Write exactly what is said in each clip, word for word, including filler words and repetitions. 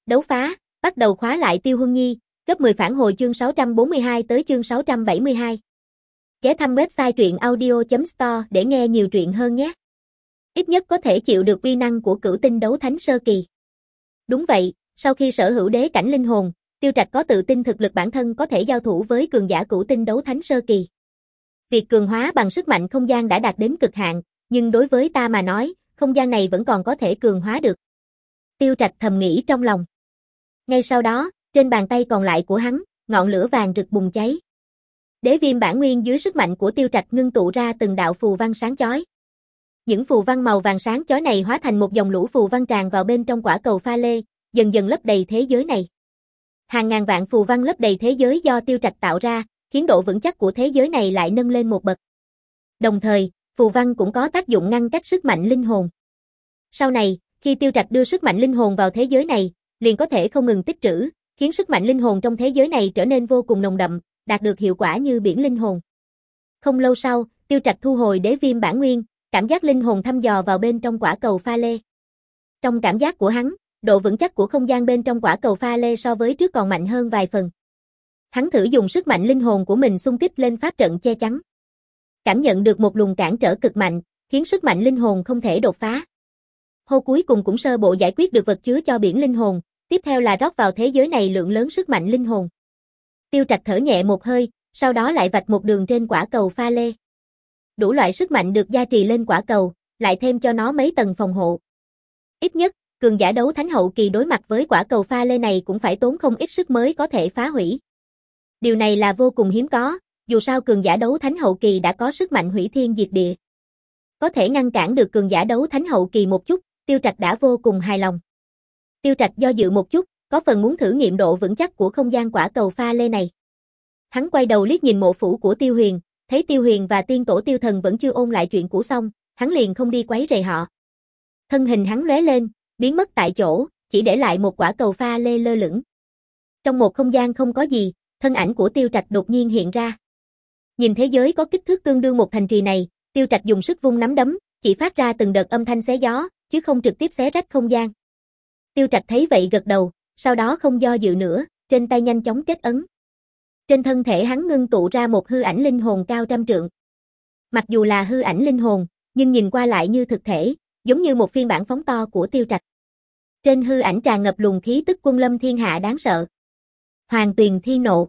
Đấu phá, bắt đầu khóa lại Tiêu Huân Nhi, gấp mười phản hồi chương sáu trăm bốn mươi hai tới chương sáu trăm bảy mươi hai. Ghé thăm website truyện audio chấm store để nghe nhiều truyện hơn nhé. Ít nhất có thể chịu được uy năng của cửu tinh đấu thánh sơ kỳ. Đúng vậy, sau khi sở hữu đế cảnh linh hồn, Tiêu Trạch có tự tin thực lực bản thân có thể giao thủ với cường giả cửu tinh đấu thánh sơ kỳ. Việc cường hóa bằng sức mạnh không gian đã đạt đến cực hạn, nhưng đối với ta mà nói, không gian này vẫn còn có thể cường hóa được. Tiêu Trạch thầm nghĩ trong lòng. Ngay sau đó, trên bàn tay còn lại của hắn, ngọn lửa vàng rực bùng cháy. Đế viêm bản nguyên dưới sức mạnh của Tiêu Trạch ngưng tụ ra từng đạo phù văn sáng chói. Những phù văn màu vàng sáng chói này hóa thành một dòng lũ phù văn tràn vào bên trong quả cầu pha lê, dần dần lấp đầy thế giới này. Hàng ngàn vạn phù văn lấp đầy thế giới do Tiêu Trạch tạo ra, khiến độ vững chắc của thế giới này lại nâng lên một bậc. Đồng thời, phù văn cũng có tác dụng ngăn cách sức mạnh linh hồn. Sau này, khi Tiêu Trạch đưa sức mạnh linh hồn vào thế giới này, liền có thể không ngừng tích trữ, khiến sức mạnh linh hồn trong thế giới này trở nên vô cùng nồng đậm, đạt được hiệu quả như biển linh hồn. Không lâu sau, Tiêu Trạch thu hồi đế viêm bản nguyên, cảm giác linh hồn thăm dò vào bên trong quả cầu pha lê. Trong cảm giác của hắn, độ vững chắc của không gian bên trong quả cầu pha lê so với trước còn mạnh hơn vài phần. Hắn thử dùng sức mạnh linh hồn của mình xung kích lên pháp trận che chắn. Cảm nhận được một luồng cản trở cực mạnh, khiến sức mạnh linh hồn không thể đột phá. Hô cuối cùng cũng sơ bộ giải quyết được vật chứa cho biển linh hồn, tiếp theo là rót vào thế giới này lượng lớn sức mạnh linh hồn. Tiêu Trạch thở nhẹ một hơi, sau đó lại vạch một đường trên quả cầu pha lê. Đủ loại sức mạnh được gia trì lên quả cầu, lại thêm cho nó mấy tầng phòng hộ. Ít nhất, cường giả đấu thánh hậu kỳ đối mặt với quả cầu pha lê này cũng phải tốn không ít sức mới có thể phá hủy. Điều này là vô cùng hiếm có, dù sao cường giả đấu thánh hậu kỳ đã có sức mạnh hủy thiên diệt địa. Có thể ngăn cản được cường giả đấu thánh hậu kỳ một chút, Tiêu Trạch đã vô cùng hài lòng. Tiêu Trạch do dự một chút, có phần muốn thử nghiệm độ vững chắc của không gian quả cầu pha lê này. Hắn quay đầu liếc nhìn mộ phủ của Tiêu Huyền, thấy Tiêu Huyền và tiên tổ Tiêu Thần vẫn chưa ôn lại chuyện cũ xong, hắn liền không đi quấy rầy họ. Thân hình hắn lóe lên, biến mất tại chỗ, chỉ để lại một quả cầu pha lê lơ lửng. Trong một không gian không có gì, thân ảnh của Tiêu Trạch đột nhiên hiện ra. Nhìn thế giới có kích thước tương đương một thành trì này, Tiêu Trạch dùng sức vung nắm đấm, chỉ phát ra từng đợt âm thanh xé gió, chứ không trực tiếp xé rách không gian. Tiêu Trạch thấy vậy gật đầu, sau đó không do dự nữa, trên tay nhanh chóng kết ấn. Trên thân thể hắn ngưng tụ ra một hư ảnh linh hồn cao trăm trượng. Mặc dù là hư ảnh linh hồn, nhưng nhìn qua lại như thực thể, giống như một phiên bản phóng to của Tiêu Trạch. Trên hư ảnh tràn ngập luồng khí tức quân lâm thiên hạ đáng sợ. Hoàng Tuyền Thiên Nộ.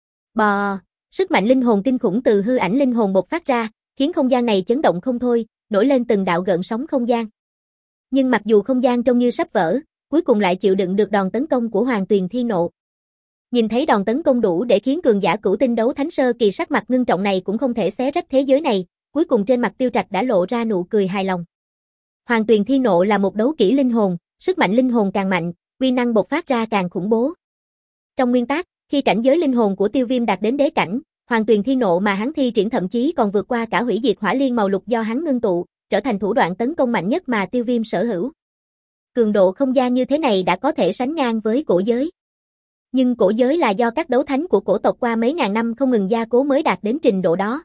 Bò, sức mạnh linh hồn kinh khủng từ hư ảnh linh hồn bộc phát ra, khiến không gian này chấn động không thôi, nổi lên từng đạo gợn sóng không gian. Nhưng mặc dù không gian trông như sắp vỡ, cuối cùng lại chịu đựng được đòn tấn công của Hoàng Tuyền Thiên Nộ. Nhìn thấy đòn tấn công đủ để khiến cường giả cửu tinh đấu thánh sơ kỳ sắc mặt ngưng trọng này cũng không thể xé rách thế giới này, cuối cùng trên mặt Tiêu Trạch đã lộ ra nụ cười hài lòng. Hoàng Tuyền Thiên Nộ là một đấu kỹ linh hồn, sức mạnh linh hồn càng mạnh, uy năng bộc phát ra càng khủng bố. Trong nguyên tắc, khi cảnh giới linh hồn của Tiêu Viêm đạt đến đế cảnh, Hoàng Tuyền Thiên Nộ mà hắn thi triển thậm chí còn vượt qua cả hủy diệt hỏa liên màu lục do hắn ngưng tụ, trở thành thủ đoạn tấn công mạnh nhất mà Tiêu Viêm sở hữu. Cường độ không gian như thế này đã có thể sánh ngang với cổ giới. Nhưng cổ giới là do các đấu thánh của cổ tộc qua mấy ngàn năm không ngừng gia cố mới đạt đến trình độ đó.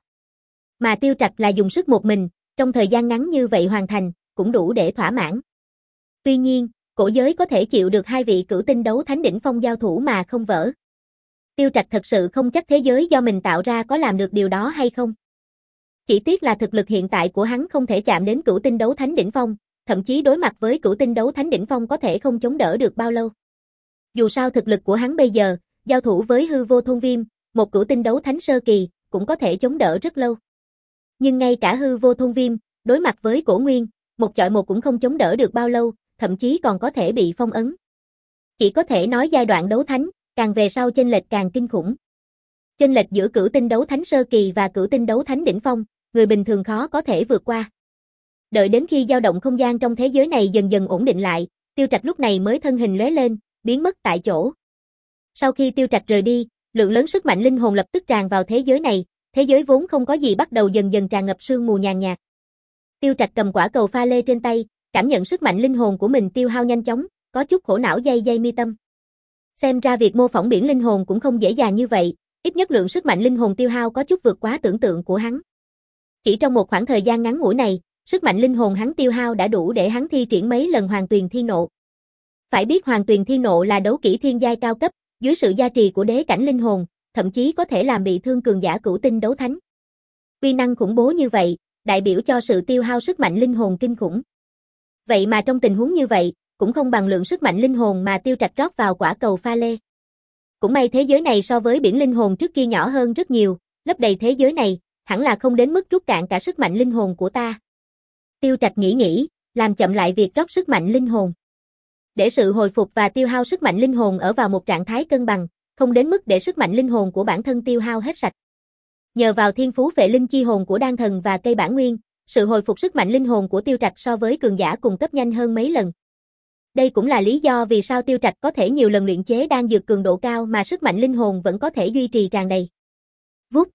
Mà Tiêu Trạch là dùng sức một mình, trong thời gian ngắn như vậy hoàn thành, cũng đủ để thỏa mãn. Tuy nhiên, cổ giới có thể chịu được hai vị cửu tinh đấu thánh đỉnh phong giao thủ mà không vỡ. Tiêu Trạch thật sự không chắc thế giới do mình tạo ra có làm được điều đó hay không. Chỉ tiếc là thực lực hiện tại của hắn không thể chạm đến cửu tinh đấu thánh đỉnh phong, thậm chí đối mặt với cửu tinh đấu thánh đỉnh phong có thể không chống đỡ được bao lâu. Dù sao thực lực của hắn bây giờ, giao thủ với hư vô thôn viêm, một cửu tinh đấu thánh sơ kỳ, cũng có thể chống đỡ rất lâu. Nhưng ngay cả hư vô thôn viêm, đối mặt với cổ nguyên, một chọi một cũng không chống đỡ được bao lâu, thậm chí còn có thể bị phong ấn. Chỉ có thể nói giai đoạn đấu thánh, càng về sau chênh lệch càng kinh khủng. Chênh lệch giữa cửu tinh đấu thánh sơ kỳ và cửu tinh đấu thánh đỉnh phong, người bình thường khó có thể vượt qua. Đợi đến khi dao động không gian trong thế giới này dần dần ổn định lại, Tiêu Trạch lúc này mới thân hình lóe lên, biến mất tại chỗ. Sau khi Tiêu Trạch rời đi, lượng lớn sức mạnh linh hồn lập tức tràn vào thế giới này, thế giới vốn không có gì bắt đầu dần dần tràn ngập sương mù nhàn nhạt. Tiêu Trạch cầm quả cầu pha lê trên tay, cảm nhận sức mạnh linh hồn của mình tiêu hao nhanh chóng, có chút khổ não dây dây mi tâm. Xem ra việc mô phỏng biển linh hồn cũng không dễ dàng như vậy, ít nhất lượng sức mạnh linh hồn tiêu hao có chút vượt quá tưởng tượng của hắn. Chỉ trong một khoảng thời gian ngắn ngủi này, sức mạnh linh hồn hắn tiêu hao đã đủ để hắn thi triển mấy lần Hoàng Tuyền Thiên Nộ. Phải biết Hoàng Tuyền Thiên Nộ là đấu kỹ thiên giai cao cấp, dưới sự gia trì của đế cảnh linh hồn, thậm chí có thể làm bị thương cường giả cửu tinh đấu thánh. Uy năng khủng bố như vậy, đại biểu cho sự tiêu hao sức mạnh linh hồn kinh khủng. Vậy mà trong tình huống như vậy, cũng không bằng lượng sức mạnh linh hồn mà Tiêu Trạch rót vào quả cầu pha lê. Cũng may thế giới này so với biển linh hồn trước kia nhỏ hơn rất nhiều, lấp đầy thế giới này, hẳn là không đến mức rút cạn cả sức mạnh linh hồn của ta. Tiêu Trạch nghĩ nghĩ, làm chậm lại việc rót sức mạnh linh hồn. Để sự hồi phục và tiêu hao sức mạnh linh hồn ở vào một trạng thái cân bằng, không đến mức để sức mạnh linh hồn của bản thân tiêu hao hết sạch. Nhờ vào thiên phú phệ linh chi hồn của đan thần và cây bản nguyên, sự hồi phục sức mạnh linh hồn của Tiêu Trạch so với cường giả cùng cấp nhanh hơn mấy lần. Đây cũng là lý do vì sao Tiêu Trạch có thể nhiều lần luyện chế đan dược cường độ cao mà sức mạnh linh hồn vẫn có thể duy trì tràn đầy. Vút.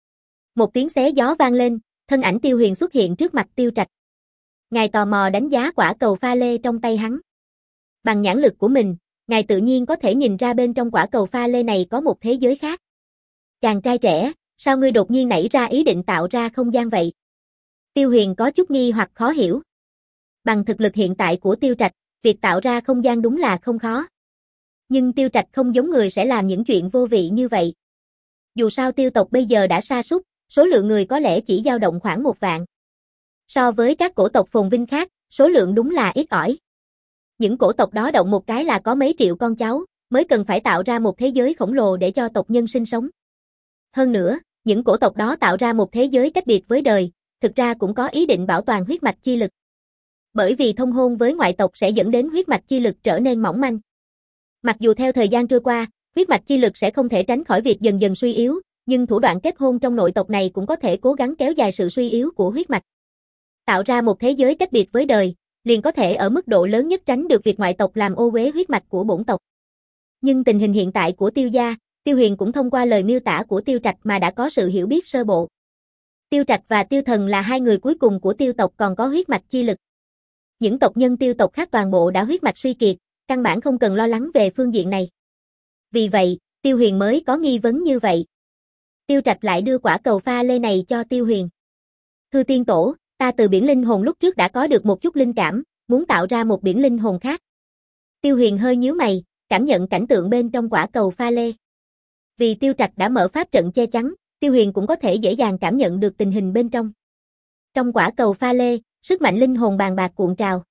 Một tiếng xé gió vang lên, thân ảnh Tiêu Huyền xuất hiện trước mặt Tiêu Trạch. Ngài tò mò đánh giá quả cầu pha lê trong tay hắn. Bằng nhãn lực của mình, ngài tự nhiên có thể nhìn ra bên trong quả cầu pha lê này có một thế giới khác. Chàng trai trẻ, sao ngươi đột nhiên nảy ra ý định tạo ra không gian vậy? Tiêu Huyền có chút nghi hoặc khó hiểu. Bằng thực lực hiện tại của Tiêu Trạch, việc tạo ra không gian đúng là không khó. Nhưng Tiêu Trạch không giống người sẽ làm những chuyện vô vị như vậy. Dù sao Tiêu tộc bây giờ đã sa sút, số lượng người có lẽ chỉ dao động khoảng một vạn. So với các cổ tộc phồn vinh khác, số lượng đúng là ít ỏi. Những cổ tộc đó động một cái là có mấy triệu con cháu, mới cần phải tạo ra một thế giới khổng lồ để cho tộc nhân sinh sống. Hơn nữa, những cổ tộc đó tạo ra một thế giới cách biệt với đời, thực ra cũng có ý định bảo toàn huyết mạch chi lực. Bởi vì thông hôn với ngoại tộc sẽ dẫn đến huyết mạch chi lực trở nên mỏng manh. Mặc dù theo thời gian trôi qua, huyết mạch chi lực sẽ không thể tránh khỏi việc dần dần suy yếu, nhưng thủ đoạn kết hôn trong nội tộc này cũng có thể cố gắng kéo dài sự suy yếu của huyết mạch. Tạo ra một thế giới cách biệt với đời, liền có thể ở mức độ lớn nhất tránh được việc ngoại tộc làm ô uế huyết mạch của bổn tộc. Nhưng tình hình hiện tại của Tiêu gia, Tiêu Huyền cũng thông qua lời miêu tả của Tiêu Trạch mà đã có sự hiểu biết sơ bộ. Tiêu Trạch và Tiêu Thần là hai người cuối cùng của Tiêu tộc còn có huyết mạch chi lực. Những tộc nhân Tiêu tộc khác toàn bộ đã huyết mạch suy kiệt, căn bản không cần lo lắng về phương diện này. Vì vậy, Tiêu Huyền mới có nghi vấn như vậy. Tiêu Trạch lại đưa quả cầu pha lê này cho Tiêu Huyền. Thưa tiên tổ, ta từ biển linh hồn lúc trước đã có được một chút linh cảm, muốn tạo ra một biển linh hồn khác. Tiêu Huyền hơi nhíu mày, cảm nhận cảnh tượng bên trong quả cầu pha lê. Vì Tiêu Trạch đã mở pháp trận che chắn, Tiêu Huyền cũng có thể dễ dàng cảm nhận được tình hình bên trong. Trong quả cầu pha lê, sức mạnh linh hồn bàn bạc cuộn trào.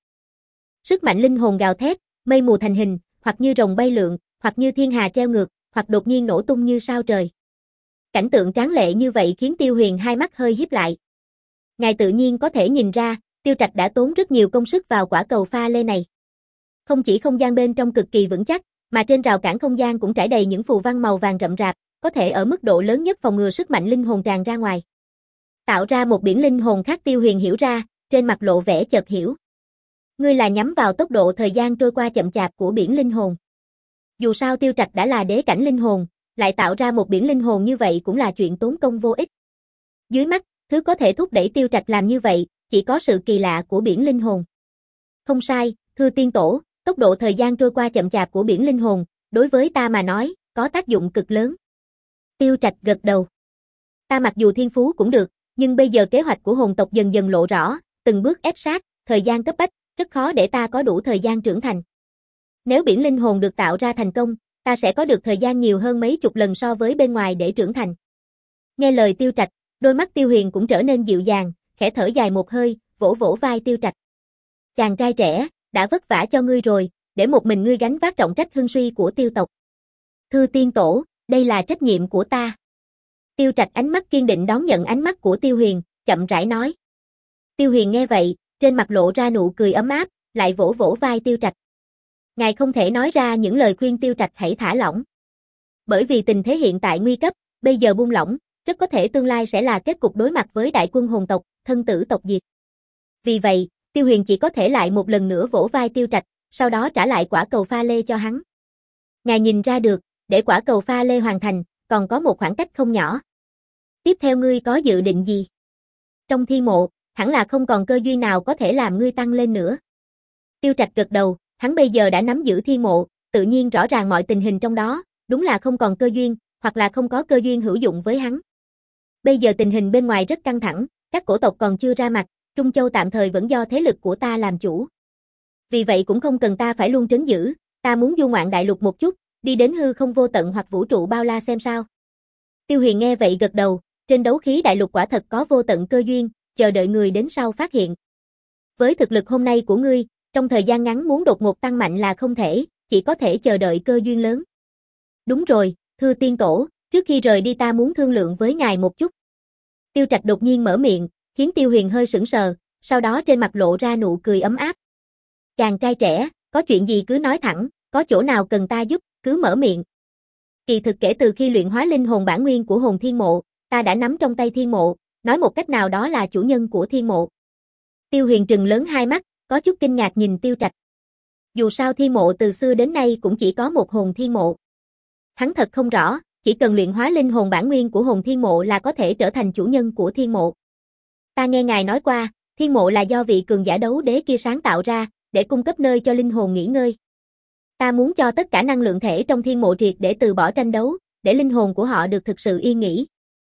Sức mạnh linh hồn gào thét, mây mù thành hình, hoặc như rồng bay lượn, hoặc như thiên hà treo ngược, hoặc đột nhiên nổ tung như sao trời. Cảnh tượng tráng lệ như vậy khiến Tiêu Huyền hai mắt hơi híp lại. Ngài tự nhiên có thể nhìn ra, Tiêu Trạch đã tốn rất nhiều công sức vào quả cầu pha lê này. Không chỉ không gian bên trong cực kỳ vững chắc, mà trên rào cản không gian cũng trải đầy những phù văn màu vàng rậm rạp, có thể ở mức độ lớn nhất phòng ngừa sức mạnh linh hồn tràn ra ngoài. Tạo ra một biển linh hồn khác. Tiêu Huyền hiểu ra, trên mặt lộ vẻ chợt hiểu. Ngươi là nhắm vào tốc độ thời gian trôi qua chậm chạp của biển linh hồn. Dù sao Tiêu Trạch đã là đế cảnh linh hồn, lại tạo ra một biển linh hồn như vậy cũng là chuyện tốn công vô ích. Dưới mắt, thứ có thể thúc đẩy Tiêu Trạch làm như vậy, chỉ có sự kỳ lạ của biển linh hồn. Không sai, thưa tiên tổ, tốc độ thời gian trôi qua chậm chạp của biển linh hồn, đối với ta mà nói, có tác dụng cực lớn. Tiêu Trạch gật đầu. Ta mặc dù thiên phú cũng được, nhưng bây giờ kế hoạch của hồn tộc dần dần lộ rõ, từng bước ép sát, thời gian cấp bách, rất khó để ta có đủ thời gian trưởng thành. Nếu biển linh hồn được tạo ra thành công, ta sẽ có được thời gian nhiều hơn mấy chục lần so với bên ngoài để trưởng thành. Nghe lời Tiêu Trạch, đôi mắt Tiêu Huyền cũng trở nên dịu dàng, khẽ thở dài một hơi, vỗ vỗ vai Tiêu Trạch. Chàng trai trẻ, đã vất vả cho ngươi rồi, để một mình ngươi gánh vác trọng trách hưng suy của Tiêu tộc. Thưa tiên tổ, đây là trách nhiệm của ta. Tiêu Trạch ánh mắt kiên định đón nhận ánh mắt của Tiêu Huyền, chậm rãi nói. Tiêu Huyền nghe vậy, trên mặt lộ ra nụ cười ấm áp, lại vỗ vỗ vai Tiêu Trạch. Ngài không thể nói ra những lời khuyên Tiêu Trạch hãy thả lỏng. Bởi vì tình thế hiện tại nguy cấp, bây giờ buông lỏng, rất có thể tương lai sẽ là kết cục đối mặt với đại quân hồn tộc, thân tử tộc diệt. Vì vậy, Tiêu Huyền chỉ có thể lại một lần nữa vỗ vai Tiêu Trạch, sau đó trả lại quả cầu pha lê cho hắn. Ngài nhìn ra được, để quả cầu pha lê hoàn thành, còn có một khoảng cách không nhỏ. Tiếp theo ngươi có dự định gì? Trong thiên mộ, hẳn là không còn cơ duyên nào có thể làm ngươi tăng lên nữa. Tiêu Trạch gật đầu, hắn bây giờ đã nắm giữ thiên mộ, tự nhiên rõ ràng mọi tình hình trong đó, đúng là không còn cơ duyên, hoặc là không có cơ duyên hữu dụng với hắn. Bây giờ tình hình bên ngoài rất căng thẳng, các cổ tộc còn chưa ra mặt, Trung Châu tạm thời vẫn do thế lực của ta làm chủ. Vì vậy cũng không cần ta phải luôn trấn giữ, Ta muốn du ngoạn đại lục một chút, đi đến hư không vô tận hoặc vũ trụ bao la xem sao. Tiêu Huyền nghe vậy gật đầu, trên đấu khí đại lục quả thật có vô tận cơ duyên, chờ đợi người đến sau phát hiện. Với thực lực hôm nay của ngươi, trong thời gian ngắn muốn đột ngột tăng mạnh là không thể, chỉ có thể chờ đợi cơ duyên lớn. Đúng rồi, thưa tiên tổ, trước khi rời đi ta muốn thương lượng với ngài một chút. Tiêu Trạch đột nhiên mở miệng, khiến Tiêu Huyền hơi sững sờ, sau đó trên mặt lộ ra nụ cười ấm áp. Chàng trai trẻ, có chuyện gì cứ nói thẳng, có chỗ nào cần ta giúp, cứ mở miệng. Kỳ thực kể từ khi luyện hóa linh hồn bản nguyên của hồn thiên mộ, ta đã nắm trong tay thiên mộ, nói một cách nào đó là chủ nhân của thiên mộ. Tiêu Huyền trừng lớn hai mắt, có chút kinh ngạc nhìn Tiêu Trạch. Dù sao thiên mộ từ xưa đến nay cũng chỉ có một hồn thiên mộ. Hắn thật không rõ, chỉ cần luyện hóa linh hồn bản nguyên của hồn thiên mộ là có thể trở thành chủ nhân của thiên mộ. Ta nghe ngài nói qua, thiên mộ là do vị cường giả đấu đế kia sáng tạo ra, để cung cấp nơi cho linh hồn nghỉ ngơi. Ta muốn cho tất cả năng lượng thể trong thiên mộ triệt để từ bỏ tranh đấu, để linh hồn của họ được thực sự yên nghỉ.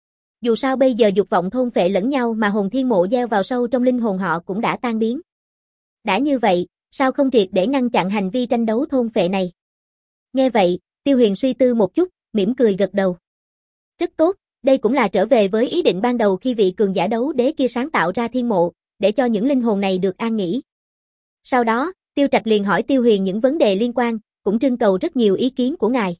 Dù sao bây giờ dục vọng thôn phệ lẫn nhau mà hồn thiên mộ gieo vào sâu trong linh hồn họ cũng đã tan biến. Đã như vậy, sao không triệt để ngăn chặn hành vi tranh đấu thôn phệ này? Nghe vậy, Tiêu Huyền suy tư một chút, mỉm cười gật đầu. Rất tốt, đây cũng là trở về với ý định ban đầu khi vị cường giả đấu đế kia sáng tạo ra thiên mộ, để cho những linh hồn này được an nghỉ. Sau đó, Tiêu Trạch liền hỏi Tiêu Huyền những vấn đề liên quan, cũng trưng cầu rất nhiều ý kiến của ngài.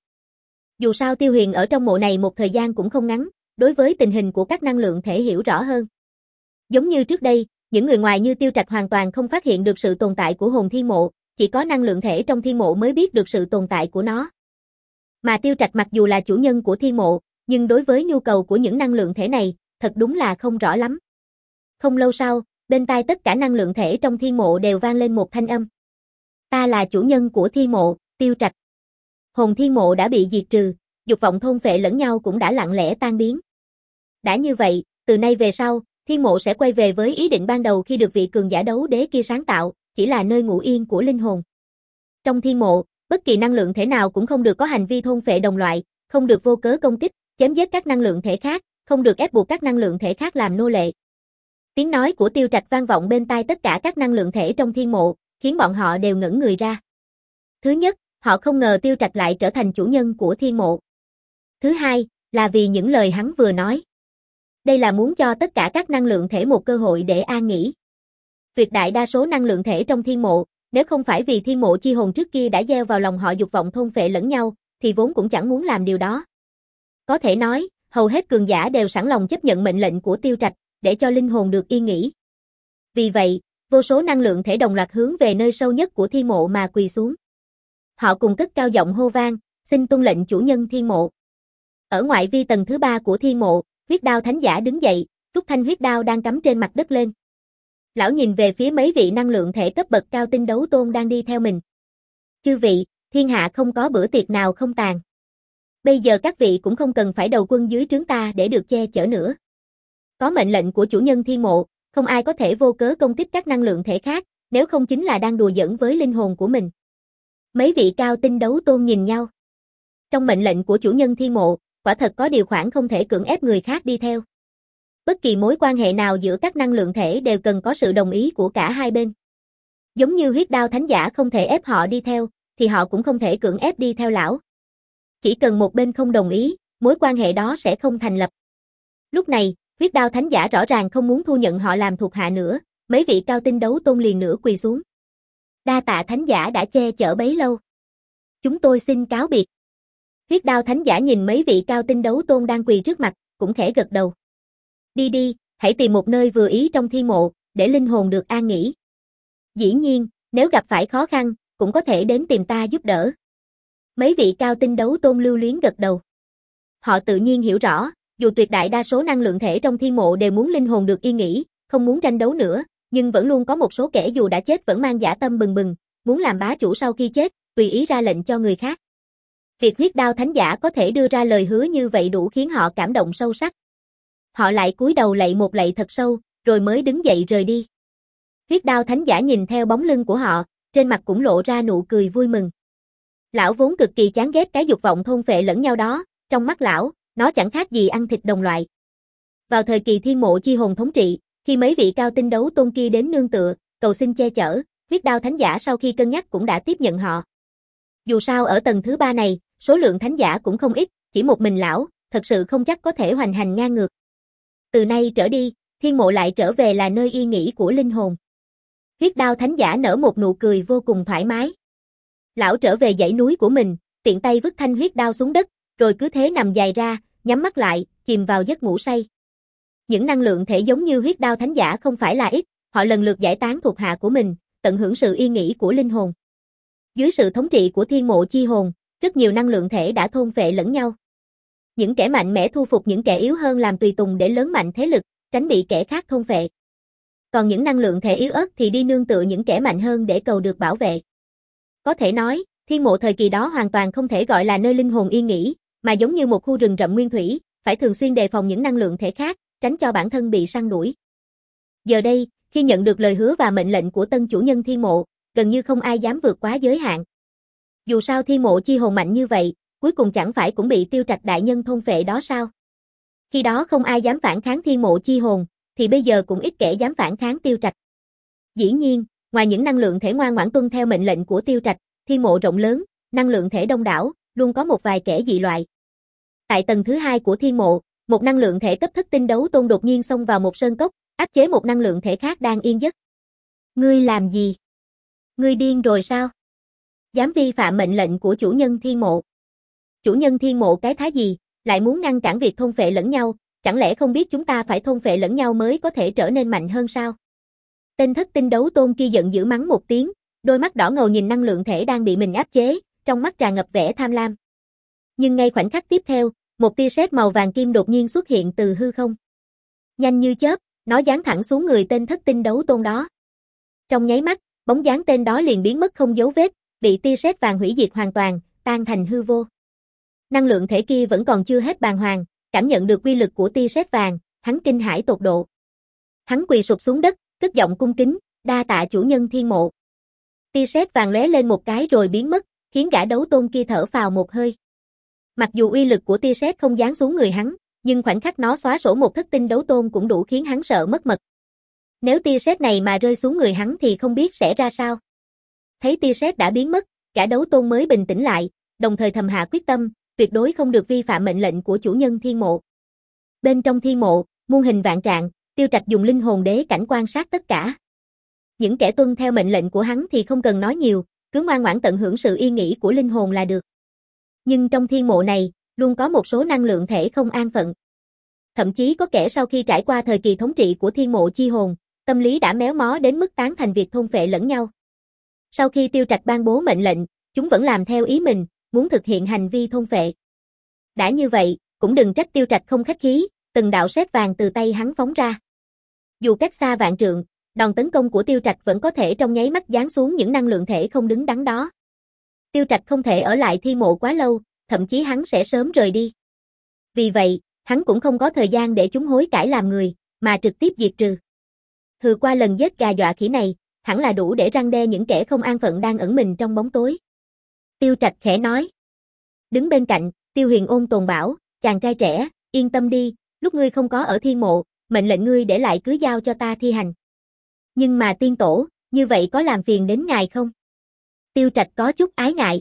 Dù sao Tiêu Huyền ở trong mộ này một thời gian cũng không ngắn, đối với tình hình của các năng lượng thể hiểu rõ hơn. Giống như trước đây, những người ngoài như Tiêu Trạch hoàn toàn không phát hiện được sự tồn tại của hồn thiên mộ, chỉ có năng lượng thể trong thiên mộ mới biết được sự tồn tại của nó. Mà Tiêu Trạch mặc dù là chủ nhân của thiên mộ, nhưng đối với nhu cầu của những năng lượng thể này, thật đúng là không rõ lắm. Không lâu sau, bên tai tất cả năng lượng thể trong thiên mộ đều vang lên một thanh âm. Ta là chủ nhân của thiên mộ, Tiêu Trạch. Hồn thiên mộ đã bị diệt trừ, dục vọng thôn phệ lẫn nhau cũng đã lặng lẽ tan biến. Đã như vậy, từ nay về sau, thiên mộ sẽ quay về với ý định ban đầu khi được vị cường giả đấu đế kia sáng tạo, chỉ là nơi ngủ yên của linh hồn. Trong thiên mộ, bất kỳ năng lượng thể nào cũng không được có hành vi thôn phệ đồng loại, không được vô cớ công kích, chém giết các năng lượng thể khác, không được ép buộc các năng lượng thể khác làm nô lệ. Tiếng nói của Tiêu Trạch vang vọng bên tai tất cả các năng lượng thể trong thiên mộ, khiến bọn họ đều ngẩn người ra. Thứ nhất, họ không ngờ Tiêu Trạch lại trở thành chủ nhân của thiên mộ. Thứ hai, là vì những lời hắn vừa nói. Đây là muốn cho tất cả các năng lượng thể một cơ hội để an nghỉ. Tuyệt đại đa số năng lượng thể trong thiên mộ, nếu không phải vì thiên mộ chi hồn trước kia đã gieo vào lòng họ dục vọng thôn phệ lẫn nhau, thì vốn cũng chẳng muốn làm điều đó. Có thể nói, hầu hết cường giả đều sẵn lòng chấp nhận mệnh lệnh của Tiêu Trạch, để cho linh hồn được yên nghỉ. Vì vậy, vô số năng lượng thể đồng loạt hướng về nơi sâu nhất của thiên mộ mà quỳ xuống. Họ cùng cất cao giọng hô vang, xin tuân lệnh chủ nhân thiên mộ. Ở ngoại vi tầng thứ ba của thiên mộ, huyết đao thánh giả đứng dậy, rút thanh huyết đao đang cắm trên mặt đất lên. Lão nhìn về phía mấy vị năng lượng thể cấp bậc cao tinh đấu tôn đang đi theo mình. Chư vị, thiên hạ không có bữa tiệc nào không tàn. Bây giờ các vị cũng không cần phải đầu quân dưới trướng ta để được che chở nữa. Có mệnh lệnh của chủ nhân thiên mộ, không ai có thể vô cớ công kích các năng lượng thể khác, nếu không chính là đang đùa giỡn với linh hồn của mình. Mấy vị cao tinh đấu tôn nhìn nhau. Trong mệnh lệnh của chủ nhân thiên mộ, quả thật có điều khoản không thể cưỡng ép người khác đi theo. Bất kỳ mối quan hệ nào giữa các năng lượng thể đều cần có sự đồng ý của cả hai bên. Giống như huyết đao thánh giả không thể ép họ đi theo, thì họ cũng không thể cưỡng ép đi theo lão. Chỉ cần một bên không đồng ý, mối quan hệ đó sẽ không thành lập. Lúc này, huyết đao thánh giả rõ ràng không muốn thu nhận họ làm thuộc hạ nữa, mấy vị cao tinh đấu tôn liền nữa quỳ xuống. Đa tạ thánh giả đã che chở bấy lâu. Chúng tôi xin cáo biệt. Huyết đao thánh giả nhìn mấy vị cao tinh đấu tôn đang quỳ trước mặt, cũng khẽ gật đầu. Đi đi, hãy tìm một nơi vừa ý trong thiên mộ, để linh hồn được an nghỉ. Dĩ nhiên, nếu gặp phải khó khăn, cũng có thể đến tìm ta giúp đỡ. Mấy vị cao tinh đấu tôn lưu luyến gật đầu. Họ tự nhiên hiểu rõ, dù tuyệt đại đa số năng lượng thể trong thiên mộ đều muốn linh hồn được yên nghỉ, không muốn tranh đấu nữa, nhưng vẫn luôn có một số kẻ dù đã chết vẫn mang dã tâm bừng bừng, muốn làm bá chủ sau khi chết, tùy ý ra lệnh cho người khác. Việc huyết đao thánh giả có thể đưa ra lời hứa như vậy đủ khiến họ cảm động sâu sắc. Họ lại cúi đầu lạy một lạy thật sâu, rồi mới đứng dậy rời đi. Huyết đao thánh giả nhìn theo bóng lưng của họ, trên mặt cũng lộ ra nụ cười vui mừng. Lão vốn cực kỳ chán ghét cái dục vọng thôn phệ lẫn nhau đó, trong mắt lão, nó chẳng khác gì ăn thịt đồng loại. Vào thời kỳ thiên mộ chi hồn thống trị, khi mấy vị cao tinh đấu tôn kia đến nương tựa, cầu xin che chở, huyết đao thánh giả sau khi cân nhắc cũng đã tiếp nhận họ. Dù sao ở tầng thứ ba này, số lượng thánh giả cũng không ít, chỉ một mình lão, thật sự không chắc có thể hoành hành ngang ngược. Từ nay trở đi, thiên mộ lại trở về là nơi yên nghỉ của linh hồn. Huyết đao thánh giả nở một nụ cười vô cùng thoải mái. Lão trở về dãy núi của mình, tiện tay vứt thanh huyết đao xuống đất, rồi cứ thế nằm dài ra, nhắm mắt lại, chìm vào giấc ngủ say. Những năng lượng thể giống như huyết đao thánh giả không phải là ít, họ lần lượt giải tán thuộc hạ của mình, tận hưởng sự yên nghỉ của linh hồn. Dưới sự thống trị của thiên mộ chi hồn, rất nhiều năng lượng thể đã thôn phệ lẫn nhau. Những kẻ mạnh mẽ thu phục những kẻ yếu hơn làm tùy tùng để lớn mạnh thế lực, tránh bị kẻ khác thôn phệ. Còn những năng lượng thể yếu ớt thì đi nương tựa những kẻ mạnh hơn để cầu được bảo vệ. Có thể nói, thiên mộ thời kỳ đó hoàn toàn không thể gọi là nơi linh hồn yên nghỉ, mà giống như một khu rừng rậm nguyên thủy, phải thường xuyên đề phòng những năng lượng thể khác, tránh cho bản thân bị săn đuổi. Giờ đây, khi nhận được lời hứa và mệnh lệnh của tân chủ nhân thiên mộ, gần như không ai dám vượt quá giới hạn. Dù sao thiên mộ chi hồn mạnh như vậy, cuối cùng chẳng phải cũng bị Tiêu Trạch đại nhân thôn phệ đó sao? Khi đó không ai dám phản kháng thiên mộ chi hồn, thì bây giờ cũng ít kẻ dám phản kháng Tiêu Trạch. Dĩ nhiên, ngoài những năng lượng thể ngoan ngoãn tuân theo mệnh lệnh của Tiêu Trạch, thiên mộ rộng lớn, năng lượng thể đông đảo, luôn có một vài kẻ dị loại. Tại tầng thứ hai của thiên mộ, một năng lượng thể cấp thất tinh đấu tôn đột nhiên xông vào một sơn cốc, áp chế một năng lượng thể khác đang yên giấc. Ngươi làm gì? Ngươi điên rồi sao? Dám vi phạm mệnh lệnh của chủ nhân thiên mộ. Chủ nhân thiên mộ cái thá gì, lại muốn ngăn cản việc thôn phệ lẫn nhau, chẳng lẽ không biết chúng ta phải thôn phệ lẫn nhau mới có thể trở nên mạnh hơn sao? Tên thất tinh đấu tôn kia giận dữ mắng một tiếng, đôi mắt đỏ ngầu nhìn năng lượng thể đang bị mình áp chế, trong mắt tràn ngập vẻ tham lam. Nhưng ngay khoảnh khắc tiếp theo, một tia sét màu vàng kim đột nhiên xuất hiện từ hư không. Nhanh như chớp, nó giáng thẳng xuống người tên thất tinh đấu tôn đó. Trong nháy mắt, bóng dáng tên đó liền biến mất không dấu vết, bị tia sét vàng hủy diệt hoàn toàn, tan thành hư vô. Năng lượng thể kia vẫn còn chưa hết bàng hoàng, cảm nhận được uy lực của tia sét vàng, hắn kinh hãi tột độ. Hắn quỳ sụp xuống đất, cất giọng cung kính, đa tạ chủ nhân thiên mộ. Tia sét vàng lóe lên một cái rồi biến mất, khiến gã đấu tôn kia thở phào một hơi. Mặc dù uy lực của tia sét không giáng xuống người hắn, nhưng khoảnh khắc nó xóa sổ một thất tinh đấu tôn cũng đủ khiến hắn sợ mất mật. Nếu tia sét này mà rơi xuống người hắn thì không biết sẽ ra sao. Thấy tia sét đã biến mất, gã đấu tôn mới bình tĩnh lại, đồng thời thầm hạ quyết tâm, tuyệt đối không được vi phạm mệnh lệnh của chủ nhân thiên mộ. Bên trong thiên mộ, muôn hình vạn trạng, Tiêu Trạch dùng linh hồn đế cảnh quan sát tất cả. Những kẻ tuân theo mệnh lệnh của hắn thì không cần nói nhiều, cứ ngoan ngoãn tận hưởng sự yên nghỉ của linh hồn là được. Nhưng trong thiên mộ này, luôn có một số năng lượng thể không an phận. Thậm chí có kẻ sau khi trải qua thời kỳ thống trị của thiên mộ chi hồn, tâm lý đã méo mó đến mức tán thành việc thôn phệ lẫn nhau. Sau khi Tiêu Trạch ban bố mệnh lệnh, chúng vẫn làm theo ý mình, muốn thực hiện hành vi thôn phệ. Đã như vậy, cũng đừng trách Tiêu Trạch không khách khí, từng đạo sét vàng từ tay hắn phóng ra. Dù cách xa vạn trượng, đòn tấn công của Tiêu Trạch vẫn có thể trong nháy mắt giáng xuống những năng lượng thể không đứng đắn đó. Tiêu Trạch không thể ở lại thiên mộ quá lâu, thậm chí hắn sẽ sớm rời đi. Vì vậy, hắn cũng không có thời gian để chúng hối cải làm người, mà trực tiếp diệt trừ. Hừ, qua lần giết gà dọa khỉ này, hẳn là đủ để răn đe những kẻ không an phận đang ẩn mình trong bóng tối. Tiêu Trạch khẽ nói. Đứng bên cạnh, Tiêu Huyền ôn tồn bảo, chàng trai trẻ, yên tâm đi, lúc ngươi không có ở thiên mộ, mệnh lệnh ngươi để lại cứ giao cho ta thi hành. Nhưng mà tiên tổ, như vậy có làm phiền đến ngài không? Tiêu Trạch có chút ái ngại.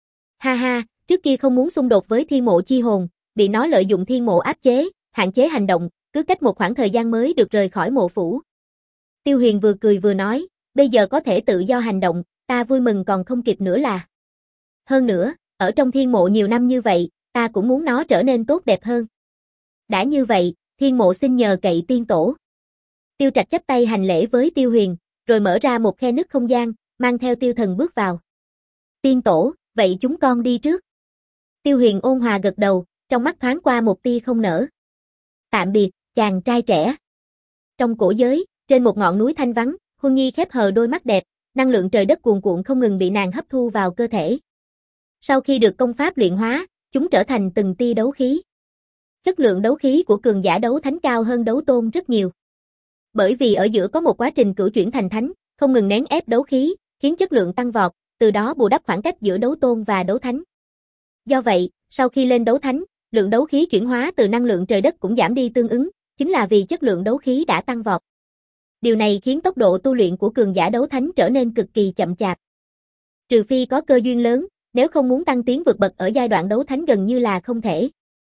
Ha ha, trước kia không muốn xung đột với thiên mộ chi hồn, bị nó lợi dụng thiên mộ áp chế, hạn chế hành động, cứ cách một khoảng thời gian mới được rời khỏi mộ phủ. Tiêu Huyền vừa cười vừa nói, bây giờ có thể tự do hành động, ta vui mừng còn không kịp nữa là. Hơn nữa, ở trong thiên mộ nhiều năm như vậy, ta cũng muốn nó trở nên tốt đẹp hơn. Đã như vậy, thiên mộ xin nhờ cậy tiên tổ. Tiêu Trạch chắp tay hành lễ với Tiêu Huyền, rồi mở ra một khe nứt không gian, mang theo Tiêu Thần bước vào. Tiên tổ, vậy chúng con đi trước. Tiêu Huyền ôn hòa gật đầu, trong mắt thoáng qua một tia không nở. Tạm biệt, chàng trai trẻ. Trong cổ giới, trên một ngọn núi thanh vắng, Huân Nhi khép hờ đôi mắt đẹp, năng lượng trời đất cuồn cuộn không ngừng bị nàng hấp thu vào cơ thể. Sau khi được công pháp luyện hóa, chúng trở thành từng tia đấu khí. Chất lượng đấu khí của cường giả đấu thánh cao hơn đấu tôn rất nhiều. Bởi vì ở giữa có một quá trình cửu chuyển thành thánh, không ngừng nén ép đấu khí, khiến chất lượng tăng vọt, từ đó bù đắp khoảng cách giữa đấu tôn và đấu thánh. Do vậy, sau khi lên đấu thánh, lượng đấu khí chuyển hóa từ năng lượng trời đất cũng giảm đi tương ứng, chính là vì chất lượng đấu khí đã tăng vọt. Điều này khiến tốc độ tu luyện của cường giả đấu thánh trở nên cực kỳ chậm chạp. Trừ phi có cơ duyên lớn, Nếu không muốn tăng tiến vượt bậc ở giai đoạn đấu thánh gần như là không thể.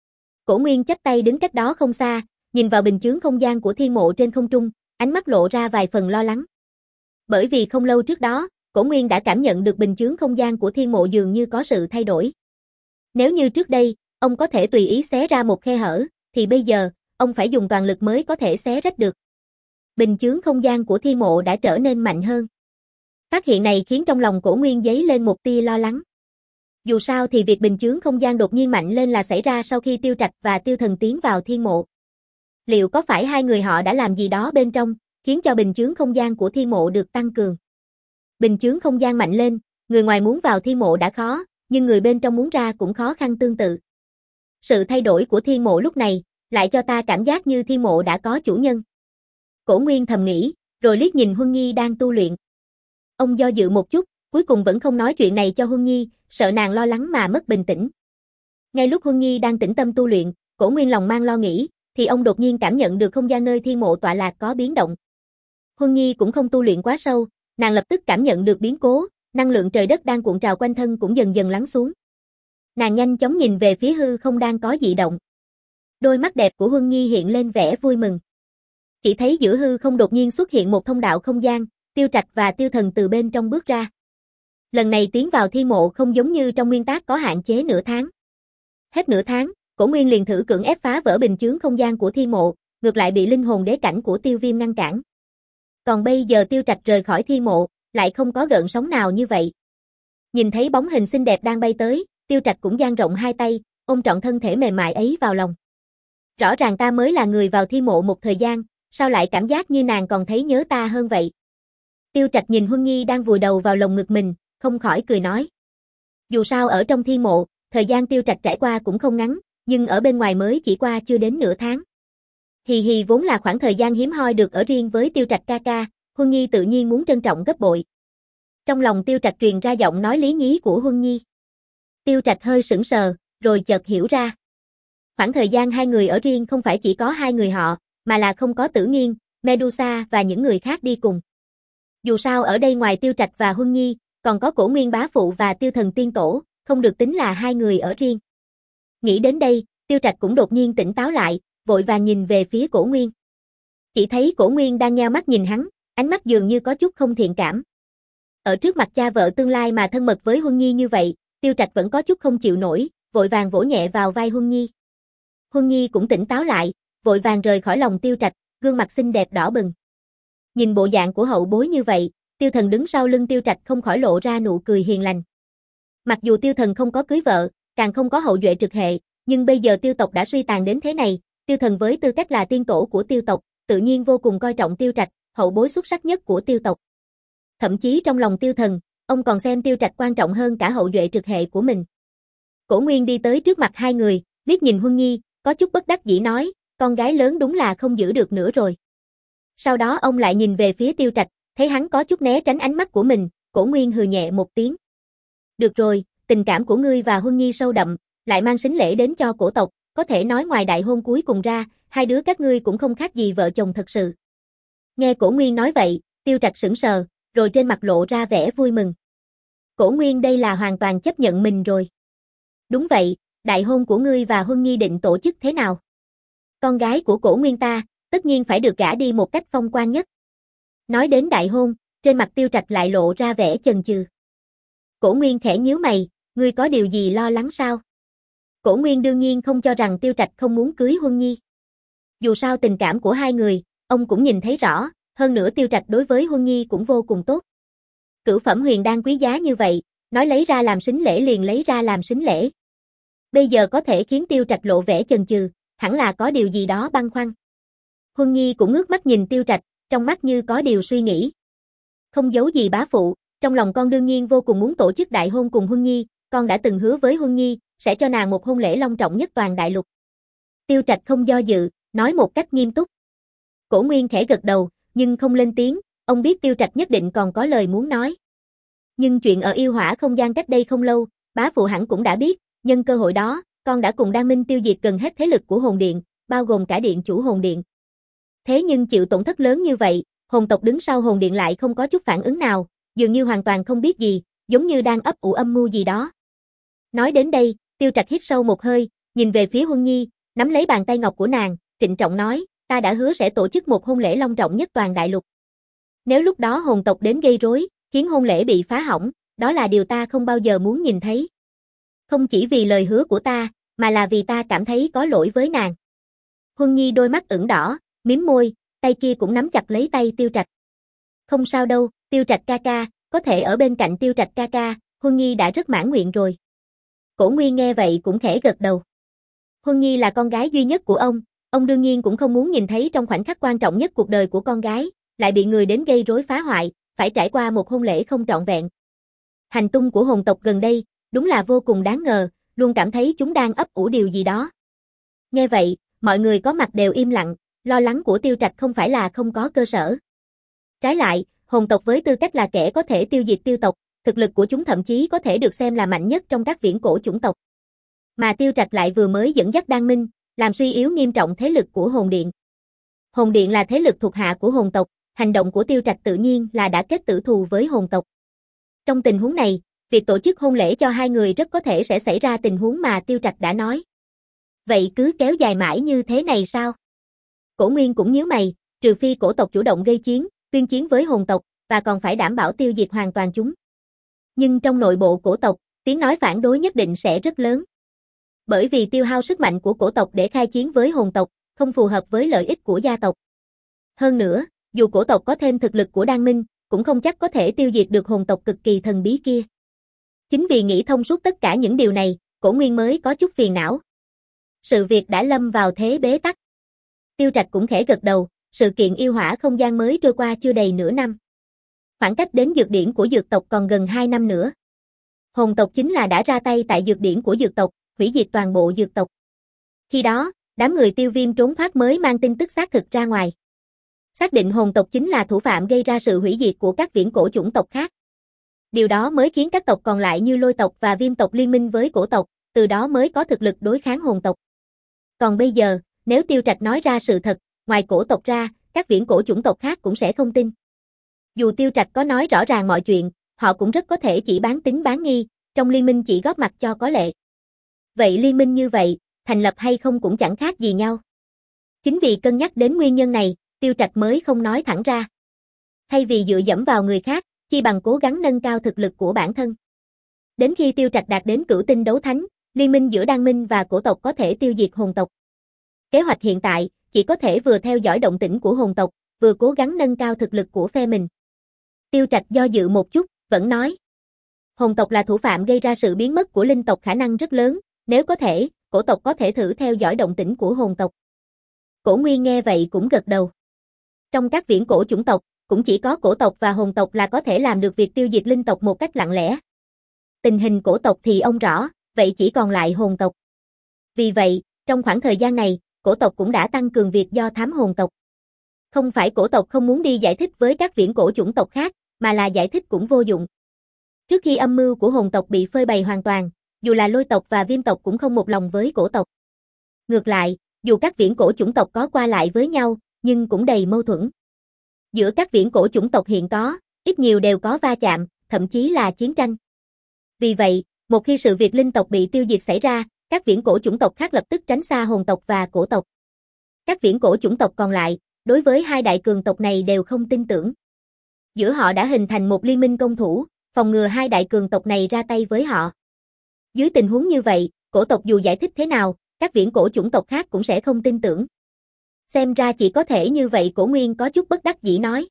Cổ Nguyên chắp tay đứng cách đó không xa, nhìn vào bình chướng không gian của thiên mộ trên không trung, ánh mắt lộ ra vài phần lo lắng. Bởi vì không lâu trước đó, Cổ Nguyên đã cảm nhận được bình chướng không gian của thiên mộ dường như có sự thay đổi. Nếu như trước đây, ông có thể tùy ý xé ra một khe hở, thì bây giờ, ông phải dùng toàn lực mới có thể xé rách được. Bình chướng không gian của thiên mộ đã trở nên mạnh hơn. Phát hiện này khiến trong lòng Cổ Nguyên dấy lên một tia lo lắng. Dù sao thì việc bình chướng không gian đột nhiên mạnh lên là xảy ra sau khi Tiêu Trạch và Tiêu Thần tiến vào thiên mộ. Liệu có phải hai người họ đã làm gì đó bên trong, khiến cho bình chướng không gian của thiên mộ được tăng cường? Bình chướng không gian mạnh lên, người ngoài muốn vào thiên mộ đã khó, nhưng người bên trong muốn ra cũng khó khăn tương tự. Sự thay đổi của thiên mộ lúc này, lại cho ta cảm giác như thiên mộ đã có chủ nhân. Cổ Nguyên thầm nghĩ, rồi liếc nhìn Huân Nhi đang tu luyện. Ông do dự một chút, cuối cùng vẫn không nói chuyện này cho Huân Nhi, sợ nàng lo lắng mà mất bình tĩnh. Ngay lúc Huân Nhi đang tĩnh tâm tu luyện, Cổ Nguyên lòng mang lo nghĩ, thì ông đột nhiên cảm nhận được không gian nơi thiên mộ tọa lạc có biến động. Huân Nhi cũng không tu luyện quá sâu, nàng lập tức cảm nhận được biến cố, năng lượng trời đất đang cuộn trào quanh thân cũng dần dần lắng xuống. Nàng nhanh chóng nhìn về phía hư không đang có dị động. Đôi mắt đẹp của Huân Nhi hiện lên vẻ vui mừng. Chỉ thấy giữa hư không đột nhiên xuất hiện một thông đạo không gian, Tiêu Trạch và Tiêu Thần từ bên trong bước ra. Lần này tiến vào thiên mộ không giống như trong nguyên tắc có hạn chế nửa tháng. Hết nửa tháng, Cổ Nguyên liền thử cưỡng ép phá vỡ bình chướng không gian của thiên mộ, ngược lại bị linh hồn đế cảnh của Tiêu Viêm ngăn cản. Còn bây giờ Tiêu Trạch rời khỏi thiên mộ, lại không có gợn sóng nào như vậy. Nhìn thấy bóng hình xinh đẹp đang bay tới, Tiêu Trạch cũng dang rộng hai tay, ôm trọn thân thể mềm mại ấy vào lòng. Rõ ràng ta mới là người vào thiên mộ một thời gian, sao lại cảm giác như nàng còn thấy nhớ ta hơn vậy? Tiêu Trạch nhìn Huân Nhi đang vùi đầu vào lồng ngực mình, không khỏi cười nói. Dù sao ở trong thiên mộ, thời gian Tiêu Trạch trải qua cũng không ngắn, nhưng ở bên ngoài mới chỉ qua chưa đến nửa tháng. Hì hì vốn là khoảng thời gian hiếm hoi được ở riêng với Tiêu Trạch ca ca, Huân Nhi tự nhiên muốn trân trọng gấp bội. Trong lòng Tiêu Trạch truyền ra giọng nói lý nhí của Huân Nhi. Tiêu Trạch hơi sững sờ, rồi chợt hiểu ra. Khoảng thời gian hai người ở riêng không phải chỉ có hai người họ, mà là không có Tử Nghiên, Medusa và những người khác đi cùng. Dù sao ở đây ngoài Tiêu Trạch và Huân Nhi, còn có Cổ Nguyên bá phụ và Tiêu Thần tiên tổ, không được tính là hai người ở riêng. Nghĩ đến đây, Tiêu Trạch cũng đột nhiên tỉnh táo lại, vội vàng nhìn về phía Cổ Nguyên. Chỉ thấy Cổ Nguyên đang nheo mắt nhìn hắn, ánh mắt dường như có chút không thiện cảm. Ở trước mặt cha vợ tương lai mà thân mật với Huân Nhi như vậy, Tiêu Trạch vẫn có chút không chịu nổi, vội vàng vỗ nhẹ vào vai Huân Nhi. Huân Nhi cũng tỉnh táo lại, vội vàng rời khỏi lòng Tiêu Trạch, gương mặt xinh đẹp đỏ bừng. Nhìn bộ dạng của hậu bối như vậy, Tiêu Thần đứng sau lưng Tiêu Trạch không khỏi lộ ra nụ cười hiền lành. Mặc dù Tiêu Thần không có cưới vợ, càng không có hậu duệ trực hệ, nhưng bây giờ Tiêu tộc đã suy tàn đến thế này, Tiêu Thần với tư cách là tiên tổ của Tiêu tộc, tự nhiên vô cùng coi trọng Tiêu Trạch, hậu bối xuất sắc nhất của Tiêu tộc. Thậm chí trong lòng Tiêu Thần, ông còn xem Tiêu Trạch quan trọng hơn cả hậu duệ trực hệ của mình. Cổ Nguyên đi tới trước mặt hai người, liếc nhìn Huân Nhi, có chút bất đắc dĩ nói, con gái lớn đúng là không giữ được nữa rồi. Sau đó ông lại nhìn về phía Tiêu Trạch, thấy hắn có chút né tránh ánh mắt của mình, Cổ Nguyên hừ nhẹ một tiếng. Được rồi, tình cảm của ngươi và Huân Nhi sâu đậm, lại mang sính lễ đến cho cổ tộc, có thể nói ngoài đại hôn cuối cùng ra, hai đứa các ngươi cũng không khác gì vợ chồng thật sự. Nghe Cổ Nguyên nói vậy, Tiêu Trạch sững sờ, rồi trên mặt lộ ra vẻ vui mừng. Cổ Nguyên đây là hoàn toàn chấp nhận mình rồi. Đúng vậy, đại hôn của ngươi và Huân Nhi định tổ chức thế nào? Con gái của Cổ Nguyên ta, tất nhiên phải được gả đi một cách phong quang nhất. Nói đến đại hôn, trên mặt Tiêu Trạch lại lộ ra vẻ chần chừ. Cổ Nguyên khẽ nhíu mày, ngươi có điều gì lo lắng sao? Cổ Nguyên đương nhiên không cho rằng Tiêu Trạch không muốn cưới Huân Nhi. Dù sao tình cảm của hai người, ông cũng nhìn thấy rõ, hơn nữa Tiêu Trạch đối với Huân Nhi cũng vô cùng tốt. Cửu phẩm huyền đan quý giá như vậy, nói lấy ra làm sính lễ liền lấy ra làm sính lễ. Bây giờ có thể khiến Tiêu Trạch lộ vẻ chần chừ, hẳn là có điều gì đó băn khoăn. Huân Nhi cũng ngước mắt nhìn Tiêu Trạch, trong mắt như có điều suy nghĩ. Không giấu gì bá phụ, trong lòng con đương nhiên vô cùng muốn tổ chức đại hôn cùng Huân Nhi, con đã từng hứa với Huân Nhi, sẽ cho nàng một hôn lễ long trọng nhất toàn đại lục. Tiêu Trạch không do dự, nói một cách nghiêm túc. Cổ Nguyên khẽ gật đầu, nhưng không lên tiếng, ông biết Tiêu Trạch nhất định còn có lời muốn nói. Nhưng chuyện ở yêu hỏa không gian cách đây không lâu, bá phụ hẳn cũng đã biết, nhân cơ hội đó, con đã cùng Đan Minh tiêu diệt gần hết thế lực của hồn điện, bao gồm cả điện chủ hồn điện. Thế nhưng chịu tổn thất lớn như vậy, hồn tộc đứng sau hồn điện lại không có chút phản ứng nào, dường như hoàn toàn không biết gì, giống như đang ấp ủ âm mưu gì đó. Nói đến đây, Tiêu Trạch hít sâu một hơi, nhìn về phía Huân Nhi, nắm lấy bàn tay ngọc của nàng, trịnh trọng nói, ta đã hứa sẽ tổ chức một hôn lễ long trọng nhất toàn đại lục. Nếu lúc đó hồn tộc đến gây rối, khiến hôn lễ bị phá hỏng, đó là điều ta không bao giờ muốn nhìn thấy. Không chỉ vì lời hứa của ta, mà là vì ta cảm thấy có lỗi với nàng. Huân Nhi đôi mắt ửng đỏ, mím môi, tay kia cũng nắm chặt lấy tay Tiêu Trạch. Không sao đâu, Tiêu Trạch ca ca, có thể ở bên cạnh Tiêu Trạch ca ca, Huân Nhi đã rất mãn nguyện rồi. Cổ Nguyên nghe vậy cũng khẽ gật đầu. Huân Nhi là con gái duy nhất của ông, ông đương nhiên cũng không muốn nhìn thấy trong khoảnh khắc quan trọng nhất cuộc đời của con gái, lại bị người đến gây rối phá hoại, phải trải qua một hôn lễ không trọn vẹn. Hành tung của hồn tộc gần đây, đúng là vô cùng đáng ngờ, luôn cảm thấy chúng đang ấp ủ điều gì đó. Nghe vậy, mọi người có mặt đều im lặng, lo lắng của Tiêu Trạch không phải là không có cơ sở. Trái lại, hồn tộc với tư cách là kẻ có thể tiêu diệt tiêu tộc, thực lực của chúng thậm chí có thể được xem là mạnh nhất trong các viễn cổ chủng tộc. Mà Tiêu Trạch lại vừa mới dẫn dắt Đan Minh, làm suy yếu nghiêm trọng thế lực của Hồn Điện. Hồn Điện là thế lực thuộc hạ của hồn tộc, hành động của Tiêu Trạch tự nhiên là đã kết tử thù với hồn tộc. Trong tình huống này, việc tổ chức hôn lễ cho hai người rất có thể sẽ xảy ra tình huống mà Tiêu Trạch đã nói. Vậy cứ kéo dài mãi như thế này sao? Cổ Nguyên cũng nhíu mày, trừ phi cổ tộc chủ động gây chiến, tuyên chiến với hồn tộc, và còn phải đảm bảo tiêu diệt hoàn toàn chúng. Nhưng trong nội bộ cổ tộc, tiếng nói phản đối nhất định sẽ rất lớn. Bởi vì tiêu hao sức mạnh của cổ tộc để khai chiến với hồn tộc, không phù hợp với lợi ích của gia tộc. Hơn nữa, dù cổ tộc có thêm thực lực của Đan Minh, cũng không chắc có thể tiêu diệt được hồn tộc cực kỳ thần bí kia. Chính vì nghĩ thông suốt tất cả những điều này, Cổ Nguyên mới có chút phiền não. Sự việc đã lâm vào thế bế tắc. Tiêu Trạch cũng khẽ gật đầu, sự kiện yêu hỏa không gian mới trôi qua chưa đầy nửa năm. Khoảng cách đến dược điển của dược tộc còn gần hai năm nữa. Hồn tộc chính là đã ra tay tại dược điển của dược tộc, hủy diệt toàn bộ dược tộc. Khi đó, đám người Tiêu Viêm trốn thoát mới mang tin tức xác thực ra ngoài. Xác định hồn tộc chính là thủ phạm gây ra sự hủy diệt của các viễn cổ chủng tộc khác. Điều đó mới khiến các tộc còn lại như Lôi tộc và Viêm tộc liên minh với cổ tộc, từ đó mới có thực lực đối kháng hồn tộc. Còn bây giờ, nếu Tiêu Trạch nói ra sự thật, ngoài cổ tộc ra, các viễn cổ chủng tộc khác cũng sẽ không tin. Dù Tiêu Trạch có nói rõ ràng mọi chuyện, họ cũng rất có thể chỉ bán tín bán nghi, trong liên minh chỉ góp mặt cho có lệ. Vậy liên minh như vậy, thành lập hay không cũng chẳng khác gì nhau. Chính vì cân nhắc đến nguyên nhân này, Tiêu Trạch mới không nói thẳng ra. Thay vì dựa dẫm vào người khác, chi bằng cố gắng nâng cao thực lực của bản thân. Đến khi Tiêu Trạch đạt đến cửu tinh đấu thánh, liên minh giữa Đan Minh và cổ tộc có thể tiêu diệt hồn tộc. Kế hoạch hiện tại, chỉ có thể vừa theo dõi động tĩnh của hồn tộc, vừa cố gắng nâng cao thực lực của phe mình. Tiêu Trạch do dự một chút, vẫn nói. Hồn tộc là thủ phạm gây ra sự biến mất của linh tộc khả năng rất lớn, nếu có thể, cổ tộc có thể thử theo dõi động tĩnh của hồn tộc. Cổ Nguyên nghe vậy cũng gật đầu. Trong các viễn cổ chủng tộc, cũng chỉ có cổ tộc và hồn tộc là có thể làm được việc tiêu diệt linh tộc một cách lặng lẽ. Tình hình cổ tộc thì ông rõ, vậy chỉ còn lại hồn tộc. Vì vậy, trong khoảng thời gian này, cổ tộc cũng đã tăng cường việc do thám hồn tộc. Không phải cổ tộc không muốn đi giải thích với các viễn cổ chủng tộc khác, mà là giải thích cũng vô dụng. Trước khi âm mưu của hồn tộc bị phơi bày hoàn toàn, dù là Lôi tộc và Viêm tộc cũng không một lòng với cổ tộc. Ngược lại, dù các viễn cổ chủng tộc có qua lại với nhau, nhưng cũng đầy mâu thuẫn. Giữa các viễn cổ chủng tộc hiện có, ít nhiều đều có va chạm, thậm chí là chiến tranh. Vì vậy, một khi sự việc linh tộc bị tiêu diệt xảy ra, các viễn cổ chủng tộc khác lập tức tránh xa hồn tộc và cổ tộc. Các viễn cổ chủng tộc còn lại, đối với hai đại cường tộc này đều không tin tưởng. Giữa họ đã hình thành một liên minh công thủ, phòng ngừa hai đại cường tộc này ra tay với họ. Dưới tình huống như vậy, cổ tộc dù giải thích thế nào, các viễn cổ chủng tộc khác cũng sẽ không tin tưởng. Xem ra chỉ có thể như vậy. Cổ Nguyên có chút bất đắc dĩ nói.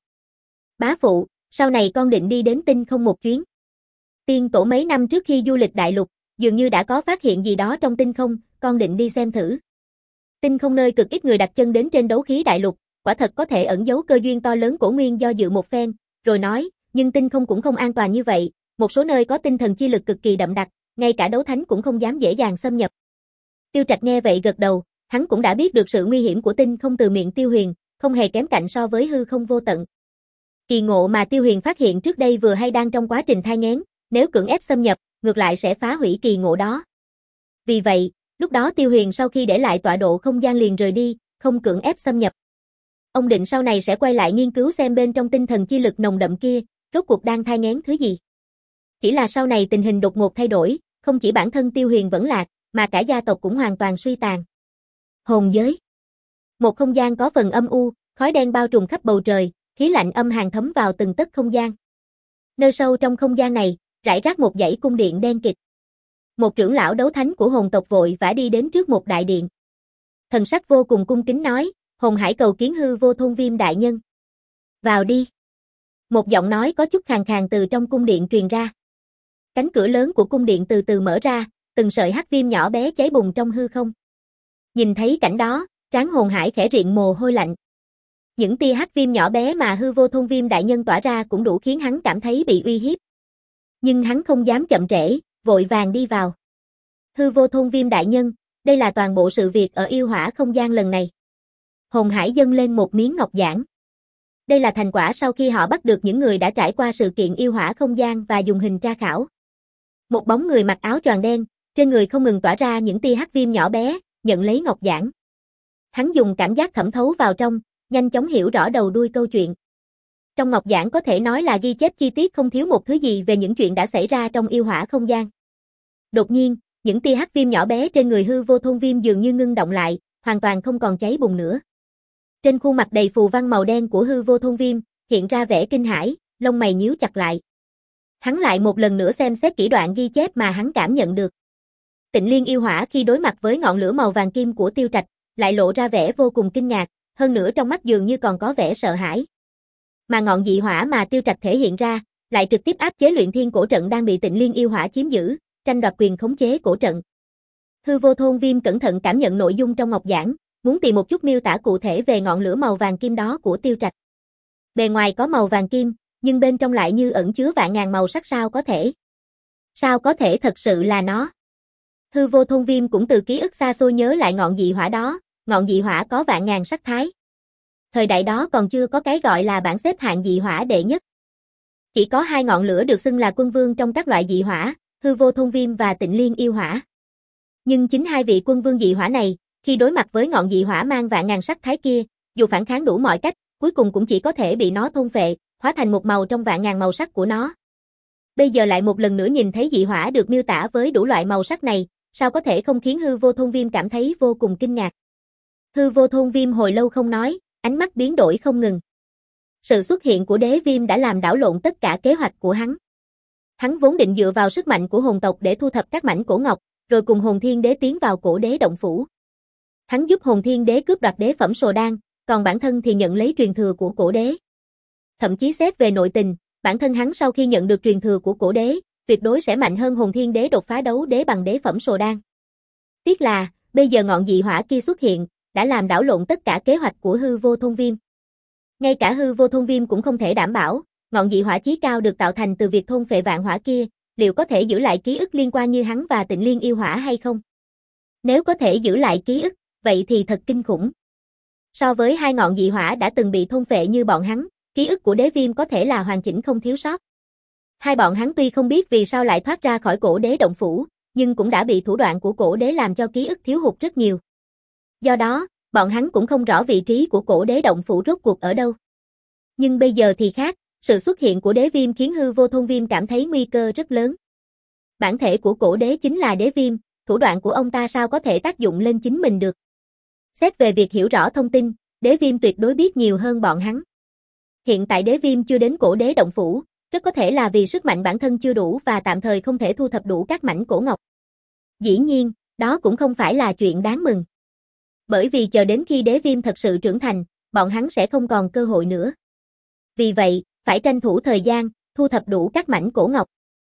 Bá phụ, sau này con định đi đến tinh không một chuyến. Tiên tổ mấy năm trước khi du lịch đại lục, dường như đã có phát hiện gì đó trong tinh không, con định đi xem thử. Tinh không nơi cực ít người đặt chân đến trên đấu khí đại lục, quả thật có thể ẩn giấu cơ duyên to lớn. Cổ Nguyên do dự một phen, rồi nói, nhưng tinh không cũng không an toàn như vậy, một số nơi có tinh thần chi lực cực kỳ đậm đặc, ngay cả đấu thánh cũng không dám dễ dàng xâm nhập. Tiêu Trạch nghe vậy gật đầu, hắn cũng đã biết được sự nguy hiểm của tinh không từ miệng Tiêu Huyền, không hề kém cạnh so với hư không vô tận. Kỳ ngộ mà Tiêu Huyền phát hiện trước đây vừa hay đang trong quá trình thai nghén, nếu cưỡng ép xâm nhập, ngược lại sẽ phá hủy kỳ ngộ đó. Vì vậy, lúc đó Tiêu Huyền sau khi để lại tọa độ không gian liền rời đi, không cưỡng ép xâm nhập. Ông định sau này sẽ quay lại nghiên cứu xem bên trong tinh thần chi lực nồng đậm kia, rốt cuộc đang thai nghén thứ gì. Chỉ là sau này tình hình đột ngột thay đổi, không chỉ bản thân Tiêu Huyền vẫn lạc, mà cả gia tộc cũng hoàn toàn suy tàn. Hồn giới. Một không gian có phần âm u, khói đen bao trùm khắp bầu trời, khí lạnh âm hàn thấm vào từng tấc không gian. Nơi sâu trong không gian này, rải rác một dãy cung điện đen kịt. Một trưởng lão đấu thánh của hồn tộc vội vã đi đến trước một đại điện. Thần sắc vô cùng cung kính nói, Hồn Hải cầu kiến Hư Vô Thôn Viêm đại nhân. Vào đi. Một giọng nói có chút khàn khàn từ trong cung điện truyền ra. Cánh cửa lớn của cung điện từ từ mở ra, từng sợi hắc viêm nhỏ bé cháy bùng trong hư không. Nhìn thấy cảnh đó, trán Hồn Hải khẽ riện mồ hôi lạnh. Những tia hắc viêm nhỏ bé mà Hư Vô Thôn Viêm đại nhân tỏa ra cũng đủ khiến hắn cảm thấy bị uy hiếp. Nhưng hắn không dám chậm trễ, vội vàng đi vào. Hư Vô Thôn Viêm đại nhân, đây là toàn bộ sự việc ở yêu hỏa không gian lần này. Hồn Hải dâng lên một miếng ngọc giản. Đây là thành quả sau khi họ bắt được những người đã trải qua sự kiện yêu hỏa không gian và dùng hình tra khảo. Một bóng người mặc áo choàng đen, trên người không ngừng tỏa ra những tia hắc viêm nhỏ bé, nhận lấy ngọc giản. Hắn dùng cảm giác thẩm thấu vào trong, nhanh chóng hiểu rõ đầu đuôi câu chuyện. Trong ngọc giản có thể nói là ghi chép chi tiết không thiếu một thứ gì về những chuyện đã xảy ra trong yêu hỏa không gian. Đột nhiên, những tia hắc viêm nhỏ bé trên người Hư Vô Thôn Viêm dường như ngưng động lại, hoàn toàn không còn cháy bùng nữa. Trên khuôn mặt đầy phù văn màu đen của Hư Vô Thôn Viêm, hiện ra vẻ kinh hãi, lông mày nhíu chặt lại. Hắn lại một lần nữa xem xét kỹ đoạn ghi chép mà hắn cảm nhận được. Tịnh Liên yêu hỏa khi đối mặt với ngọn lửa màu vàng kim của Tiêu Trạch, lại lộ ra vẻ vô cùng kinh ngạc, hơn nữa trong mắt dường như còn có vẻ sợ hãi. Mà ngọn dị hỏa mà Tiêu Trạch thể hiện ra, lại trực tiếp áp chế Luyện Thiên cổ trận đang bị Tịnh Liên yêu hỏa chiếm giữ, tranh đoạt quyền khống chế cổ trận. Hư Vô Thôn Viêm cẩn thận cảm nhận nội dung trong ngọc giản, muốn tìm một chút miêu tả cụ thể về ngọn lửa màu vàng kim đó của Tiêu Trạch. Bề ngoài có màu vàng kim, nhưng bên trong lại như ẩn chứa vạn ngàn màu sắc, sao có thể? Sao có thể thật sự là nó? Hư Vô Thôn Viêm cũng từ ký ức xa xôi nhớ lại ngọn dị hỏa đó, ngọn dị hỏa có vạn ngàn sắc thái. Thời đại đó còn chưa có cái gọi là bảng xếp hạng dị hỏa đệ nhất. Chỉ có hai ngọn lửa được xưng là quân vương trong các loại dị hỏa, Hư Vô Thôn Viêm và Tịnh Liên yêu hỏa. Nhưng chính hai vị quân vương dị hỏa này, khi đối mặt với ngọn dị hỏa mang vạn ngàn sắc thái kia, dù phản kháng đủ mọi cách, cuối cùng cũng chỉ có thể bị nó thôn phệ, hóa thành một màu trong vạn ngàn màu sắc của nó. Bây giờ lại một lần nữa nhìn thấy dị hỏa được miêu tả với đủ loại màu sắc này, sao có thể không khiến Hư Vô Thôn Viêm cảm thấy vô cùng kinh ngạc. Hư Vô Thôn Viêm hồi lâu không nói, ánh mắt biến đổi không ngừng. Sự xuất hiện của Đế Viêm đã làm đảo lộn tất cả kế hoạch của hắn. Hắn vốn định dựa vào sức mạnh của hồn tộc để thu thập các mảnh cổ ngọc, rồi cùng Hồn Thiên Đế tiến vào cổ đế động phủ. Hắn giúp Hồn Thiên Đế cướp đoạt đế phẩm Sồ Đan, còn bản thân thì nhận lấy truyền thừa của cổ đế. Thậm chí xét về nội tình, bản thân hắn sau khi nhận được truyền thừa của cổ đế, tuyệt đối sẽ mạnh hơn Hồn Thiên Đế đột phá đấu đế bằng đế phẩm Sồ Đan. Tiếc là, bây giờ ngọn dị hỏa kia xuất hiện, đã làm đảo lộn tất cả kế hoạch của Hư Vô Thôn Viêm. Ngay cả Hư Vô Thôn Viêm cũng không thể đảm bảo, ngọn dị hỏa chí cao được tạo thành từ việc thôn phệ vạn hỏa kia, liệu có thể giữ lại ký ức liên quan như hắn và Tịnh Liên yêu hỏa hay không? Nếu có thể giữ lại ký ức, vậy thì thật kinh khủng. So với hai ngọn dị hỏa đã từng bị thôn phệ như bọn hắn, ký ức của Đế Viêm có thể là hoàn chỉnh không thiếu sót. Hai bọn hắn tuy không biết vì sao lại thoát ra khỏi cổ đế động phủ, nhưng cũng đã bị thủ đoạn của cổ đế làm cho ký ức thiếu hụt rất nhiều. Do đó, bọn hắn cũng không rõ vị trí của cổ đế động phủ rốt cuộc ở đâu. Nhưng bây giờ thì khác, sự xuất hiện của Đế Viêm khiến Hư Vô Thôn Viêm cảm thấy nguy cơ rất lớn. Bản thể của cổ đế chính là Đế Viêm, thủ đoạn của ông ta sao có thể tác dụng lên chính mình được. Xét về việc hiểu rõ thông tin, Đế Viêm tuyệt đối biết nhiều hơn bọn hắn. Hiện tại Đế Viêm chưa đến cổ đế động phủ, rất có thể là vì sức mạnh bản thân chưa đủ và tạm thời không thể thu thập đủ các mảnh cổ ngọc. Dĩ nhiên, đó cũng không phải là chuyện đáng mừng. Bởi vì chờ đến khi Đế Viêm thật sự trưởng thành, bọn hắn sẽ không còn cơ hội nữa. Vì vậy, phải tranh thủ thời gian, thu thập đủ các mảnh cổ ngọc.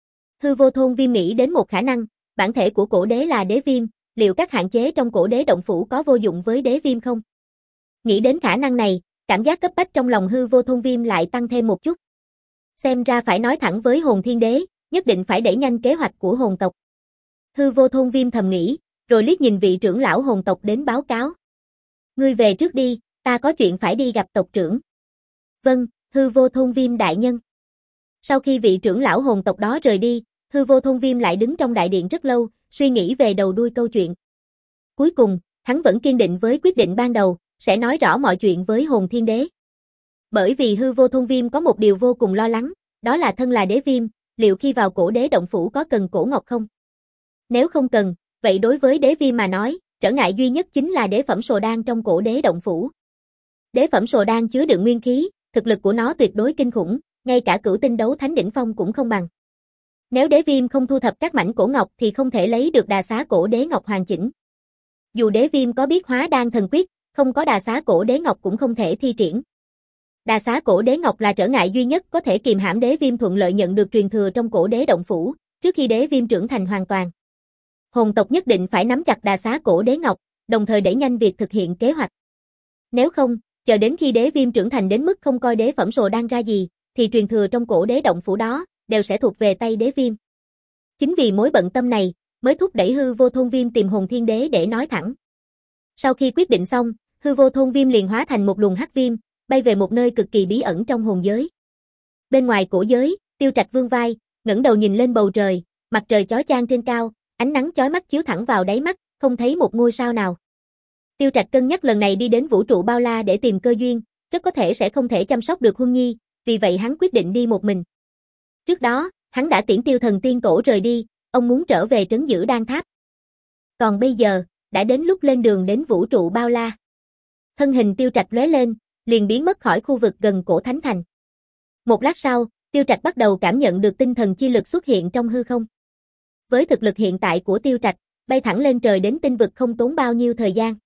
Hư Vô Thôn Viêm nghĩ đến một khả năng, bản thể của cổ đế là Đế Viêm, liệu các hạn chế trong cổ đế động phủ có vô dụng với Đế Viêm không? Nghĩ đến khả năng này, cảm giác cấp bách trong lòng Hư Vô Thôn Viêm lại tăng thêm một chút. Xem ra phải nói thẳng với Hồn Thiên Đế, nhất định phải đẩy nhanh kế hoạch của hồn tộc. Hư Vô Thôn Viêm thầm nghĩ, rồi liếc nhìn vị trưởng lão hồn tộc đến báo cáo. Ngươi về trước đi, ta có chuyện phải đi gặp tộc trưởng. Vâng, Hư Vô Thôn Viêm đại nhân. Sau khi vị trưởng lão hồn tộc đó rời đi, Hư Vô Thôn Viêm lại đứng trong đại điện rất lâu, suy nghĩ về đầu đuôi câu chuyện. Cuối cùng, hắn vẫn kiên định với quyết định ban đầu, sẽ nói rõ mọi chuyện với Hồn Thiên Đế. Bởi vì Hư Vô Thôn Viêm có một điều vô cùng lo lắng, đó là thân là Đế Viêm, liệu khi vào cổ đế động phủ có cần cổ ngọc không? Nếu không cần, vậy đối với đế viêm mà nói, trở ngại duy nhất chính là đế phẩm sồ đan trong cổ đế động phủ. Đế phẩm sồ đan chứa đựng nguyên khí, thực lực của nó tuyệt đối kinh khủng, ngay cả cửu tinh đấu thánh đỉnh phong cũng không bằng. Nếu đế viêm không thu thập các mảnh cổ ngọc thì không thể lấy được đà xá cổ đế ngọc hoàn chỉnh. Dù đế viêm có biết hóa đan thần quyết, không có đà xá cổ đế ngọc cũng không thể thi triển. Đà xá cổ đế ngọc là trở ngại duy nhất có thể kiềm hãm đế viêm thuận lợi nhận được truyền thừa trong cổ đế động phủ, trước khi đế viêm trưởng thành hoàn toàn. Hồn tộc nhất định phải nắm chặt đà xá cổ đế ngọc, đồng thời đẩy nhanh việc thực hiện kế hoạch. Nếu không, chờ đến khi đế viêm trưởng thành đến mức không coi đế phẩm sồ đan ra gì, thì truyền thừa trong cổ đế động phủ đó đều sẽ thuộc về tay đế viêm. Chính vì mối bận tâm này, mới thúc đẩy hư vô thôn viêm tìm hồn thiên đế để nói thẳng. Sau khi quyết định xong, hư vô thôn viêm liền hóa thành một luồng hắc viêm, bay về một nơi cực kỳ bí ẩn trong hồn giới. Bên ngoài cổ giới, Tiêu Trạch vươn vai, ngẩng đầu nhìn lên bầu trời, mặt trời chói chang trên cao, ánh nắng chói mắt chiếu thẳng vào đáy mắt, không thấy một ngôi sao nào. Tiêu Trạch cân nhắc lần này đi đến vũ trụ bao la để tìm cơ duyên, rất có thể sẽ không thể chăm sóc được Huân Nhi, vì vậy hắn quyết định đi một mình. Trước đó, hắn đã tiễn Tiêu Thần Tiên Tổ rời đi, ông muốn trở về trấn giữ đan tháp. Còn bây giờ, đã đến lúc lên đường đến vũ trụ bao la. Thân hình Tiêu Trạch lóe lên, liền biến mất khỏi khu vực gần cổ thánh thành. Một lát sau, Tiêu Trạch bắt đầu cảm nhận được tinh thần chi lực xuất hiện trong hư không. Với thực lực hiện tại của Tiêu Trạch, bay thẳng lên trời đến tinh vực không tốn bao nhiêu thời gian.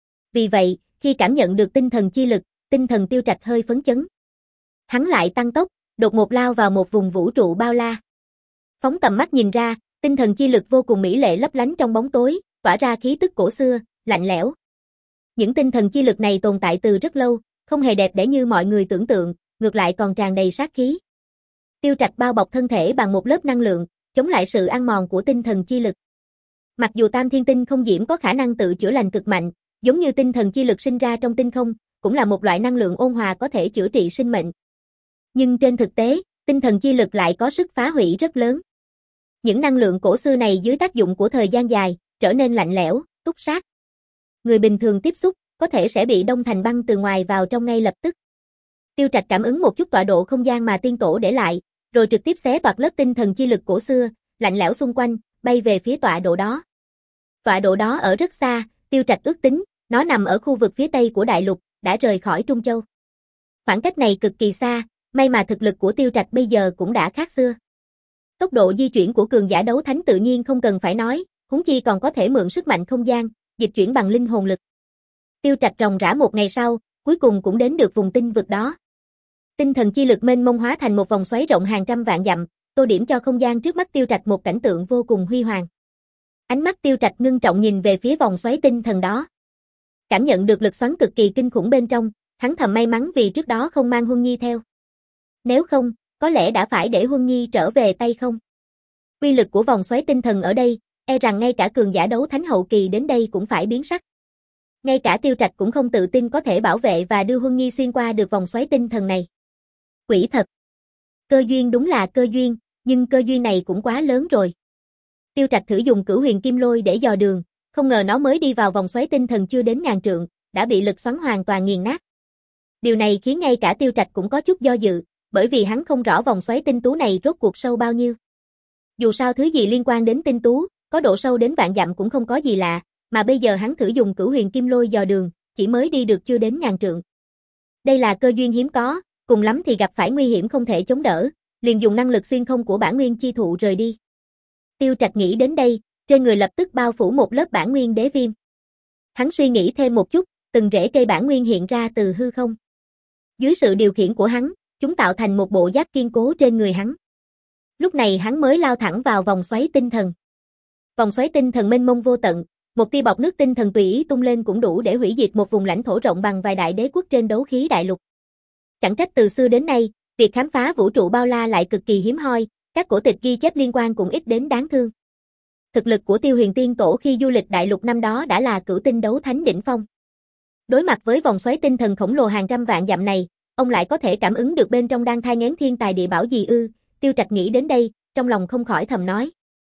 Vì vậy, khi cảm nhận được tinh thần chi lực, tinh thần Tiêu Trạch hơi phấn chấn. Hắn lại tăng tốc, đột ngột lao vào một vùng vũ trụ bao la. Phóng tầm mắt nhìn ra, tinh thần chi lực vô cùng mỹ lệ lấp lánh trong bóng tối, tỏa ra khí tức cổ xưa, lạnh lẽo. Những tinh thần chi lực này tồn tại từ rất lâu, không hề đẹp đẽ như mọi người tưởng tượng, ngược lại còn tràn đầy sát khí. Tiêu Trạch bao bọc thân thể bằng một lớp năng lượng, chống lại sự ăn mòn của tinh thần chi lực. Mặc dù Tam Thiên Tinh không diễm có khả năng tự chữa lành cực mạnh, giống như tinh thần chi lực sinh ra trong tinh không, cũng là một loại năng lượng ôn hòa có thể chữa trị sinh mệnh. Nhưng trên thực tế, tinh thần chi lực lại có sức phá hủy rất lớn. Những năng lượng cổ xưa này dưới tác dụng của thời gian dài, trở nên lạnh lẽo, túc sát. Người bình thường tiếp xúc, có thể sẽ bị đông thành băng từ ngoài vào trong ngay lập tức. Tiêu Trạch cảm ứng một chút tọa độ không gian mà tiên tổ để lại, rồi trực tiếp xé toạc lớp tinh thần chi lực cổ xưa, lạnh lẽo xung quanh, bay về phía tọa độ đó. Tọa độ đó ở rất xa, Tiêu Trạch ước tính, nó nằm ở khu vực phía tây của đại lục, đã rời khỏi Trung Châu. Khoảng cách này cực kỳ xa, may mà thực lực của Tiêu Trạch bây giờ cũng đã khác xưa. Tốc độ di chuyển của cường giả đấu thánh tự nhiên không cần phải nói, huống chi còn có thể mượn sức mạnh không gian, dịch chuyển bằng linh hồn lực. Tiêu Trạch ròng rã một ngày sau, cuối cùng cũng đến được vùng tinh vực đó. Tinh thần chi lực mênh mông hóa thành một vòng xoáy rộng hàng trăm vạn dặm, tô điểm cho không gian trước mắt Tiêu Trạch một cảnh tượng vô cùng huy hoàng. Ánh mắt Tiêu Trạch ngưng trọng nhìn về phía vòng xoáy tinh thần đó. Cảm nhận được lực xoắn cực kỳ kinh khủng bên trong, hắn thầm may mắn vì trước đó không mang Huân Nhi theo. Nếu không, có lẽ đã phải để Huân Nhi trở về tay không. Uy lực của vòng xoáy tinh thần ở đây, e rằng ngay cả cường giả đấu thánh hậu kỳ đến đây cũng phải biến sắc. Ngay cả Tiêu Trạch cũng không tự tin có thể bảo vệ và đưa Huân Nhi xuyên qua được vòng xoáy tinh thần này. Quỷ thật. Cơ duyên đúng là cơ duyên, nhưng cơ duyên này cũng quá lớn rồi. Tiêu Trạch thử dùng Cửu Huyền Kim Lôi để dò đường, không ngờ nó mới đi vào vòng xoáy tinh thần chưa đến ngàn trượng, đã bị lực xoắn hoàn toàn nghiền nát. Điều này khiến ngay cả Tiêu Trạch cũng có chút do dự, bởi vì hắn không rõ vòng xoáy tinh tú này rốt cuộc sâu bao nhiêu. Dù sao thứ gì liên quan đến tinh tú, có độ sâu đến vạn dặm cũng không có gì lạ, mà bây giờ hắn thử dùng Cửu Huyền Kim Lôi dò đường, chỉ mới đi được chưa đến ngàn trượng. Đây là cơ duyên hiếm có, cùng lắm thì gặp phải nguy hiểm không thể chống đỡ, liền dùng năng lực xuyên không của bản nguyên chi thụ rời đi. Tiêu Trạch nghĩ đến đây, trên người lập tức bao phủ một lớp bản nguyên đế viêm. Hắn suy nghĩ thêm một chút, từng rễ cây bản nguyên hiện ra từ hư không. Dưới sự điều khiển của hắn, chúng tạo thành một bộ giáp kiên cố trên người hắn. Lúc này hắn mới lao thẳng vào vòng xoáy tinh thần. Vòng xoáy tinh thần mênh mông vô tận, một tia bọt nước tinh thần tùy ý tung lên cũng đủ để hủy diệt một vùng lãnh thổ rộng bằng vài đại đế quốc trên đấu khí đại lục. Chẳng trách từ xưa đến nay, việc khám phá vũ trụ bao la lại cực kỳ hiếm hoi, các cổ tịch ghi chép liên quan cũng ít đến đáng thương. Thực lực của Tiêu Huyền Tiên Tổ khi du lịch đại lục năm đó đã là cửu tinh đấu thánh đỉnh phong. Đối mặt với vòng xoáy tinh thần khổng lồ hàng trăm vạn dặm này, ông lại có thể cảm ứng được bên trong đang thai nghén thiên tài địa bảo gì ư? Tiêu Trạch nghĩ đến đây, trong lòng không khỏi thầm nói.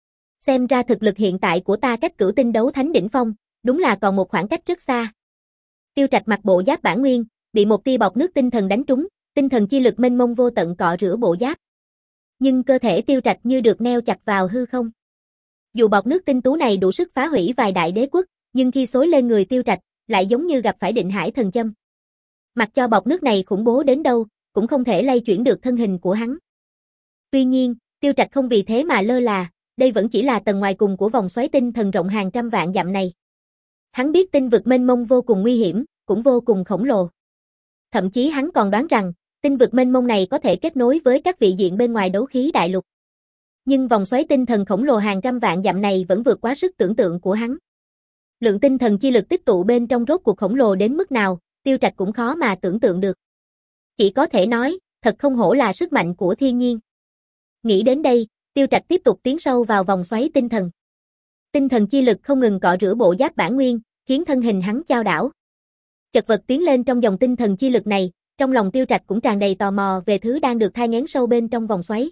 Xem ra thực lực hiện tại của ta cách cửu tinh đấu thánh đỉnh phong, đúng là còn một khoảng cách rất xa. Tiêu Trạch mặc bộ giáp bản nguyên, bị một tia bọt nước tinh thần đánh trúng, tinh thần chi lực mênh mông vô tận cọ rửa bộ giáp. Nhưng cơ thể Tiêu Trạch như được neo chặt vào hư không. Dù bọt nước tinh tú này đủ sức phá hủy vài đại đế quốc, nhưng khi xối lên người Tiêu Trạch, lại giống như gặp phải định hải thần châm. Mặc cho bọt nước này khủng bố đến đâu, cũng không thể lay chuyển được thân hình của hắn. Tuy nhiên, Tiêu Trạch không vì thế mà lơ là, đây vẫn chỉ là tầng ngoài cùng của vòng xoáy tinh thần rộng hàng trăm vạn dặm này. Hắn biết tinh vực mênh mông vô cùng nguy hiểm, cũng vô cùng khổng lồ. Thậm chí hắn còn đoán rằng, tinh vực mênh mông này có thể kết nối với các vị diện bên ngoài đấu khí đại lục. Nhưng vòng xoáy tinh thần khổng lồ hàng trăm vạn dặm này vẫn vượt quá sức tưởng tượng của hắn. Lượng tinh thần chi lực tích tụ bên trong rốt cuộc khổng lồ đến mức nào, Tiêu Trạch cũng khó mà tưởng tượng được. Chỉ có thể nói, thật không hổ là sức mạnh của thiên nhiên. Nghĩ đến đây, Tiêu Trạch tiếp tục tiến sâu vào vòng xoáy tinh thần. Tinh thần chi lực không ngừng cọ rửa bộ giáp bản nguyên, khiến thân hình hắn chao đảo. Chật vật tiến lên trong dòng tinh thần chi lực này, trong lòng Tiêu Trạch cũng tràn đầy tò mò về thứ đang được thai nghén sâu bên trong vòng xoáy.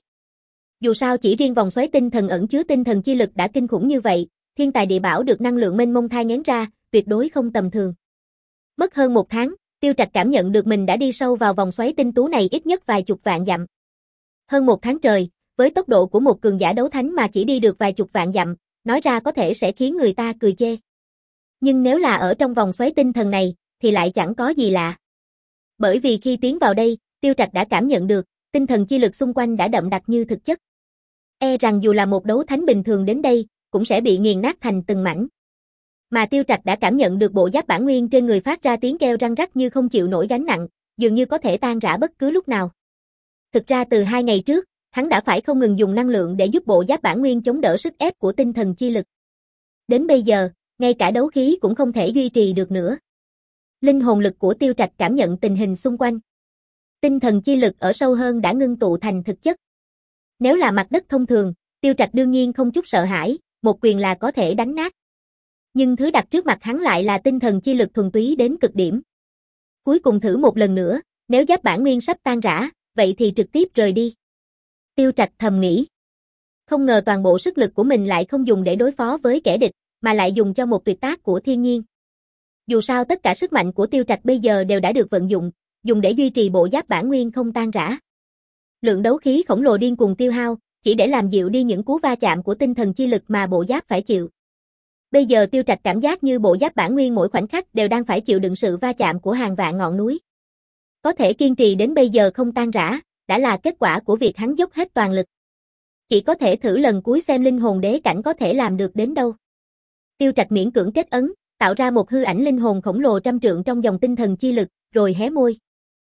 Dù sao chỉ riêng vòng xoáy tinh thần ẩn chứa tinh thần chi lực đã kinh khủng như vậy, thiên tài địa bảo được năng lượng mênh mông thai nghén ra, tuyệt đối không tầm thường. Mất hơn một tháng, Tiêu Trạch cảm nhận được mình đã đi sâu vào vòng xoáy tinh tú này ít nhất vài chục vạn dặm. Hơn một tháng trời, với tốc độ của một cường giả đấu thánh mà chỉ đi được vài chục vạn dặm, nói ra có thể sẽ khiến người ta cười chê. Nhưng nếu là ở trong vòng xoáy tinh thần này, thì lại chẳng có gì lạ. Bởi vì khi tiến vào đây, Tiêu Trạch đã cảm nhận được, tinh thần chi lực xung quanh đã đậm đặc như thực chất. E rằng dù là một đấu thánh bình thường đến đây, cũng sẽ bị nghiền nát thành từng mảnh. Mà Tiêu Trạch đã cảm nhận được bộ giáp bản nguyên trên người phát ra tiếng kêu răng rắc như không chịu nổi gánh nặng, dường như có thể tan rã bất cứ lúc nào. Thực ra từ hai ngày trước, hắn đã phải không ngừng dùng năng lượng để giúp bộ giáp bản nguyên chống đỡ sức ép của tinh thần chi lực. Đến bây giờ, ngay cả đấu khí cũng không thể duy trì được nữa. Linh hồn lực của Tiêu Trạch cảm nhận tình hình xung quanh. Tinh thần chi lực ở sâu hơn đã ngưng tụ thành thực chất. Nếu là mặt đất thông thường, Tiêu Trạch đương nhiên không chút sợ hãi, một quyền là có thể đánh nát. Nhưng thứ đặt trước mặt hắn lại là tinh thần chi lực thuần túy đến cực điểm. Cuối cùng thử một lần nữa, nếu giáp bản nguyên sắp tan rã, vậy thì trực tiếp rời đi. Tiêu Trạch thầm nghĩ. Không ngờ toàn bộ sức lực của mình lại không dùng để đối phó với kẻ địch, mà lại dùng cho một tuyệt tác của thiên nhiên. Dù sao tất cả sức mạnh của Tiêu Trạch bây giờ đều đã được vận dụng, dùng để duy trì bộ giáp bản nguyên không tan rã. Lượng đấu khí khổng lồ điên cuồng tiêu hao, chỉ để làm dịu đi những cú va chạm của tinh thần chi lực mà bộ giáp phải chịu. Bây giờ Tiêu Trạch cảm giác như bộ giáp bản nguyên mỗi khoảnh khắc đều đang phải chịu đựng sự va chạm của hàng vạn ngọn núi. Có thể kiên trì đến bây giờ không tan rã, đã là kết quả của việc hắn dốc hết toàn lực. Chỉ có thể thử lần cuối xem linh hồn đế cảnh có thể làm được đến đâu. Tiêu Trạch miễn cưỡng kết ấn, tạo ra một hư ảnh linh hồn khổng lồ trăm trượng trong dòng tinh thần chi lực, rồi hé môi.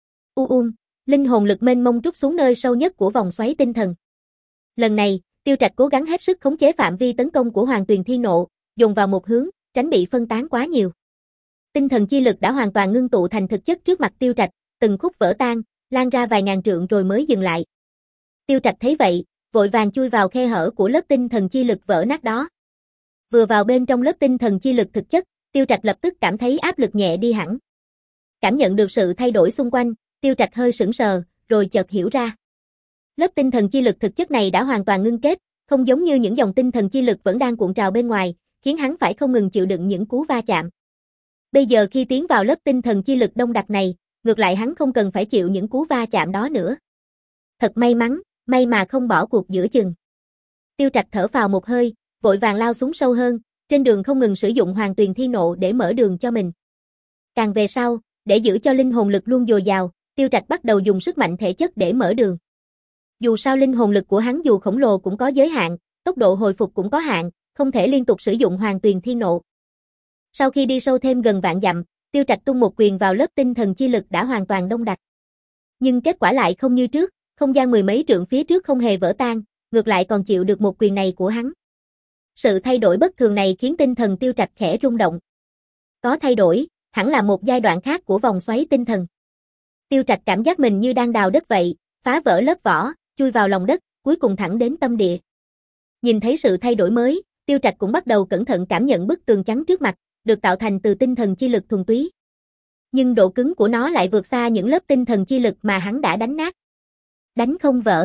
U um, linh hồn lực mênh mông trút xuống nơi sâu nhất của vòng xoáy tinh thần. Lần này, Tiêu Trạch cố gắng hết sức khống chế phạm vi tấn công của Hoàng Tuyền Thiên Nộ, dồn vào một hướng, tránh bị phân tán quá nhiều. Tinh thần chi lực đã hoàn toàn ngưng tụ thành thực chất trước mặt Tiêu Trạch, từng khúc vỡ tan, lan ra vài ngàn trượng rồi mới dừng lại. Tiêu Trạch thấy vậy, vội vàng chui vào khe hở của lớp tinh thần chi lực vỡ nát đó. Vừa vào bên trong lớp tinh thần chi lực thực chất, Tiêu Trạch lập tức cảm thấy áp lực nhẹ đi hẳn. Cảm nhận được sự thay đổi xung quanh, Tiêu Trạch hơi sững sờ, rồi chợt hiểu ra. Lớp tinh thần chi lực thực chất này đã hoàn toàn ngưng kết, không giống như những dòng tinh thần chi lực vẫn đang cuộn trào bên ngoài, khiến hắn phải không ngừng chịu đựng những cú va chạm. Bây giờ khi tiến vào lớp tinh thần chi lực đông đặc này, ngược lại hắn không cần phải chịu những cú va chạm đó nữa. Thật may mắn, may mà không bỏ cuộc giữa chừng. Tiêu Trạch thở phào một hơi, vội vàng lao xuống sâu hơn, trên đường không ngừng sử dụng Hoàng Tuyền Thiên Nộ để mở đường cho mình. Càng về sau, để giữ cho linh hồn lực luôn dồi dào, Tiêu Trạch bắt đầu dùng sức mạnh thể chất để mở đường. Dù sao linh hồn lực của hắn dù khổng lồ cũng có giới hạn, tốc độ hồi phục cũng có hạn, không thể liên tục sử dụng Hoàng Tuyền Thiên Nộ. Sau khi đi sâu thêm gần vạn dặm, Tiêu Trạch tung một quyền vào lớp tinh thần chi lực đã hoàn toàn đông đặc. Nhưng kết quả lại không như trước, không gian mười mấy trượng phía trước không hề vỡ tan, ngược lại còn chịu được một quyền này của hắn. Sự thay đổi bất thường này khiến tinh thần Tiêu Trạch khẽ rung động. Có thay đổi, hẳn là một giai đoạn khác của vòng xoáy tinh thần. Tiêu Trạch cảm giác mình như đang đào đất vậy, phá vỡ lớp vỏ, chui vào lòng đất, cuối cùng thẳng đến tâm địa. Nhìn thấy sự thay đổi mới, Tiêu Trạch cũng bắt đầu cẩn thận cảm nhận bức tường trắng trước mặt, được tạo thành từ tinh thần chi lực thuần túy. Nhưng độ cứng của nó lại vượt xa những lớp tinh thần chi lực mà hắn đã đánh nát. Đánh không vỡ.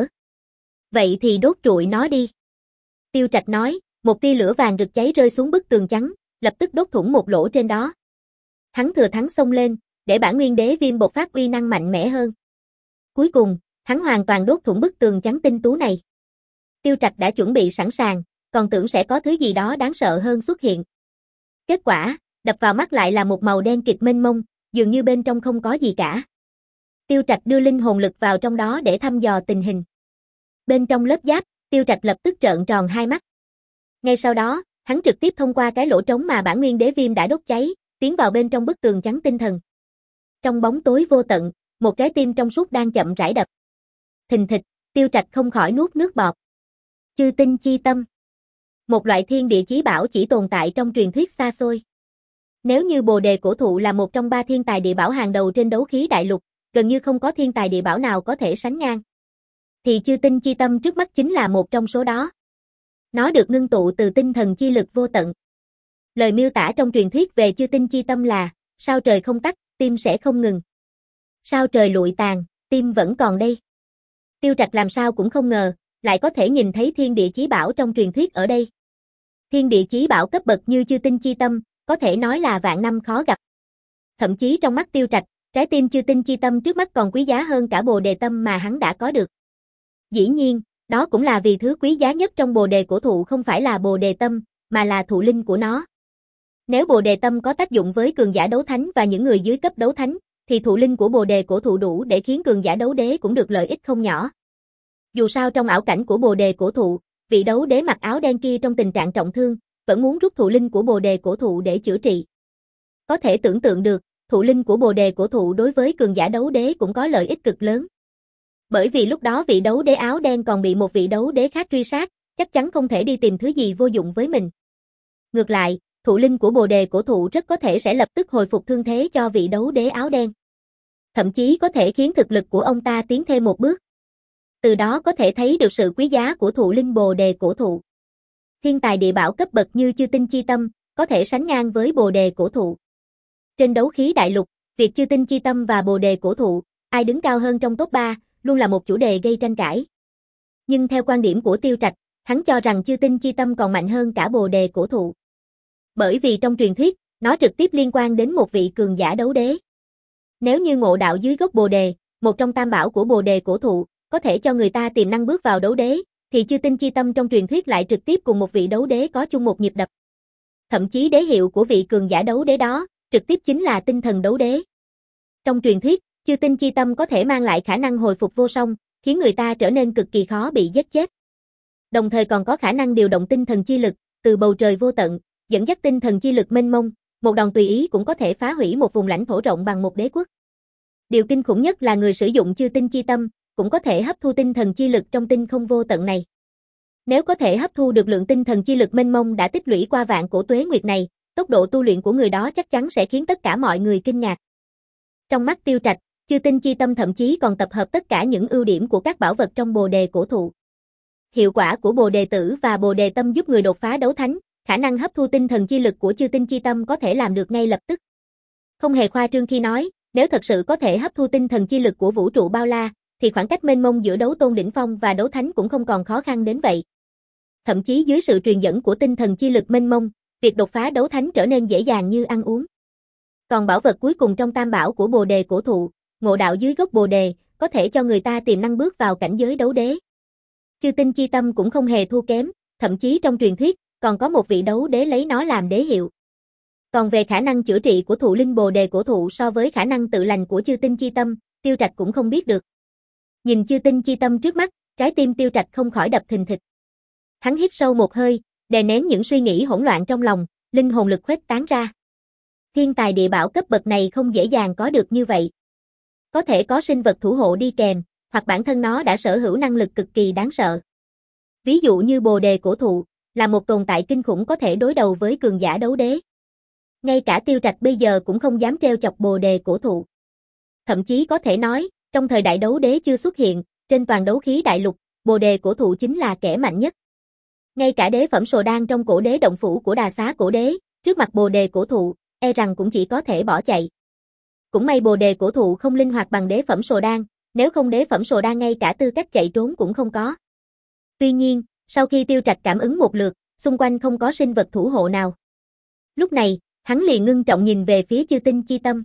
Vậy thì đốt trụi nó đi. Tiêu Trạch nói, một tia lửa vàng rực cháy rơi xuống bức tường trắng, lập tức đốt thủng một lỗ trên đó. Hắn thừa thắng xông lên, để bản nguyên đế viêm bộc phát uy năng mạnh mẽ hơn. Cuối cùng, hắn hoàn toàn đốt thủng bức tường trắng tinh tú này. Tiêu Trạch đã chuẩn bị sẵn sàng, còn tưởng sẽ có thứ gì đó đáng sợ hơn xuất hiện. Kết quả, đập vào mắt lại là một màu đen kịt mênh mông, dường như bên trong không có gì cả. Tiêu Trạch đưa linh hồn lực vào trong đó để thăm dò tình hình. Bên trong lớp giáp, Tiêu Trạch lập tức trợn tròn hai mắt. Ngay sau đó, hắn trực tiếp thông qua cái lỗ trống mà bản nguyên đế viêm đã đốt cháy, tiến vào bên trong bức tường trắng tinh thần. Trong bóng tối vô tận, một trái tim trong suốt đang chậm rãi đập. Thình thịch, Tiêu Trạch không khỏi nuốt nước bọt. Chư tinh chi tâm. Một loại thiên địa chí bảo chỉ tồn tại trong truyền thuyết xa xôi. Nếu như Bồ Đề Cổ Thụ là một trong ba thiên tài địa bảo hàng đầu trên đấu khí đại lục, gần như không có thiên tài địa bảo nào có thể sánh ngang. Thì chư tinh chi tâm trước mắt chính là một trong số đó. Nó được ngưng tụ từ tinh thần chi lực vô tận. Lời miêu tả trong truyền thuyết về chư tinh chi tâm là, sao trời không tắt, tim sẽ không ngừng. Sao trời lụi tàn, tim vẫn còn đây. Tiêu Trạch làm sao cũng không ngờ, lại có thể nhìn thấy thiên địa chí bảo trong truyền thuyết ở đây. Thiên địa chí bảo cấp bậc như chư tinh chi tâm, có thể nói là vạn năm khó gặp. Thậm chí trong mắt Tiêu Trạch, trái tim chư tinh chi tâm trước mắt còn quý giá hơn cả Bồ Đề tâm mà hắn đã có được. Dĩ nhiên, đó cũng là vì thứ quý giá nhất trong Bồ Đề Cổ Thụ không phải là Bồ Đề tâm, mà là thụ linh của nó. Nếu Bồ Đề tâm có tác dụng với cường giả đấu thánh và những người dưới cấp đấu thánh, thì thụ linh của Bồ Đề Cổ Thụ đủ để khiến cường giả đấu đế cũng được lợi ích không nhỏ. Dù sao trong ảo cảnh của Bồ Đề Cổ Thụ, vị đấu đế mặc áo đen kia trong tình trạng trọng thương, vẫn muốn rút thụ linh của Bồ Đề Cổ Thụ để chữa trị. Có thể tưởng tượng được, thụ linh của Bồ Đề Cổ Thụ đối với cường giả đấu đế cũng có lợi ích cực lớn. Bởi vì lúc đó vị đấu đế áo đen còn bị một vị đấu đế khác truy sát, chắc chắn không thể đi tìm thứ gì vô dụng với mình. Ngược lại, thụ linh của Bồ Đề Cổ Thụ rất có thể sẽ lập tức hồi phục thương thế cho vị đấu đế áo đen. Thậm chí có thể khiến thực lực của ông ta tiến thêm một bước. Từ đó có thể thấy được sự quý giá của thụ linh Bồ Đề Cổ Thụ. Thiên tài địa bảo cấp bậc như chư tinh chi tâm, có thể sánh ngang với Bồ Đề Cổ Thụ. Trên đấu khí đại lục, việc chư tinh chi tâm và Bồ Đề Cổ Thụ, ai đứng cao hơn trong top ba, luôn là một chủ đề gây tranh cãi. Nhưng theo quan điểm của Tiêu Trạch, hắn cho rằng chư tinh chi tâm còn mạnh hơn cả Bồ Đề Cổ Thụ. Bởi vì trong truyền thuyết, nó trực tiếp liên quan đến một vị cường giả đấu đế. Nếu như ngộ đạo dưới gốc Bồ Đề, một trong tam bảo của Bồ Đề Cổ Thụ, có thể cho người ta tiềm năng bước vào đấu đế, thì chư tinh chi tâm trong truyền thuyết lại trực tiếp cùng một vị đấu đế có chung một nhịp đập. Thậm chí đế hiệu của vị cường giả đấu đế đó, trực tiếp chính là tinh thần đấu đế. Trong truyền thuyết, chư tinh chi tâm có thể mang lại khả năng hồi phục vô song, khiến người ta trở nên cực kỳ khó bị giết chết. Đồng thời còn có khả năng điều động tinh thần chi lực, từ bầu trời vô tận, dẫn dắt tinh thần chi lực mênh mông, một đòn tùy ý cũng có thể phá hủy một vùng lãnh thổ rộng bằng một đế quốc. Điều kinh khủng nhất là người sử dụng chư tinh chi tâm, cũng có thể hấp thu tinh thần chi lực trong tinh không vô tận này. Nếu có thể hấp thu được lượng tinh thần chi lực mênh mông đã tích lũy qua vạn cổ tuế nguyệt này, tốc độ tu luyện của người đó chắc chắn sẽ khiến tất cả mọi người kinh ngạc. Trong mắt Tiêu Trạch, chư tinh chi tâm thậm chí còn tập hợp tất cả những ưu điểm của các bảo vật trong Bồ Đề Cổ Thụ. Hiệu quả của Bồ Đề Tử và Bồ Đề Tâm giúp người đột phá đấu thánh, khả năng hấp thu tinh thần chi lực của chư tinh chi tâm có thể làm được ngay lập tức. Không hề khoa trương khi nói, nếu thật sự có thể hấp thu tinh thần chi lực của vũ trụ bao la, thì khoảng cách mênh mông giữa đấu tôn đỉnh phong và đấu thánh cũng không còn khó khăn đến vậy. Thậm chí dưới sự truyền dẫn của tinh thần chi lực mênh mông, việc đột phá đấu thánh trở nên dễ dàng như ăn uống. Còn bảo vật cuối cùng trong tam bảo của Bồ Đề Cổ Thụ, ngộ đạo dưới gốc Bồ Đề, có thể cho người ta tiềm năng bước vào cảnh giới đấu đế. Chư tinh chi tâm cũng không hề thua kém, thậm chí trong truyền thuyết, còn có một vị đấu đế lấy nó làm đế hiệu. Còn về khả năng chữa trị của thụ linh Bồ Đề Cổ Thụ so với khả năng tự lành của chư tinh chi tâm, Tiêu Trạch cũng không biết được. Nhìn chư tinh chi tâm trước mắt, trái tim Tiêu Trạch không khỏi đập thình thịch. Hắn hít sâu một hơi, đè nén những suy nghĩ hỗn loạn trong lòng, linh hồn lực khuếch tán ra. Thiên tài địa bảo cấp bậc này không dễ dàng có được như vậy. Có thể có sinh vật thủ hộ đi kèm, hoặc bản thân nó đã sở hữu năng lực cực kỳ đáng sợ. Ví dụ như Bồ Đề Cổ Thụ, là một tồn tại kinh khủng có thể đối đầu với cường giả đấu đế. Ngay cả Tiêu Trạch bây giờ cũng không dám trêu chọc Bồ Đề Cổ Thụ. Thậm chí có thể nói, trong thời đại đấu đế chưa xuất hiện, trên toàn đấu khí đại lục, Bồ Đề Cổ Thụ chính là kẻ mạnh nhất. Ngay cả đế phẩm Sồ Đan trong cổ đế động phủ của Đà Xá Cổ Đế, trước mặt Bồ Đề Cổ Thụ, e rằng cũng chỉ có thể bỏ chạy. Cũng may Bồ Đề Cổ Thụ không linh hoạt bằng đế phẩm Sồ Đan, nếu không đế phẩm Sồ Đan ngay cả tư cách chạy trốn cũng không có. Tuy nhiên, sau khi Tiêu Trạch cảm ứng một lượt, xung quanh không có sinh vật thủ hộ nào. Lúc này, hắn liền ngưng trọng nhìn về phía chư tinh chi tâm.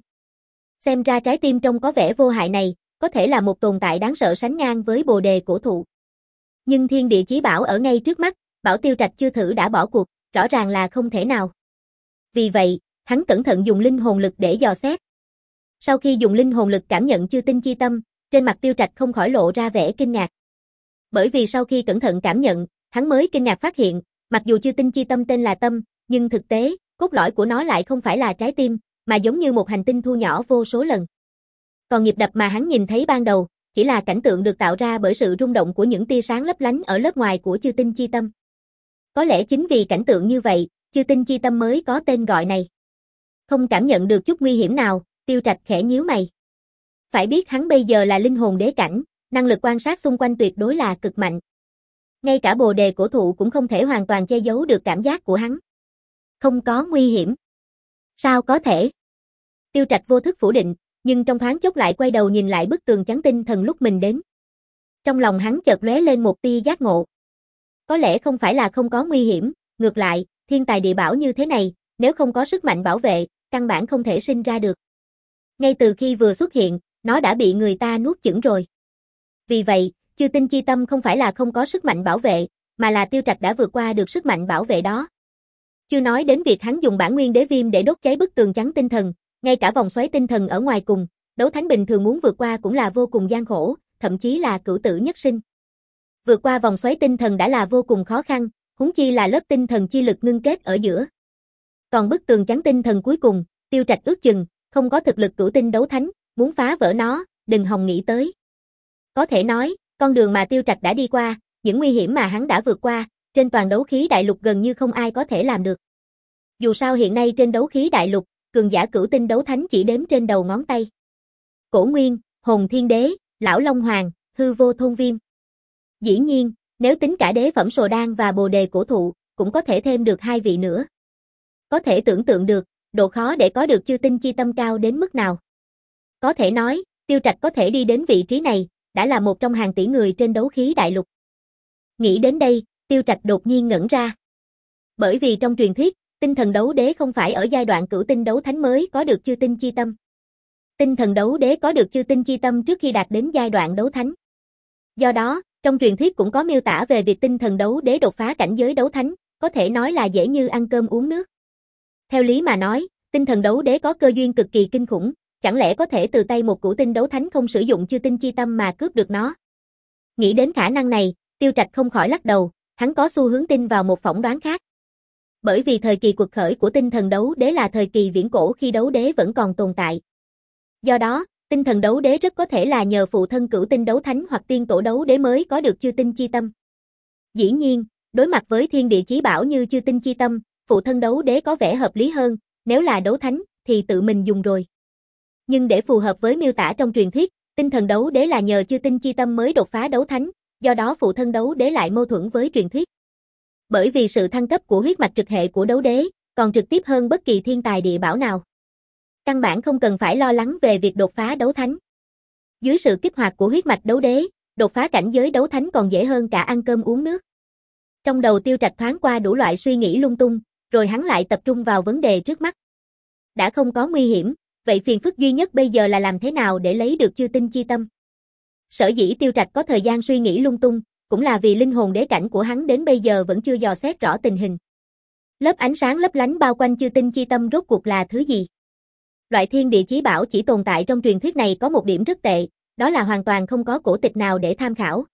Xem ra trái tim trông có vẻ vô hại này, có thể là một tồn tại đáng sợ sánh ngang với Bồ Đề Cổ Thụ. Nhưng thiên địa chí bảo ở ngay trước mắt, bảo Tiêu Trạch chưa thử đã bỏ cuộc, rõ ràng là không thể nào. Vì vậy, hắn cẩn thận dùng linh hồn lực để dò xét. Sau khi dùng linh hồn lực cảm nhận chư tinh chi tâm, trên mặt Tiêu Trạch không khỏi lộ ra vẻ kinh ngạc. Bởi vì sau khi cẩn thận cảm nhận, hắn mới kinh ngạc phát hiện, mặc dù chư tinh chi tâm tên là tâm, nhưng thực tế, cốt lõi của nó lại không phải là trái tim, mà giống như một hành tinh thu nhỏ vô số lần. Còn nhịp đập mà hắn nhìn thấy ban đầu, chỉ là cảnh tượng được tạo ra bởi sự rung động của những tia sáng lấp lánh ở lớp ngoài của chư tinh chi tâm. Có lẽ chính vì cảnh tượng như vậy, chư tinh chi tâm mới có tên gọi này. Không cảm nhận được chút nguy hiểm nào, Tiêu Trạch khẽ nhíu mày. Phải biết hắn bây giờ là linh hồn đế cảnh, năng lực quan sát xung quanh tuyệt đối là cực mạnh. Ngay cả bồ đề cổ thụ cũng không thể hoàn toàn che giấu được cảm giác của hắn. Không có nguy hiểm. Sao có thể? Tiêu Trạch vô thức phủ định, nhưng trong thoáng chốc lại quay đầu nhìn lại bức tường trắng tinh thần lúc mình đến. Trong lòng hắn chợt lóe lên một tia giác ngộ. Có lẽ không phải là không có nguy hiểm, ngược lại, thiên tài địa bảo như thế này, nếu không có sức mạnh bảo vệ, căn bản không thể sinh ra được. Ngay từ khi vừa xuất hiện, nó đã bị người ta nuốt chửng rồi. Vì vậy, chư tinh chi tâm không phải là không có sức mạnh bảo vệ, mà là Tiêu Trạch đã vượt qua được sức mạnh bảo vệ đó. Chưa nói đến việc hắn dùng bản nguyên đế viêm để đốt cháy bức tường trắng tinh thần, ngay cả vòng xoáy tinh thần ở ngoài cùng, đấu thánh bình thường muốn vượt qua cũng là vô cùng gian khổ, thậm chí là cửu tử nhất sinh. Vượt qua vòng xoáy tinh thần đã là vô cùng khó khăn, huống chi là lớp tinh thần chi lực ngưng kết ở giữa. Còn bức tường trắng tinh thần cuối cùng, Tiêu Trạch ước chừng, không có thực lực cửu tinh đấu thánh, muốn phá vỡ nó, đừng hòng nghĩ tới. Có thể nói, con đường mà Tiêu Trạch đã đi qua, những nguy hiểm mà hắn đã vượt qua, trên toàn đấu khí đại lục gần như không ai có thể làm được. Dù sao hiện nay trên đấu khí đại lục, cường giả cửu tinh đấu thánh chỉ đếm trên đầu ngón tay. Cổ Nguyên, Hồn Thiên Đế, Lão Long Hoàng, Hư Vô Thôn Viêm. Dĩ nhiên, nếu tính cả đế phẩm Sồ Đan và Bồ Đề Cổ Thụ, cũng có thể thêm được hai vị nữa. Có thể tưởng tượng được, độ khó để có được chư tinh chi tâm cao đến mức nào. Có thể nói, Tiêu Trạch có thể đi đến vị trí này, đã là một trong hàng tỷ người trên đấu khí đại lục. Nghĩ đến đây, Tiêu Trạch đột nhiên ngẩn ra. Bởi vì trong truyền thuyết, tinh thần đấu đế không phải ở giai đoạn cửu tinh đấu thánh mới có được chư tinh chi tâm. Tinh thần đấu đế có được chư tinh chi tâm trước khi đạt đến giai đoạn đấu thánh. Do đó, trong truyền thuyết cũng có miêu tả về việc tinh thần đấu đế đột phá cảnh giới đấu thánh, có thể nói là dễ như ăn cơm uống nước. Theo lý mà nói, tinh thần đấu đế có cơ duyên cực kỳ kinh khủng, chẳng lẽ có thể từ tay một cửu tinh đấu thánh không sử dụng chư tinh chi tâm mà cướp được nó? Nghĩ đến khả năng này, Tiêu Trạch không khỏi lắc đầu, hắn có xu hướng tin vào một phỏng đoán khác. Bởi vì thời kỳ quật khởi của tinh thần đấu đế là thời kỳ viễn cổ khi đấu đế vẫn còn tồn tại. Do đó, tinh thần đấu đế rất có thể là nhờ phụ thân cửu tinh đấu thánh hoặc tiên tổ đấu đế mới có được chư tinh chi tâm. Dĩ nhiên, đối mặt với thiên địa chí bảo như chư tinh chi tâm, phụ thân đấu đế có vẻ hợp lý hơn, nếu là đấu thánh, thì tự mình dùng rồi. Nhưng để phù hợp với miêu tả trong truyền thuyết, tinh thần đấu đế là nhờ chư tinh chi tâm mới đột phá đấu thánh, do đó phụ thân đấu đế lại mâu thuẫn với truyền thuyết. Bởi vì sự thăng cấp của huyết mạch trực hệ của đấu đế, còn trực tiếp hơn bất kỳ thiên tài địa bảo nào. Căn bản không cần phải lo lắng về việc đột phá đấu thánh. Dưới sự kích hoạt của huyết mạch đấu đế, đột phá cảnh giới đấu thánh còn dễ hơn cả ăn cơm uống nước. Trong đầu Tiêu Trạch thoáng qua đủ loại suy nghĩ lung tung, rồi hắn lại tập trung vào vấn đề trước mắt. Đã không có nguy hiểm, vậy phiền phức duy nhất bây giờ là làm thế nào để lấy được chư tinh chi tâm. Sở dĩ Tiêu Trạch có thời gian suy nghĩ lung tung, cũng là vì linh hồn đế cảnh của hắn đến bây giờ vẫn chưa dò xét rõ tình hình. Lớp ánh sáng lấp lánh bao quanh chư tinh chi tâm rốt cuộc là thứ gì? Loại thiên địa chí bảo chỉ tồn tại trong truyền thuyết này có một điểm rất tệ, đó là hoàn toàn không có cổ tịch nào để tham khảo.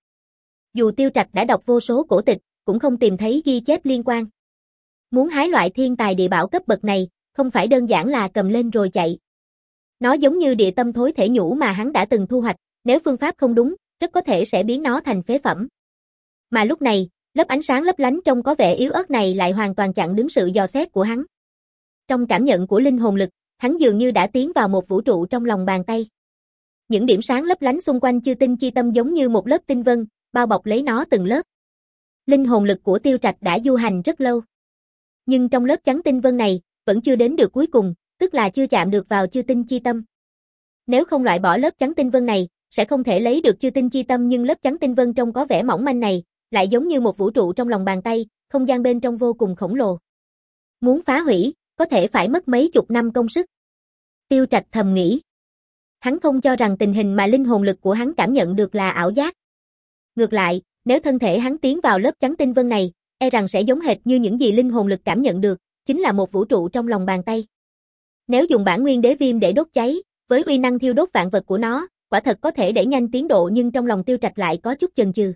Dù Tiêu Trạch đã đọc vô số cổ tịch, cũng không tìm thấy ghi chép liên quan. Muốn hái loại thiên tài địa bảo cấp bậc này, không phải đơn giản là cầm lên rồi chạy. Nó giống như địa tâm thối thể nhũ mà hắn đã từng thu hoạch, nếu phương pháp không đúng, rất có thể sẽ biến nó thành phế phẩm. Mà lúc này, lớp ánh sáng lấp lánh trông có vẻ yếu ớt này lại hoàn toàn chặn đứng sự dò xét của hắn. Trong cảm nhận của linh hồn lực, hắn dường như đã tiến vào một vũ trụ trong lòng bàn tay. Những điểm sáng lấp lánh xung quanh chư tinh chi tâm giống như một lớp tinh vân, bao bọc lấy nó từng lớp. Linh hồn lực của Tiêu Trạch đã du hành rất lâu. Nhưng trong lớp trắng tinh vân này, vẫn chưa đến được cuối cùng, tức là chưa chạm được vào chư tinh chi tâm. Nếu không loại bỏ lớp trắng tinh vân này, sẽ không thể lấy được chư tinh chi tâm, nhưng lớp trắng tinh vân trông có vẻ mỏng manh này, lại giống như một vũ trụ trong lòng bàn tay, không gian bên trong vô cùng khổng lồ. Muốn phá hủy, có thể phải mất mấy chục năm công sức. Tiêu Trạch thầm nghĩ. Hắn không cho rằng tình hình mà linh hồn lực của hắn cảm nhận được là ảo giác. Ngược lại, nếu thân thể hắn tiến vào lớp trắng tinh vân này, e rằng sẽ giống hệt như những gì linh hồn lực cảm nhận được, chính là một vũ trụ trong lòng bàn tay. Nếu dùng bản nguyên đế viêm để đốt cháy, với uy năng thiêu đốt vạn vật của nó, quả thật có thể đẩy nhanh tiến độ, nhưng trong lòng Tiêu Trạch lại có chút chần chừ.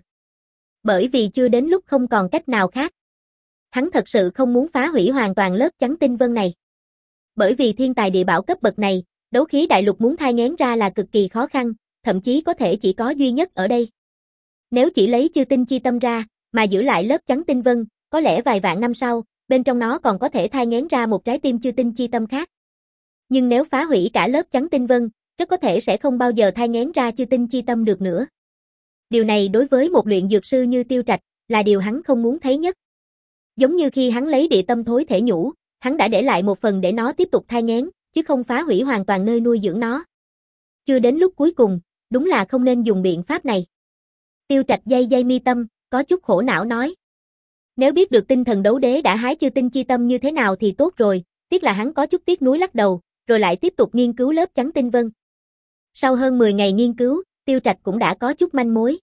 Bởi vì chưa đến lúc không còn cách nào khác. Hắn thật sự không muốn phá hủy hoàn toàn lớp chắn tinh vân này. Bởi vì thiên tài địa bảo cấp bậc này, đấu khí đại lục muốn thai nghén ra là cực kỳ khó khăn, thậm chí có thể chỉ có duy nhất ở đây. Nếu chỉ lấy chư tinh chi tâm ra, mà giữ lại lớp chắn tinh vân, có lẽ vài vạn năm sau, bên trong nó còn có thể thai nghén ra một trái tim chư tinh chi tâm khác. Nhưng nếu phá hủy cả lớp chắn tinh vân, rất có thể sẽ không bao giờ thai nghén ra chư tinh chi tâm được nữa. Điều này đối với một luyện dược sư như Tiêu Trạch, là điều hắn không muốn thấy nhất. Giống như khi hắn lấy địa tâm thối thể nhũ, hắn đã để lại một phần để nó tiếp tục thai nghén, chứ không phá hủy hoàn toàn nơi nuôi dưỡng nó. Chưa đến lúc cuối cùng, đúng là không nên dùng biện pháp này. Tiêu Trạch day day mi tâm, có chút khổ não nói. Nếu biết được tinh thần đấu đế đã hái chư tinh chi tâm như thế nào thì tốt rồi, tiếc là hắn có chút tiếc nuối lắc đầu, rồi lại tiếp tục nghiên cứu lớp chắn tinh vân. Sau hơn mười ngày nghiên cứu, Tiêu Trạch cũng đã có chút manh mối.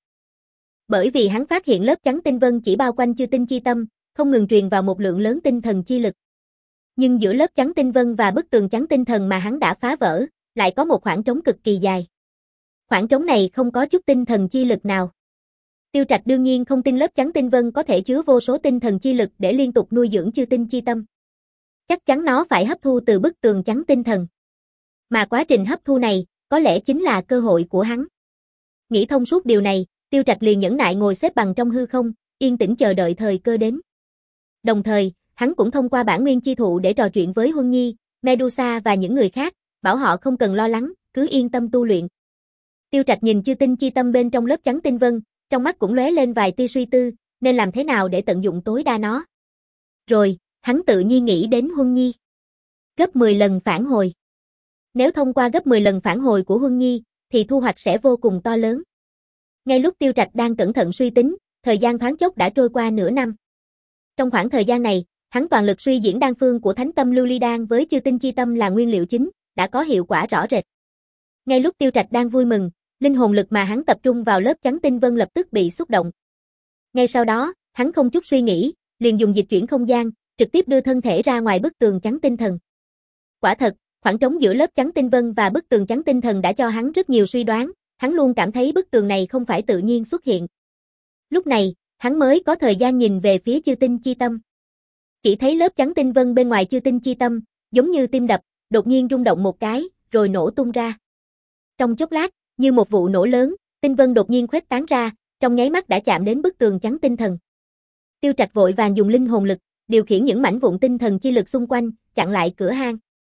Bởi vì hắn phát hiện lớp chắn tinh vân chỉ bao quanh chư tinh chi tâm, không ngừng truyền vào một lượng lớn tinh thần chi lực. Nhưng giữa lớp chắn tinh vân và bức tường chắn tinh thần mà hắn đã phá vỡ, lại có một khoảng trống cực kỳ dài. Khoảng trống này không có chút tinh thần chi lực nào. Tiêu Trạch đương nhiên không tin lớp chắn tinh vân có thể chứa vô số tinh thần chi lực để liên tục nuôi dưỡng chư tinh chi tâm. Chắc chắn nó phải hấp thu từ bức tường chắn tinh thần. Mà quá trình hấp thu này, có lẽ chính là cơ hội của hắn. Nghĩ thông suốt điều này, Tiêu Trạch liền nhẫn nại ngồi xếp bằng trong hư không, yên tĩnh chờ đợi thời cơ đến. Đồng thời, hắn cũng thông qua bản nguyên chi thụ để trò chuyện với Huân Nhi, Medusa và những người khác, bảo họ không cần lo lắng, cứ yên tâm tu luyện. Tiêu Trạch nhìn chư tinh chi tâm bên trong lớp chắn tinh vân, trong mắt cũng lóe lên vài tia suy tư, nên làm thế nào để tận dụng tối đa nó. Rồi, hắn tự nhiên nghĩ đến Huân Nhi. Gấp mười lần phản hồi. Nếu thông qua gấp mười lần phản hồi của Huân Nhi, thì thu hoạch sẽ vô cùng to lớn. Ngay lúc Tiêu Trạch đang cẩn thận suy tính, thời gian thoáng chốc đã trôi qua nửa năm. Trong khoảng thời gian này, hắn toàn lực suy diễn đan phương của Thánh Tâm Lưu Ly Đan với chư tinh chi tâm là nguyên liệu chính, đã có hiệu quả rõ rệt. Ngay lúc Tiêu Trạch đang vui mừng, linh hồn lực mà hắn tập trung vào lớp chắn tinh vân lập tức bị xúc động. Ngay sau đó, hắn không chút suy nghĩ, liền dùng dịch chuyển không gian, trực tiếp đưa thân thể ra ngoài bức tường chắn tinh thần. Quả thật, khoảng trống giữa lớp chắn tinh vân và bức tường chắn tinh thần đã cho hắn rất nhiều suy đoán, hắn luôn cảm thấy bức tường này không phải tự nhiên xuất hiện. Lúc này, hắn mới có thời gian nhìn về phía chư tinh chi tâm. Chỉ thấy lớp chắn tinh vân bên ngoài chư tinh chi tâm, giống như tim đập, đột nhiên rung động một cái, rồi nổ tung ra. Trong chốc lát, như một vụ nổ lớn, tinh vân đột nhiên khuếch tán ra, trong nháy mắt đã chạm đến bức tường chắn tinh thần. Tiêu Trạch vội vàng dùng linh hồn lực, điều khiển những mảnh vụn tinh thần chi lực xung quanh, chặn lại cửa hang.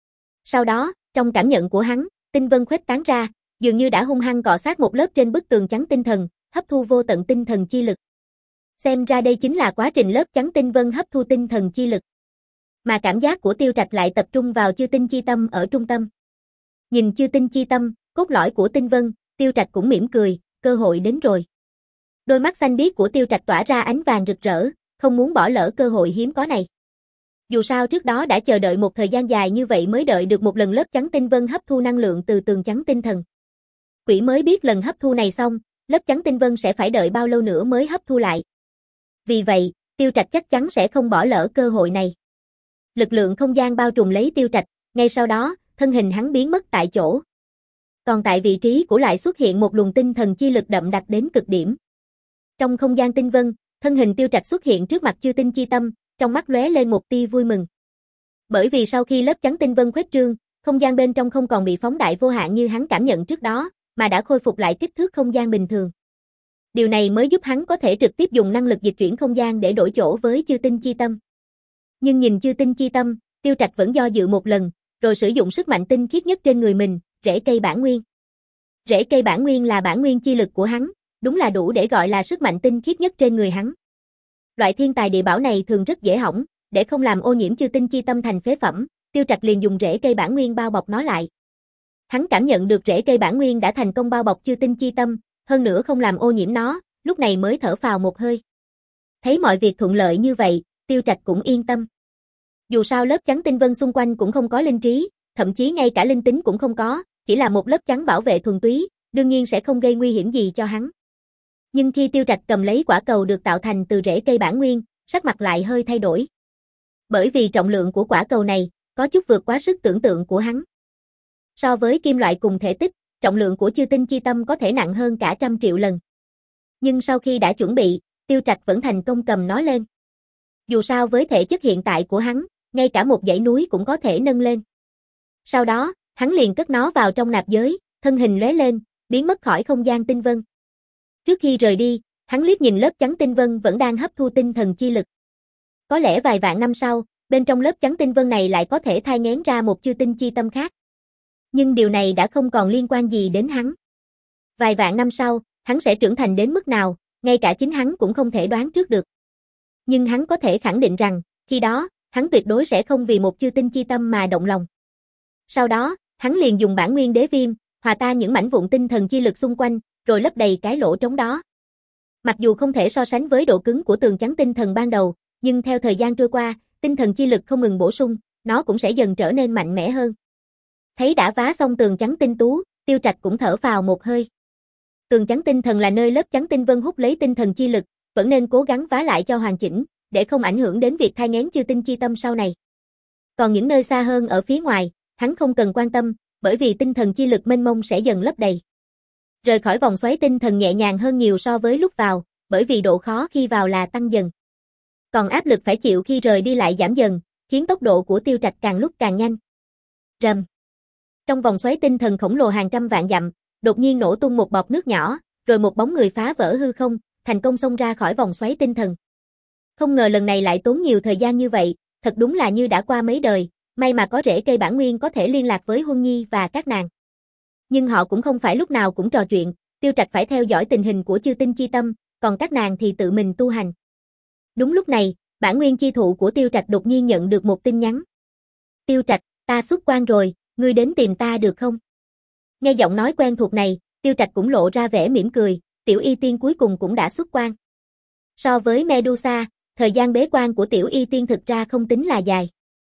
Sau đó, trong cảm nhận của hắn, tinh vân khuếch tán ra, dường như đã hung hăng cọ sát một lớp trên bức tường chắn tinh thần, hấp thu vô tận tinh thần chi lực. Xem ra đây chính là quá trình lớp chắn tinh vân hấp thu tinh thần chi lực. Mà cảm giác của Tiêu Trạch lại tập trung vào chư tinh chi tâm ở trung tâm. Nhìn chư tinh chi tâm, cốt lõi của tinh vân, Tiêu Trạch cũng mỉm cười, cơ hội đến rồi. Đôi mắt xanh biếc của Tiêu Trạch tỏa ra ánh vàng rực rỡ, không muốn bỏ lỡ cơ hội hiếm có này. Dù sao trước đó đã chờ đợi một thời gian dài như vậy mới đợi được một lần lớp chắn tinh vân hấp thu năng lượng từ tường chắn tinh thần. Quỷ mới biết lần hấp thu này xong, lớp chắn tinh vân sẽ phải đợi bao lâu nữa mới hấp thu lại. Vì vậy, Tiêu Trạch chắc chắn sẽ không bỏ lỡ cơ hội này. Lực lượng không gian bao trùm lấy Tiêu Trạch, ngay sau đó, thân hình hắn biến mất tại chỗ. Còn tại vị trí của lại xuất hiện một luồng tinh thần chi lực đậm đặc đến cực điểm. Trong không gian tinh vân, thân hình Tiêu Trạch xuất hiện trước mặt chư tinh chi tâm, trong mắt lóe lên một tia vui mừng. Bởi vì sau khi lớp chắn tinh vân khuếch trương, không gian bên trong không còn bị phóng đại vô hạn như hắn cảm nhận trước đó, mà đã khôi phục lại kích thước không gian bình thường. Điều này mới giúp hắn có thể trực tiếp dùng năng lực dịch chuyển không gian để đổi chỗ với chư tinh chi tâm. Nhưng nhìn chư tinh chi tâm, Tiêu Trạch vẫn do dự một lần, rồi sử dụng sức mạnh tinh khiết nhất trên người mình, rễ cây bản nguyên. Rễ cây bản nguyên là bản nguyên chi lực của hắn, đúng là đủ để gọi là sức mạnh tinh khiết nhất trên người hắn. Loại thiên tài địa bảo này thường rất dễ hỏng, để không làm ô nhiễm chư tinh chi tâm thành phế phẩm, Tiêu Trạch liền dùng rễ cây bản nguyên bao bọc nó lại. Hắn cảm nhận được rễ cây bản nguyên đã thành công bao bọc chư tinh chi tâm, hơn nữa không làm ô nhiễm nó, lúc này mới thở phào một hơi. Thấy mọi việc thuận lợi như vậy, Tiêu Trạch cũng yên tâm. Dù sao lớp chắn tinh vân xung quanh cũng không có linh trí, thậm chí ngay cả linh tính cũng không có, chỉ là một lớp chắn bảo vệ thuần túy, đương nhiên sẽ không gây nguy hiểm gì cho hắn. Nhưng khi Tiêu Trạch cầm lấy quả cầu được tạo thành từ rễ cây bản nguyên, sắc mặt lại hơi thay đổi. Bởi vì trọng lượng của quả cầu này, có chút vượt quá sức tưởng tượng của hắn. So với kim loại cùng thể tích, trọng lượng của chư tinh chi tâm có thể nặng hơn cả trăm triệu lần. Nhưng sau khi đã chuẩn bị, Tiêu Trạch vẫn thành công cầm nó lên. Dù sao với thể chất hiện tại của hắn, ngay cả một dãy núi cũng có thể nâng lên. Sau đó, hắn liền cất nó vào trong nạp giới, thân hình lóe lên, biến mất khỏi không gian tinh vân. Trước khi rời đi, hắn liếc nhìn lớp chắn tinh vân vẫn đang hấp thu tinh thần chi lực. Có lẽ vài vạn năm sau, bên trong lớp chắn tinh vân này lại có thể thai nghén ra một chư tinh chi tâm khác. Nhưng điều này đã không còn liên quan gì đến hắn. Vài vạn năm sau, hắn sẽ trưởng thành đến mức nào, ngay cả chính hắn cũng không thể đoán trước được. Nhưng hắn có thể khẳng định rằng, khi đó, hắn tuyệt đối sẽ không vì một chư tinh chi tâm mà động lòng. Sau đó, hắn liền dùng bản nguyên đế viêm, hòa tan những mảnh vụn tinh thần chi lực xung quanh, rồi lấp đầy cái lỗ trống đó. Mặc dù không thể so sánh với độ cứng của tường chắn tinh thần ban đầu, nhưng theo thời gian trôi qua, tinh thần chi lực không ngừng bổ sung, nó cũng sẽ dần trở nên mạnh mẽ hơn. Thấy đã vá xong tường chắn tinh tú, Tiêu Trạch cũng thở phào một hơi. Tường chắn tinh thần là nơi lớp chắn tinh vân hút lấy tinh thần chi lực, vẫn nên cố gắng vá lại cho hoàn chỉnh, để không ảnh hưởng đến việc thai nghén chư tinh chi tâm sau này. Còn những nơi xa hơn ở phía ngoài, hắn không cần quan tâm, bởi vì tinh thần chi lực mênh mông sẽ dần lấp đầy. Rời khỏi vòng xoáy tinh thần nhẹ nhàng hơn nhiều so với lúc vào, bởi vì độ khó khi vào là tăng dần. Còn áp lực phải chịu khi rời đi lại giảm dần, khiến tốc độ của Tiêu Trạch càng lúc càng nhanh. Rầm. Trong vòng xoáy tinh thần khổng lồ hàng trăm vạn dặm, đột nhiên nổ tung một bọt nước nhỏ, rồi một bóng người phá vỡ hư không, thành công xông ra khỏi vòng xoáy tinh thần. Không ngờ lần này lại tốn nhiều thời gian như vậy, thật đúng là như đã qua mấy đời, may mà có rễ cây bản nguyên có thể liên lạc với Huân Nhi và các nàng. Nhưng họ cũng không phải lúc nào cũng trò chuyện, Tiêu Trạch phải theo dõi tình hình của chư tinh chi tâm, còn các nàng thì tự mình tu hành. Đúng lúc này, bản nguyên chi thụ của Tiêu Trạch đột nhiên nhận được một tin nhắn. Tiêu Trạch, ta xuất quan rồi, ngươi đến tìm ta được không? Nghe giọng nói quen thuộc này, Tiêu Trạch cũng lộ ra vẻ mỉm cười, Tiểu Y Tiên cuối cùng cũng đã xuất quan. So với Medusa, thời gian bế quan của Tiểu Y Tiên thực ra không tính là dài.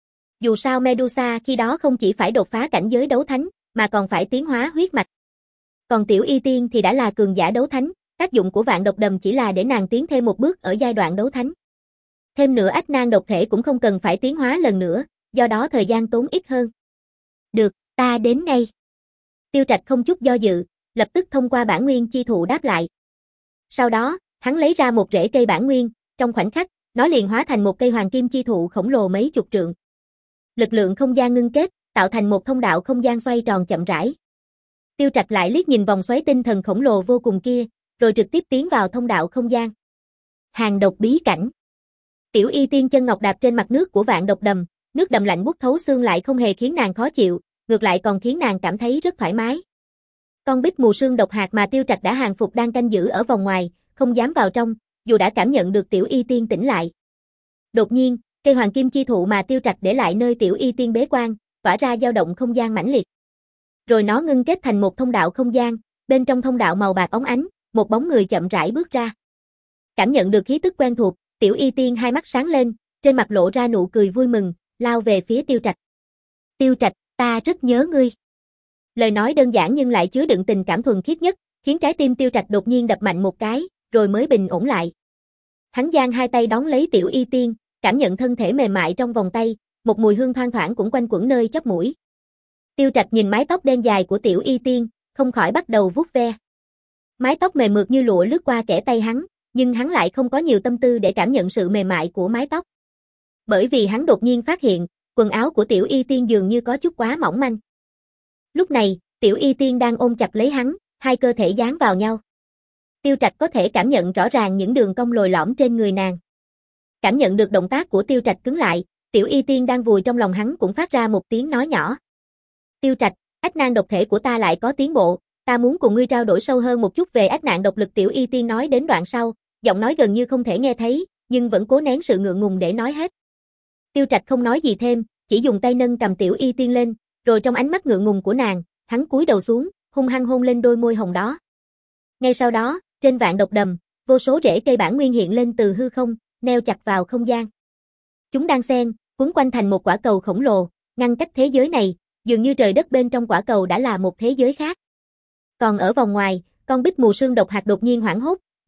Dù sao Medusa khi đó không chỉ phải đột phá cảnh giới đấu thánh, mà còn phải tiến hóa huyết mạch. Còn Tiểu Y Tiên thì đã là cường giả đấu thánh, tác dụng của vạn độc đầm chỉ là để nàng tiến thêm một bước ở giai đoạn đấu thánh. Thêm nữa ách nan độc thể cũng không cần phải tiến hóa lần nữa, do đó thời gian tốn ít hơn. Được, ta đến ngay. Tiêu Trạch không chút do dự, lập tức thông qua bản nguyên chi thụ đáp lại. Sau đó, hắn lấy ra một rễ cây bản nguyên, trong khoảnh khắc, nó liền hóa thành một cây hoàng kim chi thụ khổng lồ mấy chục trượng. Lực lượng không gian ngưng kết, tạo thành một thông đạo không gian xoay tròn chậm rãi. Tiêu Trạch lại liếc nhìn vòng xoáy tinh thần khổng lồ vô cùng kia, rồi trực tiếp tiến vào thông đạo không gian. Hàng độc bí cảnh. Tiểu Y Tiên chân ngọc đạp trên mặt nước của vạn độc đầm, nước đầm lạnh buốt thấu xương lại không hề khiến nàng khó chịu, ngược lại còn khiến nàng cảm thấy rất thoải mái. Con bích mù sương độc hạt mà Tiêu Trạch đã hàng phục đang canh giữ ở vòng ngoài, không dám vào trong, dù đã cảm nhận được Tiểu Y Tiên tỉnh lại. Đột nhiên, cây hoàng kim chi thụ mà Tiêu Trạch để lại nơi Tiểu Y Tiên bế quan, tỏa ra dao động không gian mãnh liệt. Rồi nó ngưng kết thành một thông đạo không gian, bên trong thông đạo màu bạc óng ánh, một bóng người chậm rãi bước ra. Cảm nhận được khí tức quen thuộc, Tiểu Y Tiên hai mắt sáng lên, trên mặt lộ ra nụ cười vui mừng, lao về phía Tiêu Trạch. Tiêu Trạch, ta rất nhớ ngươi. Lời nói đơn giản nhưng lại chứa đựng tình cảm thuần khiết nhất, khiến trái tim Tiêu Trạch đột nhiên đập mạnh một cái, rồi mới bình ổn lại. Hắn giang hai tay đón lấy Tiểu Y Tiên, cảm nhận thân thể mềm mại trong vòng tay, một mùi hương thoang thoảng cũng quanh quẩn nơi chóp mũi. Tiêu Trạch nhìn mái tóc đen dài của Tiểu Y Tiên, không khỏi bắt đầu vuốt ve. Mái tóc mềm mượt như lụa lướt qua kẽ tay hắn, nhưng hắn lại không có nhiều tâm tư để cảm nhận sự mềm mại của mái tóc. Bởi vì hắn đột nhiên phát hiện, quần áo của Tiểu Y Tiên dường như có chút quá mỏng manh. Lúc này, Tiểu Y Tiên đang ôm chặt lấy hắn, hai cơ thể dán vào nhau. Tiêu Trạch có thể cảm nhận rõ ràng những đường cong lồi lõm trên người nàng. Cảm nhận được động tác của Tiêu Trạch cứng lại, Tiểu Y Tiên đang vùi trong lòng hắn cũng phát ra một tiếng nói nhỏ. Tiêu Trạch, ách nan độc thể của ta lại có tiến bộ, ta muốn cùng ngươi trao đổi sâu hơn một chút về ách nạn độc lực. Tiểu Y Tiên nói đến đoạn sau, giọng nói gần như không thể nghe thấy, nhưng vẫn cố nén sự ngượng ngùng để nói hết. Tiêu Trạch không nói gì thêm, chỉ dùng tay nâng cầm Tiểu Y Tiên lên, rồi trong ánh mắt ngượng ngùng của nàng, hắn cúi đầu xuống, hung hăng hôn lên đôi môi hồng đó. Ngay sau đó, trên vạn độc đầm, vô số rễ cây bản nguyên hiện lên từ hư không, neo chặt vào không gian. Chúng đang xen, quấn quanh thành một quả cầu khổng lồ, ngăn cách thế giới này, dường như trời đất bên trong quả cầu đã là một thế giới khác. Còn ở vòng ngoài, con bích mù sương độc hạt đột nhiên hoảng hốt,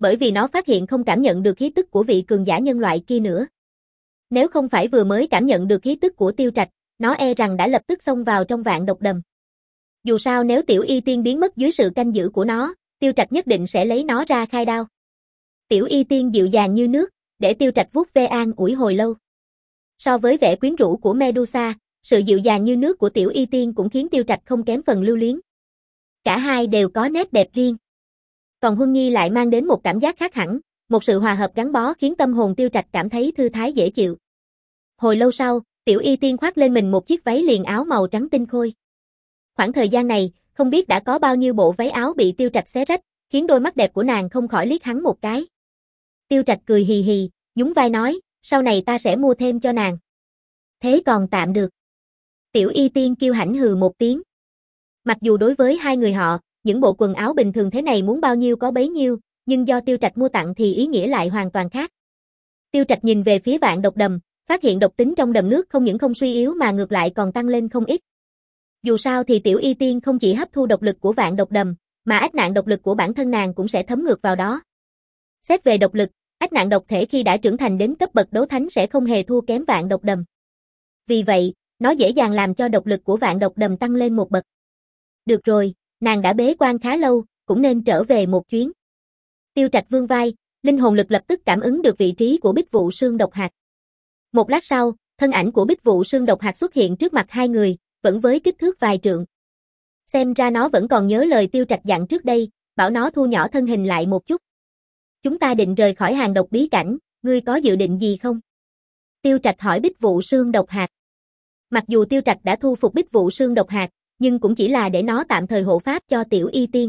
bởi vì nó phát hiện không cảm nhận được khí tức của vị cường giả nhân loại kia nữa. Nếu không phải vừa mới cảm nhận được khí tức của Tiêu Trạch, nó e rằng đã lập tức xông vào trong vạn độc đầm. Dù sao nếu Tiểu Y Tiên biến mất dưới sự canh giữ của nó, Tiêu Trạch nhất định sẽ lấy nó ra khai đao. Tiểu Y Tiên dịu dàng như nước, để Tiêu Trạch vuốt ve an ủi hồi lâu. So với vẻ quyến rũ của Medusa, sự dịu dàng như nước của Tiểu Y Tiên cũng khiến Tiêu Trạch không kém phần lưu luyến. Cả hai đều có nét đẹp riêng. Còn Huân Nhi lại mang đến một cảm giác khác hẳn, một sự hòa hợp gắn bó khiến tâm hồn Tiêu Trạch cảm thấy thư thái dễ chịu. Hồi lâu sau, Tiểu Y Tiên khoác lên mình một chiếc váy liền áo màu trắng tinh khôi. Khoảng thời gian này, không biết đã có bao nhiêu bộ váy áo bị Tiêu Trạch xé rách, khiến đôi mắt đẹp của nàng không khỏi liếc hắn một cái. Tiêu Trạch cười hì hì, nhún vai nói, sau này ta sẽ mua thêm cho nàng. Thế còn tạm được. Tiểu Y Tiên kiêu hãnh hừ một tiếng. Mặc dù đối với hai người họ, những bộ quần áo bình thường thế này muốn bao nhiêu có bấy nhiêu, nhưng do Tiêu Trạch mua tặng thì ý nghĩa lại hoàn toàn khác. Tiêu Trạch nhìn về phía vạn độc đầm, phát hiện độc tính trong đầm nước không những không suy yếu mà ngược lại còn tăng lên không ít. Dù sao thì Tiểu Y Tiên không chỉ hấp thu độc lực của vạn độc đầm, mà ách nạn độc lực của bản thân nàng cũng sẽ thấm ngược vào đó. Xét về độc lực, ách nạn độc thể khi đã trưởng thành đến cấp bậc đấu thánh sẽ không hề thua kém vạn độc đầm. Vì vậy, nó dễ dàng làm cho độc lực của vạn độc đầm tăng lên một bậc. Được rồi, nàng đã bế quan khá lâu, cũng nên trở về một chuyến. Tiêu Trạch vươn vai, linh hồn lực lập tức cảm ứng được vị trí của Bích Vụ Sương Độc Hạt. Một lát sau, thân ảnh của Bích Vụ Sương Độc Hạt xuất hiện trước mặt hai người, vẫn với kích thước vài trượng. Xem ra nó vẫn còn nhớ lời Tiêu Trạch dặn trước đây, bảo nó thu nhỏ thân hình lại một chút. Chúng ta định rời khỏi hàng độc bí cảnh, ngươi có dự định gì không? Tiêu Trạch hỏi Bích Vụ Sương Độc Hạt. Mặc dù Tiêu Trạch đã thu phục Bích Vụ Sương Độc Hạt, nhưng cũng chỉ là để nó tạm thời hộ pháp cho Tiểu Y Tiên.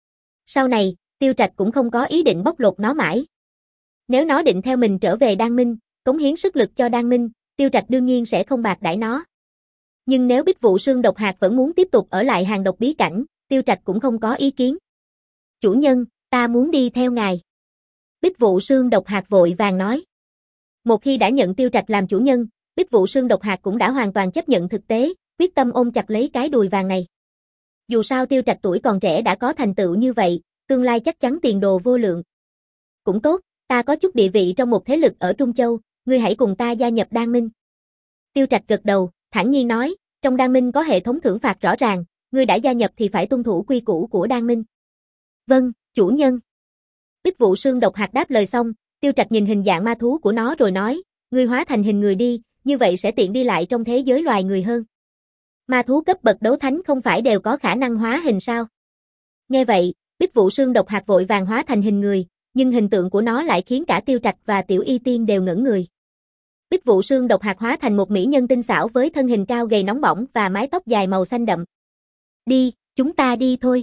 Sau này, Tiêu Trạch cũng không có ý định bóc lột nó mãi. Nếu nó định theo mình trở về Đan Minh, cống hiến sức lực cho Đan Minh, Tiêu Trạch đương nhiên sẽ không bạc đãi nó. Nhưng nếu Bích Vụ Sương Độc Hạt vẫn muốn tiếp tục ở lại hàng độc bí cảnh, Tiêu Trạch cũng không có ý kiến. Chủ nhân, ta muốn đi theo ngài. Bích Vụ Sương Độc Hạt vội vàng nói. Một khi đã nhận Tiêu Trạch làm chủ nhân, Bích Vụ Sương Độc Hạt cũng đã hoàn toàn chấp nhận thực tế, quyết tâm ôm chặt lấy cái đùi vàng này. Dù sao Tiêu Trạch tuổi còn trẻ đã có thành tựu như vậy, tương lai chắc chắn tiền đồ vô lượng. Cũng tốt, ta có chút địa vị trong một thế lực ở Trung Châu, ngươi hãy cùng ta gia nhập Đan Minh. Tiêu Trạch gật đầu, thản nhiên nói, trong Đan Minh có hệ thống thưởng phạt rõ ràng, ngươi đã gia nhập thì phải tuân thủ quy củ của Đan Minh. Vâng, chủ nhân. Bích Vụ Sương Độc Hạt đáp lời xong, Tiêu Trạch nhìn hình dạng ma thú của nó rồi nói, ngươi hóa thành hình người đi, như vậy sẽ tiện đi lại trong thế giới loài người hơn. Ma thú cấp bậc đấu thánh không phải đều có khả năng hóa hình sao? Nghe vậy, Bích Vụ Sương Độc Hạt vội vàng hóa thành hình người, nhưng hình tượng của nó lại khiến cả Tiêu Trạch và Tiểu Y Tiên đều ngẩn người. Bích Vụ Sương Độc Hạt hóa thành một mỹ nhân tinh xảo với thân hình cao gầy nóng bỏng và mái tóc dài màu xanh đậm. Đi, chúng ta đi thôi.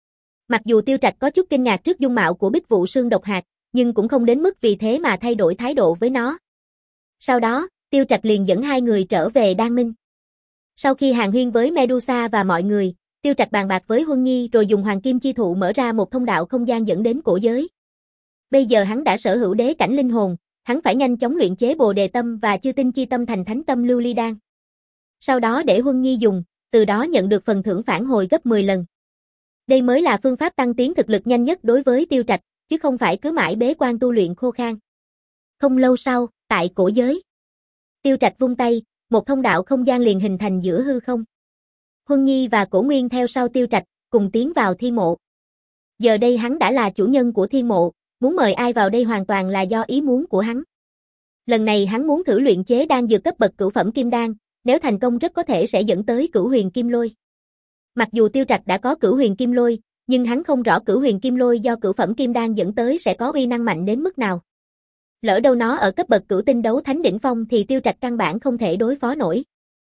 Mặc dù Tiêu Trạch có chút kinh ngạc trước dung mạo của Bích Vụ Sương Độc Hạt, nhưng cũng không đến mức vì thế mà thay đổi thái độ với nó. Sau đó, Tiêu Trạch liền dẫn hai người trở về Đan Minh. Sau khi hàn huyên với Medusa và mọi người, Tiêu Trạch bàn bạc với Huân Nhi rồi dùng Hoàng Kim Chi Thụ mở ra một thông đạo không gian dẫn đến cổ giới. Bây giờ hắn đã sở hữu đế cảnh linh hồn, hắn phải nhanh chóng luyện chế Bồ Đề Tâm và Chư Tinh Chi Tâm thành Thánh Tâm Lưu Ly Đan. Sau đó để Huân Nhi dùng, từ đó nhận được phần thưởng phản hồi gấp mười lần. Đây mới là phương pháp tăng tiến thực lực nhanh nhất đối với Tiêu Trạch, chứ không phải cứ mãi bế quan tu luyện khô khan. Không lâu sau, tại cổ giới, Tiêu Trạch vung tay, một thông đạo không gian liền hình thành giữa hư không. Huân Nhi và Cổ Nguyên theo sau Tiêu Trạch, cùng tiến vào thiên mộ. Giờ đây hắn đã là chủ nhân của thiên mộ, muốn mời ai vào đây hoàn toàn là do ý muốn của hắn. Lần này hắn muốn thử luyện chế đan dược cấp bậc cửu phẩm kim đan, nếu thành công rất có thể sẽ dẫn tới cửu huyền kim lôi. Mặc dù Tiêu Trạch đã có cửu huyền kim lôi, nhưng hắn không rõ cửu huyền kim lôi do cửu phẩm kim đan dẫn tới sẽ có uy năng mạnh đến mức nào. Lỡ đâu nó ở cấp bậc cửu tinh đấu thánh đỉnh phong thì Tiêu Trạch căn bản không thể đối phó nổi.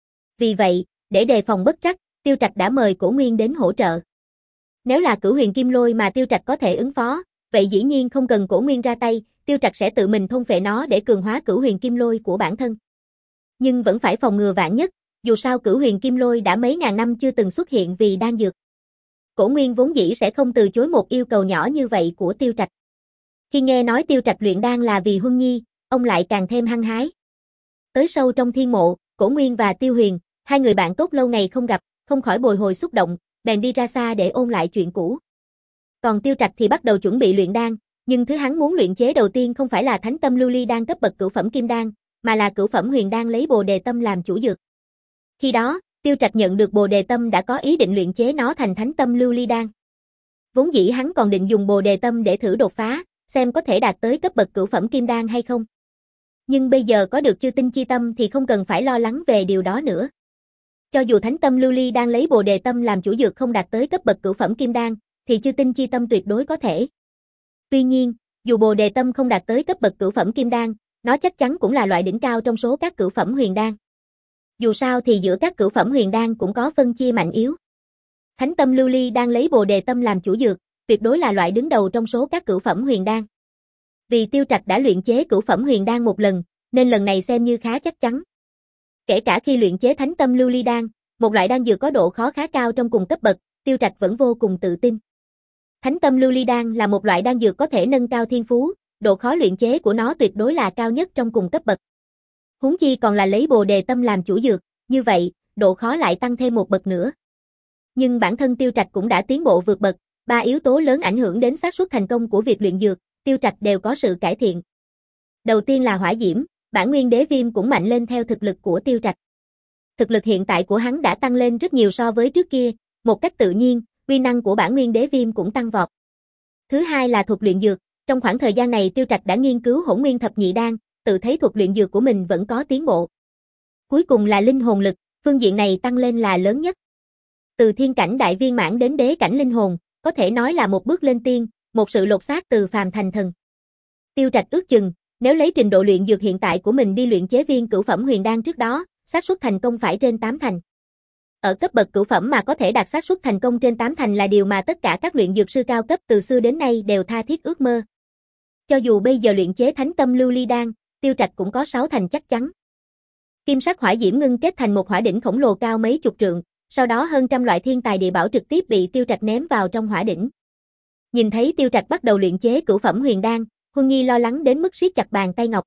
Vì vậy, để đề phòng bất trắc, Tiêu Trạch đã mời Cổ Nguyên đến hỗ trợ. Nếu là cửu huyền kim lôi mà Tiêu Trạch có thể ứng phó, vậy dĩ nhiên không cần Cổ Nguyên ra tay, Tiêu Trạch sẽ tự mình thôn phệ nó để cường hóa cửu huyền kim lôi của bản thân. Nhưng vẫn phải phòng ngừa vạn nhất, dù sao cửu huyền kim lôi đã mấy ngàn năm chưa từng xuất hiện vì đan dược. Cổ Nguyên vốn dĩ sẽ không từ chối một yêu cầu nhỏ như vậy của Tiêu Trạch. Khi nghe nói Tiêu Trạch luyện đan là vì Huân Nhi, ông lại càng thêm hăng hái. Tới sâu trong thiên mộ, Cổ Nguyên và Tiêu Huyền, hai người bạn tốt lâu ngày không gặp, không khỏi bồi hồi xúc động, bèn đi ra xa để ôn lại chuyện cũ. Còn Tiêu Trạch thì bắt đầu chuẩn bị luyện đan, Nhưng thứ hắn muốn luyện chế đầu tiên không phải là Thánh Tâm Lưu Ly Đan cấp bậc cửu phẩm kim đan, mà là cửu phẩm huyền đan lấy Bồ Đề Tâm làm chủ dược. Khi đó, Tiêu Trạch nhận được Bồ Đề Tâm đã có ý định luyện chế nó thành Thánh Tâm Lưu Ly Đan. Vốn dĩ hắn còn định dùng Bồ Đề Tâm để thử đột phá, xem có thể đạt tới cấp bậc cửu phẩm kim đan hay không. Nhưng bây giờ có được Chư Tinh Chi Tâm thì không cần phải lo lắng về điều đó nữa. Cho dù Thánh Tâm Lưu Ly Đan lấy Bồ Đề Tâm làm chủ dược không đạt tới cấp bậc cửu phẩm kim đan, thì Chư Tinh Chi Tâm tuyệt đối có thể. Tuy nhiên, dù Bồ Đề Tâm không đạt tới cấp bậc cửu phẩm kim đan, nó chắc chắn cũng là loại đỉnh cao trong số các cửu phẩm huyền đan. Dù sao thì giữa các cửu phẩm huyền đan cũng có phân chia mạnh yếu. Thánh Tâm Lưu Ly Đan lấy Bồ Đề Tâm làm chủ dược, tuyệt đối là loại đứng đầu trong số các cửu phẩm huyền đan. Vì Tiêu Trạch đã luyện chế cửu phẩm huyền đan một lần, nên lần này xem như khá chắc chắn. Kể cả khi luyện chế Thánh Tâm Lưu Ly Đan, một loại đan dược có độ khó khá cao trong cùng cấp bậc, Tiêu Trạch vẫn vô cùng tự tin. Thánh Tâm Lưu Ly Đan là một loại đan dược có thể nâng cao thiên phú, độ khó luyện chế của nó tuyệt đối là cao nhất trong cùng cấp bậc. Huống chi còn là lấy Bồ Đề Tâm làm chủ dược, như vậy, độ khó lại tăng thêm một bậc nữa. Nhưng bản thân Tiêu Trạch cũng đã tiến bộ vượt bậc, ba yếu tố lớn ảnh hưởng đến xác suất thành công của việc luyện dược, Tiêu Trạch đều có sự cải thiện. Đầu tiên là hỏa diễm, bản nguyên đế viêm cũng mạnh lên theo thực lực của Tiêu Trạch. Thực lực hiện tại của hắn đã tăng lên rất nhiều so với trước kia, một cách tự nhiên, uy năng của bản nguyên đế viêm cũng tăng vọt. Thứ hai là thuật luyện dược, trong khoảng thời gian này Tiêu Trạch đã nghiên cứu Hỗn Nguyên Thập Nhị Đan, tự thấy thuật luyện dược của mình vẫn có tiến bộ. Cuối cùng là linh hồn lực, phương diện này tăng lên là lớn nhất. Từ thiên cảnh đại viên mãn đến đế cảnh linh hồn, có thể nói là một bước lên tiên, một sự lột xác từ phàm thành thần. Tiêu Trạch ước chừng, nếu lấy trình độ luyện dược hiện tại của mình đi luyện chế viên cửu phẩm huyền đan trước đó, xác suất thành công phải trên tám thành. Ở cấp bậc cửu phẩm mà có thể đạt xác suất thành công trên tám thành là điều mà tất cả các luyện dược sư cao cấp từ xưa đến nay đều tha thiết ước mơ. Cho dù bây giờ luyện chế Thánh Tâm Lưu Ly Đan, Tiêu Trạch cũng có sáu thành chắc chắn. Kim sắc hỏa diễm ngưng kết thành một hỏa đỉnh khổng lồ cao mấy chục trượng, sau đó hơn trăm loại thiên tài địa bảo trực tiếp bị Tiêu Trạch ném vào trong hỏa đỉnh. Nhìn thấy Tiêu Trạch bắt đầu luyện chế cửu phẩm huyền đan, Huân Nhi lo lắng đến mức siết chặt bàn tay ngọc.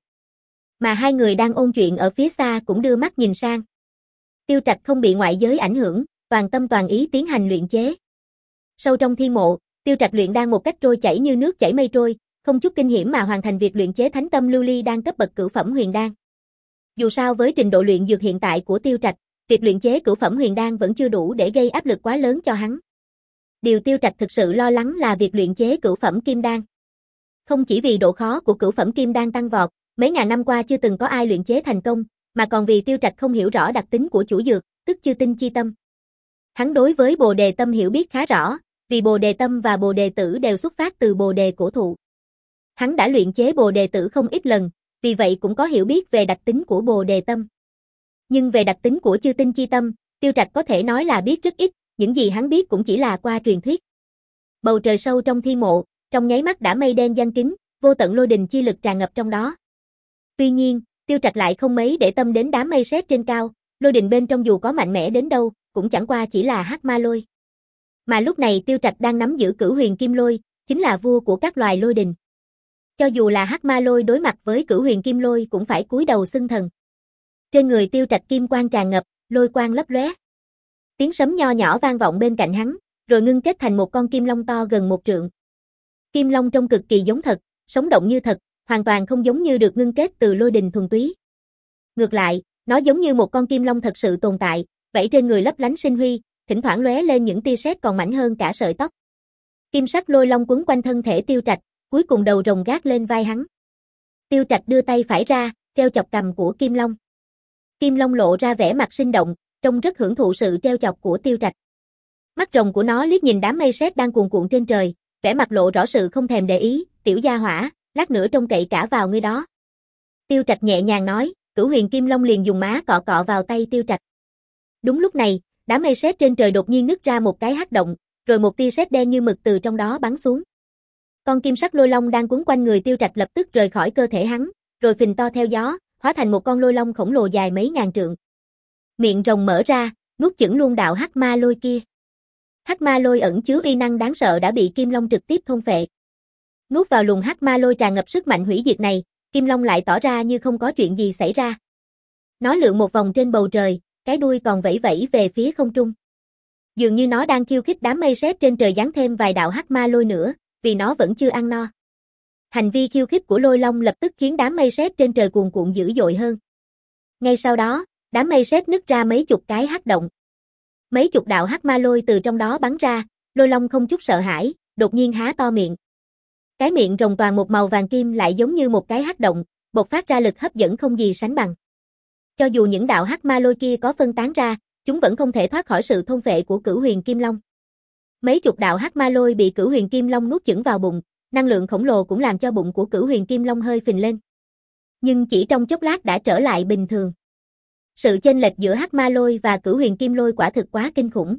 Mà hai người đang ôn chuyện ở phía xa cũng đưa mắt nhìn sang. Tiêu Trạch không bị ngoại giới ảnh hưởng, toàn tâm toàn ý tiến hành luyện chế. Sâu trong thi mộ, Tiêu Trạch luyện đan một cách trôi chảy như nước chảy mây trôi, không chút kinh hiểm mà hoàn thành việc luyện chế Thánh Tâm Lưu Ly Đan cấp bậc cửu phẩm huyền đan. Dù sao với trình độ luyện dược hiện tại của Tiêu Trạch, việc luyện chế cửu phẩm huyền đan vẫn chưa đủ để gây áp lực quá lớn cho hắn. Điều Tiêu Trạch thực sự lo lắng là việc luyện chế cửu phẩm kim đan. Không chỉ vì độ khó của cửu phẩm kim đan tăng vọt, mấy ngàn năm qua chưa từng có ai luyện chế thành công, mà còn vì Tiêu Trạch không hiểu rõ đặc tính của chủ dược, tức Chư Tinh Chi Tâm. Hắn đối với Bồ Đề Tâm hiểu biết khá rõ, vì Bồ Đề Tâm và Bồ Đề Tử đều xuất phát từ Bồ Đề cổ thụ. Hắn đã luyện chế Bồ Đề Tử không ít lần, vì vậy cũng có hiểu biết về đặc tính của Bồ Đề Tâm. Nhưng về đặc tính của Chư Tinh Chi Tâm, Tiêu Trạch có thể nói là biết rất ít, những gì hắn biết cũng chỉ là qua truyền thuyết. Bầu trời sâu trong thi mộ, trong nháy mắt đã mây đen giăng kín, vô tận lôi đình chi lực tràn ngập trong đó. Tuy nhiên, Tiêu Trạch lại không mấy để tâm đến đám mây sét trên cao, lôi đình bên trong dù có mạnh mẽ đến đâu, cũng chẳng qua chỉ là hắc ma lôi. Mà lúc này Tiêu Trạch đang nắm giữ Cửu Huyền Kim Lôi, chính là vua của các loài lôi đình. Cho dù là hắc ma lôi đối mặt với Cửu Huyền Kim Lôi cũng phải cúi đầu xưng thần. Trên người Tiêu Trạch kim quang tràn ngập, lôi quang lấp lóe. Tiếng sấm nho nhỏ vang vọng bên cạnh hắn, rồi ngưng kết thành một con kim long to gần một trượng. Kim long trông cực kỳ giống thật, sống động như thật, hoàn toàn không giống như được ngưng kết từ lôi đình thuần túy. Ngược lại, nó giống như một con kim long thật sự tồn tại, vảy trên người lấp lánh sinh huy, thỉnh thoảng lóe lên những tia sét còn mảnh hơn cả sợi tóc. Kim sắc lôi long quấn quanh thân thể Tiêu Trạch, cuối cùng đầu rồng gác lên vai hắn. Tiêu Trạch đưa tay phải ra, treo chọc cằm của kim long. Kim long lộ ra vẻ mặt sinh động, trông rất hưởng thụ sự treo chọc của Tiêu Trạch. Mắt rồng của nó liếc nhìn đám mây sét đang cuồn cuộn trên trời, vẻ mặt lộ rõ sự không thèm để ý, "Tiểu gia hỏa, lát nữa trông cậy cả vào ngươi đó." Tiêu Trạch nhẹ nhàng nói, Cửu Huyền Kim Long liền dùng má cọ cọ vào tay Tiêu Trạch. Đúng lúc này, đám mây sét trên trời đột nhiên nứt ra một cái hắc động, rồi một tia sét đen như mực từ trong đó bắn xuống. Con kim sắc lôi long đang quấn quanh người Tiêu Trạch lập tức rời khỏi cơ thể hắn, rồi phình to theo gió, hóa thành một con lôi long khổng lồ dài mấy ngàn trượng. Miệng rồng mở ra, nuốt chửng luôn đạo hắc ma lôi kia. Hắc ma lôi ẩn chứa uy năng đáng sợ đã bị kim long trực tiếp thôn phệ. Nuốt vào luồng hắc ma lôi tràn ngập sức mạnh hủy diệt này, kim long lại tỏ ra như không có chuyện gì xảy ra. Nó lượn một vòng trên bầu trời, cái đuôi còn vẫy vẫy về phía không trung. Dường như nó đang khiêu khích đám mây sét trên trời giáng thêm vài đạo hắc ma lôi nữa, vì nó vẫn chưa ăn no. Hành vi khiêu khích của Lôi Long lập tức khiến đám mây sét trên trời cuồn cuộn dữ dội hơn. Ngay sau đó, đám mây sét nứt ra mấy chục cái hắc động. Mấy chục đạo hắc ma lôi từ trong đó bắn ra, Lôi Long không chút sợ hãi, đột nhiên há to miệng. Cái miệng rồng toàn một màu vàng kim lại giống như một cái hắc động, bộc phát ra lực hấp dẫn không gì sánh bằng. Cho dù những đạo hắc ma lôi kia có phân tán ra, chúng vẫn không thể thoát khỏi sự thôn phệ của Cửu Huyền Kim Long. Mấy chục đạo hắc ma lôi bị Cửu Huyền Kim Long nuốt chửng vào bụng, năng lượng khổng lồ cũng làm cho bụng của Cửu Huyền Kim Long hơi phình lên. Nhưng chỉ trong chốc lát đã trở lại bình thường. Sự chênh lệch giữa hắc ma lôi và Cửu Huyền Kim Lôi quả thực quá kinh khủng.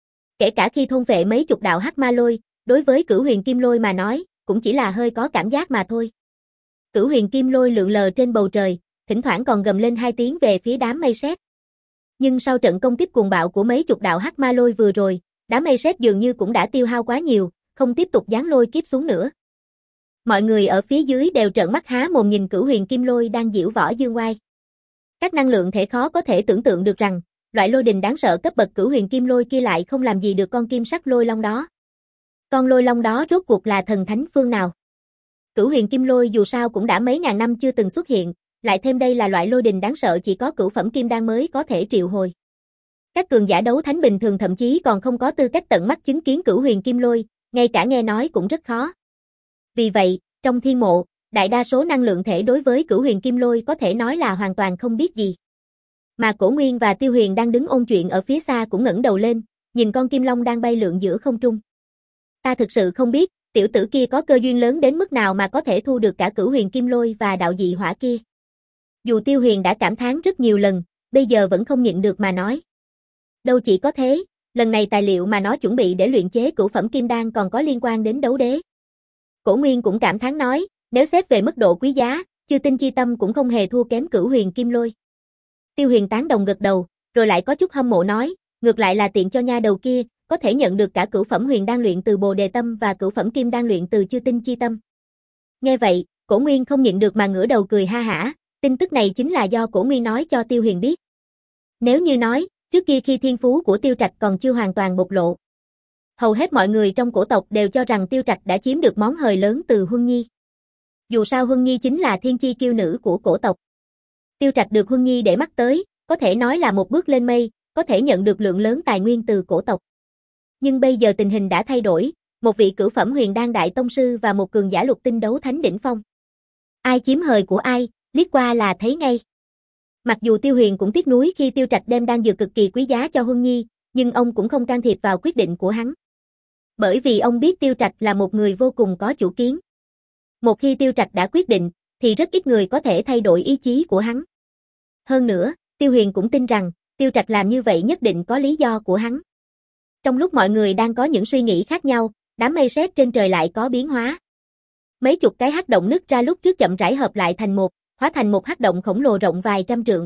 Kể cả khi thôn phệ mấy chục đạo hắc ma lôi, đối với Cửu Huyền Kim Lôi mà nói, cũng chỉ là hơi có cảm giác mà thôi. Cửu Huyền Kim Lôi lượn lờ trên bầu trời, thỉnh thoảng còn gầm lên hai tiếng về phía đám mây sét. Nhưng sau trận công kích cuồng bạo của mấy chục đạo hắc ma lôi vừa rồi, đám mây sét dường như cũng đã tiêu hao quá nhiều, không tiếp tục giáng lôi kiếp xuống nữa. Mọi người ở phía dưới đều trợn mắt há mồm nhìn Cửu Huyền Kim Lôi đang diễu võ dương oai. Các năng lượng thể khó có thể tưởng tượng được rằng, loại lôi đình đáng sợ cấp bậc Cửu Huyền Kim Lôi kia lại không làm gì được con kim sắc lôi long đó. Con lôi long đó rốt cuộc là thần thánh phương nào? Cửu Huyền Kim Lôi dù sao cũng đã mấy ngàn năm chưa từng xuất hiện, lại thêm đây là loại lôi đình đáng sợ chỉ có cửu phẩm kim đan mới có thể triệu hồi. Các cường giả đấu thánh bình thường thậm chí còn không có tư cách tận mắt chứng kiến Cửu Huyền Kim Lôi, ngay cả nghe nói cũng rất khó. Vì vậy, trong thiên mộ, đại đa số năng lượng thể đối với Cửu Huyền Kim Lôi có thể nói là hoàn toàn không biết gì. Mà Cổ Nguyên và Tiêu Huyền đang đứng ôn chuyện ở phía xa cũng ngẩng đầu lên, nhìn con kim long đang bay lượn giữa không trung. Ta thực sự không biết, tiểu tử kia có cơ duyên lớn đến mức nào mà có thể thu được cả Cửu Huyền Kim Lôi và đạo dị hỏa kia. Dù Tiêu Huyền đã cảm thán rất nhiều lần, bây giờ vẫn không nhịn được mà nói. Đâu chỉ có thế, lần này tài liệu mà nó chuẩn bị để luyện chế cửu phẩm kim đan còn có liên quan đến đấu đế. Cổ Nguyên cũng cảm thán nói, nếu xét về mức độ quý giá, Chư Tinh Chi Tâm cũng không hề thua kém Cửu Huyền Kim Lôi. Tiêu Huyền tán đồng gật đầu, rồi lại có chút hâm mộ nói, ngược lại là tiện cho nha đầu kia, có thể nhận được cả cửu phẩm huyền đan luyện từ Bồ Đề Tâm và cửu phẩm kim đan luyện từ Chư Tinh Chi Tâm. Nghe vậy, Cổ Nguyên không nhịn được mà ngửa đầu cười ha hả, tin tức này chính là do Cổ Nguyên nói cho Tiêu Huyền biết. Nếu như nói, trước kia khi thiên phú của Tiêu Trạch còn chưa hoàn toàn bộc lộ, hầu hết mọi người trong cổ tộc đều cho rằng Tiêu Trạch đã chiếm được món hời lớn từ Huân Nhi. Dù sao Huân Nhi chính là thiên chi kiêu nữ của cổ tộc. Tiêu Trạch được Huân Nhi để mắt tới, có thể nói là một bước lên mây, có thể nhận được lượng lớn tài nguyên từ cổ tộc. Nhưng bây giờ tình hình đã thay đổi, một vị cửu phẩm huyền đan đại tông sư và một cường giả lục tinh đấu thánh đỉnh phong. Ai chiếm hời của ai, liếc qua là thấy ngay. Mặc dù Tiêu Huyền cũng tiếc nuối khi Tiêu Trạch đem đan dược cực kỳ quý giá cho Huân Nhi, nhưng ông cũng không can thiệp vào quyết định của hắn. Bởi vì ông biết Tiêu Trạch là một người vô cùng có chủ kiến. Một khi Tiêu Trạch đã quyết định, thì rất ít người có thể thay đổi ý chí của hắn. Hơn nữa, Tiêu Huyền cũng tin rằng, Tiêu Trạch làm như vậy nhất định có lý do của hắn. Trong lúc mọi người đang có những suy nghĩ khác nhau, đám mây sét trên trời lại có biến hóa. Mấy chục cái hắc động nứt ra lúc trước chậm rãi hợp lại thành một, hóa thành một hắc động khổng lồ rộng vài trăm trượng.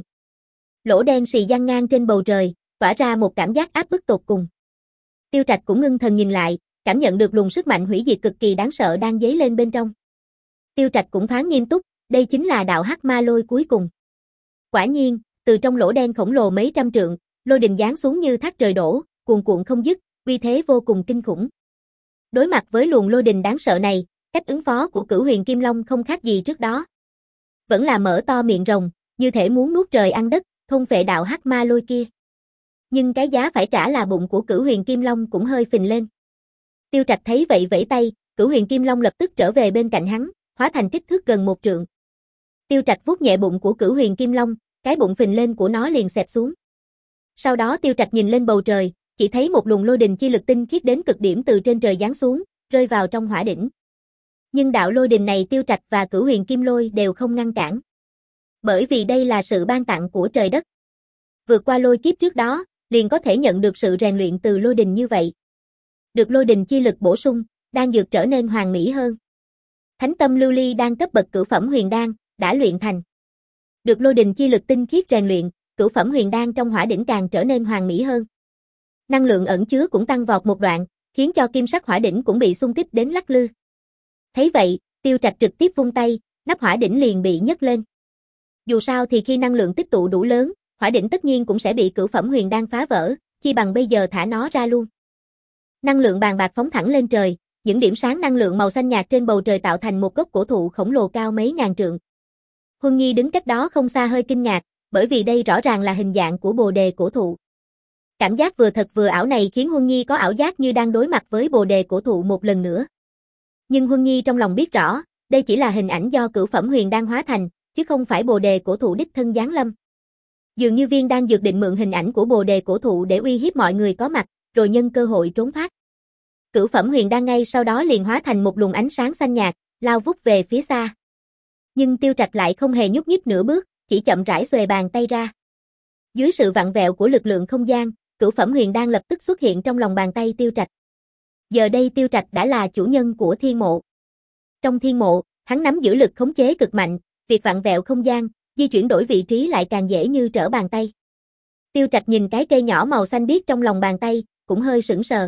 Lỗ đen xì giăng ngang trên bầu trời, tỏa ra một cảm giác áp bức tột cùng. Tiêu Trạch cũng ngưng thần nhìn lại, cảm nhận được luồng sức mạnh hủy diệt cực kỳ đáng sợ đang dấy lên bên trong. Tiêu Trạch cũng thoáng nghiêm túc, đây chính là đạo hắc ma lôi cuối cùng. Quả nhiên, từ trong lỗ đen khổng lồ mấy trăm trượng, lôi đình giáng xuống như thác trời đổ, cuồn cuộn không dứt, uy thế vô cùng kinh khủng. Đối mặt với luồng lôi đình đáng sợ này, cách ứng phó của Cửu Huyền Kim Long không khác gì trước đó. Vẫn là mở to miệng rồng, như thể muốn nuốt trời ăn đất, thôn phệ đạo hắc ma lôi kia. Nhưng cái giá phải trả là bụng của Cửu Huyền Kim Long cũng hơi phình lên. Tiêu Trạch thấy vậy vẫy tay, Cửu Huyền Kim Long lập tức trở về bên cạnh hắn, hóa thành kích thước gần một trượng. Tiêu Trạch vuốt nhẹ bụng của Cửu Huyền Kim Long, cái bụng phình lên của nó liền xẹp xuống. Sau đó Tiêu Trạch nhìn lên bầu trời, chỉ thấy một luồng lôi đình chi lực tinh khiết đến cực điểm từ trên trời giáng xuống, rơi vào trong hỏa đỉnh. Nhưng đạo lôi đình này Tiêu Trạch và Cửu Huyền Kim Lôi đều không ngăn cản. Bởi vì đây là sự ban tặng của trời đất. Vượt qua lôi kiếp trước đó, liền có thể nhận được sự rèn luyện từ lôi đình như vậy. Được lôi đình chi lực bổ sung, đan dược trở nên hoàn mỹ hơn. Thánh tâm lưu ly đan cấp bậc cửu phẩm huyền đan, đã luyện thành. Được lôi đình chi lực tinh khiết rèn luyện, cửu phẩm huyền đan trong hỏa đỉnh càng trở nên hoàn mỹ hơn. Năng lượng ẩn chứa cũng tăng vọt một đoạn, khiến cho kim sắc hỏa đỉnh cũng bị xung kích đến lắc lư. Thấy vậy, Tiêu Trạch trực tiếp vung tay, nắp hỏa đỉnh liền bị nhấc lên. Dù sao thì khi năng lượng tích tụ đủ lớn, hỏa đỉnh tất nhiên cũng sẽ bị cửu phẩm huyền đan phá vỡ, chi bằng bây giờ thả nó ra luôn. Năng lượng bàn bạc phóng thẳng lên trời, những điểm sáng năng lượng màu xanh nhạt trên bầu trời tạo thành một gốc cổ thụ khổng lồ cao mấy ngàn trượng. Huân Nhi đứng cách đó không xa hơi kinh ngạc, bởi vì đây rõ ràng là hình dạng của bồ đề cổ thụ. Cảm giác vừa thật vừa ảo này khiến Huân Nhi có ảo giác như đang đối mặt với bồ đề cổ thụ một lần nữa. Nhưng Huân Nhi trong lòng biết rõ, đây chỉ là hình ảnh do cửu phẩm huyền đan hóa thành, chứ không phải bồ đề cổ thụ đích thân giáng lâm. Dường như viên đan dược định mượn hình ảnh của bồ đề cổ thụ để uy hiếp mọi người có mặt, rồi nhân cơ hội trốn thoát. Cửu phẩm huyền đan ngay sau đó liền hóa thành một luồng ánh sáng xanh nhạt, lao vút về phía xa. Nhưng Tiêu Trạch lại không hề nhúc nhích nửa bước, chỉ chậm rãi xuề bàn tay ra. Dưới sự vặn vẹo của lực lượng không gian, cửu phẩm huyền đan lập tức xuất hiện trong lòng bàn tay Tiêu Trạch. Giờ đây Tiêu Trạch đã là chủ nhân của thiên mộ. Trong thiên mộ, hắn nắm giữ lực khống chế cực mạnh, việc vặn vẹo không gian, di chuyển đổi vị trí lại càng dễ như trở bàn tay. Tiêu Trạch nhìn cái cây nhỏ màu xanh biếc trong lòng bàn tay, cũng hơi sững sờ.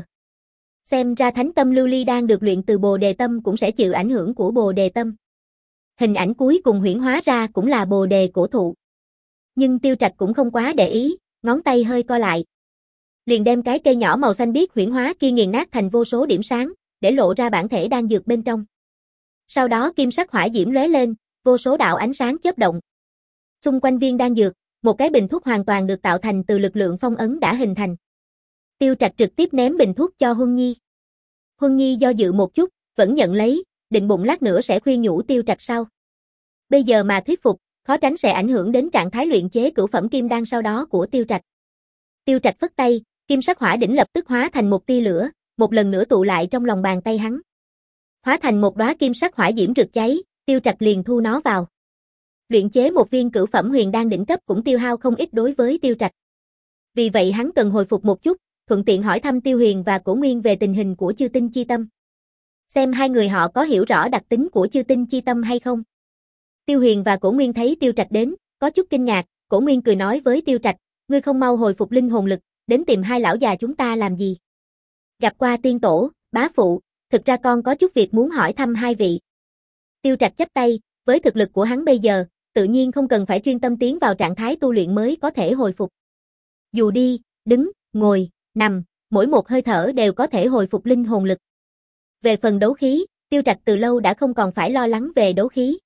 Xem ra thánh tâm lưu ly đan được luyện từ bồ đề tâm cũng sẽ chịu ảnh hưởng của bồ đề tâm. Hình ảnh cuối cùng huyễn hóa ra cũng là bồ đề cổ thụ. Nhưng Tiêu Trạch cũng không quá để ý, ngón tay hơi co lại. Liền đem cái cây nhỏ màu xanh biếc huyễn hóa kia nghiền nát thành vô số điểm sáng, để lộ ra bản thể đan dược bên trong. Sau đó kim sắc hỏa diễm lóe lên, vô số đạo ánh sáng chớp động. Xung quanh viên đan dược, một cái bình thuốc hoàn toàn được tạo thành từ lực lượng phong ấn đã hình thành. Tiêu Trạch trực tiếp ném bình thuốc cho Huân Nhi. Huân Nhi do dự một chút, vẫn nhận lấy, định bụng lát nữa sẽ khuyên nhủ Tiêu Trạch sau. Bây giờ mà thuyết phục, khó tránh sẽ ảnh hưởng đến trạng thái luyện chế cửu phẩm kim đan sau đó của Tiêu Trạch. Tiêu Trạch phất tay, kim sắc hỏa đỉnh lập tức hóa thành một tia lửa, một lần nữa tụ lại trong lòng bàn tay hắn. Hóa thành một đóa kim sắc hỏa diễm rực cháy, Tiêu Trạch liền thu nó vào. Luyện chế một viên cửu phẩm huyền đan đỉnh cấp cũng tiêu hao không ít đối với Tiêu Trạch. Vì vậy hắn cần hồi phục một chút, thuận tiện hỏi thăm Tiêu Huyền và Cổ Nguyên về tình hình của Chư Tinh Chi Tâm. Xem hai người họ có hiểu rõ đặc tính của Chư Tinh Chi Tâm hay không. Tiêu Huyền và Cổ Nguyên thấy Tiêu Trạch đến, có chút kinh ngạc, Cổ Nguyên cười nói với Tiêu Trạch, ngươi không mau hồi phục linh hồn lực, đến tìm hai lão già chúng ta làm gì? Gặp qua tiên tổ, bá phụ, thực ra con có chút việc muốn hỏi thăm hai vị. Tiêu Trạch chắp tay, với thực lực của hắn bây giờ, tự nhiên không cần phải chuyên tâm tiến vào trạng thái tu luyện mới có thể hồi phục. Dù đi, đứng, ngồi, nằm, mỗi một hơi thở đều có thể hồi phục linh hồn lực. Về phần đấu khí, Tiêu Trạch từ lâu đã không còn phải lo lắng về đấu khí.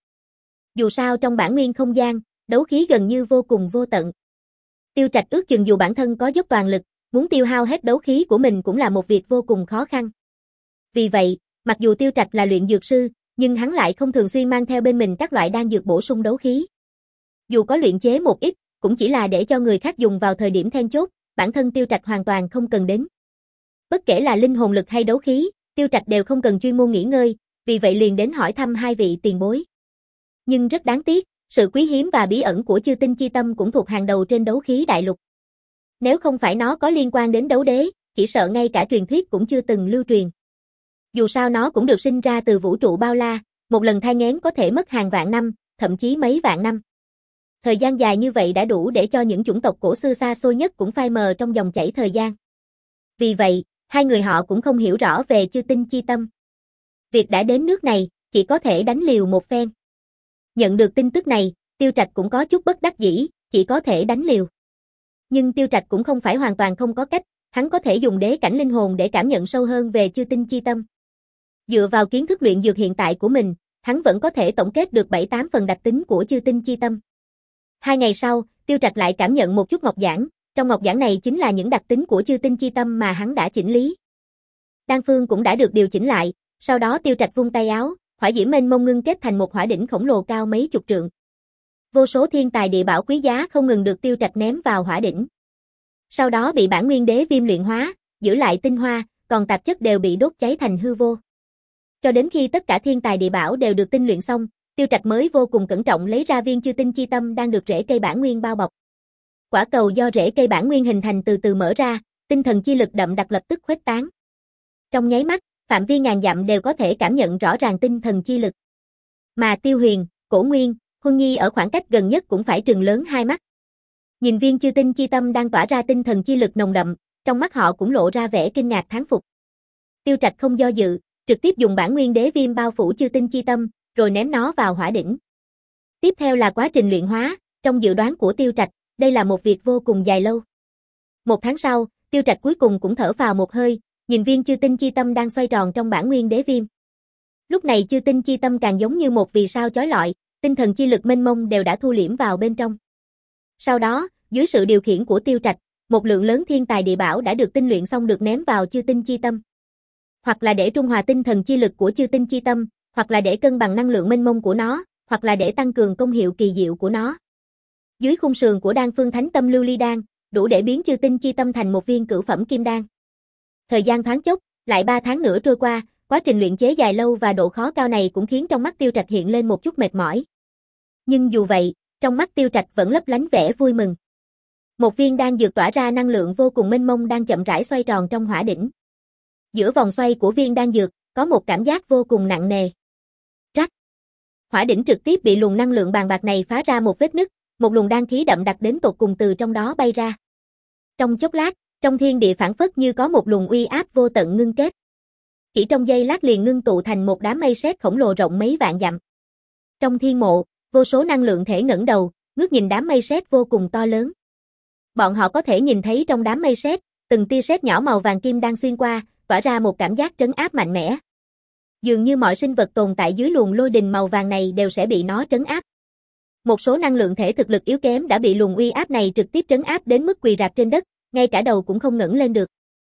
Dù sao trong bản nguyên không gian, đấu khí gần như vô cùng vô tận. Tiêu Trạch ước chừng dù bản thân có dốc toàn lực, muốn tiêu hao hết đấu khí của mình cũng là một việc vô cùng khó khăn. Vì vậy, mặc dù Tiêu Trạch là luyện dược sư, nhưng hắn lại không thường xuyên mang theo bên mình các loại đan dược bổ sung đấu khí. Dù có luyện chế một ít, cũng chỉ là để cho người khác dùng vào thời điểm then chốt, bản thân Tiêu Trạch hoàn toàn không cần đến. Bất kể là linh hồn lực hay đấu khí, Tiêu Trạch đều không cần chuyên môn nghỉ ngơi, vì vậy liền đến hỏi thăm hai vị tiền bối. Nhưng rất đáng tiếc, sự quý hiếm và bí ẩn của Chư Tinh Chi Tâm cũng thuộc hàng đầu trên đấu khí đại lục. Nếu không phải nó có liên quan đến đấu đế, chỉ sợ ngay cả truyền thuyết cũng chưa từng lưu truyền. Dù sao nó cũng được sinh ra từ vũ trụ bao la, một lần thai nghén có thể mất hàng vạn năm, thậm chí mấy vạn năm. Thời gian dài như vậy đã đủ để cho những chủng tộc cổ xưa xa xôi nhất cũng phai mờ trong dòng chảy thời gian. Vì vậy, hai người họ cũng không hiểu rõ về Chư Tinh Chi Tâm. Việc đã đến nước này, chỉ có thể đánh liều một phen. Nhận được tin tức này, Tiêu Trạch cũng có chút bất đắc dĩ, chỉ có thể đánh liều. Nhưng Tiêu Trạch cũng không phải hoàn toàn không có cách, hắn có thể dùng đế cảnh linh hồn để cảm nhận sâu hơn về Chư Tinh Chi Tâm. Dựa vào kiến thức luyện dược hiện tại của mình, hắn vẫn có thể tổng kết được bảy tám phần đặc tính của Chư Tinh Chi Tâm. Hai ngày sau, Tiêu Trạch lại cảm nhận một chút ngọc giản, trong ngọc giản này chính là những đặc tính của Chư Tinh Chi Tâm mà hắn đã chỉnh lý. Đan phương cũng đã được điều chỉnh lại, sau đó Tiêu Trạch vung tay áo, hỏa diễm mênh mông ngưng kết thành một hỏa đỉnh khổng lồ cao mấy chục trượng. Vô số thiên tài địa bảo quý giá không ngừng được Tiêu Trạch ném vào hỏa đỉnh. Sau đó bị bản nguyên đế viêm luyện hóa, giữ lại tinh hoa, còn tạp chất đều bị đốt cháy thành hư vô. Cho đến khi tất cả thiên tài địa bảo đều được tinh luyện xong, Tiêu Trạch mới vô cùng cẩn trọng lấy ra viên Chư Tinh Chi Tâm đang được rễ cây bản nguyên bao bọc. Quả cầu do rễ cây bản nguyên hình thành từ từ mở ra, tinh thần chi lực đậm đặc lập tức khuếch tán. Trong nháy mắt, phạm vi ngàn dặm đều có thể cảm nhận rõ ràng tinh thần chi lực. Mà Tiêu Huyền, Cổ Nguyên, Huân Nhi ở khoảng cách gần nhất cũng phải trừng lớn hai mắt. Nhìn viên Chư Tinh Chi Tâm đang tỏa ra tinh thần chi lực nồng đậm, trong mắt họ cũng lộ ra vẻ kinh ngạc thán phục. Tiêu Trạch không do dự, trực tiếp dùng bản nguyên đế viêm bao phủ Chư Tinh Chi Tâm, rồi ném nó vào hỏa đỉnh. Tiếp theo là quá trình luyện hóa, trong dự đoán của Tiêu Trạch, đây là một việc vô cùng dài lâu. Một tháng sau, Tiêu Trạch cuối cùng cũng thở phào một hơi, Nhìn viên chư tinh chi tâm đang xoay tròn trong bản nguyên đế viêm. Lúc này chư tinh chi tâm càng giống như một vì sao chói lọi, tinh thần chi lực mênh mông đều đã thu liễm vào bên trong. Sau đó, dưới sự điều khiển của Tiêu Trạch, một lượng lớn thiên tài địa bảo đã được tinh luyện xong được ném vào chư tinh chi tâm. Hoặc là để trung hòa tinh thần chi lực của chư tinh chi tâm, hoặc là để cân bằng năng lượng mênh mông của nó, hoặc là để tăng cường công hiệu kỳ diệu của nó. Dưới khung sườn của đan phương thánh tâm lưu ly đan, đủ để biến chư tinh chi tâm thành một viên cửu phẩm kim đan. Thời gian thoáng chốc, lại ba tháng nữa trôi qua, quá trình luyện chế dài lâu và độ khó cao này cũng khiến trong mắt Tiêu Trạch hiện lên một chút mệt mỏi. Nhưng dù vậy, trong mắt Tiêu Trạch vẫn lấp lánh vẻ vui mừng. Một viên đan dược tỏa ra năng lượng vô cùng mênh mông đang chậm rãi xoay tròn trong hỏa đỉnh. Giữa vòng xoay của viên đan dược, có một cảm giác vô cùng nặng nề. Rắc. Hỏa đỉnh trực tiếp bị luồng năng lượng bàng bạc này phá ra một vết nứt, một luồng đan khí đậm đặc đến tột cùng từ trong đó bay ra. Trong chốc lát, trong thiên địa phảng phất như có một luồng uy áp vô tận ngưng kết. Chỉ trong giây lát liền ngưng tụ thành một đám mây sét khổng lồ rộng mấy vạn dặm. Trong thiên mộ, vô số năng lượng thể ngẩng đầu, ngước nhìn đám mây sét vô cùng to lớn. Bọn họ có thể nhìn thấy trong đám mây sét, từng tia sét nhỏ màu vàng kim đang xuyên qua, tỏa ra một cảm giác trấn áp mạnh mẽ. Dường như mọi sinh vật tồn tại dưới luồng lôi đình màu vàng này đều sẽ bị nó trấn áp. Một số năng lượng thể thực lực yếu kém đã bị luồng uy áp này trực tiếp trấn áp đến mức quỳ rạp trên đất, ngay cả đầu cũng không ngẩng lên được.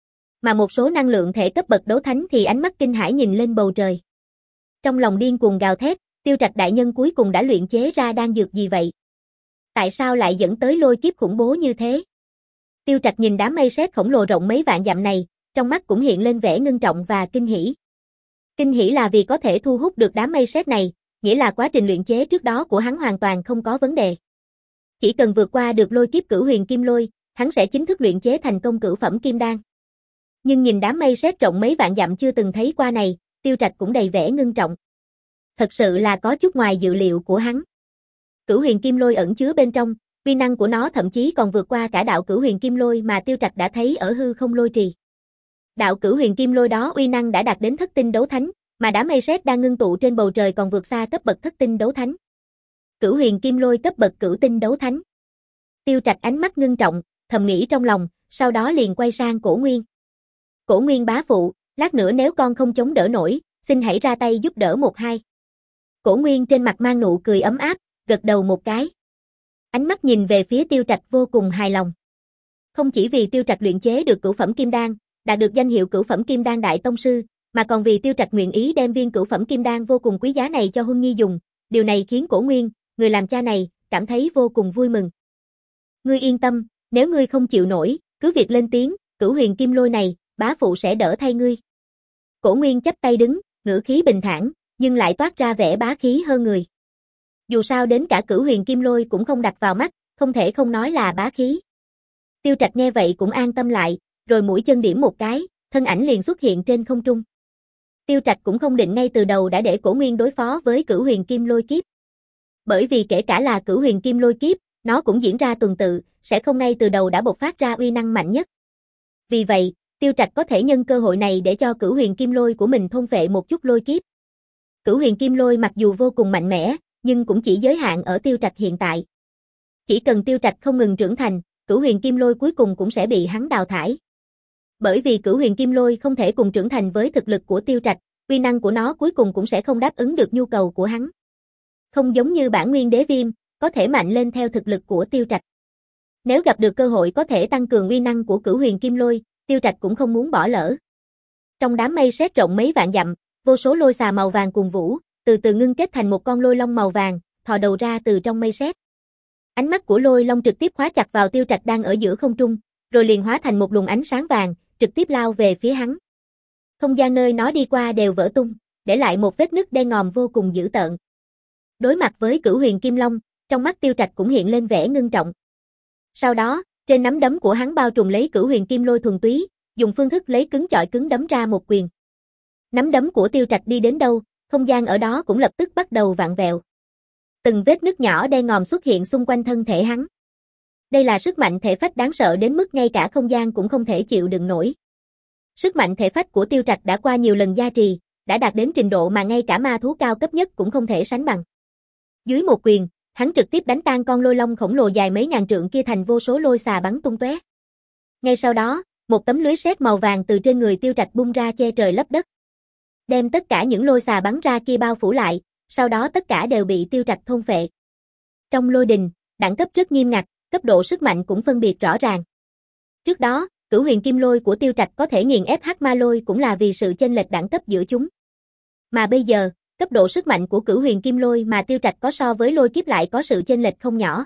Mà một số năng lượng thể cấp bậc đấu thánh thì ánh mắt kinh hãi nhìn lên bầu trời. Trong lòng điên cuồng gào thét, Tiêu Trạch đại nhân cuối cùng đã luyện chế ra đan dược gì vậy? Tại sao lại dẫn tới lôi kiếp khủng bố như thế? Tiêu Trạch nhìn đám mây sét khổng lồ rộng mấy vạn dặm này, trong mắt cũng hiện lên vẻ ngưng trọng và kinh hỉ. Kinh hỉ là vì có thể thu hút được đám mây sét này, nghĩa là quá trình luyện chế trước đó của hắn hoàn toàn không có vấn đề. Chỉ cần vượt qua được lôi kiếp cửu huyền kim lôi, hắn sẽ chính thức luyện chế thành công cửu phẩm kim đan. Nhưng nhìn đám mây sét rộng mấy vạn dặm chưa từng thấy qua này, Tiêu Trạch cũng đầy vẻ ngưng trọng. Thật sự là có chút ngoài dự liệu của hắn. Cửu huyền kim lôi ẩn chứa bên trong, uy năng của nó thậm chí còn vượt qua cả đạo cửu huyền kim lôi mà Tiêu Trạch đã thấy ở hư không lôi trì. Đạo cửu huyền kim lôi đó uy năng đã đạt đến thất tinh đấu thánh, mà đám mây sét đang ngưng tụ trên bầu trời còn vượt xa cấp bậc thất tinh đấu thánh. Cửu huyền kim lôi cấp bậc cửu tinh đấu thánh. Tiêu Trạch ánh mắt ngưng trọng, thầm nghĩ trong lòng, sau đó liền quay sang Cổ Nguyên. Cổ Nguyên bá phụ, lát nữa nếu con không chống đỡ nổi, xin hãy ra tay giúp đỡ một hai. Cổ Nguyên trên mặt mang nụ cười ấm áp, gật đầu một cái. Ánh mắt nhìn về phía Tiêu Trạch vô cùng hài lòng. Không chỉ vì Tiêu Trạch luyện chế được cửu phẩm kim đan, đạt được danh hiệu cửu phẩm kim đan đại tông sư, mà còn vì Tiêu Trạch nguyện ý đem viên cửu phẩm kim đan vô cùng quý giá này cho Huân Nhi dùng, điều này khiến Cổ Nguyên, người làm cha này, cảm thấy vô cùng vui mừng. Ngươi yên tâm, nếu ngươi không chịu nổi, cứ việc lên tiếng, cửu huyền kim lôi này, bá phụ sẽ đỡ thay ngươi. Cổ Nguyên chắp tay đứng, ngữ khí bình thản, nhưng lại toát ra vẻ bá khí hơn người. Dù sao đến cả cửu huyền kim lôi cũng không đặt vào mắt, không thể không nói là bá khí. Tiêu Trạch nghe vậy cũng an tâm lại, rồi mũi chân điểm một cái, thân ảnh liền xuất hiện trên không trung. Tiêu Trạch cũng không định ngay từ đầu đã để Cổ Nguyên đối phó với cửu huyền kim lôi kiếp. Bởi vì kể cả là cửu huyền kim lôi kiếp, nó cũng diễn ra tuần tự, sẽ không ngay từ đầu đã bộc phát ra uy năng mạnh nhất. Vì vậy, Tiêu Trạch có thể nhân cơ hội này để cho cửu huyền kim lôi của mình thôn phệ một chút lôi kiếp. Cửu huyền kim lôi mặc dù vô cùng mạnh mẽ, nhưng cũng chỉ giới hạn ở Tiêu Trạch hiện tại. Chỉ cần Tiêu Trạch không ngừng trưởng thành, cửu huyền kim lôi cuối cùng cũng sẽ bị hắn đào thải. Bởi vì cửu huyền kim lôi không thể cùng trưởng thành với thực lực của Tiêu Trạch, uy năng của nó cuối cùng cũng sẽ không đáp ứng được nhu cầu của hắn. Không giống như bản nguyên đế viêm, có thể mạnh lên theo thực lực của Tiêu Trạch. Nếu gặp được cơ hội có thể tăng cường uy năng của cửu huyền kim lôi, Tiêu Trạch cũng không muốn bỏ lỡ. Trong đám mây sét rộng mấy vạn dặm, vô số lôi xà màu vàng cùng vũ, từ từ ngưng kết thành một con lôi long màu vàng, thò đầu ra từ trong mây sét. Ánh mắt của lôi long trực tiếp khóa chặt vào Tiêu Trạch đang ở giữa không trung, rồi liền hóa thành một luồng ánh sáng vàng, trực tiếp lao về phía hắn. Không gian nơi nó đi qua đều vỡ tung, để lại một vết nứt đen ngòm vô cùng dữ tợn. Đối mặt với cửu huyền kim long, trong mắt Tiêu Trạch cũng hiện lên vẻ ngưng trọng. Sau đó, trên nắm đấm của hắn bao trùm lấy cửu huyền kim lôi thuần túy, dùng phương thức lấy cứng chọi cứng đấm ra một quyền. Nắm đấm của Tiêu Trạch đi đến đâu, không gian ở đó cũng lập tức bắt đầu vặn vẹo. Từng vết nứt nhỏ đen ngòm xuất hiện xung quanh thân thể hắn. Đây là sức mạnh thể phách đáng sợ đến mức ngay cả không gian cũng không thể chịu đựng nổi. Sức mạnh thể phách của Tiêu Trạch đã qua nhiều lần gia trì, đã đạt đến trình độ mà ngay cả ma thú cao cấp nhất cũng không thể sánh bằng. Dưới một quyền, hắn trực tiếp đánh tan con lôi long khổng lồ dài mấy ngàn trượng kia thành vô số lôi xà bắn tung tóe. Ngay sau đó, Một tấm lưới sét màu vàng từ trên người Tiêu Trạch bung ra che trời lấp đất. Đem tất cả những lôi xà bắn ra kia bao phủ lại, sau đó tất cả đều bị Tiêu Trạch thôn phệ. Trong lôi đình, đẳng cấp rất nghiêm ngặt, cấp độ sức mạnh cũng phân biệt rõ ràng. Trước đó, Cửu Huyền Kim Lôi của Tiêu Trạch có thể nghiền ép Hắc Ma Lôi cũng là vì sự chênh lệch đẳng cấp giữa chúng. Mà bây giờ, cấp độ sức mạnh của Cửu Huyền Kim Lôi mà Tiêu Trạch có so với lôi kiếp lại có sự chênh lệch không nhỏ.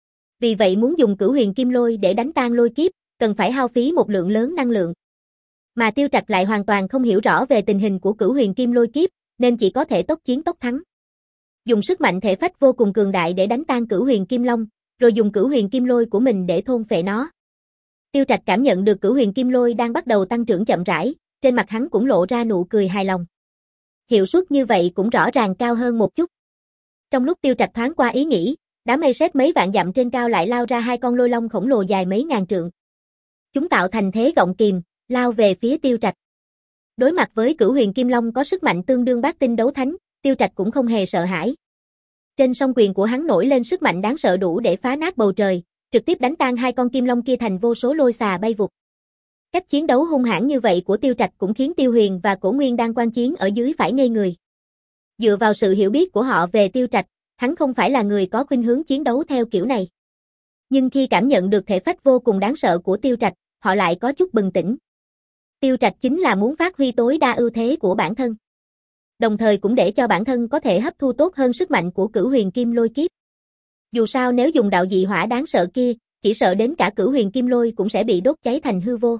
Vì vậy muốn dùng Cửu Huyền Kim Lôi để đánh tan lôi kiếp, cần phải hao phí một lượng lớn năng lượng. Mà Tiêu Trạch lại hoàn toàn không hiểu rõ về tình hình của Cửu Huyền Kim Lôi kiếp, nên chỉ có thể tốc chiến tốc thắng. Dùng sức mạnh thể phách vô cùng cường đại để đánh tan Cửu Huyền Kim Long, rồi dùng Cửu Huyền Kim Lôi của mình để thôn phệ nó. Tiêu Trạch cảm nhận được Cửu Huyền Kim Lôi đang bắt đầu tăng trưởng chậm rãi, trên mặt hắn cũng lộ ra nụ cười hài lòng. Hiệu suất như vậy cũng rõ ràng cao hơn một chút. Trong lúc Tiêu Trạch thoáng qua ý nghĩ, đám mây sét mấy vạn dặm trên cao lại lao ra hai con lôi long khổng lồ dài mấy ngàn trượng. Chúng tạo thành thế gọng kìm, lao về phía Tiêu Trạch. Đối mặt với Cửu Huyền Kim Long có sức mạnh tương đương bát tinh đấu thánh, Tiêu Trạch cũng không hề sợ hãi. Trên song quyền của hắn nổi lên sức mạnh đáng sợ đủ để phá nát bầu trời, trực tiếp đánh tan hai con kim long kia thành vô số lôi xà bay vụt. Cách chiến đấu hung hãn như vậy của Tiêu Trạch cũng khiến Tiêu Huyền và Cổ Nguyên đang quan chiến ở dưới phải ngây người. Dựa vào sự hiểu biết của họ về Tiêu Trạch, hắn không phải là người có khuynh hướng chiến đấu theo kiểu này. Nhưng khi cảm nhận được thể phách vô cùng đáng sợ của Tiêu Trạch, họ lại có chút bừng tỉnh. Tiêu Trạch chính là muốn phát huy tối đa ưu thế của bản thân, đồng thời cũng để cho bản thân có thể hấp thu tốt hơn sức mạnh của Cửu Huyền Kim Lôi kiếp. Dù sao nếu dùng đạo dị hỏa đáng sợ kia, chỉ sợ đến cả Cửu Huyền Kim Lôi cũng sẽ bị đốt cháy thành hư vô.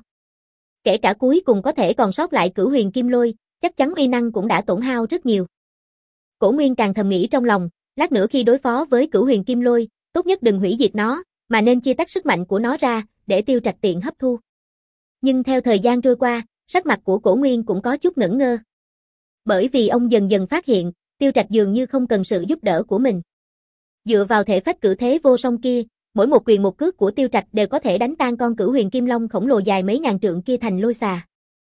Kể cả cuối cùng có thể còn sót lại Cửu Huyền Kim Lôi, chắc chắn uy năng cũng đã tổn hao rất nhiều. Cổ Nguyên càng thầm nghĩ trong lòng, lát nữa khi đối phó với Cửu Huyền Kim Lôi, tốt nhất đừng hủy diệt nó, mà nên chia tách sức mạnh của nó ra, để Tiêu Trạch tiện hấp thu. Nhưng theo thời gian trôi qua, sắc mặt của Cổ Nguyên cũng có chút ngẩn ngơ. Bởi vì ông dần dần phát hiện, Tiêu Trạch dường như không cần sự giúp đỡ của mình. Dựa vào thể phách cử thế vô song kia, mỗi một quyền một cước của Tiêu Trạch đều có thể đánh tan con Cửu Huyền Kim Long khổng lồ dài mấy ngàn trượng kia thành lôi xà.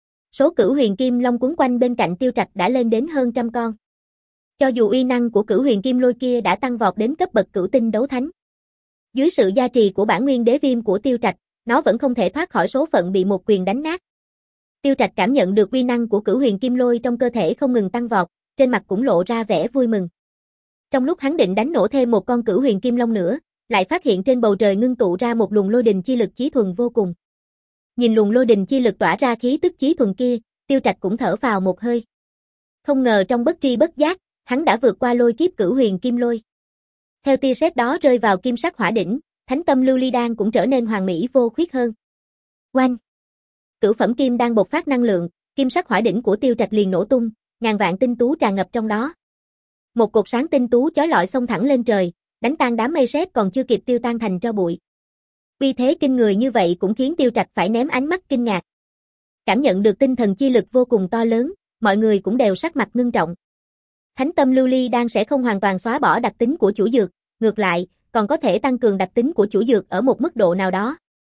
Số Cửu Huyền Kim Long quấn quanh bên cạnh Tiêu Trạch đã lên đến hơn trăm con. Cho dù uy năng của Cửu Huyền Kim Lôi kia đã tăng vọt đến cấp bậc cửu tinh đấu thánh, dưới sự gia trì của bản nguyên đế viêm của Tiêu Trạch, nó vẫn không thể thoát khỏi số phận bị một quyền đánh nát. Tiêu Trạch cảm nhận được uy năng của Cửu Huyền Kim Lôi trong cơ thể không ngừng tăng vọt, trên mặt cũng lộ ra vẻ vui mừng. Trong lúc hắn định đánh nổ thêm một con Cửu Huyền Kim Long nữa, lại phát hiện trên bầu trời ngưng tụ ra một luồng lôi đình chi lực chí thuần vô cùng. Nhìn luồng lôi đình chi lực tỏa ra khí tức chí thuần kia, Tiêu Trạch cũng thở phào một hơi. Không ngờ trong bất tri bất giác, hắn đã vượt qua lôi kiếp Cửu Huyền Kim Lôi. Theo tia sét đó rơi vào kim sắc hỏa đỉnh, Thánh Tâm Lưu Ly Đan cũng trở nên hoàn mỹ vô khuyết hơn. Oanh! Cửu phẩm kim đan bộc phát năng lượng, kim sắc hỏa đỉnh của Tiêu Trạch liền nổ tung, ngàn vạn tinh tú tràn ngập trong đó. Một cột sáng tinh tú chói lọi xông thẳng lên trời, đánh tan đám mây sét còn chưa kịp tiêu tan thành tro bụi. Uy thế kinh người như vậy cũng khiến Tiêu Trạch phải ném ánh mắt kinh ngạc. Cảm nhận được tinh thần chi lực vô cùng to lớn, mọi người cũng đều sắc mặt ngưng trọng. Thánh Tâm Lưu Ly Đan sẽ không hoàn toàn xóa bỏ đặc tính của chủ dược, ngược lại, còn có thể tăng cường đặc tính của chủ dược ở một mức độ nào đó.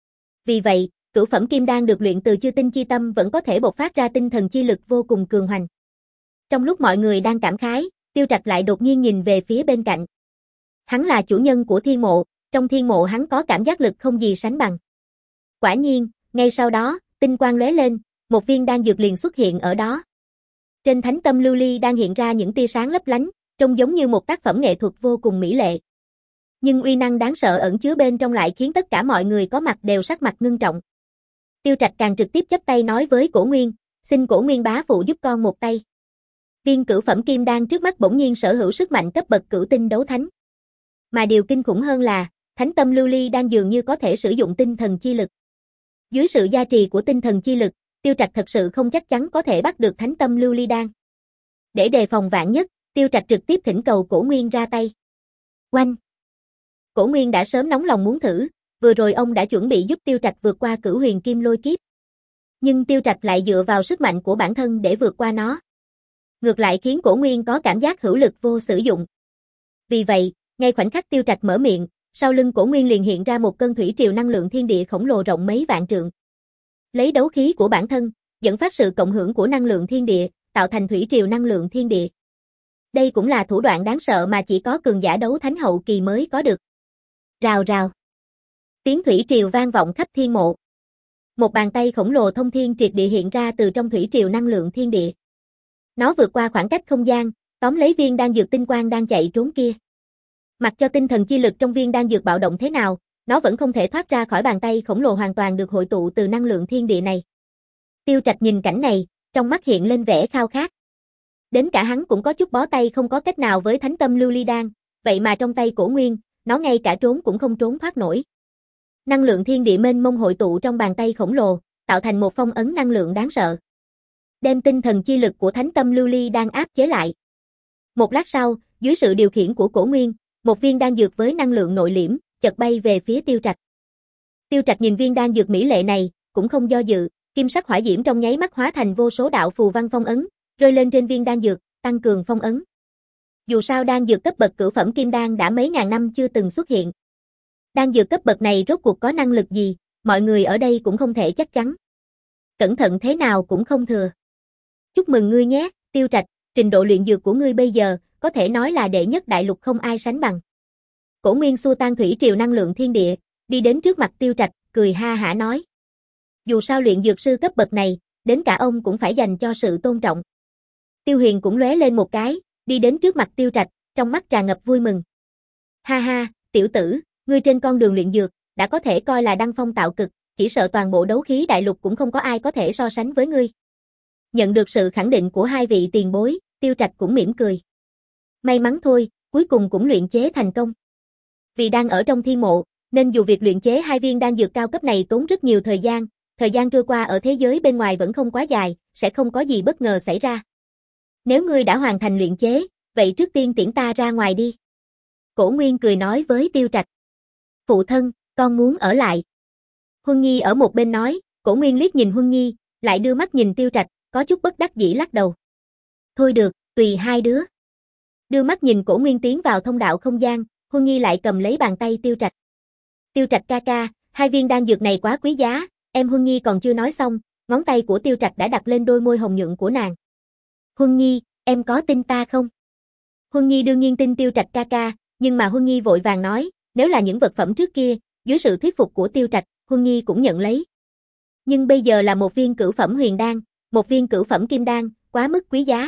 Vì vậy, cửu phẩm kim đan được luyện từ chư tinh chi tâm vẫn có thể bộc phát ra tinh thần chi lực vô cùng cường hoành. Trong lúc mọi người đang cảm khái, Tiêu Trạch lại đột nhiên nhìn về phía bên cạnh. Hắn là chủ nhân của thiên mộ, trong thiên mộ hắn có cảm giác lực không gì sánh bằng. Quả nhiên, ngay sau đó, tinh quang lóe lên, một viên đan dược liền xuất hiện ở đó. Trên Thánh Tâm Lưu Ly đang hiện ra những tia sáng lấp lánh, trông giống như một tác phẩm nghệ thuật vô cùng mỹ lệ. Nhưng uy năng đáng sợ ẩn chứa bên trong lại khiến tất cả mọi người có mặt đều sắc mặt ngưng trọng. Tiêu Trạch càng trực tiếp chắp tay nói với Cổ Nguyên, xin Cổ Nguyên bá phụ giúp con một tay. Viên cửu phẩm kim đan trước mắt bỗng nhiên sở hữu sức mạnh cấp bậc cửu tinh đấu thánh. Mà điều kinh khủng hơn là, Thánh Tâm Lưu Ly đang dường như có thể sử dụng tinh thần chi lực. Dưới sự gia trì của tinh thần chi lực, Tiêu Trạch thật sự không chắc chắn có thể bắt được Thánh Tâm Lưu Ly đan. Để đề phòng vạn nhất, Tiêu Trạch trực tiếp thỉnh cầu Cổ Nguyên ra tay. Oanh! Cổ Nguyên đã sớm nóng lòng muốn thử, vừa rồi ông đã chuẩn bị giúp Tiêu Trạch vượt qua cửu huyền kim lôi kiếp. Nhưng Tiêu Trạch lại dựa vào sức mạnh của bản thân để vượt qua nó. Ngược lại khiến Cổ Nguyên có cảm giác hữu lực vô sử dụng. Vì vậy, ngay khoảnh khắc Tiêu Trạch mở miệng, sau lưng Cổ Nguyên liền hiện ra một cơn thủy triều năng lượng thiên địa khổng lồ rộng mấy vạn trượng. Lấy đấu khí của bản thân, dẫn phát sự cộng hưởng của năng lượng thiên địa, tạo thành thủy triều năng lượng thiên địa. Đây cũng là thủ đoạn đáng sợ mà chỉ có cường giả đấu thánh hậu kỳ mới có được. Rào rào. Tiếng thủy triều vang vọng khắp thiên mộ. Một bàn tay khổng lồ thông thiên triệt địa hiện ra từ trong thủy triều năng lượng thiên địa. Nó vượt qua khoảng cách không gian, tóm lấy viên đan dược tinh quang đang chạy trốn kia. Mặc cho tinh thần chi lực trong viên đan dược bạo động thế nào, nó vẫn không thể thoát ra khỏi bàn tay khổng lồ hoàn toàn được hội tụ từ năng lượng thiên địa này. Tiêu Trạch nhìn cảnh này, trong mắt hiện lên vẻ khao khát. Đến cả hắn cũng có chút bó tay không có cách nào với thánh tâm lưu ly đan, vậy mà trong tay Cổ Nguyên, nó ngay cả trốn cũng không trốn thoát nổi. Năng lượng thiên địa mênh mông hội tụ trong bàn tay khổng lồ, tạo thành một phong ấn năng lượng đáng sợ. Đem tinh thần chi lực của thánh tâm lưu ly đan áp chế lại. Một lát sau, dưới sự điều khiển của Cổ Nguyên, một viên đan dược với năng lượng nội liễm, chợt bay về phía Tiêu Trạch. Tiêu Trạch nhìn viên đan dược mỹ lệ này, cũng không do dự, kim sắc hỏa diễm trong nháy mắt hóa thành vô số đạo phù văn phong ấn, rơi lên trên viên đan dược, tăng cường phong ấn. Dù sao đan dược cấp bậc cửu phẩm kim đan đã mấy ngàn năm chưa từng xuất hiện. Đan dược cấp bậc này rốt cuộc có năng lực gì, mọi người ở đây cũng không thể chắc chắn. Cẩn thận thế nào cũng không thừa. Chúc mừng ngươi nhé, Tiêu Trạch, trình độ luyện dược của ngươi bây giờ, có thể nói là đệ nhất đại lục không ai sánh bằng. Cổ Nguyên xua tan thủy triều năng lượng thiên địa, đi đến trước mặt Tiêu Trạch, cười ha hả nói. Dù sao luyện dược sư cấp bậc này, đến cả ông cũng phải dành cho sự tôn trọng. Tiêu Huyền cũng lóe lên một cái, đi đến trước mặt Tiêu Trạch, trong mắt tràn ngập vui mừng. Ha ha, tiểu tử, ngươi trên con đường luyện dược, đã có thể coi là đăng phong tạo cực, chỉ sợ toàn bộ đấu khí đại lục cũng không có ai có thể so sánh với ngươi. Nhận được sự khẳng định của hai vị tiền bối, Tiêu Trạch cũng mỉm cười. May mắn thôi, cuối cùng cũng luyện chế thành công. Vì đang ở trong thiên mộ, nên dù việc luyện chế hai viên đan dược cao cấp này tốn rất nhiều thời gian, thời gian trôi qua ở thế giới bên ngoài vẫn không quá dài, sẽ không có gì bất ngờ xảy ra. Nếu ngươi đã hoàn thành luyện chế, vậy trước tiên tiễn ta ra ngoài đi. Cổ Nguyên cười nói với Tiêu Trạch. Phụ thân, con muốn ở lại. Huân Nhi ở một bên nói, Cổ Nguyên liếc nhìn Huân Nhi, lại đưa mắt nhìn Tiêu Trạch, có chút bất đắc dĩ lắc đầu. Thôi được, tùy hai đứa. Đưa mắt nhìn Cổ Nguyên tiến vào thông đạo không gian, Huân Nhi lại cầm lấy bàn tay Tiêu Trạch. Tiêu Trạch ca ca, hai viên đan dược này quá quý giá, em Huân Nhi còn chưa nói xong, ngón tay của Tiêu Trạch đã đặt lên đôi môi hồng nhuận của nàng. Huân Nhi, em có tin ta không? Huân Nhi đương nhiên tin Tiêu Trạch ca ca, nhưng mà Huân Nhi vội vàng nói, nếu là những vật phẩm trước kia, dưới sự thuyết phục của Tiêu Trạch, Huân Nhi cũng nhận lấy. Nhưng bây giờ là một viên cửu phẩm huyền đan, một viên cửu phẩm kim đan, quá mức quý giá.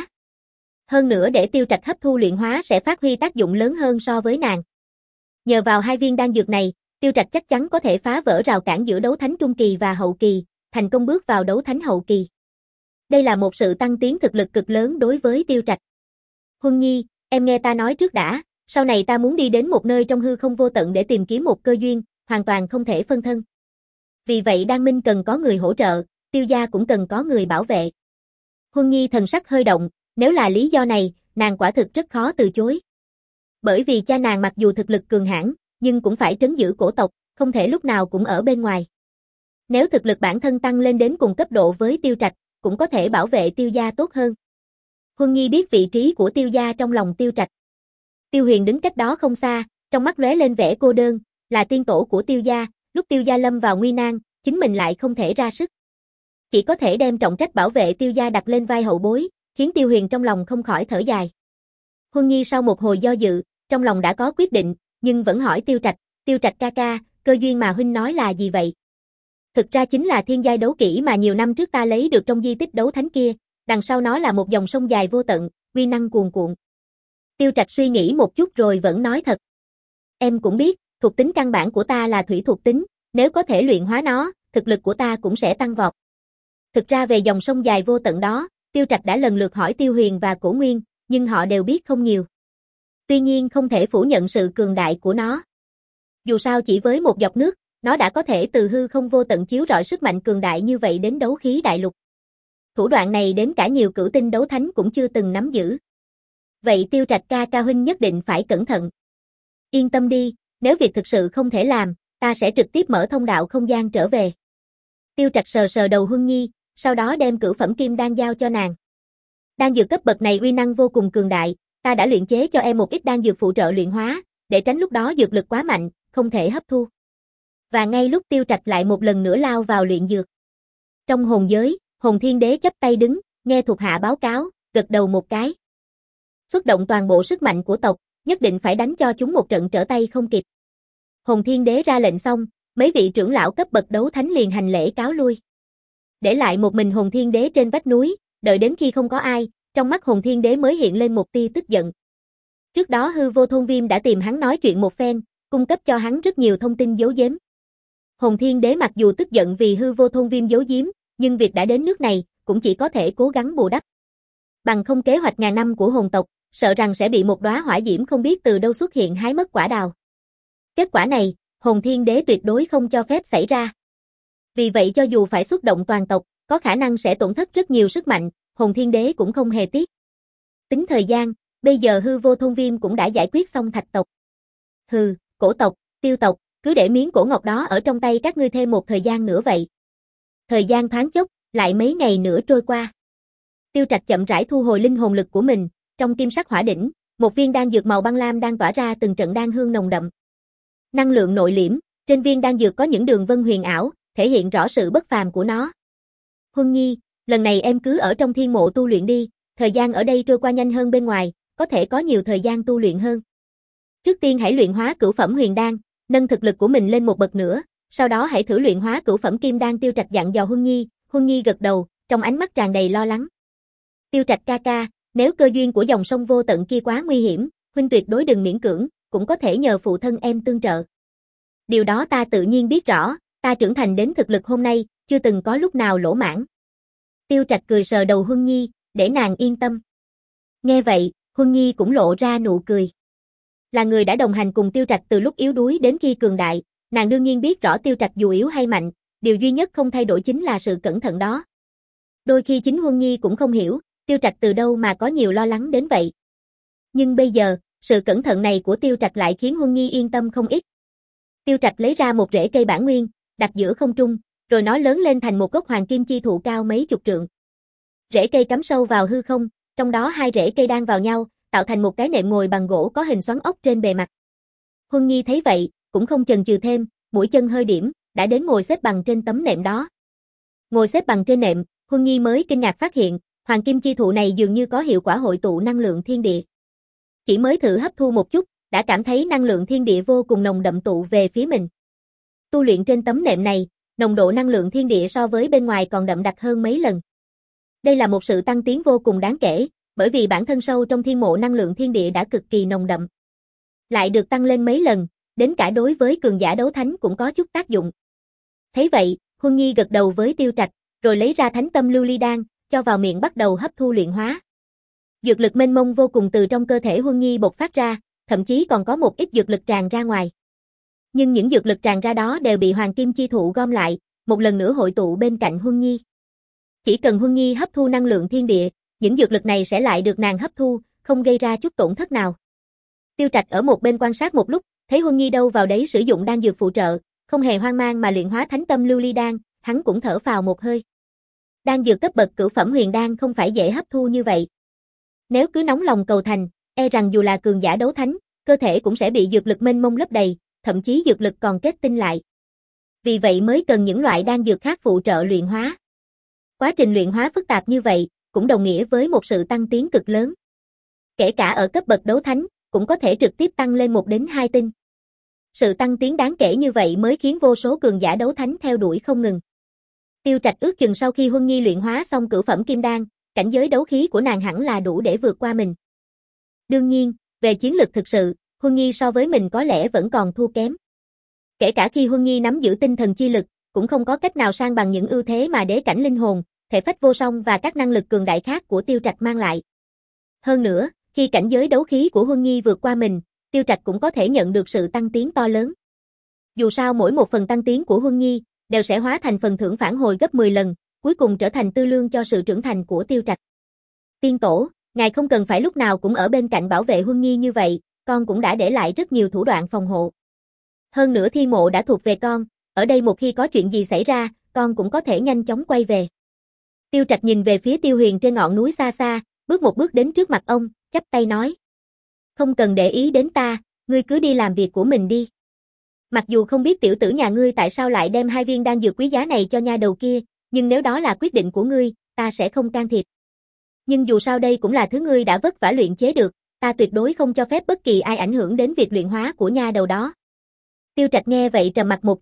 Hơn nữa để Tiêu Trạch hấp thu luyện hóa sẽ phát huy tác dụng lớn hơn so với nàng. Nhờ vào hai viên đan dược này, Tiêu Trạch chắc chắn có thể phá vỡ rào cản giữa đấu thánh trung kỳ và hậu kỳ, thành công bước vào đấu thánh hậu kỳ. Đây là một sự tăng tiến thực lực cực lớn đối với Tiêu Trạch. Huân Nhi, em nghe ta nói trước đã, sau này ta muốn đi đến một nơi trong hư không vô tận để tìm kiếm một cơ duyên, hoàn toàn không thể phân thân. Vì vậy Đan Minh cần có người hỗ trợ, Tiêu gia cũng cần có người bảo vệ. Huân Nhi thần sắc hơi động, nếu là lý do này, nàng quả thực rất khó từ chối. Bởi vì cha nàng mặc dù thực lực cường hãn, nhưng cũng phải trấn giữ cổ tộc, không thể lúc nào cũng ở bên ngoài. Nếu thực lực bản thân tăng lên đến cùng cấp độ với Tiêu Trạch, cũng có thể bảo vệ Tiêu gia tốt hơn. Huân Nhi biết vị trí của Tiêu gia trong lòng Tiêu Trạch. Tiêu Huyền đứng cách đó không xa, trong mắt lóe lên vẻ cô đơn, là tiên tổ của Tiêu gia, lúc Tiêu gia lâm vào nguy nan, chính mình lại không thể ra sức. Chỉ có thể đem trọng trách bảo vệ Tiêu gia đặt lên vai hậu bối, khiến Tiêu Huyền trong lòng không khỏi thở dài. Huân Nhi sau một hồi do dự, trong lòng đã có quyết định, nhưng vẫn hỏi Tiêu Trạch, Tiêu Trạch ca ca, cơ duyên mà huynh nói là gì vậy? Thực ra chính là thiên giai đấu kỹ mà nhiều năm trước ta lấy được trong di tích đấu thánh kia, đằng sau nó là một dòng sông dài vô tận, uy năng cuồn cuộn. Tiêu Trạch suy nghĩ một chút rồi vẫn nói thật. Em cũng biết, thuộc tính căn bản của ta là thủy thuộc tính, nếu có thể luyện hóa nó, thực lực của ta cũng sẽ tăng vọt. Thực ra về dòng sông dài vô tận đó, Tiêu Trạch đã lần lượt hỏi Tiêu Huyền và Cổ Nguyên, nhưng họ đều biết không nhiều. Tuy nhiên không thể phủ nhận sự cường đại của nó. Dù sao chỉ với một giọt nước, nó đã có thể từ hư không vô tận chiếu rọi sức mạnh cường đại như vậy đến đấu khí đại lục. Thủ đoạn này đến cả nhiều cửu tinh đấu thánh cũng chưa từng nắm giữ. Vậy Tiêu Trạch ca ca huynh nhất định phải cẩn thận. Yên tâm đi, nếu việc thực sự không thể làm, ta sẽ trực tiếp mở thông đạo không gian trở về. Tiêu Trạch sờ sờ đầu Huân Nhi, sau đó đem cửu phẩm kim đan giao cho nàng. Đan dược cấp bậc này uy năng vô cùng cường đại, ta đã luyện chế cho em một ít đan dược phụ trợ luyện hóa, để tránh lúc đó dược lực quá mạnh, không thể hấp thu. Và ngay lúc Tiêu Trạch lại một lần nữa lao vào luyện dược. Trong hồn giới, Hồn Thiên Đế chắp tay đứng, nghe thuộc hạ báo cáo, gật đầu một cái. Xuất động toàn bộ sức mạnh của tộc, nhất định phải đánh cho chúng một trận trở tay không kịp. Hồn Thiên Đế ra lệnh xong, Mấy vị trưởng lão cấp bậc đấu thánh liền hành lễ cáo lui. Để lại một mình Hồn Thiên Đế trên vách núi, đợi đến khi không có ai, trong mắt Hồn Thiên Đế mới hiện lên một tia tức giận. Trước đó Hư Vô Thôn Viêm đã tìm hắn nói chuyện một phen, cung cấp cho hắn rất nhiều thông tin giấu giếm. Hồn Thiên Đế mặc dù tức giận vì Hư Vô Thôn Viêm giấu giếm, nhưng việc đã đến nước này, cũng chỉ có thể cố gắng bù đắp. Bằng không kế hoạch ngàn năm của hồn tộc, sợ rằng sẽ bị một đóa hỏa diễm không biết từ đâu xuất hiện hái mất quả đào. Kết quả này, Hồn Thiên Đế tuyệt đối không cho phép xảy ra. Vì vậy cho dù phải xuất động toàn tộc, có khả năng sẽ tổn thất rất nhiều sức mạnh, Hồn Thiên Đế cũng không hề tiếc. Tính thời gian, bây giờ Hư Vô Thôn Viêm cũng đã giải quyết xong thạch tộc. Hừ, cổ tộc, tiêu tộc, cứ để miếng cổ ngọc đó ở trong tay các ngươi thêm một thời gian nữa vậy. Thời gian thoáng chốc, lại mấy ngày nữa trôi qua. Tiêu Trạch chậm rãi thu hồi linh hồn lực của mình, trong kim sắc hỏa đỉnh, một viên đan dược màu băng lam đang tỏa ra từng trận đan hương nồng đậm. Năng lượng nội liễm, trên viên đan dược có những đường vân huyền ảo, thể hiện rõ sự bất phàm của nó. Huân Nhi, lần này em cứ ở trong thiên mộ tu luyện đi, thời gian ở đây trôi qua nhanh hơn bên ngoài, có thể có nhiều thời gian tu luyện hơn. Trước tiên hãy luyện hóa cửu phẩm huyền đan, nâng thực lực của mình lên một bậc nữa, sau đó hãy thử luyện hóa cửu phẩm kim đan. Tiêu Trạch dặn dò Huân Nhi. Huân Nhi gật đầu, trong ánh mắt tràn đầy lo lắng. Tiêu Trạch ca ca, nếu cơ duyên của dòng sông vô tận kia quá nguy hiểm, huynh tuyệt đối đừng miễn cưỡng, cũng có thể nhờ phụ thân em tương trợ. Điều đó ta tự nhiên biết rõ, ta trưởng thành đến thực lực hôm nay, chưa từng có lúc nào lỗ mãn. Tiêu Trạch cười sờ đầu Huân Nhi, để nàng yên tâm. Nghe vậy, Huân Nhi cũng lộ ra nụ cười. Là người đã đồng hành cùng Tiêu Trạch từ lúc yếu đuối đến khi cường đại, nàng đương nhiên biết rõ Tiêu Trạch dù yếu hay mạnh, điều duy nhất không thay đổi chính là sự cẩn thận đó. Đôi khi chính Huân Nhi cũng không hiểu, Tiêu Trạch từ đâu mà có nhiều lo lắng đến vậy. Nhưng bây giờ, sự cẩn thận này của Tiêu Trạch lại khiến Huân Nhi yên tâm không ít. Tiêu Trạch lấy ra một rễ cây bản nguyên, đặt giữa không trung, rồi nó lớn lên thành một gốc hoàng kim chi thụ cao mấy chục trượng. Rễ cây cắm sâu vào hư không, trong đó hai rễ cây đan vào nhau, tạo thành một cái nệm ngồi bằng gỗ có hình xoắn ốc trên bề mặt. Huân Nhi thấy vậy, cũng không chần chừ thêm, mũi chân hơi điểm, đã đến ngồi xếp bằng trên tấm nệm đó. Ngồi xếp bằng trên nệm, Huân Nhi mới kinh ngạc phát hiện, hoàng kim chi thụ này dường như có hiệu quả hội tụ năng lượng thiên địa. Chỉ mới thử hấp thu một chút, đã cảm thấy năng lượng thiên địa vô cùng nồng đậm tụ về phía mình. Tu luyện trên tấm nệm này, nồng độ năng lượng thiên địa so với bên ngoài còn đậm đặc hơn mấy lần. Đây là một sự tăng tiến vô cùng đáng kể, bởi vì bản thân sâu trong thiên mộ năng lượng thiên địa đã cực kỳ nồng đậm. Lại được tăng lên mấy lần, đến cả đối với cường giả đấu thánh cũng có chút tác dụng. Thấy vậy, Huân Nhi gật đầu với Tiêu Trạch, rồi lấy ra thánh tâm lưu ly đan, cho vào miệng bắt đầu hấp thu luyện hóa. Dược lực mênh mông vô cùng từ trong cơ thể Huân Nhi bộc phát ra, thậm chí còn có một ít dược lực tràn ra ngoài. Nhưng những dược lực tràn ra đó đều bị hoàng kim chi thụ gom lại, một lần nữa hội tụ bên cạnh Huân Nhi. Chỉ cần Huân Nhi hấp thu năng lượng thiên địa, những dược lực này sẽ lại được nàng hấp thu, không gây ra chút tổn thất nào. Tiêu Trạch ở một bên quan sát một lúc, thấy Huân Nhi đâu vào đấy sử dụng đan dược phụ trợ, không hề hoang mang mà luyện hóa thánh tâm lưu ly đan, hắn cũng thở phào một hơi. Đan dược cấp bậc cửu phẩm huyền đan không phải dễ hấp thu như vậy. Nếu cứ nóng lòng cầu thành, e rằng dù là cường giả đấu thánh, cơ thể cũng sẽ bị dược lực mênh mông lấp đầy, thậm chí dược lực còn kết tinh lại. Vì vậy mới cần những loại đan dược khác phụ trợ luyện hóa. Quá trình luyện hóa phức tạp như vậy, cũng đồng nghĩa với một sự tăng tiến cực lớn. Kể cả ở cấp bậc đấu thánh, cũng có thể trực tiếp tăng lên một đến hai tinh. Sự tăng tiến đáng kể như vậy mới khiến vô số cường giả đấu thánh theo đuổi không ngừng. Tiêu Trạch ước chừng sau khi Huân Nhi luyện hóa xong cửu phẩm kim đan, cảnh giới đấu khí của nàng hẳn là đủ để vượt qua mình. Đương nhiên, về chiến lực thực sự, Huân Nhi so với mình có lẽ vẫn còn thua kém. Kể cả khi Huân Nhi nắm giữ tinh thần chi lực, cũng không có cách nào sang bằng những ưu thế mà đế cảnh linh hồn, thể phách vô song và các năng lực cường đại khác của Tiêu Trạch mang lại. Hơn nữa, khi cảnh giới đấu khí của Huân Nhi vượt qua mình, Tiêu Trạch cũng có thể nhận được sự tăng tiến to lớn. Dù sao mỗi một phần tăng tiến của Huân Nhi đều sẽ hóa thành phần thưởng phản hồi gấp mười lần, cuối cùng trở thành tư lương cho sự trưởng thành của Tiêu Trạch. Tiên tổ, ngài không cần phải lúc nào cũng ở bên cạnh bảo vệ Huân Nhi như vậy, con cũng đã để lại rất nhiều thủ đoạn phòng hộ. Hơn nữa thiên mộ đã thuộc về con, ở đây một khi có chuyện gì xảy ra, con cũng có thể nhanh chóng quay về. Tiêu Trạch nhìn về phía Tiêu Huyền trên ngọn núi xa xa, bước một bước đến trước mặt ông, chắp tay nói. Không cần để ý đến ta, ngươi cứ đi làm việc của mình đi. Mặc dù không biết tiểu tử nhà ngươi tại sao lại đem hai viên đan dược quý giá này cho nha đầu kia, nhưng nếu đó là quyết định của ngươi, ta sẽ không can thiệp. Nhưng dù sao đây cũng là thứ ngươi đã vất vả luyện chế được, ta tuyệt đối không cho phép bất kỳ ai ảnh hưởng đến việc luyện hóa của nha đầu đó. Tiêu Trạch nghe vậy trầm mặt một chút,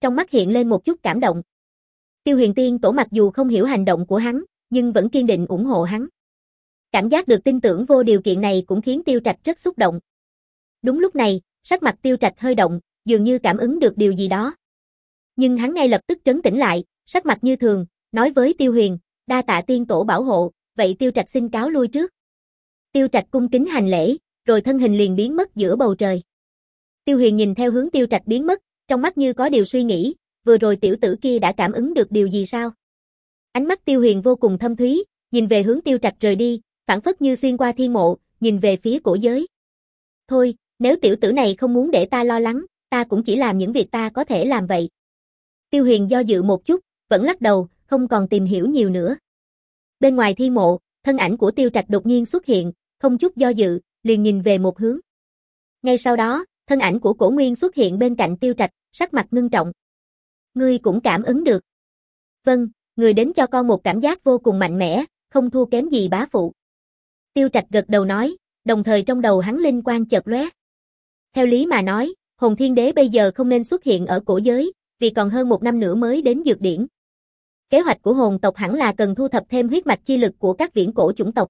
trong mắt hiện lên một chút cảm động. Tiêu Huyền Tiên Tổ mặc dù không hiểu hành động của hắn, nhưng vẫn kiên định ủng hộ hắn. Cảm giác được tin tưởng vô điều kiện này cũng khiến Tiêu Trạch rất xúc động. Đúng lúc này, sắc mặt Tiêu Trạch hơi động, dường như cảm ứng được điều gì đó. Nhưng hắn ngay lập tức trấn tĩnh lại, sắc mặt như thường, nói với Tiêu Huyền, đa tạ tiên tổ bảo hộ, vậy Tiêu Trạch xin cáo lui trước. Tiêu Trạch cung kính hành lễ, rồi thân hình liền biến mất giữa bầu trời. Tiêu Huyền nhìn theo hướng Tiêu Trạch biến mất, trong mắt như có điều suy nghĩ, vừa rồi tiểu tử kia đã cảm ứng được điều gì sao? Ánh mắt Tiêu Huyền vô cùng thâm thúy, nhìn về hướng Tiêu Trạch rời đi, phảng phất như xuyên qua thiên mộ, nhìn về phía cổ giới. Thôi, nếu tiểu tử này không muốn để ta lo lắng, ta cũng chỉ làm những việc ta có thể làm vậy. Tiêu Huyền do dự một chút, vẫn lắc đầu, không còn tìm hiểu nhiều nữa. Bên ngoài thiên mộ, thân ảnh của Tiêu Trạch đột nhiên xuất hiện, không chút do dự, liền nhìn về một hướng. Ngay sau đó, thân ảnh của Cổ Nguyên xuất hiện bên cạnh Tiêu Trạch, sắc mặt ngưng trọng. Ngươi cũng cảm ứng được. Vâng, người đến cho con một cảm giác vô cùng mạnh mẽ, không thua kém gì bá phụ. Tiêu Trạch gật đầu nói, đồng thời trong đầu hắn linh quang chợt lóe. Theo lý mà nói, Hồn Thiên Đế bây giờ không nên xuất hiện ở cổ giới, vì còn hơn một năm nữa mới đến dược điển. Kế hoạch của hồn tộc hẳn là cần thu thập thêm huyết mạch chi lực của các viễn cổ chủng tộc.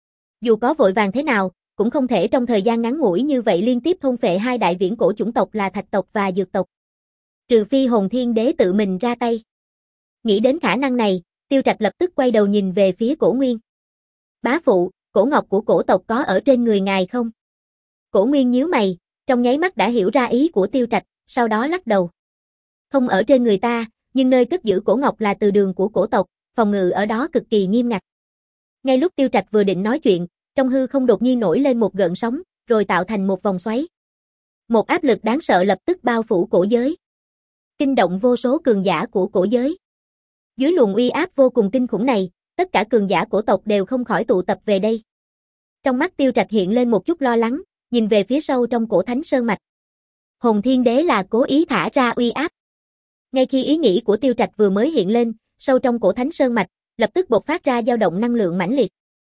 Dù có vội vàng thế nào, cũng không thể trong thời gian ngắn ngủi như vậy liên tiếp thôn phệ hai đại viễn cổ chủng tộc là Thạch tộc và Dược tộc. Trừ phi Hồn Thiên Đế tự mình ra tay. Nghĩ đến khả năng này, Tiêu Trạch lập tức quay đầu nhìn về phía Cổ Nguyên. Bá phụ, cổ ngọc của cổ tộc có ở trên người ngài không? Cổ Nguyên nhíu mày, trong nháy mắt đã hiểu ra ý của Tiêu Trạch, sau đó lắc đầu. Không ở trên người ta, nhưng nơi cất giữ cổ ngọc là từ đường của cổ tộc, phòng ngự ở đó cực kỳ nghiêm ngặt. Ngay lúc Tiêu Trạch vừa định nói chuyện, trong hư không đột nhiên nổi lên một gợn sóng, rồi tạo thành một vòng xoáy. Một áp lực đáng sợ lập tức bao phủ cổ giới. Kinh động vô số cường giả của cổ giới. Dưới luồng uy áp vô cùng kinh khủng này, tất cả cường giả cổ tộc đều không khỏi tụ tập về đây. Trong mắt Tiêu Trạch hiện lên một chút lo lắng, nhìn về phía sâu trong cổ Thánh Sơn mạch. Hồn Thiên Đế là cố ý thả ra uy áp. Ngay khi ý nghĩ của Tiêu Trạch vừa mới hiện lên, sâu trong cổ Thánh Sơn mạch, lập tức bộc phát ra dao động năng lượng mãnh liệt.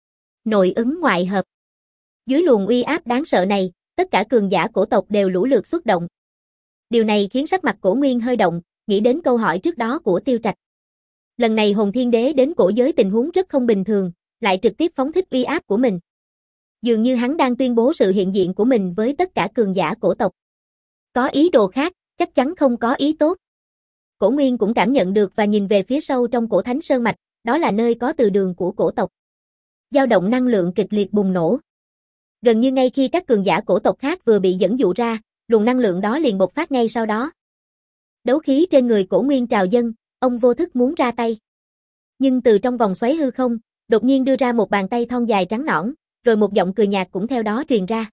Nội ứng ngoại hợp. Dưới luồng uy áp đáng sợ này, tất cả cường giả cổ tộc đều lũ lượt xuất động. Điều này khiến sắc mặt Cổ Nguyên hơi động, nghĩ đến câu hỏi trước đó của Tiêu Trạch. Lần này Hồn Thiên Đế đến cổ giới tình huống rất không bình thường, lại trực tiếp phóng thích uy áp của mình. Dường như hắn đang tuyên bố sự hiện diện của mình với tất cả cường giả cổ tộc. Có ý đồ khác, chắc chắn không có ý tốt. Cổ Nguyên cũng cảm nhận được và nhìn về phía sâu trong cổ Thánh Sơn mạch, đó là nơi có từ đường của cổ tộc. Dao động năng lượng kịch liệt bùng nổ. Gần như ngay khi các cường giả cổ tộc khác vừa bị dẫn dụ ra, luồng năng lượng đó liền bộc phát ngay sau đó. Đấu khí trên người Cổ Nguyên trào dâng, ông vô thức muốn ra tay. Nhưng từ trong vòng xoáy hư không, đột nhiên đưa ra một bàn tay thon dài trắng nõn, rồi một giọng cười nhạt cũng theo đó truyền ra.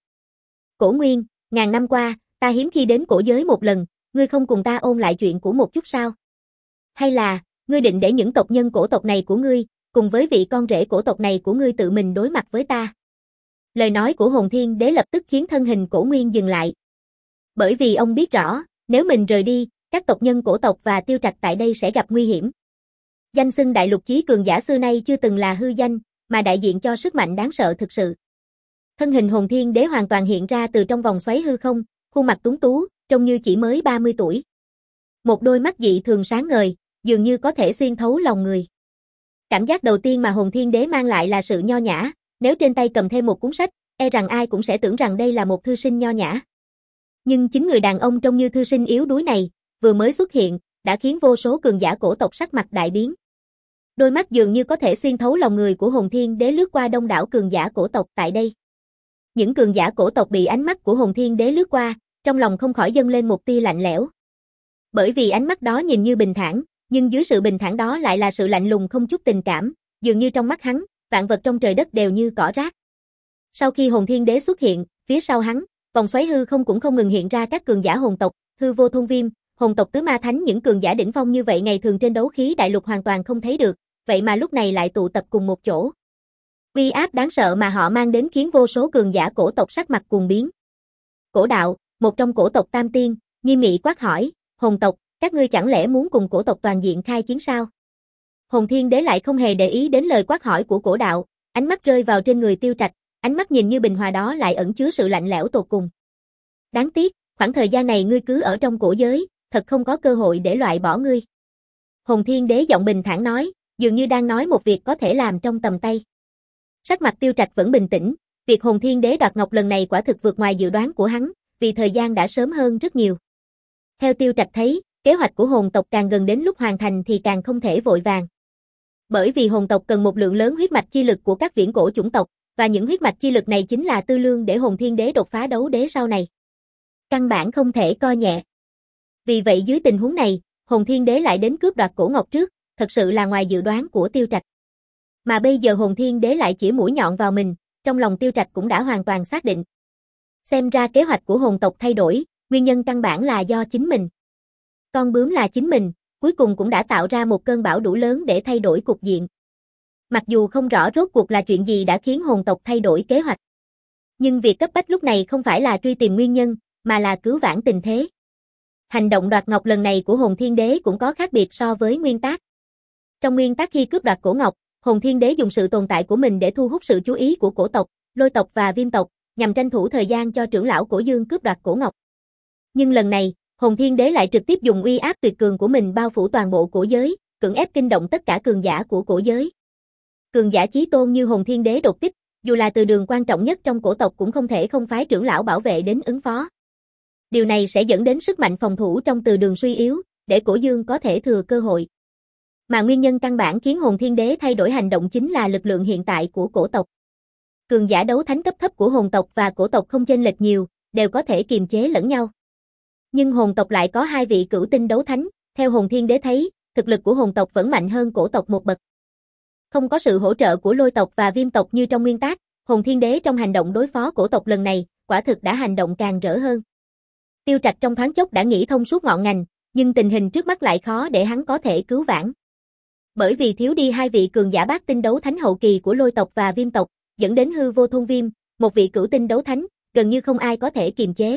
Cổ Nguyên, ngàn năm qua, ta hiếm khi đến cổ giới một lần, ngươi không cùng ta ôn lại chuyện của một chút sao? Hay là, ngươi định để những tộc nhân cổ tộc này của ngươi, cùng với vị con rể cổ tộc này của ngươi tự mình đối mặt với ta? Lời nói của Hồn Thiên Đế lập tức khiến thân hình Cổ Nguyên dừng lại. Bởi vì ông biết rõ, nếu mình rời đi, các tộc nhân cổ tộc và Tiêu Trạch tại đây sẽ gặp nguy hiểm. Danh xưng đại lục chí cường giả xưa nay chưa từng là hư danh, mà đại diện cho sức mạnh đáng sợ thực sự. Thân hình Hồn Thiên Đế hoàn toàn hiện ra từ trong vòng xoáy hư không, khuôn mặt tuấn tú, trông như chỉ mới ba mươi tuổi. Một đôi mắt dị thường sáng ngời, dường như có thể xuyên thấu lòng người. Cảm giác đầu tiên mà Hồn Thiên Đế mang lại là sự nho nhã, nếu trên tay cầm thêm một cuốn sách, e rằng ai cũng sẽ tưởng rằng đây là một thư sinh nho nhã. Nhưng chính người đàn ông trông như thư sinh yếu đuối này, vừa mới xuất hiện, đã khiến vô số cường giả cổ tộc sắc mặt đại biến. Đôi mắt dường như có thể xuyên thấu lòng người của Hồn Thiên Đế lướt qua đông đảo cường giả cổ tộc tại đây. Những cường giả cổ tộc bị ánh mắt của Hồn Thiên Đế lướt qua, trong lòng không khỏi dâng lên một tia lạnh lẽo. Bởi vì ánh mắt đó nhìn như bình thản, nhưng dưới sự bình thản đó lại là sự lạnh lùng không chút tình cảm, dường như trong mắt hắn, vạn vật trong trời đất đều như cỏ rác. Sau khi Hồn Thiên Đế xuất hiện, phía sau hắn, vòng xoáy hư không cũng không ngừng hiện ra các cường giả hồn tộc, Hư Vô Thôn Viêm, hồn tộc Tứ Ma Thánh, những cường giả đỉnh phong như vậy ngày thường trên đấu khí đại lục hoàn toàn không thấy được, vậy mà lúc này lại tụ tập cùng một chỗ. Uy áp đáng sợ mà họ mang đến khiến vô số cường giả cổ tộc sắc mặt cuồng biến. Cổ Đạo, một trong cổ tộc Tam Tiên, nghiêm nghị quát hỏi, hồn tộc, các ngươi chẳng lẽ muốn cùng cổ tộc toàn diện khai chiến sao? Hồn Thiên Đế lại không hề để ý đến lời quát hỏi của Cổ Đạo, ánh mắt rơi vào trên người Tiêu Trạch, ánh mắt nhìn như bình hòa đó lại ẩn chứa sự lạnh lẽo tột cùng. Đáng tiếc, khoảng thời gian này ngươi cứ ở trong cổ giới, thật không có cơ hội để loại bỏ ngươi. Hồn Thiên Đế giọng bình thản nói, dường như đang nói một việc có thể làm trong tầm tay. Sắc mặt Tiêu Trạch vẫn bình tĩnh, việc Hồn Thiên Đế đoạt ngọc lần này quả thực vượt ngoài dự đoán của hắn, vì thời gian đã sớm hơn rất nhiều. Theo Tiêu Trạch thấy, kế hoạch của hồn tộc càng gần đến lúc hoàn thành thì càng không thể vội vàng. Bởi vì hồn tộc cần một lượng lớn huyết mạch chi lực của các viễn cổ chủng tộc, và những huyết mạch chi lực này chính là tư lương để Hồn Thiên Đế đột phá đấu đế sau này. Căn bản không thể coi nhẹ. Vì vậy dưới tình huống này, Hồn Thiên Đế lại đến cướp đoạt cổ ngọc trước, thật sự là ngoài dự đoán của Tiêu Trạch. Mà bây giờ Hồn Thiên Đế lại chỉ mũi nhọn vào mình, trong lòng Tiêu Trạch cũng đã hoàn toàn xác định. Xem ra kế hoạch của hồn tộc thay đổi, nguyên nhân căn bản là do chính mình. Con bướm là chính mình, cuối cùng cũng đã tạo ra một cơn bão đủ lớn để thay đổi cục diện. Mặc dù không rõ rốt cuộc là chuyện gì đã khiến hồn tộc thay đổi kế hoạch. Nhưng việc cấp bách lúc này không phải là truy tìm nguyên nhân, mà là cứu vãn tình thế. Hành động đoạt ngọc lần này của Hồn Thiên Đế cũng có khác biệt so với nguyên tác. Trong nguyên tác khi cướp đoạt cổ ngọc, Hồn Thiên Đế dùng sự tồn tại của mình để thu hút sự chú ý của cổ tộc, lôi tộc và viêm tộc, nhằm tranh thủ thời gian cho trưởng lão cổ dương cướp đoạt cổ ngọc. Nhưng lần này, Hồn Thiên Đế lại trực tiếp dùng uy áp tuyệt cường của mình bao phủ toàn bộ cổ giới, cưỡng ép kinh động tất cả cường giả của cổ giới. Cường giả chí tôn như Hồn Thiên Đế đột kích, dù là từ đường quan trọng nhất trong cổ tộc cũng không thể không phái trưởng lão bảo vệ đến ứng phó. Điều này sẽ dẫn đến sức mạnh phòng thủ trong từ đường suy yếu, để cổ dương có thể thừa cơ hội. Mà nguyên nhân căn bản khiến Hồn Thiên Đế thay đổi hành động chính là lực lượng hiện tại của cổ tộc. Cường giả đấu thánh cấp thấp của hồn tộc và cổ tộc không chênh lệch nhiều, đều có thể kiềm chế lẫn nhau. Nhưng hồn tộc lại có hai vị cửu tinh đấu thánh, theo Hồn Thiên Đế thấy, thực lực của hồn tộc vẫn mạnh hơn cổ tộc một bậc. Không có sự hỗ trợ của lôi tộc và viêm tộc như trong nguyên tác, Hồn Thiên Đế trong hành động đối phó cổ tộc lần này, quả thực đã hành động càng rỡ hơn. Tiêu Trạch trong thoáng chốc đã nghĩ thông suốt ngọn ngành, nhưng tình hình trước mắt lại khó để hắn có thể cứu vãn. Bởi vì thiếu đi hai vị cường giả bát tinh đấu thánh hậu kỳ của lôi tộc và viêm tộc, dẫn đến hư vô thôn viêm, một vị cửu tinh đấu thánh, gần như không ai có thể kiềm chế.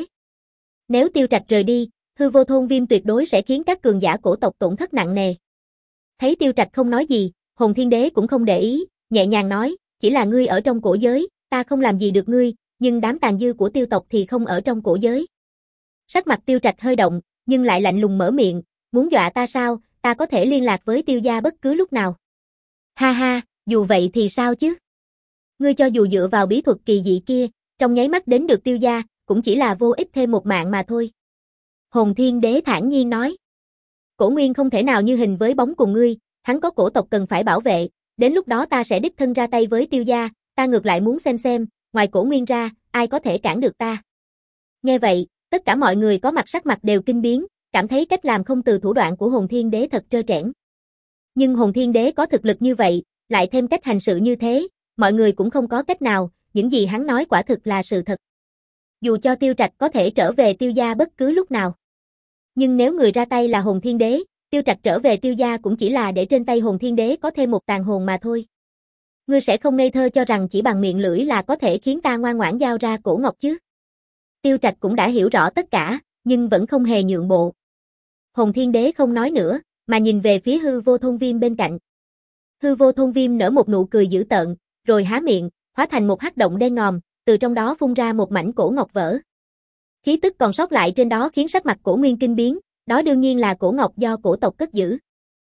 Nếu Tiêu Trạch rời đi, hư vô thôn viêm tuyệt đối sẽ khiến các cường giả cổ tộc tổn thất nặng nề. Thấy Tiêu Trạch không nói gì, Hồn Thiên Đế cũng không để ý, nhẹ nhàng nói, chỉ là ngươi ở trong cổ giới, ta không làm gì được ngươi, nhưng đám tàn dư của Tiêu tộc thì không ở trong cổ giới. Sắc mặt Tiêu Trạch hơi động, nhưng lại lạnh lùng mở miệng, muốn dọa ta sao, ta có thể liên lạc với Tiêu gia bất cứ lúc nào. Ha ha, dù vậy thì sao chứ? Ngươi cho dù dựa vào bí thuật kỳ dị kia, trong nháy mắt đến được Tiêu gia, cũng chỉ là vô ích thêm một mạng mà thôi. Hồn Thiên Đế thản nhiên nói. Cổ Nguyên không thể nào như hình với bóng cùng ngươi, hắn có cổ tộc cần phải bảo vệ, đến lúc đó ta sẽ đích thân ra tay với Tiêu gia, ta ngược lại muốn xem xem, ngoài Cổ Nguyên ra, ai có thể cản được ta. Nghe vậy, tất cả mọi người có mặt sắc mặt đều kinh biến, cảm thấy cách làm không từ thủ đoạn của Hồn Thiên Đế thật trơ trẽn. Nhưng Hồn Thiên Đế có thực lực như vậy, lại thêm cách hành sự như thế, mọi người cũng không có cách nào, những gì hắn nói quả thực là sự thật. Dù cho Tiêu Trạch có thể trở về Tiêu gia bất cứ lúc nào. Nhưng nếu người ra tay là Hồn Thiên Đế, Tiêu Trạch trở về Tiêu gia cũng chỉ là để trên tay Hồn Thiên Đế có thêm một tàn hồn mà thôi. Ngươi sẽ không ngây thơ cho rằng chỉ bằng miệng lưỡi là có thể khiến ta ngoan ngoãn giao ra cổ ngọc chứ. Tiêu Trạch cũng đã hiểu rõ tất cả, nhưng vẫn không hề nhượng bộ. Hồn Thiên Đế không nói nữa, mà nhìn về phía hư vô thôn viêm bên cạnh. Hư vô thôn viêm nở một nụ cười dữ tợn, rồi há miệng, hóa thành một hắc động đen ngòm, từ trong đó phun ra một mảnh cổ ngọc vỡ. Khí tức còn sót lại trên đó khiến sắc mặt Cổ Nguyên kinh biến, đó đương nhiên là cổ ngọc do cổ tộc cất giữ.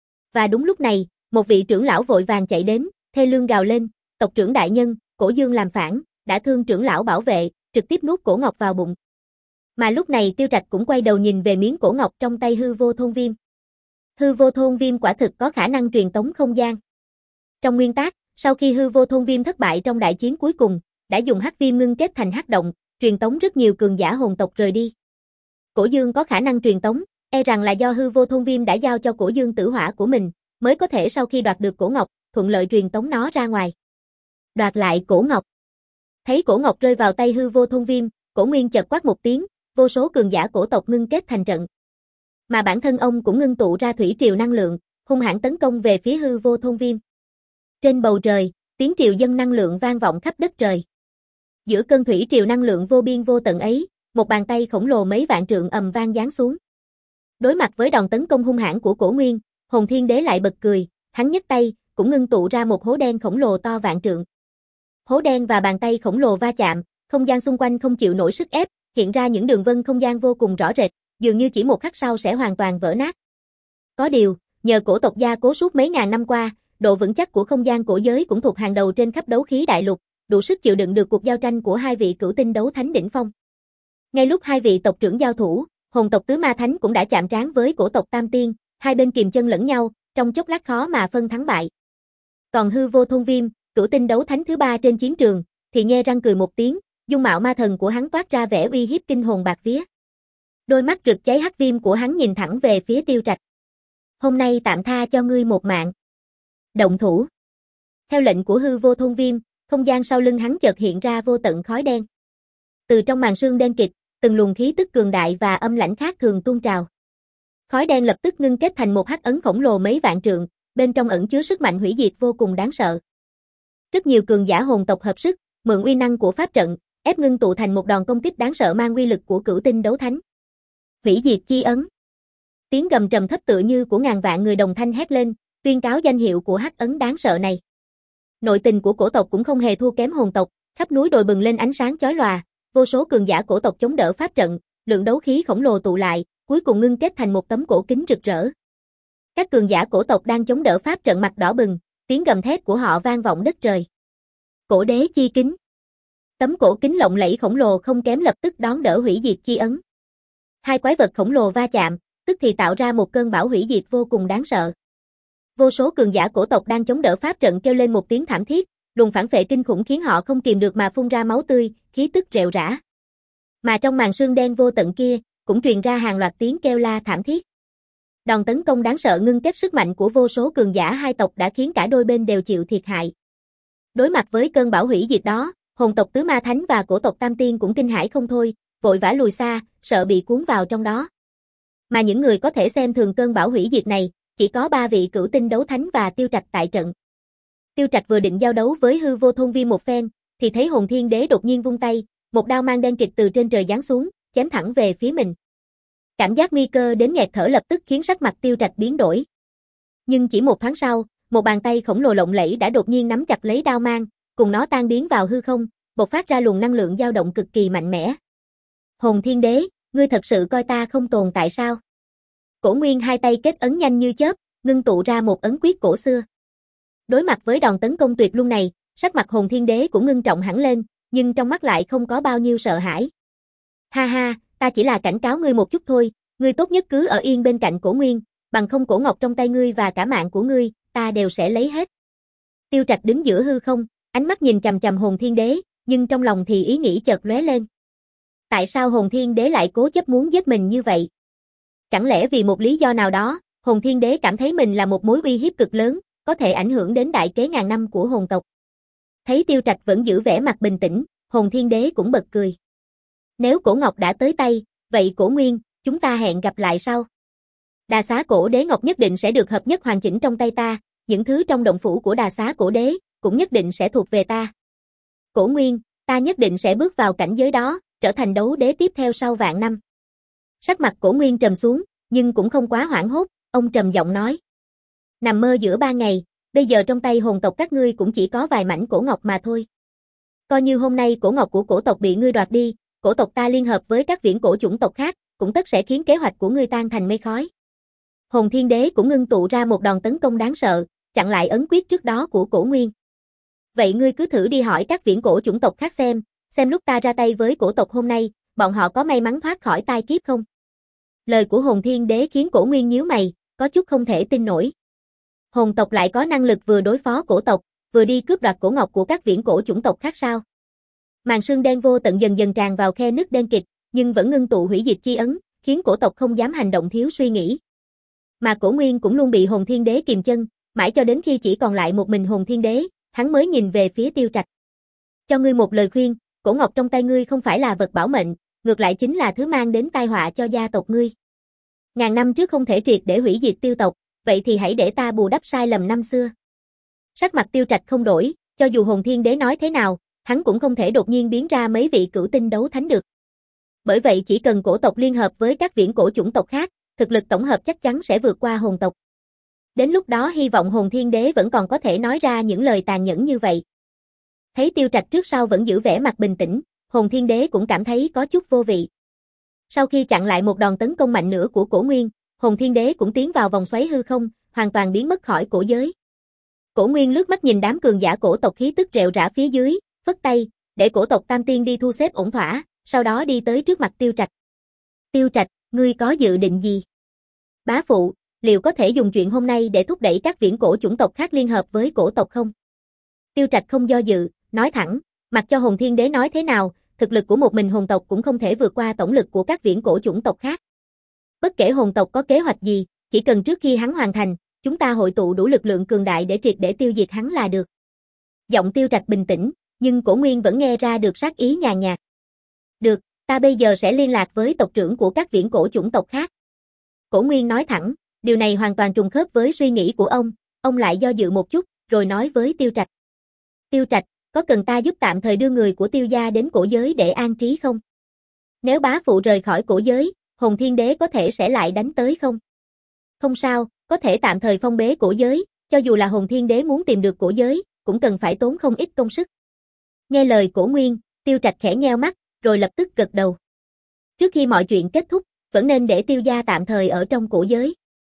Và đúng lúc này, một vị trưởng lão vội vàng chạy đến, thê lương gào lên, tộc trưởng đại nhân, Cổ Dương làm phản, đã thương trưởng lão bảo vệ, trực tiếp nuốt cổ ngọc vào bụng. Mà lúc này Tiêu Trạch cũng quay đầu nhìn về miếng cổ ngọc trong tay hư vô thôn viêm. Hư vô thôn viêm quả thực có khả năng truyền tống không gian. Trong nguyên tác, sau khi hư vô thôn viêm thất bại trong đại chiến cuối cùng, đã dùng hắc viêm ngưng kết thành hắc động, truyền tống rất nhiều cường giả hồn tộc rời đi. Cổ Dương có khả năng truyền tống, e rằng là do hư vô thôn viêm đã giao cho Cổ Dương tử hỏa của mình, mới có thể sau khi đoạt được cổ ngọc, thuận lợi truyền tống nó ra ngoài. Đoạt lại cổ ngọc. Thấy cổ ngọc rơi vào tay hư vô thôn viêm, Cổ Nguyên chợt quát một tiếng, vô số cường giả cổ tộc ngưng kết thành trận. Mà bản thân ông cũng ngưng tụ ra thủy triều năng lượng, hung hãn tấn công về phía hư vô thôn viêm. Trên bầu trời, tiếng triều dân năng lượng vang vọng khắp đất trời. Giữa cơn thủy triều năng lượng vô biên vô tận ấy, một bàn tay khổng lồ mấy vạn trượng ầm vang giáng xuống. Đối mặt với đòn tấn công hung hãn của Cổ Nguyên, Hồn Thiên Đế lại bật cười, hắn nhấc tay, cũng ngưng tụ ra một hố đen khổng lồ to vạn trượng. Hố đen và bàn tay khổng lồ va chạm, không gian xung quanh không chịu nổi sức ép, hiện ra những đường vân không gian vô cùng rõ rệt, dường như chỉ một khắc sau sẽ hoàn toàn vỡ nát. Có điều, nhờ cổ tộc gia cố suốt mấy ngàn năm qua, độ vững chắc của không gian cổ giới cũng thuộc hàng đầu trên khắp đấu khí đại lục, đủ sức chịu đựng được cuộc giao tranh của hai vị cửu tinh đấu thánh đỉnh phong. Ngay lúc hai vị tộc trưởng giao thủ, hồn tộc Tứ Ma Thánh cũng đã chạm trán với cổ tộc Tam Tiên, hai bên kìm chân lẫn nhau, trong chốc lát khó mà phân thắng bại. Còn Hư Vô Thôn Viêm, cửu tinh đấu thánh thứ ba trên chiến trường, thì nhe răng cười một tiếng, dung mạo ma thần của hắn toát ra vẻ uy hiếp kinh hồn bạt vía. Đôi mắt rực cháy hắc viêm của hắn nhìn thẳng về phía Tiêu Trạch. Hôm nay tạm tha cho ngươi một mạng. Động thủ. Theo lệnh của Hư Vô Thôn Viêm, không gian sau lưng hắn chợt hiện ra vô tận khói đen. Từ trong màn sương đen kịt, từng luồng khí tức cường đại và âm lãnh khác thường tuôn trào. Khói đen lập tức ngưng kết thành một hắc ấn khổng lồ mấy vạn trượng, bên trong ẩn chứa sức mạnh hủy diệt vô cùng đáng sợ. Rất nhiều cường giả hồn tộc hợp sức, mượn uy năng của pháp trận, ép ngưng tụ thành một đòn công kích đáng sợ mang uy lực của cửu tinh đấu thánh. Hủy diệt chi ấn. Tiếng gầm trầm thấp tựa như của ngàn vạn người đồng thanh hét lên, tuyên cáo danh hiệu của hắc ấn đáng sợ này. Nội tình của cổ tộc cũng không hề thua kém hồn tộc, khắp núi đồi bừng lên ánh sáng chói lòa, vô số cường giả cổ tộc chống đỡ pháp trận, lượng đấu khí khổng lồ tụ lại, cuối cùng ngưng kết thành một tấm cổ kính rực rỡ. Các cường giả cổ tộc đang chống đỡ pháp trận mặt đỏ bừng, tiếng gầm thét của họ vang vọng đất trời. Cổ đế chi kính. Tấm cổ kính lộng lẫy khổng lồ không kém lập tức đón đỡ hủy diệt chi ấn. Hai quái vật khổng lồ va chạm, tức thì tạo ra một cơn bão hủy diệt vô cùng đáng sợ. Vô số cường giả cổ tộc đang chống đỡ pháp trận kêu lên một tiếng thảm thiết, luồng phản phệ kinh khủng khiến họ không kìm được mà phun ra máu tươi, khí tức rệu rã. Mà trong màn sương đen vô tận kia, cũng truyền ra hàng loạt tiếng kêu la thảm thiết. Đòn tấn công đáng sợ ngưng kết sức mạnh của vô số cường giả hai tộc đã khiến cả đôi bên đều chịu thiệt hại. Đối mặt với cơn bão hủy diệt đó, hồn tộc Tứ Ma Thánh và cổ tộc Tam Tiên cũng kinh hãi không thôi, vội vã lùi xa, sợ bị cuốn vào trong đó. Mà những người có thể xem thường cơn bão hủy diệt này, chỉ có ba vị cửu tinh đấu thánh và Tiêu Trạch tại trận. Tiêu Trạch vừa định giao đấu với Hư Vô Thôn Viêm một phen, thì thấy Hồn Thiên Đế đột nhiên vung tay, một đao mang đen kịt từ trên trời giáng xuống, chém thẳng về phía mình. Cảm giác nguy cơ đến nghẹt thở lập tức khiến sắc mặt Tiêu Trạch biến đổi. Nhưng chỉ một thoáng sau, một bàn tay khổng lồ lộng lẫy đã đột nhiên nắm chặt lấy đao mang, cùng nó tan biến vào hư không, bộc phát ra luồng năng lượng dao động cực kỳ mạnh mẽ. Hồn Thiên Đế, ngươi thật sự coi ta không tồn tại sao? Cổ Nguyên hai tay kết ấn nhanh như chớp, ngưng tụ ra một ấn quyết cổ xưa. Đối mặt với đòn tấn công tuyệt luân này, sắc mặt Hồn Thiên Đế cũng ngưng trọng hẳn lên, nhưng trong mắt lại không có bao nhiêu sợ hãi. Ha ha, ta chỉ là cảnh cáo ngươi một chút thôi, ngươi tốt nhất cứ ở yên bên cạnh Cổ Nguyên, bằng không cổ ngọc trong tay ngươi và cả mạng của ngươi, ta đều sẽ lấy hết. Tiêu Trạch đứng giữa hư không, ánh mắt nhìn chằm chằm Hồn Thiên Đế, nhưng trong lòng thì ý nghĩ chợt lóe lên. Tại sao Hồn Thiên Đế lại cố chấp muốn giết mình như vậy? Chẳng lẽ vì một lý do nào đó, Hồn Thiên Đế cảm thấy mình là một mối uy hiếp cực lớn, có thể ảnh hưởng đến đại kế ngàn năm của hồn tộc? Thấy Tiêu Trạch vẫn giữ vẻ mặt bình tĩnh, Hồn Thiên Đế cũng bật cười. Nếu cổ ngọc đã tới tay, vậy Cổ Nguyên, chúng ta hẹn gặp lại sau. Đà Xá Cổ Đế ngọc nhất định sẽ được hợp nhất hoàn chỉnh trong tay ta, những thứ trong động phủ của Đà Xá Cổ Đế cũng nhất định sẽ thuộc về ta. Cổ Nguyên, ta nhất định sẽ bước vào cảnh giới đó, trở thành đấu đế tiếp theo sau vạn năm. Sắc mặt Cổ Nguyên trầm xuống, nhưng cũng không quá hoảng hốt, ông trầm giọng nói. Nằm mơ giữa ba ngày, bây giờ trong tay hồn tộc các ngươi cũng chỉ có vài mảnh cổ ngọc mà thôi. Coi như hôm nay cổ ngọc của cổ tộc bị ngươi đoạt đi, cổ tộc ta liên hợp với các viễn cổ chủng tộc khác, cũng tất sẽ khiến kế hoạch của ngươi tan thành mây khói. Hồn Thiên Đế cũng ngưng tụ ra một đòn tấn công đáng sợ, chặn lại ấn quyết trước đó của Cổ Nguyên. Vậy ngươi cứ thử đi hỏi các viễn cổ chủng tộc khác xem, xem lúc ta ra tay với cổ tộc hôm nay, bọn họ có may mắn thoát khỏi tai kiếp không? Lời của Hồn Thiên Đế khiến Cổ Nguyên nhíu mày, có chút không thể tin nổi. Hồn tộc lại có năng lực vừa đối phó cổ tộc, vừa đi cướp đoạt cổ ngọc của các viễn cổ chủng tộc khác sao? Màn sương đen vô tận dần dần tràn vào khe nứt đen kịt, nhưng vẫn ngưng tụ hủy diệt chi ấn, khiến cổ tộc không dám hành động thiếu suy nghĩ. Mà Cổ Nguyên cũng luôn bị Hồn Thiên Đế kìm chân, mãi cho đến khi chỉ còn lại một mình Hồn Thiên Đế, hắn mới nhìn về phía Tiêu Trạch. Cho ngươi một lời khuyên, cổ ngọc trong tay ngươi không phải là vật bảo mệnh, ngược lại chính là thứ mang đến tai họa cho gia tộc ngươi. Ngàn năm trước không thể triệt để hủy diệt tiêu tộc, vậy thì hãy để ta bù đắp sai lầm năm xưa. Sắc mặt Tiêu Trạch không đổi, cho dù Hồn Thiên Đế nói thế nào, hắn cũng không thể đột nhiên biến ra mấy vị cửu tinh đấu thánh được. Bởi vậy chỉ cần cổ tộc liên hợp với các viễn cổ chủng tộc khác, thực lực tổng hợp chắc chắn sẽ vượt qua hồn tộc. Đến lúc đó hy vọng Hồn Thiên Đế vẫn còn có thể nói ra những lời tàn nhẫn như vậy. Thấy Tiêu Trạch trước sau vẫn giữ vẻ mặt bình tĩnh, Hồn Thiên Đế cũng cảm thấy có chút vô vị. Sau khi chặn lại một đòn tấn công mạnh nữa của Cổ Nguyên, Hồn Thiên Đế cũng tiến vào vòng xoáy hư không, hoàn toàn biến mất khỏi cổ giới. Cổ Nguyên lướt mắt nhìn đám cường giả cổ tộc khí tức rệu rã phía dưới, phất tay, để cổ tộc Tam Tiên đi thu xếp ổn thỏa, sau đó đi tới trước mặt Tiêu Trạch. Tiêu Trạch, ngươi có dự định gì? Bá phụ, liệu có thể dùng chuyện hôm nay để thúc đẩy các viễn cổ chủng tộc khác liên hợp với cổ tộc không? Tiêu Trạch không do dự, nói thẳng, mặc cho Hồn Thiên Đế nói thế nào, thực lực của một mình hồn tộc cũng không thể vượt qua tổng lực của các viễn cổ chủng tộc khác. Bất kể hồn tộc có kế hoạch gì, chỉ cần trước khi hắn hoàn thành, chúng ta hội tụ đủ lực lượng cường đại để triệt để tiêu diệt hắn là được. Giọng Tiêu Trạch bình tĩnh, nhưng Cổ Nguyên vẫn nghe ra được sát ý nhàn nhạt. Được, ta bây giờ sẽ liên lạc với tộc trưởng của các viễn cổ chủng tộc khác. Cổ Nguyên nói thẳng, điều này hoàn toàn trùng khớp với suy nghĩ của ông, ông lại do dự một chút, rồi nói với Tiêu Trạch. Tiêu Trạch, có cần ta giúp tạm thời đưa người của Tiêu gia đến cổ giới để an trí không? Nếu bá phụ rời khỏi cổ giới, Hồn Thiên Đế có thể sẽ lại đánh tới không? Không sao, có thể tạm thời phong bế cổ giới, cho dù là Hồn Thiên Đế muốn tìm được cổ giới, cũng cần phải tốn không ít công sức. Nghe lời Cổ Nguyên, Tiêu Trạch khẽ nheo mắt, rồi lập tức gật đầu. Trước khi mọi chuyện kết thúc, vẫn nên để Tiêu gia tạm thời ở trong cổ giới.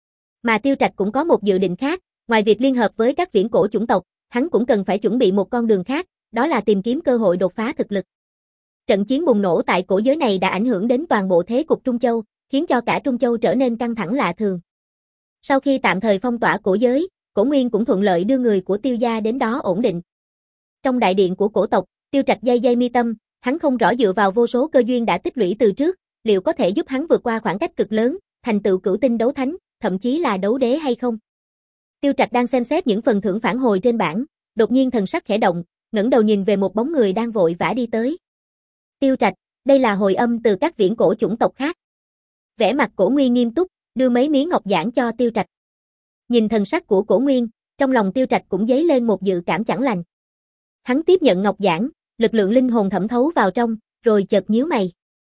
Mà Tiêu Trạch cũng có một dự định khác, ngoài việc liên hợp với các viễn cổ chủng tộc, hắn cũng cần phải chuẩn bị một con đường khác, đó là tìm kiếm cơ hội đột phá thực lực. Trận chiến bùng nổ tại cổ giới này đã ảnh hưởng đến toàn bộ thế cục Trung Châu, khiến cho cả Trung Châu trở nên căng thẳng lạ thường. Sau khi tạm thời phong tỏa cổ giới, Cổ Nguyên cũng thuận lợi đưa người của Tiêu gia đến đó ổn định. Trong đại điện của cổ tộc, Tiêu Trạch day day mi tâm, hắn không rõ dựa vào vô số cơ duyên đã tích lũy từ trước, liệu có thể giúp hắn vượt qua khoảng cách cực lớn, thành tựu cửu tinh đấu thánh, thậm chí là đấu đế hay không. Tiêu Trạch đang xem xét những phần thưởng phản hồi trên bảng, đột nhiên thần sắc khẽ động, ngẩng đầu nhìn về một bóng người đang vội vã đi tới. Tiêu Trạch, đây là hồi âm từ các viễn cổ chủng tộc khác. Vẻ mặt Cổ Nguyên nghiêm túc, đưa mấy miếng ngọc giản cho Tiêu Trạch. Nhìn thần sắc của Cổ Nguyên, trong lòng Tiêu Trạch cũng dấy lên một dự cảm chẳng lành. Hắn tiếp nhận ngọc giản, lực lượng linh hồn thẩm thấu vào trong, rồi chợt nhíu mày.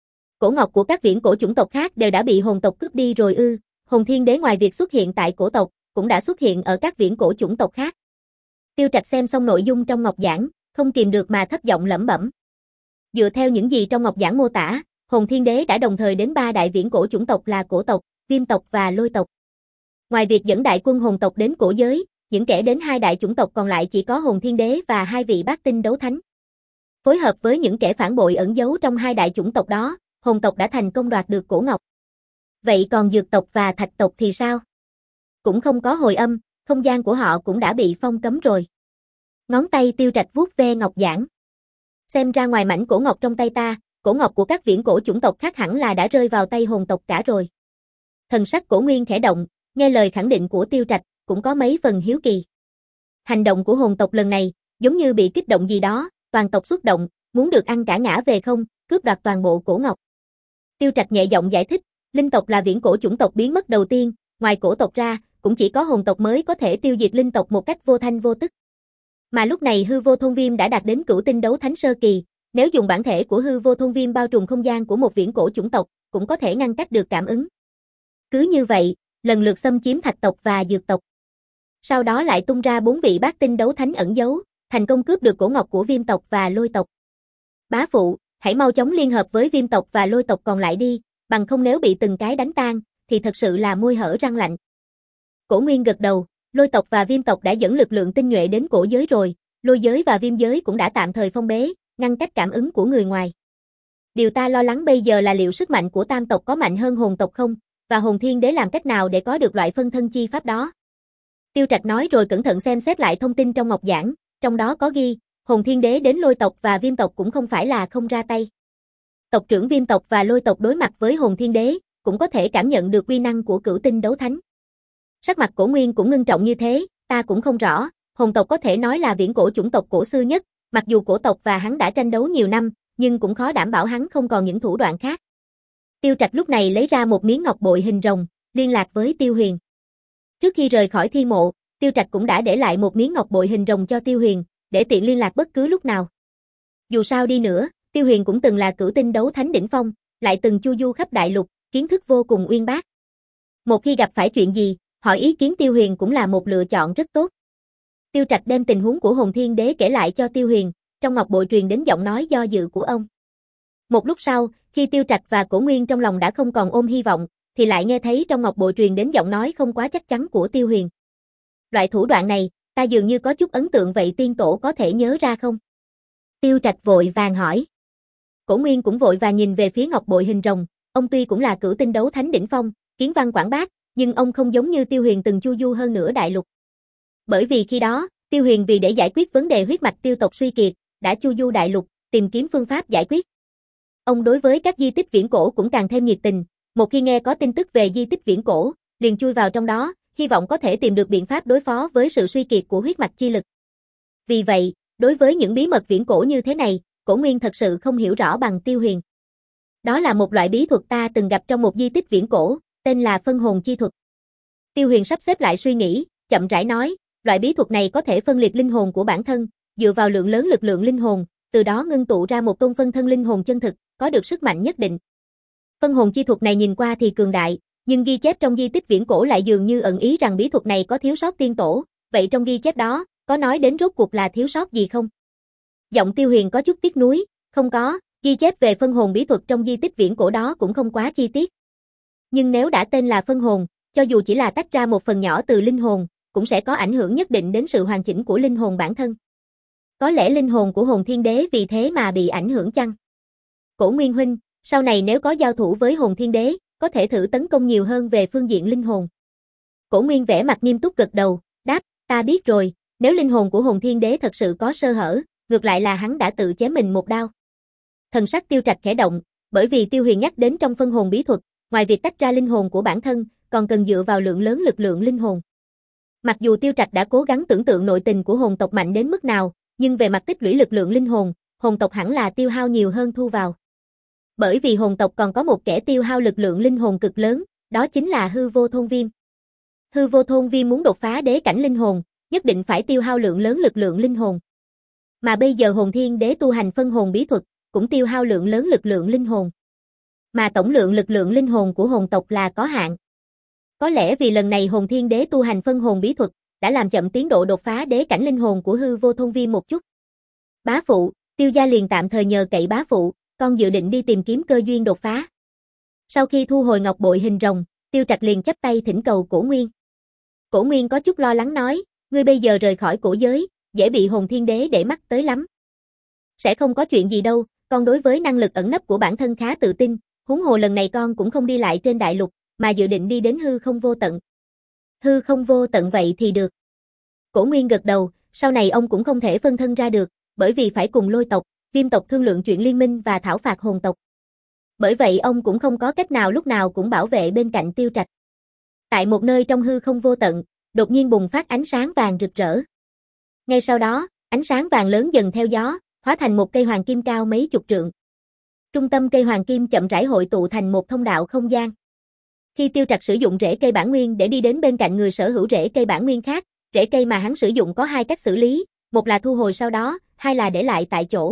Cổ ngọc của các viễn cổ chủng tộc khác đều đã bị hồn tộc cướp đi rồi ư? Hồn Thiên Đế ngoài việc xuất hiện tại cổ tộc, cũng đã xuất hiện ở các viễn cổ chủng tộc khác. Tiêu Trạch xem xong nội dung trong ngọc giản, không kìm được mà thấp giọng lẩm bẩm. Dựa theo những gì trong ngọc giản mô tả, Hồn Thiên Đế đã đồng thời đến ba đại viễn cổ chủng tộc là cổ tộc, viêm tộc và lôi tộc. Ngoài việc dẫn đại quân hồn tộc đến cổ giới, những kẻ đến hai đại chủng tộc còn lại chỉ có Hồn Thiên Đế và hai vị bát tinh đấu thánh. Phối hợp với những kẻ phản bội ẩn giấu trong hai đại chủng tộc đó, hồn tộc đã thành công đoạt được cổ ngọc. Vậy còn dược tộc và thạch tộc thì sao? Cũng không có hồi âm, không gian của họ cũng đã bị phong cấm rồi. Ngón tay Tiêu Trạch vuốt ve ngọc giản. Xem ra ngoài mảnh cổ ngọc trong tay ta, cổ ngọc của các viễn cổ chủng tộc khác hẳn là đã rơi vào tay hồn tộc cả rồi. Thần sắc Cổ Nguyên khẽ động, nghe lời khẳng định của Tiêu Trạch, cũng có mấy phần hiếu kỳ. Hành động của hồn tộc lần này, giống như bị kích động gì đó, toàn tộc xuất động, muốn được ăn cả ngã về không, cướp đoạt toàn bộ cổ ngọc. Tiêu Trạch nhẹ giọng giải thích, linh tộc là viễn cổ chủng tộc biến mất đầu tiên, ngoài cổ tộc ra, cũng chỉ có hồn tộc mới có thể tiêu diệt linh tộc một cách vô thanh vô tức. Mà lúc này hư vô thôn viêm đã đạt đến cửu tinh đấu thánh sơ kỳ, nếu dùng bản thể của hư vô thôn viêm bao trùm không gian của một viễn cổ chủng tộc, cũng có thể ngăn cách được cảm ứng. Cứ như vậy, lần lượt xâm chiếm thạch tộc và dược tộc. Sau đó lại tung ra bốn vị bát tinh đấu thánh ẩn giấu, thành công cướp được cổ ngọc của viêm tộc và lôi tộc. Bá phụ, hãy mau chóng liên hợp với viêm tộc và lôi tộc còn lại đi, bằng không nếu bị từng cái đánh tan, thì thật sự là môi hở răng lạnh. Cổ Nguyên gật đầu, lôi tộc và viêm tộc đã dẫn lực lượng tinh nhuệ đến cổ giới rồi, lôi giới và viêm giới cũng đã tạm thời phong bế, ngăn cách cảm ứng của người ngoài. Điều ta lo lắng bây giờ là liệu sức mạnh của tam tộc có mạnh hơn hồn tộc không, và Hồn Thiên Đế làm cách nào để có được loại phân thân chi pháp đó. Tiêu Trạch nói rồi cẩn thận xem xét lại thông tin trong ngọc giản, trong đó có ghi, Hồn Thiên Đế đến lôi tộc và viêm tộc cũng không phải là không ra tay. Tộc trưởng viêm tộc và lôi tộc đối mặt với Hồn Thiên Đế, cũng có thể cảm nhận được uy năng của cửu tinh đấu thánh. Sắc mặt Cổ Nguyên cũng ngưng trọng như thế, ta cũng không rõ, hồn tộc có thể nói là viễn cổ chủng tộc cổ xưa nhất, mặc dù cổ tộc và hắn đã tranh đấu nhiều năm, nhưng cũng khó đảm bảo hắn không còn những thủ đoạn khác. Tiêu Trạch lúc này lấy ra một miếng ngọc bội hình rồng, liên lạc với Tiêu Huyền. Trước khi rời khỏi thi mộ, Tiêu Trạch cũng đã để lại một miếng ngọc bội hình rồng cho Tiêu Huyền, để tiện liên lạc bất cứ lúc nào. Dù sao đi nữa, Tiêu Huyền cũng từng là cửu tinh đấu thánh đỉnh phong, lại từng chu du khắp đại lục, kiến thức vô cùng uyên bác. Một khi gặp phải chuyện gì, hỏi ý kiến Tiêu Huyền cũng là một lựa chọn rất tốt. Tiêu Trạch đem tình huống của Hồn Thiên Đế kể lại cho Tiêu Huyền, trong ngọc bội truyền đến giọng nói do dự của ông. Một lúc sau, khi Tiêu Trạch và Cổ Nguyên trong lòng đã không còn ôm hy vọng, thì lại nghe thấy trong ngọc bội truyền đến giọng nói không quá chắc chắn của Tiêu Huyền. Loại thủ đoạn này, ta dường như có chút ấn tượng vậy tiên tổ có thể nhớ ra không? Tiêu Trạch vội vàng hỏi. Cổ Nguyên cũng vội vàng nhìn về phía ngọc bội hình rồng, ông tuy cũng là cửu tinh đấu thánh đỉnh phong, kiến văn quảng bác, nhưng ông không giống như Tiêu Huyền từng chu du hơn nửa đại lục. Bởi vì khi đó, Tiêu Huyền vì để giải quyết vấn đề huyết mạch tiêu tộc suy kiệt, đã chu du đại lục, tìm kiếm phương pháp giải quyết. Ông đối với các di tích viễn cổ cũng càng thêm nhiệt tình, một khi nghe có tin tức về di tích viễn cổ, liền chui vào trong đó, hy vọng có thể tìm được biện pháp đối phó với sự suy kiệt của huyết mạch chi lực. Vì vậy, đối với những bí mật viễn cổ như thế này, Cổ Nguyên thật sự không hiểu rõ bằng Tiêu Huyền. Đó là một loại bí thuật ta từng gặp trong một di tích viễn cổ, tên là phân hồn chi thuật. Tiêu Huyền sắp xếp lại suy nghĩ, chậm rãi nói, loại bí thuật này có thể phân liệt linh hồn của bản thân, dựa vào lượng lớn lực lượng linh hồn, từ đó ngưng tụ ra một tôn phân thân linh hồn chân thực, có được sức mạnh nhất định. Phân hồn chi thuật này nhìn qua thì cường đại, nhưng ghi chép trong di tích viễn cổ lại dường như ẩn ý rằng bí thuật này có thiếu sót tiên tổ, vậy trong ghi chép đó, có nói đến rốt cuộc là thiếu sót gì không? Giọng Tiêu Huyền có chút tiếc nuối, không có, ghi chép về phân hồn bí thuật trong di tích viễn cổ đó cũng không quá chi tiết. Nhưng nếu đã tên là phân hồn, cho dù chỉ là tách ra một phần nhỏ từ linh hồn, cũng sẽ có ảnh hưởng nhất định đến sự hoàn chỉnh của linh hồn bản thân. Có lẽ linh hồn của Hồn Thiên Đế vì thế mà bị ảnh hưởng chăng? Cổ Nguyên huynh, sau này nếu có giao thủ với Hồn Thiên Đế, có thể thử tấn công nhiều hơn về phương diện linh hồn. Cổ Nguyên vẻ mặt nghiêm túc gật đầu, đáp, ta biết rồi, nếu linh hồn của Hồn Thiên Đế thật sự có sơ hở, ngược lại là hắn đã tự chém mình một đao. Thần sắc Tiêu Trạch khẽ động, bởi vì Tiêu Huyền nhắc đến trong phân hồn bí thuật, ngoài việc tách ra linh hồn của bản thân, còn cần dựa vào lượng lớn lực lượng linh hồn. Mặc dù Tiêu Trạch đã cố gắng tưởng tượng nội tình của hồn tộc mạnh đến mức nào, nhưng về mặt tích lũy lực lượng linh hồn, hồn tộc hẳn là tiêu hao nhiều hơn thu vào. Bởi vì hồn tộc còn có một kẻ tiêu hao lực lượng linh hồn cực lớn, đó chính là Hư Vô Thôn Viêm. Hư Vô Thôn Viêm muốn đột phá đế cảnh linh hồn, nhất định phải tiêu hao lượng lớn lực lượng linh hồn. Mà bây giờ Hồn Thiên Đế tu hành phân hồn bí thuật, cũng tiêu hao lượng lớn lực lượng linh hồn. Mà tổng lượng lực lượng linh hồn của hồn tộc là có hạn. Có lẽ vì lần này Hồn Thiên Đế tu hành phân hồn bí thuật, đã làm chậm tiến độ đột phá đế cảnh linh hồn của Hư Vô Thôn Viêm một chút. Bá phụ, Tiêu gia liền tạm thời nhờ cậy bá phụ, con dự định đi tìm kiếm cơ duyên đột phá. Sau khi thu hồi ngọc bội hình rồng, Tiêu Trạch liền chắp tay thỉnh cầu Cổ Nguyên. Cổ Nguyên có chút lo lắng nói, ngươi bây giờ rời khỏi cổ giới, dễ bị Hồn Thiên Đế để mắt tới lắm. Sẽ không có chuyện gì đâu, con đối với năng lực ẩn nấp của bản thân khá tự tin, huống hồ lần này con cũng không đi lại trên đại lục, mà dự định đi đến hư không vô tận. Hư không vô tận vậy thì được. Cổ Nguyên gật đầu, sau này ông cũng không thể phân thân ra được, bởi vì phải cùng Lôi tộc, Viêm tộc thương lượng chuyện liên minh và thảo phạt hồn tộc. Bởi vậy ông cũng không có cách nào lúc nào cũng bảo vệ bên cạnh Tiêu Trạch. Tại một nơi trong hư không vô tận, đột nhiên bùng phát ánh sáng vàng rực rỡ. Ngay sau đó, ánh sáng vàng lớn dần theo gió, hóa thành một cây hoàng kim cao mấy chục trượng. Trung tâm cây hoàng kim chậm rãi hội tụ thành một thông đạo không gian. Khi Tiêu Trạch sử dụng rễ cây bản nguyên để đi đến bên cạnh người sở hữu rễ cây bản nguyên khác, rễ cây mà hắn sử dụng có hai cách xử lý, một là thu hồi sau đó, hai là để lại tại chỗ.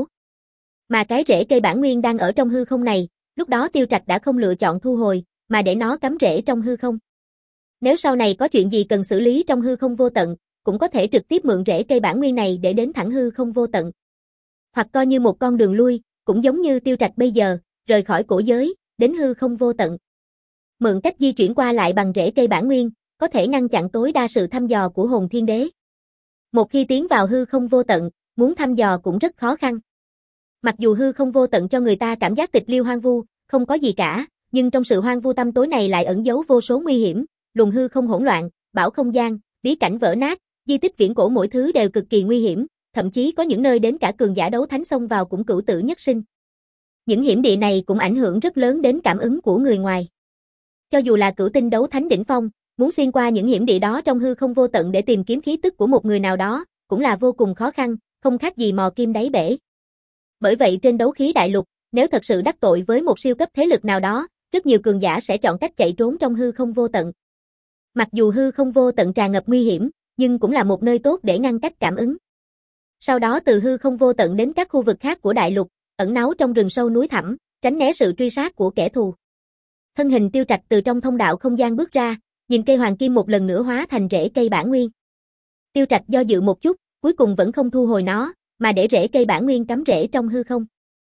Mà cái rễ cây bản nguyên đang ở trong hư không này, lúc đó Tiêu Trạch đã không lựa chọn thu hồi, mà để nó cắm rễ trong hư không. Nếu sau này có chuyện gì cần xử lý trong hư không vô tận, cũng có thể trực tiếp mượn rễ cây bản nguyên này để đến thẳng hư không vô tận. Hoặc coi như một con đường lui, cũng giống như Tiêu Trạch bây giờ, rời khỏi cổ giới, đến hư không vô tận. Mượn cách di chuyển qua lại bằng rễ cây bản nguyên, có thể ngăn chặn tối đa sự thăm dò của Hồn Thiên Đế. Một khi tiến vào hư không vô tận, muốn thăm dò cũng rất khó khăn. Mặc dù hư không vô tận cho người ta cảm giác tịch liêu hoang vu, không có gì cả, nhưng trong sự hoang vu tăm tối này lại ẩn giấu vô số nguy hiểm, luồng hư không hỗn loạn, bão không gian, bí cảnh vỡ nát, di tích viễn cổ mỗi thứ đều cực kỳ nguy hiểm, thậm chí có những nơi đến cả cường giả đấu thánh xông vào cũng cửu tử nhất sinh. Những hiểm địa này cũng ảnh hưởng rất lớn đến cảm ứng của người ngoài. Cho dù là cửu tinh đấu thánh đỉnh phong, muốn xuyên qua những hiểm địa đó trong hư không vô tận để tìm kiếm khí tức của một người nào đó, cũng là vô cùng khó khăn, không khác gì mò kim đáy bể. Bởi vậy trên đấu khí đại lục, nếu thật sự đắc tội với một siêu cấp thế lực nào đó, rất nhiều cường giả sẽ chọn cách chạy trốn trong hư không vô tận. Mặc dù hư không vô tận tràn ngập nguy hiểm, nhưng cũng là một nơi tốt để ngăn cách cảm ứng. Sau đó từ hư không vô tận đến các khu vực khác của đại lục, ẩn náu trong rừng sâu núi thẳm, tránh né sự truy sát của kẻ thù. Thân hình Tiêu Trạch từ trong thông đạo không gian bước ra, nhìn cây hoàng kim một lần nữa hóa thành rễ cây bản nguyên. Tiêu Trạch do dự một chút, cuối cùng vẫn không thu hồi nó, mà để rễ cây bản nguyên cắm rễ trong hư không.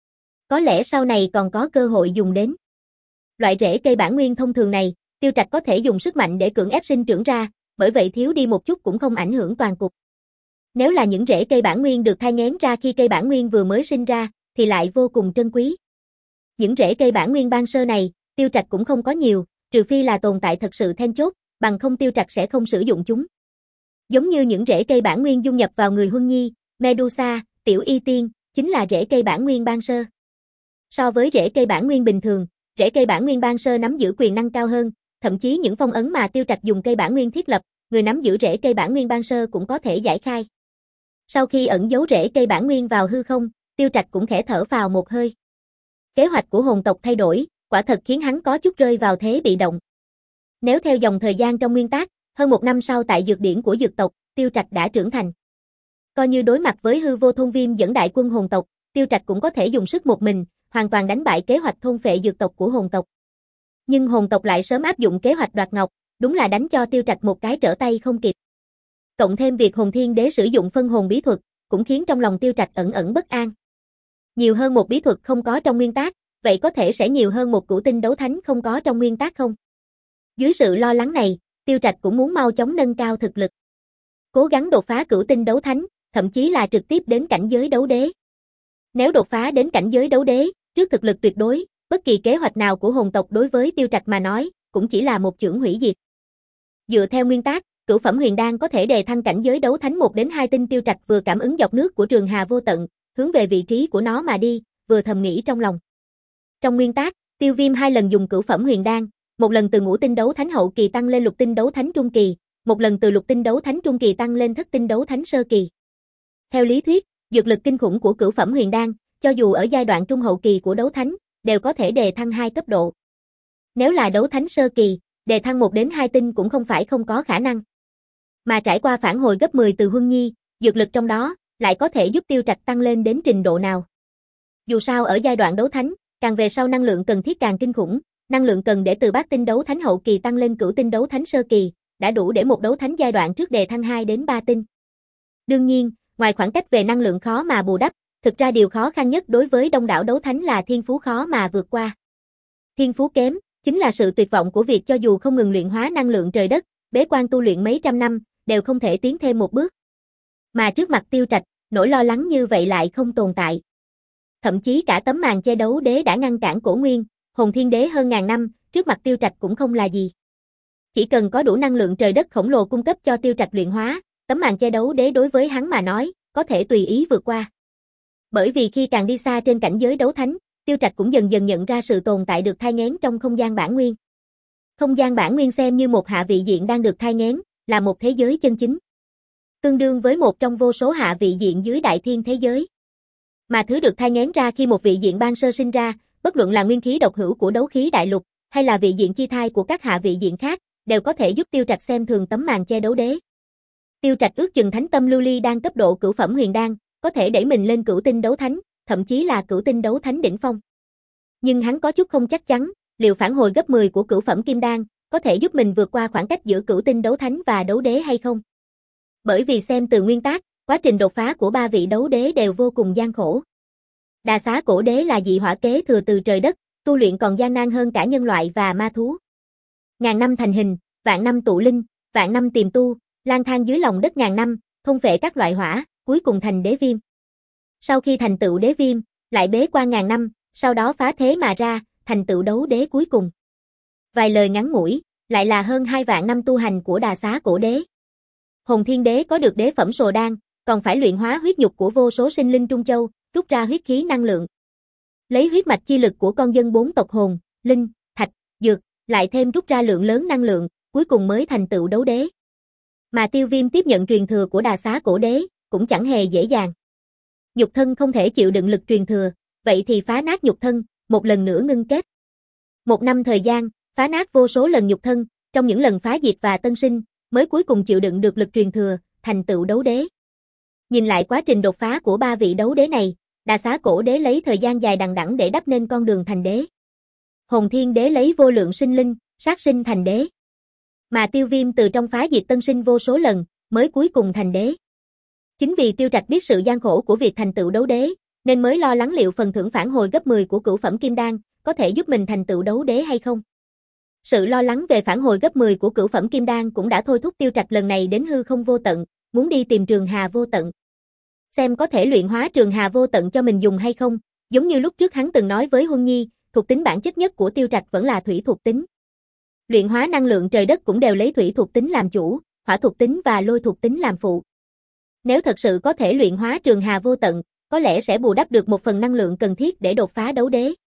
Có lẽ sau này còn có cơ hội dùng đến. Loại rễ cây bản nguyên thông thường này, Tiêu Trạch có thể dùng sức mạnh để cưỡng ép sinh trưởng ra, bởi vậy thiếu đi một chút cũng không ảnh hưởng toàn cục. Nếu là những rễ cây bản nguyên được thai nghén ra khi cây bản nguyên vừa mới sinh ra, thì lại vô cùng trân quý. Những rễ cây bản nguyên ban sơ này, Tiêu Trạch cũng không có nhiều, trừ phi là tồn tại thật sự then chốt, bằng không Tiêu Trạch sẽ không sử dụng chúng. Giống như những rễ cây bản nguyên dung nhập vào người Huân Nhi, Medusa, Tiểu Y Tiên, chính là rễ cây bản nguyên ban sơ. So với rễ cây bản nguyên bình thường, rễ cây bản nguyên ban sơ nắm giữ quyền năng cao hơn, thậm chí những phong ấn mà Tiêu Trạch dùng cây bản nguyên thiết lập, người nắm giữ rễ cây bản nguyên ban sơ cũng có thể giải khai. Sau khi ẩn giấu rễ cây bản nguyên vào hư không, Tiêu Trạch cũng khẽ thở phào một hơi. Kế hoạch của hồn tộc thay đổi, quả thật khiến hắn có chút rơi vào thế bị động. Nếu theo dòng thời gian trong nguyên tác, hơn một năm sau tại dược điển của dược tộc, Tiêu Trạch đã trưởng thành. Coi như đối mặt với hư vô thôn viêm dẫn đại quân hồn tộc, Tiêu Trạch cũng có thể dùng sức một mình, hoàn toàn đánh bại kế hoạch thôn phệ dược tộc của hồn tộc. Nhưng hồn tộc lại sớm áp dụng kế hoạch đoạt ngọc, đúng là đánh cho Tiêu Trạch một cái trở tay không kịp. Cộng thêm việc Hồn Thiên Đế sử dụng phân hồn bí thuật, cũng khiến trong lòng Tiêu Trạch ẩn ẩn bất an. Nhiều hơn một bí thuật không có trong nguyên tác, vậy có thể sẽ nhiều hơn một cửu tinh đấu thánh không có trong nguyên tác không? Dưới sự lo lắng này, Tiêu Trạch cũng muốn mau chóng nâng cao thực lực. Cố gắng đột phá cửu tinh đấu thánh, thậm chí là trực tiếp đến cảnh giới đấu đế. Nếu đột phá đến cảnh giới đấu đế, trước thực lực tuyệt đối, bất kỳ kế hoạch nào của hồn tộc đối với Tiêu Trạch mà nói, cũng chỉ là một chưởng hủy diệt. Dựa theo nguyên tác, cửu phẩm huyền đan có thể đề thăng cảnh giới đấu thánh một đến hai tinh. Tiêu Trạch vừa cảm ứng dọc nước của Trường Hà vô tận, hướng về vị trí của nó mà đi, vừa thầm nghĩ trong lòng. Trong nguyên tác, Tiêu Viêm hai lần dùng cửu phẩm huyền đan, một lần từ ngũ tinh đấu thánh hậu kỳ tăng lên lục tinh đấu thánh trung kỳ, một lần từ lục tinh đấu thánh trung kỳ tăng lên thất tinh đấu thánh sơ kỳ. Theo lý thuyết, dược lực kinh khủng của cửu phẩm huyền đan, cho dù ở giai đoạn trung hậu kỳ của đấu thánh, đều có thể đề thăng hai cấp độ. Nếu là đấu thánh sơ kỳ, đề thăng một đến hai tinh cũng không phải không có khả năng. Mà trải qua phản hồi gấp mười từ Huân Nhi, dược lực trong đó lại có thể giúp Tiêu Trạch tăng lên đến trình độ nào. Dù sao ở giai đoạn đấu thánh, càng về sau năng lượng cần thiết càng kinh khủng, năng lượng cần để từ bát tinh đấu thánh hậu kỳ tăng lên cửu tinh đấu thánh sơ kỳ, đã đủ để một đấu thánh giai đoạn trước đề thăng hai đến ba tinh. Đương nhiên, ngoài khoảng cách về năng lượng khó mà bù đắp, thực ra điều khó khăn nhất đối với đông đảo đấu thánh là thiên phú khó mà vượt qua. Thiên phú kém, chính là sự tuyệt vọng của việc cho dù không ngừng luyện hóa năng lượng trời đất, bế quan tu luyện mấy trăm năm, đều không thể tiến thêm một bước. Mà trước mặt Tiêu Trạch, nỗi lo lắng như vậy lại không tồn tại. Thậm chí cả tấm màn che đấu đế đã ngăn cản Cổ Nguyên, Hồn Thiên Đế hơn ngàn năm, trước mặt Tiêu Trạch cũng không là gì. Chỉ cần có đủ năng lượng trời đất khổng lồ cung cấp cho Tiêu Trạch luyện hóa, tấm màn che đấu đế đối với hắn mà nói, có thể tùy ý vượt qua. Bởi vì khi càng đi xa trên cảnh giới đấu thánh, Tiêu Trạch cũng dần dần nhận ra sự tồn tại được thai nghén trong không gian bản nguyên. Không gian bản nguyên xem như một hạ vị diện đang được thai nghén, là một thế giới chân chính. Tương đương với một trong vô số hạ vị diện dưới đại thiên thế giới. Mà thứ được thai nghén ra khi một vị diện ban sơ sinh ra, bất luận là nguyên khí độc hữu của đấu khí đại lục, hay là vị diện chi thai của các hạ vị diện khác, đều có thể giúp Tiêu Trạch xem thường tấm màn che đấu đế. Tiêu Trạch ước chừng thánh tâm lưu ly đang cấp độ cửu phẩm huyền đan, có thể đẩy mình lên cửu tinh đấu thánh, thậm chí là cửu tinh đấu thánh đỉnh phong. Nhưng hắn có chút không chắc chắn, liệu phản hồi gấp mười của cửu phẩm kim đan có thể giúp mình vượt qua khoảng cách giữa cửu tinh đấu thánh và đấu đế hay không? Bởi vì xem từ nguyên tác, quá trình đột phá của ba vị đấu đế đều vô cùng gian khổ. Đà Xá Cổ Đế là dị hỏa kế thừa từ trời đất, tu luyện còn gian nan hơn cả nhân loại và ma thú. Ngàn năm thành hình, vạn năm tụ linh, vạn năm tiềm tu, lang thang dưới lòng đất ngàn năm, thôn phệ các loại hỏa, cuối cùng thành đế viêm. Sau khi thành tựu đế viêm, lại bế quan ngàn năm, sau đó phá thế mà ra, thành tựu đấu đế cuối cùng. Vài lời ngắn ngủi, lại là hơn hai vạn năm tu hành của Đà Xá Cổ Đế. Hồn Thiên Đế có được đế phẩm Sồ Đan, còn phải luyện hóa huyết nhục của vô số sinh linh Trung Châu, rút ra huyết khí năng lượng. Lấy huyết mạch chi lực của con dân bốn tộc hồn, linh, thạch, dược, lại thêm rút ra lượng lớn năng lượng, cuối cùng mới thành tựu đấu đế. Mà Tiêu Viêm tiếp nhận truyền thừa của Đà Xá Cổ Đế, cũng chẳng hề dễ dàng. Nhục thân không thể chịu đựng lực truyền thừa, vậy thì phá nát nhục thân, một lần nữa ngưng kết. Một năm thời gian, phá nát vô số lần nhục thân, trong những lần phá diệt và tân sinh, mới cuối cùng chịu đựng được lực truyền thừa, thành tựu đấu đế. Nhìn lại quá trình đột phá của ba vị đấu đế này, Đà Xá Cổ Đế lấy thời gian dài đằng đẵng để đắp nên con đường thành đế. Hồn Thiên Đế lấy vô lượng sinh linh, sát sinh thành đế. Mà Tiêu Viêm từ trong phá diệt tân sinh vô số lần, mới cuối cùng thành đế. Chính vì Tiêu Trạch biết sự gian khổ của việc thành tựu đấu đế, nên mới lo lắng liệu phần thưởng phản hồi gấp mười của cửu phẩm kim đan có thể giúp mình thành tựu đấu đế hay không. Sự lo lắng về phản hồi gấp mười của cửu phẩm kim đan cũng đã thôi thúc Tiêu Trạch lần này đến hư không vô tận, muốn đi tìm trường hà vô tận. Xem có thể luyện hóa trường hà vô tận cho mình dùng hay không, giống như lúc trước hắn từng nói với Huân Nhi, thuộc tính bản chất nhất của Tiêu Trạch vẫn là thủy thuộc tính. Luyện hóa năng lượng trời đất cũng đều lấy thủy thuộc tính làm chủ, hỏa thuộc tính và lôi thuộc tính làm phụ. Nếu thật sự có thể luyện hóa trường hà vô tận, có lẽ sẽ bù đắp được một phần năng lượng cần thiết để đột phá đấu đế.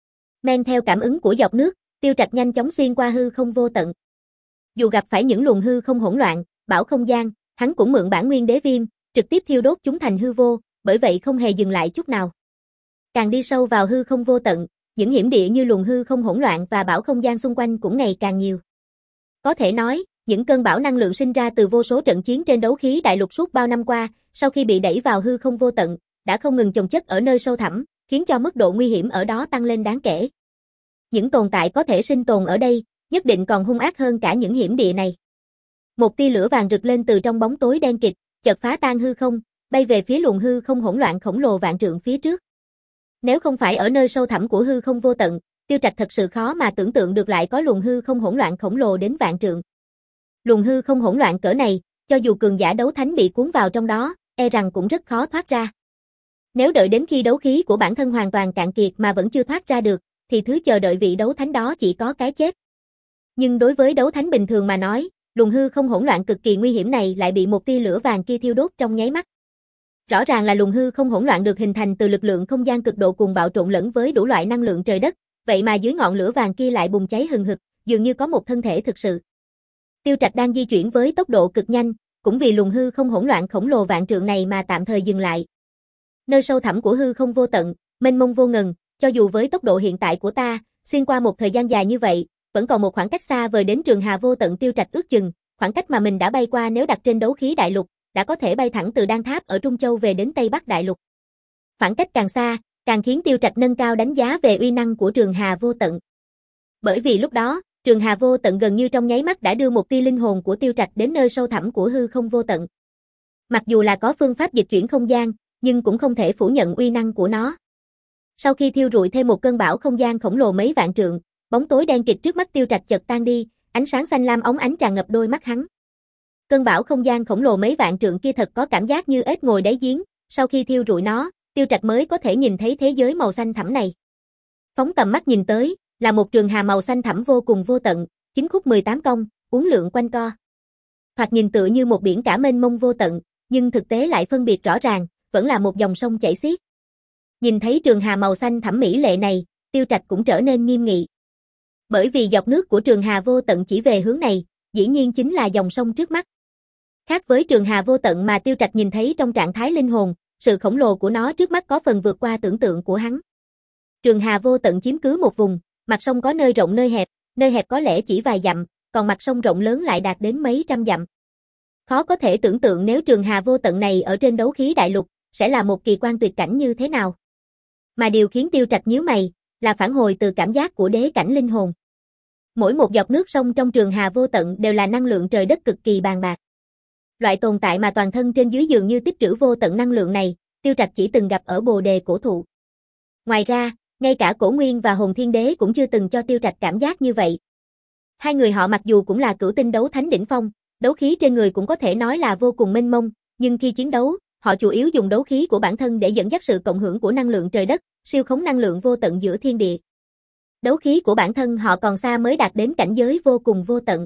Men theo cảm ứng của dòng nước, Tiêu Trạch nhanh chóng xuyên qua hư không vô tận. Dù gặp phải những luồng hư không hỗn loạn, bão không gian, hắn cũng mượn bản nguyên đế viêm, trực tiếp thiêu đốt chúng thành hư vô, bởi vậy không hề dừng lại chút nào. Càng đi sâu vào hư không vô tận, những hiểm địa như luồng hư không hỗn loạn và bão không gian xung quanh cũng ngày càng nhiều. Có thể nói, những cơn bão năng lượng sinh ra từ vô số trận chiến trên đấu khí đại lục suốt bao năm qua, sau khi bị đẩy vào hư không vô tận, đã không ngừng chồng chất ở nơi sâu thẳm, khiến cho mức độ nguy hiểm ở đó tăng lên đáng kể. Những tồn tại có thể sinh tồn ở đây, nhất định còn hung ác hơn cả những hiểm địa này. Một tia lửa vàng rực lên từ trong bóng tối đen kịt, chợt phá tan hư không, bay về phía luồng hư không hỗn loạn khổng lồ vạn trượng phía trước. Nếu không phải ở nơi sâu thẳm của hư không vô tận, Tiêu Trạch thật sự khó mà tưởng tượng được lại có luồng hư không hỗn loạn khổng lồ đến vạn trượng. Luồng hư không hỗn loạn cỡ này, cho dù cường giả đấu thánh bị cuốn vào trong đó, e rằng cũng rất khó thoát ra. Nếu đợi đến khi đấu khí của bản thân hoàn toàn cạn kiệt mà vẫn chưa thoát ra được, thì thứ chờ đợi vị đấu thánh đó chỉ có cái chết. Nhưng đối với đấu thánh bình thường mà nói, luồng hư không hỗn loạn cực kỳ nguy hiểm này lại bị một tia lửa vàng kia thiêu đốt trong nháy mắt. Rõ ràng là luồng hư không hỗn loạn được hình thành từ lực lượng không gian cực độ cuồng bạo trộn lẫn với đủ loại năng lượng trời đất, vậy mà dưới ngọn lửa vàng kia lại bùng cháy hừng hực, dường như có một thân thể thực sự. Tiêu Trạch đang di chuyển với tốc độ cực nhanh, cũng vì luồng hư không hỗn loạn khổng lồ vạn trượng này mà tạm thời dừng lại. Nơi sâu thẳm của hư không vô tận, mênh mông vô ngần, cho dù với tốc độ hiện tại của ta, xuyên qua một thời gian dài như vậy, vẫn còn một khoảng cách xa vời đến trường hà vô tận. Tiêu Trạch ước chừng, khoảng cách mà mình đã bay qua nếu đặt trên đấu khí đại lục, đã có thể bay thẳng từ Đan Tháp ở Trung Châu về đến Tây Bắc đại lục. Khoảng cách càng xa, càng khiến Tiêu Trạch nâng cao đánh giá về uy năng của trường hà vô tận. Bởi vì lúc đó, trường hà vô tận gần như trong nháy mắt đã đưa một tia linh hồn của Tiêu Trạch đến nơi sâu thẳm của hư không vô tận. Mặc dù là có phương pháp dịch chuyển không gian, nhưng cũng không thể phủ nhận uy năng của nó. Sau khi thiêu rụi thêm một cơn bão không gian khổng lồ mấy vạn trượng, bóng tối đen kịt trước mắt Tiêu Trạch chợt tan đi, ánh sáng xanh lam óng ánh tràn ngập đôi mắt hắn. Cơn bão không gian khổng lồ mấy vạn trượng kia thật có cảm giác như ếch ngồi đáy giếng, sau khi thiêu rụi nó, Tiêu Trạch mới có thể nhìn thấy thế giới màu xanh thẳm này. Phóng tầm mắt nhìn tới, là một trường hà màu xanh thẳm vô cùng vô tận, chín khúc mười tám cong, uốn lượn quanh co. Thoạt nhìn tựa như một biển cả mênh mông vô tận, nhưng thực tế lại phân biệt rõ ràng, vẫn là một dòng sông chảy xiết. Nhìn thấy trường hà màu xanh thẳm mỹ lệ này, Tiêu Trạch cũng trở nên nghiêm nghị. Bởi vì dọc nước của trường hà vô tận chỉ về hướng này, dĩ nhiên chính là dòng sông trước mắt. Khác với trường hà vô tận mà Tiêu Trạch nhìn thấy trong trạng thái linh hồn, sự khổng lồ của nó trước mắt có phần vượt qua tưởng tượng của hắn. Trường hà vô tận chiếm cứ một vùng, mặt sông có nơi rộng nơi hẹp, nơi hẹp có lẽ chỉ vài dặm, còn mặt sông rộng lớn lại đạt đến mấy trăm dặm. Khó có thể tưởng tượng nếu trường hà vô tận này ở trên đấu khí đại lục, sẽ là một kỳ quan tuyệt cảnh như thế nào. Mà điều khiến Tiêu Trạch nhíu mày, là phản hồi từ cảm giác của đế cảnh linh hồn. Mỗi một giọt nước sông trong trường hà vô tận đều là năng lượng trời đất cực kỳ bàn bạc. Loại tồn tại mà toàn thân trên dưới dường như tích trữ vô tận năng lượng này, Tiêu Trạch chỉ từng gặp ở Bồ Đề cổ thụ. Ngoài ra, ngay cả Cổ Nguyên và Hồn Thiên Đế cũng chưa từng cho Tiêu Trạch cảm giác như vậy. Hai người họ mặc dù cũng là cửu tinh đấu thánh đỉnh phong, đấu khí trên người cũng có thể nói là vô cùng mênh mông, nhưng khi chiến đấu, họ chủ yếu dùng đấu khí của bản thân để dẫn dắt sự cộng hưởng của năng lượng trời đất, siêu khống năng lượng vô tận giữa thiên địa. Đấu khí của bản thân họ còn xa mới đạt đến cảnh giới vô cùng vô tận.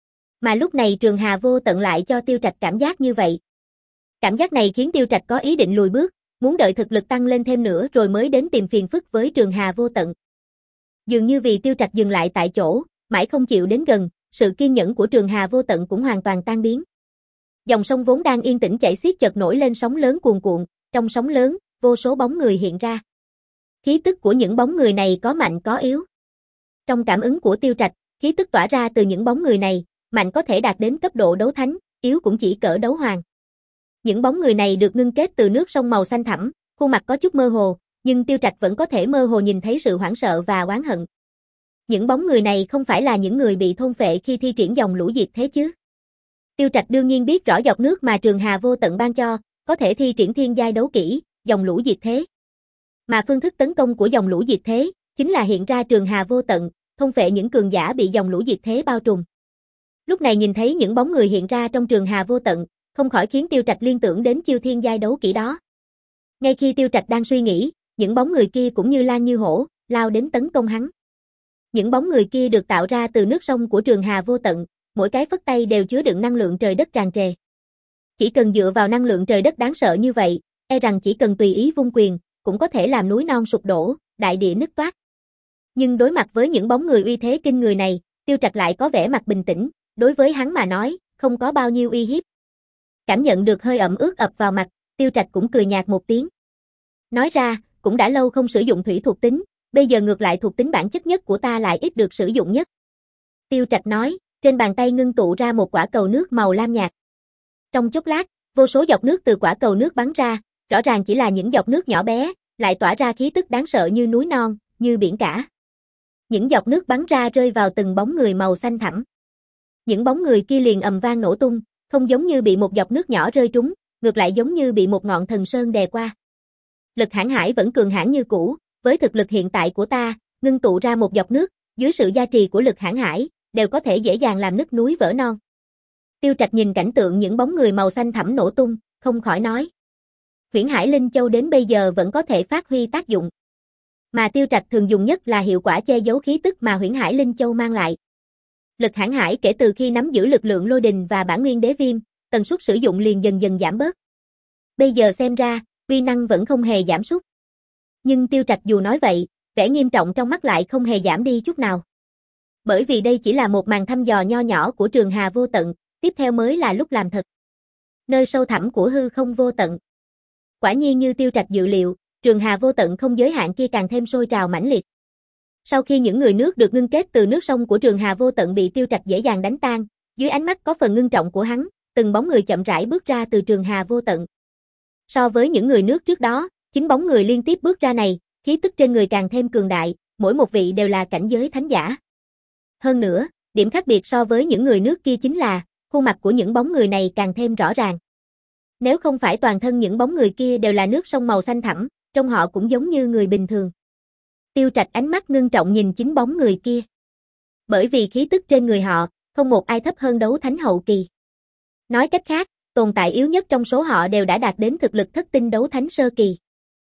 Mà lúc này trường hà vô tận lại cho Tiêu Trạch cảm giác như vậy. Cảm giác này khiến Tiêu Trạch có ý định lùi bước, muốn đợi thực lực tăng lên thêm nữa rồi mới đến tìm phiền phức với trường hà vô tận. Dường như vì Tiêu Trạch dừng lại tại chỗ, mãi không chịu đến gần, sự kiên nhẫn của trường hà vô tận cũng hoàn toàn tan biến. Dòng sông vốn đang yên tĩnh chảy xiết chợt nổi lên sóng lớn cuồn cuộn, trong sóng lớn, vô số bóng người hiện ra. Khí tức của những bóng người này có mạnh có yếu. Trong cảm ứng của Tiêu Trạch, khí tức tỏa ra từ những bóng người này, mạnh có thể đạt đến cấp độ đấu thánh, yếu cũng chỉ cỡ đấu hoàng. Những bóng người này được ngưng kết từ nước sông màu xanh thẳm, khuôn mặt có chút mơ hồ, nhưng Tiêu Trạch vẫn có thể mơ hồ nhìn thấy sự hoảng sợ và oán hận. Những bóng người này không phải là những người bị thôn phệ khi thi triển dòng lũ diệt thế chứ? Tiêu Trạch đương nhiên biết rõ dọc nước mà trường hà vô tận ban cho, có thể thi triển thiên giai đấu kỹ, dòng lũ diệt thế. Mà phương thức tấn công của dòng lũ diệt thế, chính là hiện ra trường hà vô tận, thôn phệ những cường giả bị dòng lũ diệt thế bao trùm. Lúc này nhìn thấy những bóng người hiện ra trong trường hà vô tận, không khỏi khiến Tiêu Trạch liên tưởng đến chiêu thiên giai đấu kỹ đó. Ngay khi Tiêu Trạch đang suy nghĩ, những bóng người kia cũng như lan như hổ, lao đến tấn công hắn. Những bóng người kia được tạo ra từ nước sông của trường hà vô tận, mỗi cái phất tay đều chứa đựng năng lượng trời đất tràn trề. Chỉ cần dựa vào năng lượng trời đất đáng sợ như vậy, e rằng chỉ cần tùy ý vung quyền, cũng có thể làm núi non sụp đổ, đại địa nứt toác. Nhưng đối mặt với những bóng người uy thế kinh người này, Tiêu Trạch lại có vẻ mặt bình tĩnh, đối với hắn mà nói, không có bao nhiêu uy hiếp. Cảm nhận được hơi ẩm ướt ập vào mặt, Tiêu Trạch cũng cười nhạt một tiếng. Nói ra, cũng đã lâu không sử dụng thủy thuộc tính, bây giờ ngược lại thuộc tính bản chất nhất của ta lại ít được sử dụng nhất. Tiêu Trạch nói, trên bàn tay ngưng tụ ra một quả cầu nước màu lam nhạt. Trong chốc lát, vô số giọt nước từ quả cầu nước bắn ra, rõ ràng chỉ là những giọt nước nhỏ bé, lại tỏa ra khí tức đáng sợ như núi non, như biển cả. Những giọt nước bắn ra rơi vào từng bóng người màu xanh thẳm. Những bóng người kia liền ầm vang nổ tung, không giống như bị một giọt nước nhỏ rơi trúng, ngược lại giống như bị một ngọn thần sơn đè qua. Lực hãn hải vẫn cường hãn như cũ, với thực lực hiện tại của ta, ngưng tụ ra một giọt nước, dưới sự gia trì của lực hãn hải, đều có thể dễ dàng làm nứt núi vỡ non. Tiêu Trạch nhìn cảnh tượng những bóng người màu xanh thẳm nổ tung, không khỏi nói. Huyễn Hải Linh Châu đến bây giờ vẫn có thể phát huy tác dụng. Mà Tiêu Trạch thường dùng nhất là hiệu quả che giấu khí tức mà Huyễn Hải Linh Châu mang lại. Lực hãn hải kể từ khi nắm giữ lực lượng lôi đình và bản nguyên đế viêm, tần suất sử dụng liền dần dần giảm bớt. Bây giờ xem ra, uy năng vẫn không hề giảm sút. Nhưng Tiêu Trạch dù nói vậy, vẻ nghiêm trọng trong mắt lại không hề giảm đi chút nào. Bởi vì đây chỉ là một màn thăm dò nho nhỏ của trường hà vô tận, tiếp theo mới là lúc làm thật. Nơi sâu thẳm của hư không vô tận. Quả nhiên như Tiêu Trạch dự liệu, trường hà vô tận không giới hạn kia càng thêm sôi trào mãnh liệt. Sau khi những người nước được ngưng kết từ nước sông của trường hà vô tận bị Tiêu Trạch dễ dàng đánh tan, dưới ánh mắt có phần ngưng trọng của hắn, từng bóng người chậm rãi bước ra từ trường hà vô tận. So với những người nước trước đó, chính bóng người liên tiếp bước ra này, khí tức trên người càng thêm cường đại, mỗi một vị đều là cảnh giới thánh giả. Hơn nữa, điểm khác biệt so với những người nước kia chính là, khuôn mặt của những bóng người này càng thêm rõ ràng. Nếu không phải toàn thân những bóng người kia đều là nước sông màu xanh thẳm, trông họ cũng giống như người bình thường. Tiêu Trạch ánh mắt ngưng trọng nhìn chính bóng người kia. Bởi vì khí tức trên người họ, không một ai thấp hơn đấu thánh hậu kỳ. Nói cách khác, tồn tại yếu nhất trong số họ đều đã đạt đến thực lực thất tinh đấu thánh sơ kỳ.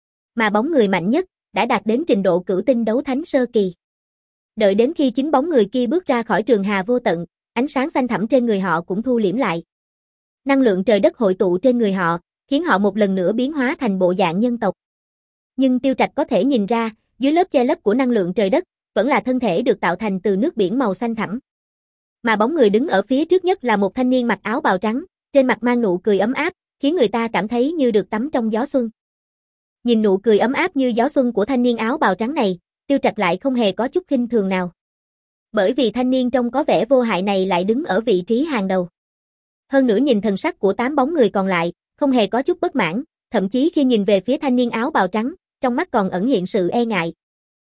Mà bóng người mạnh nhất, đã đạt đến trình độ cửu tinh đấu thánh sơ kỳ. Đợi đến khi chính bóng người kia bước ra khỏi trường hà vô tận, ánh sáng xanh thẳm trên người họ cũng thu liễm lại. Năng lượng trời đất hội tụ trên người họ, khiến họ một lần nữa biến hóa thành bộ dạng nhân tộc. Nhưng Tiêu Trạch có thể nhìn ra, dưới lớp che lấp của năng lượng trời đất, vẫn là thân thể được tạo thành từ nước biển màu xanh thẳm. Mà bóng người đứng ở phía trước nhất là một thanh niên mặc áo bào trắng, trên mặt mang nụ cười ấm áp, khiến người ta cảm thấy như được tắm trong gió xuân. Nhìn nụ cười ấm áp như gió xuân của thanh niên áo bào trắng này, Tiêu Trạch lại không hề có chút khinh thường nào. Bởi vì thanh niên trông có vẻ vô hại này lại đứng ở vị trí hàng đầu. Hơn nữa nhìn thần sắc của tám bóng người còn lại, không hề có chút bất mãn, thậm chí khi nhìn về phía thanh niên áo bào trắng, trong mắt còn ẩn hiện sự e ngại.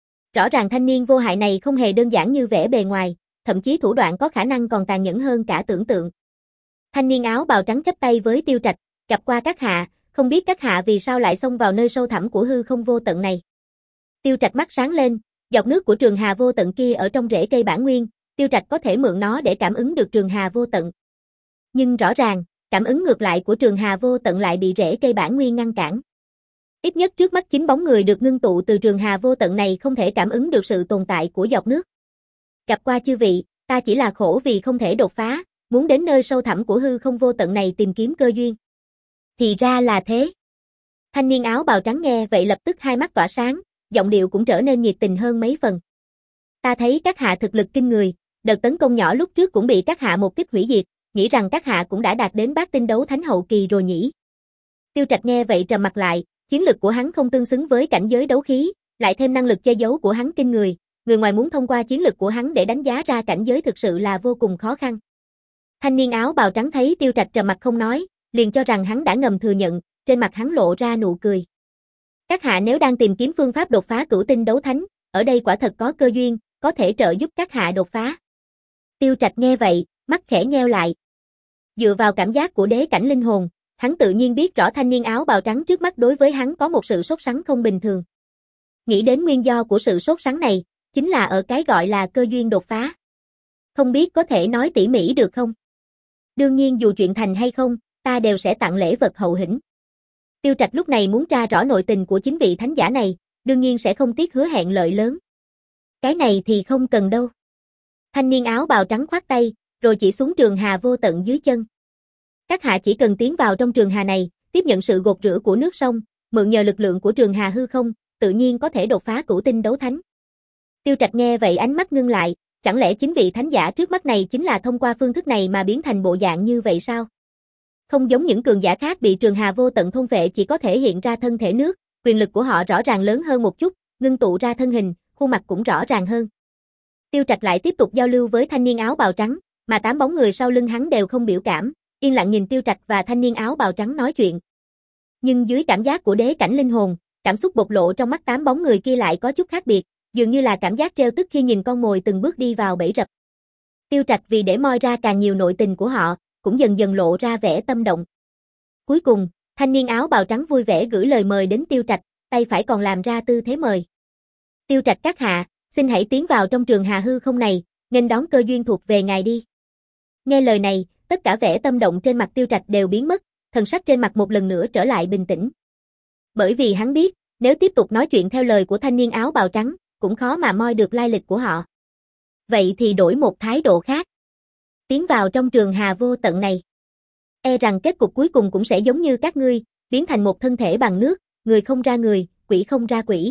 Rõ ràng thanh niên vô hại này không hề đơn giản như vẻ bề ngoài, thậm chí thủ đoạn có khả năng còn tàn nhẫn hơn cả tưởng tượng. Thanh niên áo bào trắng chắp tay với Tiêu Trạch, gặp qua các hạ, không biết các hạ vì sao lại xông vào nơi sâu thẳm của hư không vô tận này. Tiêu Trạch mắt sáng lên, giọt nước của trường hà vô tận kia ở trong rễ cây bản nguyên, Tiêu Trạch có thể mượn nó để cảm ứng được trường hà vô tận. Nhưng rõ ràng, cảm ứng ngược lại của trường hà vô tận lại bị rễ cây bản nguyên ngăn cản. Ít nhất trước mắt chính bóng người được ngưng tụ từ trường hà vô tận này không thể cảm ứng được sự tồn tại của giọt nước. Gặp qua chư vị, ta chỉ là khổ vì không thể đột phá, muốn đến nơi sâu thẳm của hư không vô tận này tìm kiếm cơ duyên. Thì ra là thế. Thanh niên áo bào trắng nghe vậy lập tức hai mắt tỏa sáng, giọng điệu cũng trở nên nhiệt tình hơn mấy phần. Ta thấy các hạ thực lực kinh người, đợt tấn công nhỏ lúc trước cũng bị các hạ một kích hủy diệt, nghĩ rằng các hạ cũng đã đạt đến bát tinh đấu thánh hậu kỳ rồi nhỉ. Tiêu Trạch nghe vậy trầm mặt lại, chiến lực của hắn không tương xứng với cảnh giới đấu khí, lại thêm năng lực che giấu của hắn kinh người, người ngoài muốn thông qua chiến lực của hắn để đánh giá ra cảnh giới thực sự là vô cùng khó khăn. Thanh niên áo bào trắng thấy Tiêu Trạch trầm mặt không nói, liền cho rằng hắn đã ngầm thừa nhận, trên mặt hắn lộ ra nụ cười. Các hạ nếu đang tìm kiếm phương pháp đột phá cửu tinh đấu thánh, ở đây quả thật có cơ duyên, có thể trợ giúp các hạ đột phá. Tiêu Trạch nghe vậy, mắt khẽ nheo lại. Dựa vào cảm giác của đế cảnh linh hồn, hắn tự nhiên biết rõ thanh niên áo bào trắng trước mắt đối với hắn có một sự sốt sắng không bình thường. Nghĩ đến nguyên do của sự sốt sắng này, chính là ở cái gọi là cơ duyên đột phá. Không biết có thể nói tỉ mỉ được không? Đương nhiên dù chuyện thành hay không, ta đều sẽ tặng lễ vật hậu hĩnh. Tiêu Trạch lúc này muốn tra rõ nội tình của chính vị thánh giả này, đương nhiên sẽ không tiếc hứa hẹn lợi lớn. Cái này thì không cần đâu. Thanh niên áo bào trắng khoát tay, rồi chỉ xuống trường hà vô tận dưới chân. Các hạ chỉ cần tiến vào trong trường hà này, tiếp nhận sự gột rửa của nước sông, mượn nhờ lực lượng của trường hà hư không, tự nhiên có thể đột phá cửu tinh đấu thánh. Tiêu Trạch nghe vậy ánh mắt ngưng lại, chẳng lẽ chính vị thánh giả trước mắt này chính là thông qua phương thức này mà biến thành bộ dạng như vậy sao? Không giống những cường giả khác bị trường hà vô tận thôn phệ chỉ có thể hiện ra thân thể nước, quyền lực của họ rõ ràng lớn hơn một chút, ngưng tụ ra thân hình, khuôn mặt cũng rõ ràng hơn. Tiêu Trạch lại tiếp tục giao lưu với thanh niên áo bào trắng, mà tám bóng người sau lưng hắn đều không biểu cảm, yên lặng nhìn Tiêu Trạch và thanh niên áo bào trắng nói chuyện. Nhưng dưới cảm giác của đế cảnh linh hồn, cảm xúc bộc lộ trong mắt tám bóng người kia lại có chút khác biệt, dường như là cảm giác trêu tức khi nhìn con mồi từng bước đi vào bẫy rập. Tiêu Trạch vì để moi ra càng nhiều nội tình của họ, cũng dần dần lộ ra vẻ tâm động. Cuối cùng, thanh niên áo bào trắng vui vẻ gửi lời mời đến Tiêu Trạch, tay phải còn làm ra tư thế mời. Tiêu Trạch các hạ, xin hãy tiến vào trong trường hà hư không này, nên đón cơ duyên thuộc về ngài đi. Nghe lời này, tất cả vẻ tâm động trên mặt Tiêu Trạch đều biến mất, thần sắc trên mặt một lần nữa trở lại bình tĩnh. Bởi vì hắn biết, nếu tiếp tục nói chuyện theo lời của thanh niên áo bào trắng, cũng khó mà moi được lai lịch của họ. Vậy thì đổi một thái độ khác. Tiến vào trong trường hà vô tận này. E rằng kết cục cuối cùng cũng sẽ giống như các ngươi, biến thành một thân thể bằng nước, người không ra người, quỷ không ra quỷ.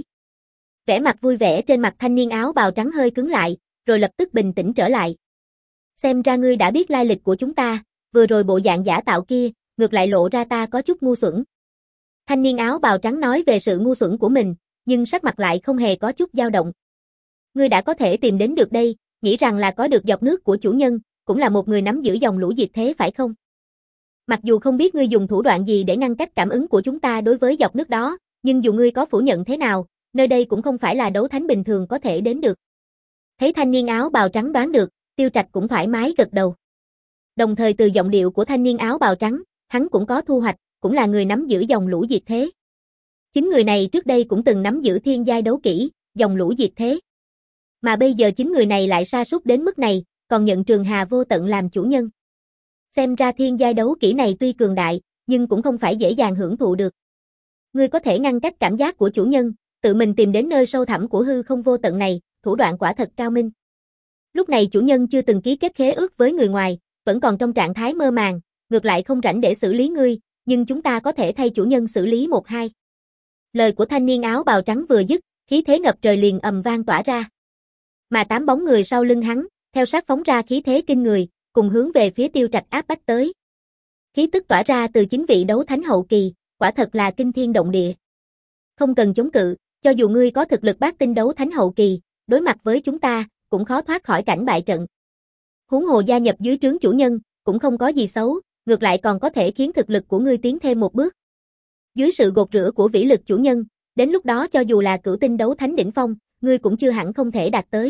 Vẻ mặt vui vẻ trên mặt thanh niên áo bào trắng hơi cứng lại, rồi lập tức bình tĩnh trở lại. Xem ra ngươi đã biết lai lịch của chúng ta, vừa rồi bộ dạng giả tạo kia, ngược lại lộ ra ta có chút ngu xuẩn. Thanh niên áo bào trắng nói về sự ngu xuẩn của mình, nhưng sắc mặt lại không hề có chút dao động. Ngươi đã có thể tìm đến được đây, nghĩ rằng là có được dòng nước của chủ nhân, cũng là một người nắm giữ dòng lũ diệt thế phải không? Mặc dù không biết ngươi dùng thủ đoạn gì để ngăn cách cảm ứng của chúng ta đối với dòng nước đó, nhưng dù ngươi có phủ nhận thế nào, nơi đây cũng không phải là đấu thánh bình thường có thể đến được. Thấy thanh niên áo bào trắng đoán được, Tiêu Trạch cũng thoải mái gật đầu. Đồng thời từ giọng điệu của thanh niên áo bào trắng, hắn cũng có thu hoạch, cũng là người nắm giữ dòng lũ diệt thế. Chính người này trước đây cũng từng nắm giữ thiên giai đấu kỹ, dòng lũ diệt thế. Mà bây giờ chính người này lại sa sút đến mức này, còn nhận trường hà vô tận làm chủ nhân. Xem ra thiên giai đấu kỹ này tuy cường đại, nhưng cũng không phải dễ dàng hưởng thụ được. Ngươi có thể ngăn cách cảm giác của chủ nhân, tự mình tìm đến nơi sâu thẳm của hư không vô tận này, thủ đoạn quả thật cao minh. Lúc này chủ nhân chưa từng ký kết khế ước với người ngoài, vẫn còn trong trạng thái mơ màng, ngược lại không rảnh để xử lý ngươi, nhưng chúng ta có thể thay chủ nhân xử lý một hai. Lời của thanh niên áo bào trắng vừa dứt, khí thế ngập trời liền ầm vang tỏa ra. Mà tám bóng người sau lưng hắn, theo sát phóng ra khí thế kinh người, cùng hướng về phía Tiêu Trạch áp bách tới. Khí tức tỏa ra từ chính vị đấu thánh hậu kỳ, quả thật là kinh thiên động địa. Không cần chống cự, cho dù ngươi có thực lực bát tinh đấu thánh hậu kỳ, đối mặt với chúng ta, cũng khó thoát khỏi cảnh bại trận. Huống hồ gia nhập dưới trướng chủ nhân, cũng không có gì xấu, ngược lại còn có thể khiến thực lực của ngươi tiến thêm một bước. Dưới sự gột rửa của vĩ lực chủ nhân, đến lúc đó cho dù là cửu tinh đấu thánh đỉnh phong, ngươi cũng chưa hẳn không thể đạt tới.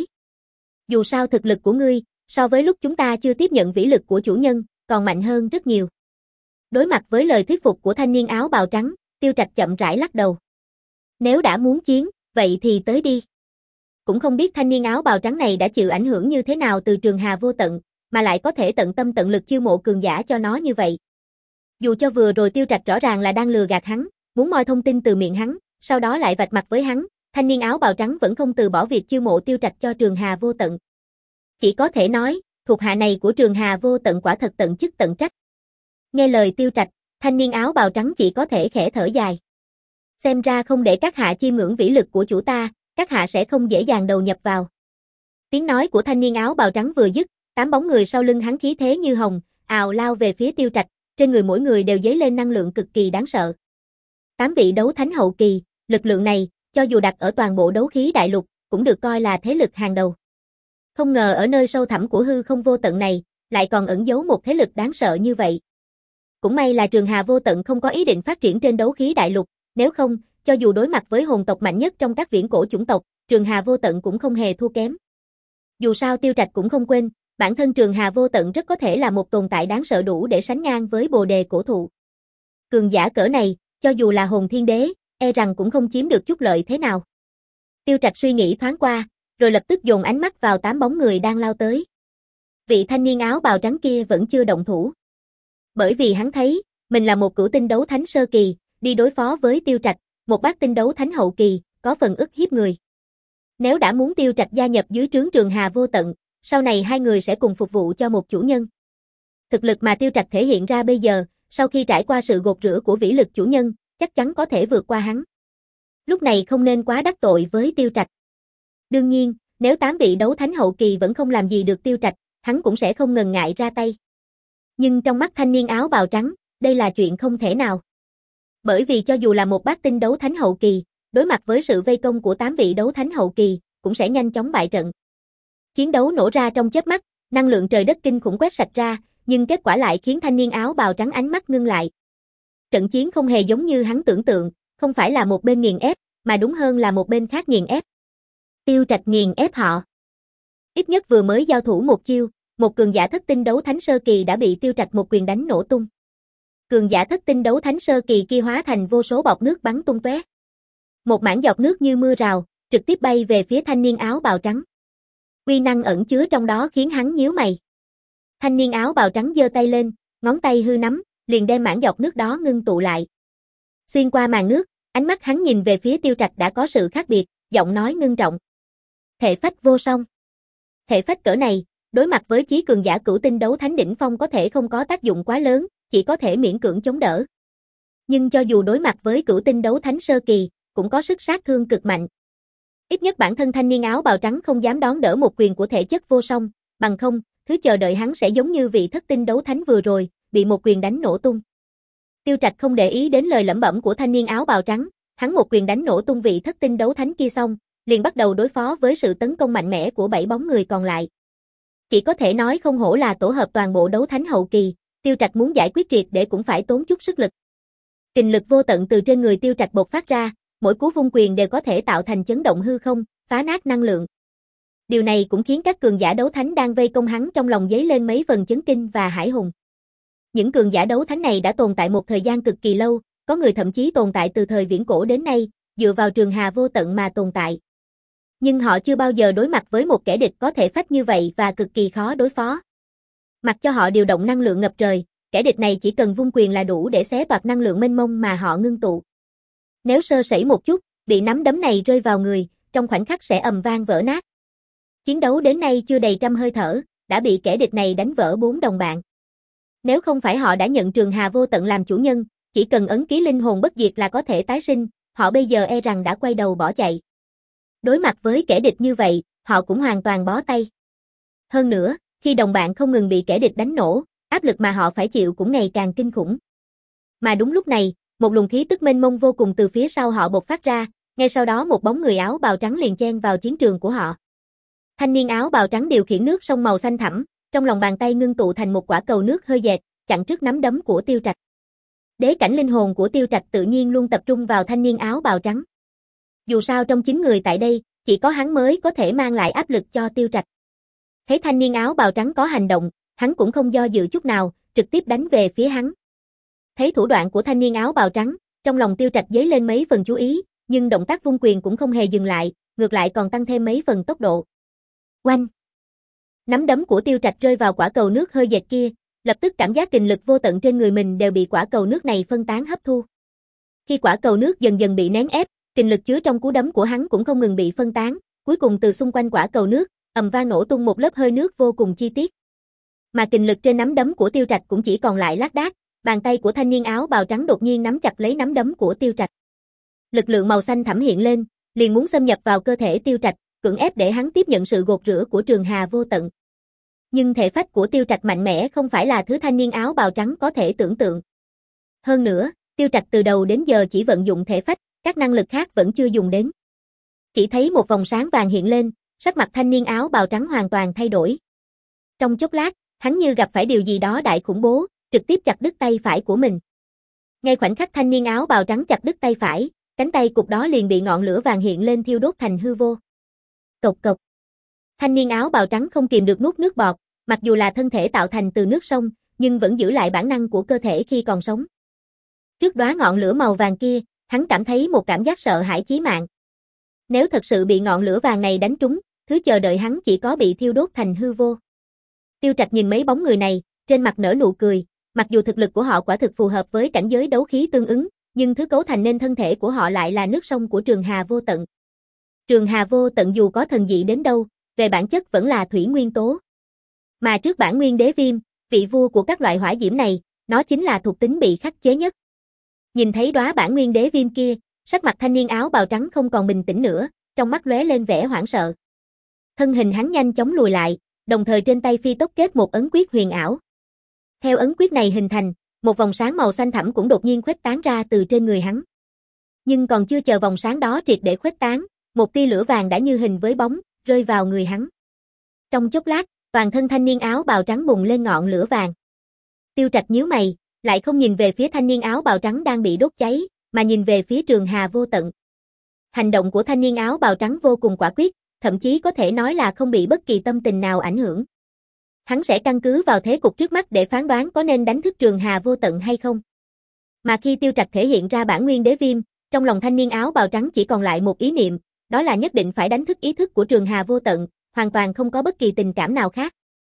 Dù sao thực lực của ngươi, so với lúc chúng ta chưa tiếp nhận vĩ lực của chủ nhân, còn mạnh hơn rất nhiều. Đối mặt với lời thuyết phục của thanh niên áo bào trắng, Tiêu Trạch chậm rãi lắc đầu. Nếu đã muốn chiến, vậy thì tới đi. Cũng không biết thanh niên áo bào trắng này đã chịu ảnh hưởng như thế nào từ trường hà vô tận, mà lại có thể tận tâm tận lực chiêu mộ cường giả cho nó như vậy. Dù cho vừa rồi Tiêu Trạch rõ ràng là đang lừa gạt hắn, muốn moi thông tin từ miệng hắn, sau đó lại vạch mặt với hắn, thanh niên áo bào trắng vẫn không từ bỏ việc chiêu mộ Tiêu Trạch cho trường hà vô tận. Chỉ có thể nói, thuộc hạ này của trường hà vô tận quả thật tận chức tận trách. Nghe lời Tiêu Trạch, thanh niên áo bào trắng chỉ có thể khẽ thở dài. Xem ra không để các hạ chiêm ngưỡng vĩ lực của chủ ta, các hạ sẽ không dễ dàng đầu nhập vào. Tiếng nói của thanh niên áo bào trắng vừa dứt, tám bóng người sau lưng hắn khí thế như hồng, ào lao về phía Tiêu Trạch, trên người mỗi người đều dấy lên năng lượng cực kỳ đáng sợ. Tám vị đấu thánh hậu kỳ, lực lượng này, cho dù đặt ở toàn bộ đấu khí đại lục, cũng được coi là thế lực hàng đầu. Không ngờ ở nơi sâu thẳm của hư không vô tận này, lại còn ẩn giấu một thế lực đáng sợ như vậy. Cũng may là trường hà vô tận không có ý định phát triển trên đấu khí đại lục, nếu không, cho dù đối mặt với hồn tộc mạnh nhất trong các viễn cổ chủng tộc, trường hà vô tận cũng không hề thua kém. Dù sao Tiêu Trạch cũng không quên, bản thân trường hà vô tận rất có thể là một tồn tại đáng sợ đủ để sánh ngang với bồ đề cổ thụ. Cường giả cỡ này, cho dù là hồn thiên đế, e rằng cũng không chiếm được chút lợi thế nào. Tiêu Trạch suy nghĩ thoáng qua, rồi lập tức dồn ánh mắt vào tám bóng người đang lao tới. Vị thanh niên áo bào trắng kia vẫn chưa động thủ. Bởi vì hắn thấy, mình là một cửu tinh đấu thánh sơ kỳ, đi đối phó với Tiêu Trạch, một bát tinh đấu thánh hậu kỳ, có phần ức hiếp người. Nếu đã muốn Tiêu Trạch gia nhập dưới trướng Trường Hà Vô Tận, sau này hai người sẽ cùng phục vụ cho một chủ nhân. Thực lực mà Tiêu Trạch thể hiện ra bây giờ, sau khi trải qua sự gột rửa của vĩ lực chủ nhân, chắc chắn có thể vượt qua hắn. Lúc này không nên quá đắc tội với Tiêu Trạch. Đương nhiên, nếu tám vị đấu thánh hậu kỳ vẫn không làm gì được Tiêu Trạch, hắn cũng sẽ không ngần ngại ra tay. Nhưng trong mắt thanh niên áo bào trắng, đây là chuyện không thể nào. Bởi vì cho dù là một bát tinh đấu thánh hậu kỳ, đối mặt với sự vây công của tám vị đấu thánh hậu kỳ, cũng sẽ nhanh chóng bại trận. Chiến đấu nổ ra trong chớp mắt, năng lượng trời đất kinh khủng quét sạch ra, nhưng kết quả lại khiến thanh niên áo bào trắng ánh mắt ngưng lại. Trận chiến không hề giống như hắn tưởng tượng, không phải là một bên nghiền ép, mà đúng hơn là một bên khác nghiền ép. Tiêu Trạch nghiền ép họ. Ít nhất vừa mới giao thủ một chiêu, một cường giả thất tinh đấu thánh sơ kỳ đã bị Tiêu Trạch một quyền đánh nổ tung. Cường giả thất tinh đấu thánh sơ kỳ kia hóa thành vô số bọt nước bắn tung tóe. Một mảng giọt nước như mưa rào, trực tiếp bay về phía thanh niên áo bào trắng. Uy năng ẩn chứa trong đó khiến hắn nhíu mày. Thanh niên áo bào trắng giơ tay lên, ngón tay hư nắm, liền đem mảng giọt nước đó ngưng tụ lại. Xuyên qua màn nước, ánh mắt hắn nhìn về phía Tiêu Trạch đã có sự khác biệt, giọng nói ngưng trọng. Thể phách vô song. Thể phách cỡ này, đối mặt với chí cường giả cửu tinh đấu thánh đỉnh phong có thể không có tác dụng quá lớn, chỉ có thể miễn cưỡng chống đỡ. Nhưng cho dù đối mặt với cửu tinh đấu thánh sơ kỳ, cũng có sức sát thương cực mạnh. Ít nhất bản thân thanh niên áo bào trắng không dám đón đỡ một quyền của thể chất vô song, bằng không, thứ chờ đợi hắn sẽ giống như vị thất tinh đấu thánh vừa rồi, bị một quyền đánh nổ tung. Tiêu Trạch không để ý đến lời lẩm bẩm của thanh niên áo bào trắng, hắn một quyền đánh nổ tung vị thất tinh đấu thánh kia xong, liền bắt đầu đối phó với sự tấn công mạnh mẽ của bảy bóng người còn lại. Chỉ có thể nói không hổ là tổ hợp toàn bộ đấu thánh hậu kỳ, Tiêu Trạch muốn giải quyết triệt để cũng phải tốn chút sức lực. Kình lực vô tận từ trên người Tiêu Trạch bộc phát ra, mỗi cú vung quyền đều có thể tạo thành chấn động hư không, phá nát năng lượng. Điều này cũng khiến các cường giả đấu thánh đang vây công hắn trong lòng dấy lên mấy phần chấn kinh và hải hùng. Những cường giả đấu thánh này đã tồn tại một thời gian cực kỳ lâu, có người thậm chí tồn tại từ thời viễn cổ đến nay, dựa vào Trường Hà Vô Tận mà tồn tại. Nhưng họ chưa bao giờ đối mặt với một kẻ địch có thể phách như vậy và cực kỳ khó đối phó. Mặc cho họ điều động năng lượng ngập trời, kẻ địch này chỉ cần vung quyền là đủ để xé toạc năng lượng mênh mông mà họ ngưng tụ. Nếu sơ sẩy một chút, bị nắm đấm này rơi vào người, trong khoảnh khắc sẽ ầm vang vỡ nát. Chiến đấu đến nay chưa đầy trăm hơi thở, đã bị kẻ địch này đánh vỡ bốn đồng bạn. Nếu không phải họ đã nhận Trường Hà Vô Tận làm chủ nhân, chỉ cần ấn ký linh hồn bất diệt là có thể tái sinh, họ bây giờ e rằng đã quay đầu bỏ chạy. Đối mặt với kẻ địch như vậy, họ cũng hoàn toàn bó tay. Hơn nữa, khi đồng bạn không ngừng bị kẻ địch đánh nổ, áp lực mà họ phải chịu cũng ngày càng kinh khủng. Mà đúng lúc này, một luồng khí tức mênh mông vô cùng từ phía sau họ bộc phát ra, ngay sau đó một bóng người áo bào trắng liền chen vào chiến trường của họ. Thanh niên áo bào trắng điều khiển nước sông màu xanh thẳm, trong lòng bàn tay ngưng tụ thành một quả cầu nước hơi dẹt, chặn trước nắm đấm của Tiêu Trạch. Đế cảnh linh hồn của Tiêu Trạch tự nhiên luôn tập trung vào thanh niên áo bào trắng. Dù sao trong chín người tại đây, chỉ có hắn mới có thể mang lại áp lực cho Tiêu Trạch. Thấy thanh niên áo bào trắng có hành động, hắn cũng không do dự chút nào, trực tiếp đánh về phía hắn. Thấy thủ đoạn của thanh niên áo bào trắng, trong lòng Tiêu Trạch dấy lên mấy phần chú ý, nhưng động tác vung quyền cũng không hề dừng lại, ngược lại còn tăng thêm mấy phần tốc độ. Oanh! Nắm đấm của Tiêu Trạch rơi vào quả cầu nước hơi dẹt kia, lập tức cảm giác kình lực vô tận trên người mình đều bị quả cầu nước này phân tán hấp thu. Khi quả cầu nước dần dần bị nén ép, kình lực chứa trong cú đấm của hắn cũng không ngừng bị phân tán, cuối cùng từ xung quanh quả cầu nước, ầm vang nổ tung một lớp hơi nước vô cùng chi tiết. Mà kình lực trên nắm đấm của Tiêu Trạch cũng chỉ còn lại lác đác, bàn tay của thanh niên áo bào trắng đột nhiên nắm chặt lấy nắm đấm của Tiêu Trạch. Lực lượng màu xanh thẳm hiện lên, liền muốn xâm nhập vào cơ thể Tiêu Trạch, cưỡng ép để hắn tiếp nhận sự gột rửa của Trường Hà Vô Tận. Nhưng thể phách của Tiêu Trạch mạnh mẽ không phải là thứ thanh niên áo bào trắng có thể tưởng tượng. Hơn nữa, Tiêu Trạch từ đầu đến giờ chỉ vận dụng thể phách, các năng lực khác vẫn chưa dùng đến. Chỉ thấy một vòng sáng vàng hiện lên, sắc mặt thanh niên áo bào trắng hoàn toàn thay đổi. Trong chốc lát, hắn như gặp phải điều gì đó đại khủng bố, trực tiếp chặt đứt tay phải của mình. Ngay khoảnh khắc thanh niên áo bào trắng chặt đứt tay phải, cánh tay cục đó liền bị ngọn lửa vàng hiện lên thiêu đốt thành hư vô. Cộc cộc. Thanh niên áo bào trắng không kìm được nuốt nước bọt, mặc dù là thân thể tạo thành từ nước sông, nhưng vẫn giữ lại bản năng của cơ thể khi còn sống. Trước đóa ngọn lửa màu vàng kia, hắn cảm thấy một cảm giác sợ hãi chí mạng. Nếu thật sự bị ngọn lửa vàng này đánh trúng, thứ chờ đợi hắn chỉ có bị thiêu đốt thành hư vô. Tiêu Trạch nhìn mấy bóng người này, trên mặt nở nụ cười, mặc dù thực lực của họ quả thực phù hợp với cảnh giới đấu khí tương ứng, nhưng thứ cấu thành nên thân thể của họ lại là nước sông của Trường Hà Vô Tận. Trường Hà Vô Tận dù có thần dị đến đâu, về bản chất vẫn là thủy nguyên tố. Mà trước bản nguyên đế viêm, vị vua của các loại hỏa diễm này, nó chính là thuộc tính bị khắc chế nhất. Nhìn thấy đóa bản nguyên đế viêm kia, sắc mặt thanh niên áo bào trắng không còn bình tĩnh nữa, trong mắt lóe lên vẻ hoảng sợ. Thân hình hắn nhanh chóng lùi lại, đồng thời trên tay phi tốc kết một ấn quyết huyền ảo. Theo ấn quyết này hình thành, một vòng sáng màu xanh thẳm cũng đột nhiên khuếch tán ra từ trên người hắn. Nhưng còn chưa chờ vòng sáng đó triệt để khuếch tán, một tia lửa vàng đã như hình với bóng, rơi vào người hắn. Trong chốc lát, toàn thân thanh niên áo bào trắng bùng lên ngọn lửa vàng. Tiêu Trạch nhíu mày, lại không nhìn về phía thanh niên áo bào trắng đang bị đốt cháy, mà nhìn về phía Trường Hà Vô Tận. Hành động của thanh niên áo bào trắng vô cùng quả quyết, thậm chí có thể nói là không bị bất kỳ tâm tình nào ảnh hưởng. Hắn sẽ căn cứ vào thế cục trước mắt để phán đoán có nên đánh thức Trường Hà Vô Tận hay không. Mà khi Tiêu Trạch thể hiện ra bản nguyên đế viêm, trong lòng thanh niên áo bào trắng chỉ còn lại một ý niệm, đó là nhất định phải đánh thức ý thức của Trường Hà Vô Tận, hoàn toàn không có bất kỳ tình cảm nào khác.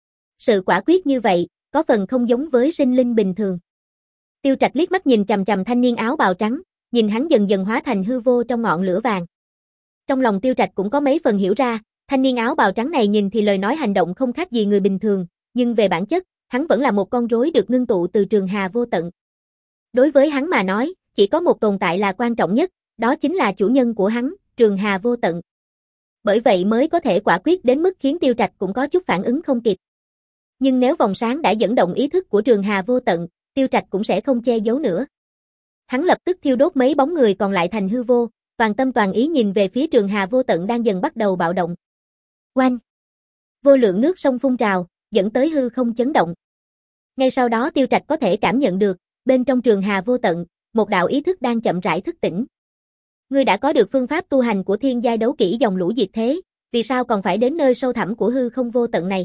Sự quả quyết như vậy, có phần không giống với sinh linh bình thường. Tiêu Trạch liếc mắt nhìn chằm chằm thanh niên áo bào trắng, nhìn hắn dần dần hóa thành hư vô trong ngọn lửa vàng. Trong lòng Tiêu Trạch cũng có mấy phần hiểu ra, thanh niên áo bào trắng này nhìn thì lời nói hành động không khác gì người bình thường, nhưng về bản chất, hắn vẫn là một con rối được ngưng tụ từ Trường Hà Vô Tận. Đối với hắn mà nói, chỉ có một tồn tại là quan trọng nhất, đó chính là chủ nhân của hắn, Trường Hà Vô Tận. Bởi vậy mới có thể quả quyết đến mức khiến Tiêu Trạch cũng có chút phản ứng không kịp. Nhưng nếu vòng sáng đã dẫn động ý thức của Trường Hà Vô Tận, Tiêu Trạch cũng sẽ không che giấu nữa. Hắn lập tức thiêu đốt mấy bóng người còn lại thành hư vô, toàn tâm toàn ý nhìn về phía Trường Hà Vô Tận đang dần bắt đầu bạo động. Oanh! Vô lượng nước sông phun trào, dẫn tới hư không chấn động. Ngay sau đó Tiêu Trạch có thể cảm nhận được, bên trong Trường Hà Vô Tận, một đạo ý thức đang chậm rãi thức tỉnh. Ngươi đã có được phương pháp tu hành của thiên giai đấu kỹ dòng lũ diệt thế, vì sao còn phải đến nơi sâu thẳm của hư không vô tận này?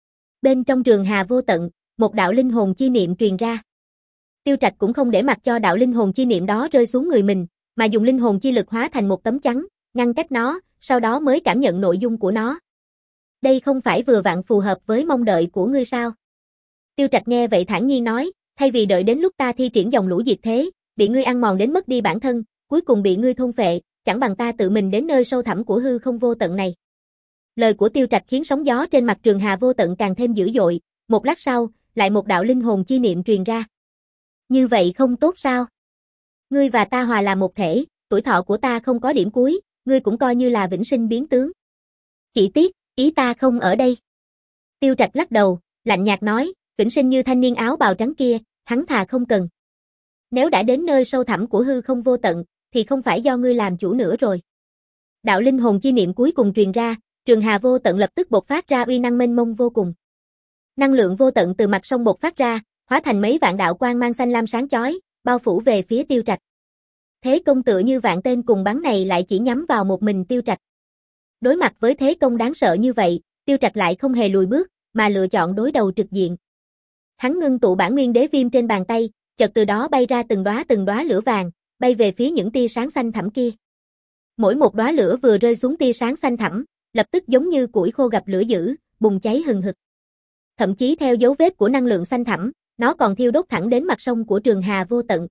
Bên trong Trường Hà Vô Tận, một đạo linh hồn chi niệm truyền ra. Tiêu Trạch cũng không để mặc cho đạo linh hồn chi niệm đó rơi xuống người mình, mà dùng linh hồn chi lực hóa thành một tấm chắn, ngăn cách nó, sau đó mới cảm nhận nội dung của nó. Đây không phải vừa vặn phù hợp với mong đợi của ngươi sao? Tiêu Trạch nghe vậy thản nhiên nói, thay vì đợi đến lúc ta thi triển dòng lũ diệt thế, bị ngươi ăn mòn đến mất đi bản thân, cuối cùng bị ngươi thôn phệ, chẳng bằng ta tự mình đến nơi sâu thẳm của hư không vô tận này. Lời của Tiêu Trạch khiến sóng gió trên mặt Trường Hà Vô Tận càng thêm dữ dội, một lát sau, lại một đạo linh hồn chi niệm truyền ra. Như vậy không tốt sao? Ngươi và ta hòa là một thể, tuổi thọ của ta không có điểm cuối, ngươi cũng coi như là vĩnh sinh biến tướng. Chỉ tiếc, ý ta không ở đây. Tiêu Trạch lắc đầu, lạnh nhạt nói, vĩnh sinh như thanh niên áo bào trắng kia, hắn thà không cần. Nếu đã đến nơi sâu thẳm của hư không vô tận, thì không phải do ngươi làm chủ nữa rồi. Đạo linh hồn chi niệm cuối cùng truyền ra, Trường Hà Vô Tận lập tức bộc phát ra uy năng mênh mông vô cùng. Năng lượng vô tận từ mặt sông bộc phát ra, hóa thành mấy vạn đạo quang mang xanh lam sáng chói, bao phủ về phía Tiêu Trạch. Thế công tựa như vạn tên cùng bắn này lại chỉ nhắm vào một mình Tiêu Trạch. Đối mặt với thế công đáng sợ như vậy, Tiêu Trạch lại không hề lùi bước, mà lựa chọn đối đầu trực diện. Hắn ngưng tụ bản nguyên đế viêm trên bàn tay, chợt từ đó bay ra từng đóa từng đóa lửa vàng, bay về phía những tia sáng xanh thẳm kia. Mỗi một đóa lửa vừa rơi xuống tia sáng xanh thẳm, lập tức giống như củi khô gặp lửa dữ, bùng cháy hừng hực. Thậm chí theo dấu vết của năng lượng xanh thẳm, nó còn thiêu đốt thẳng đến mặt sông của Trường Hà Vô Tận.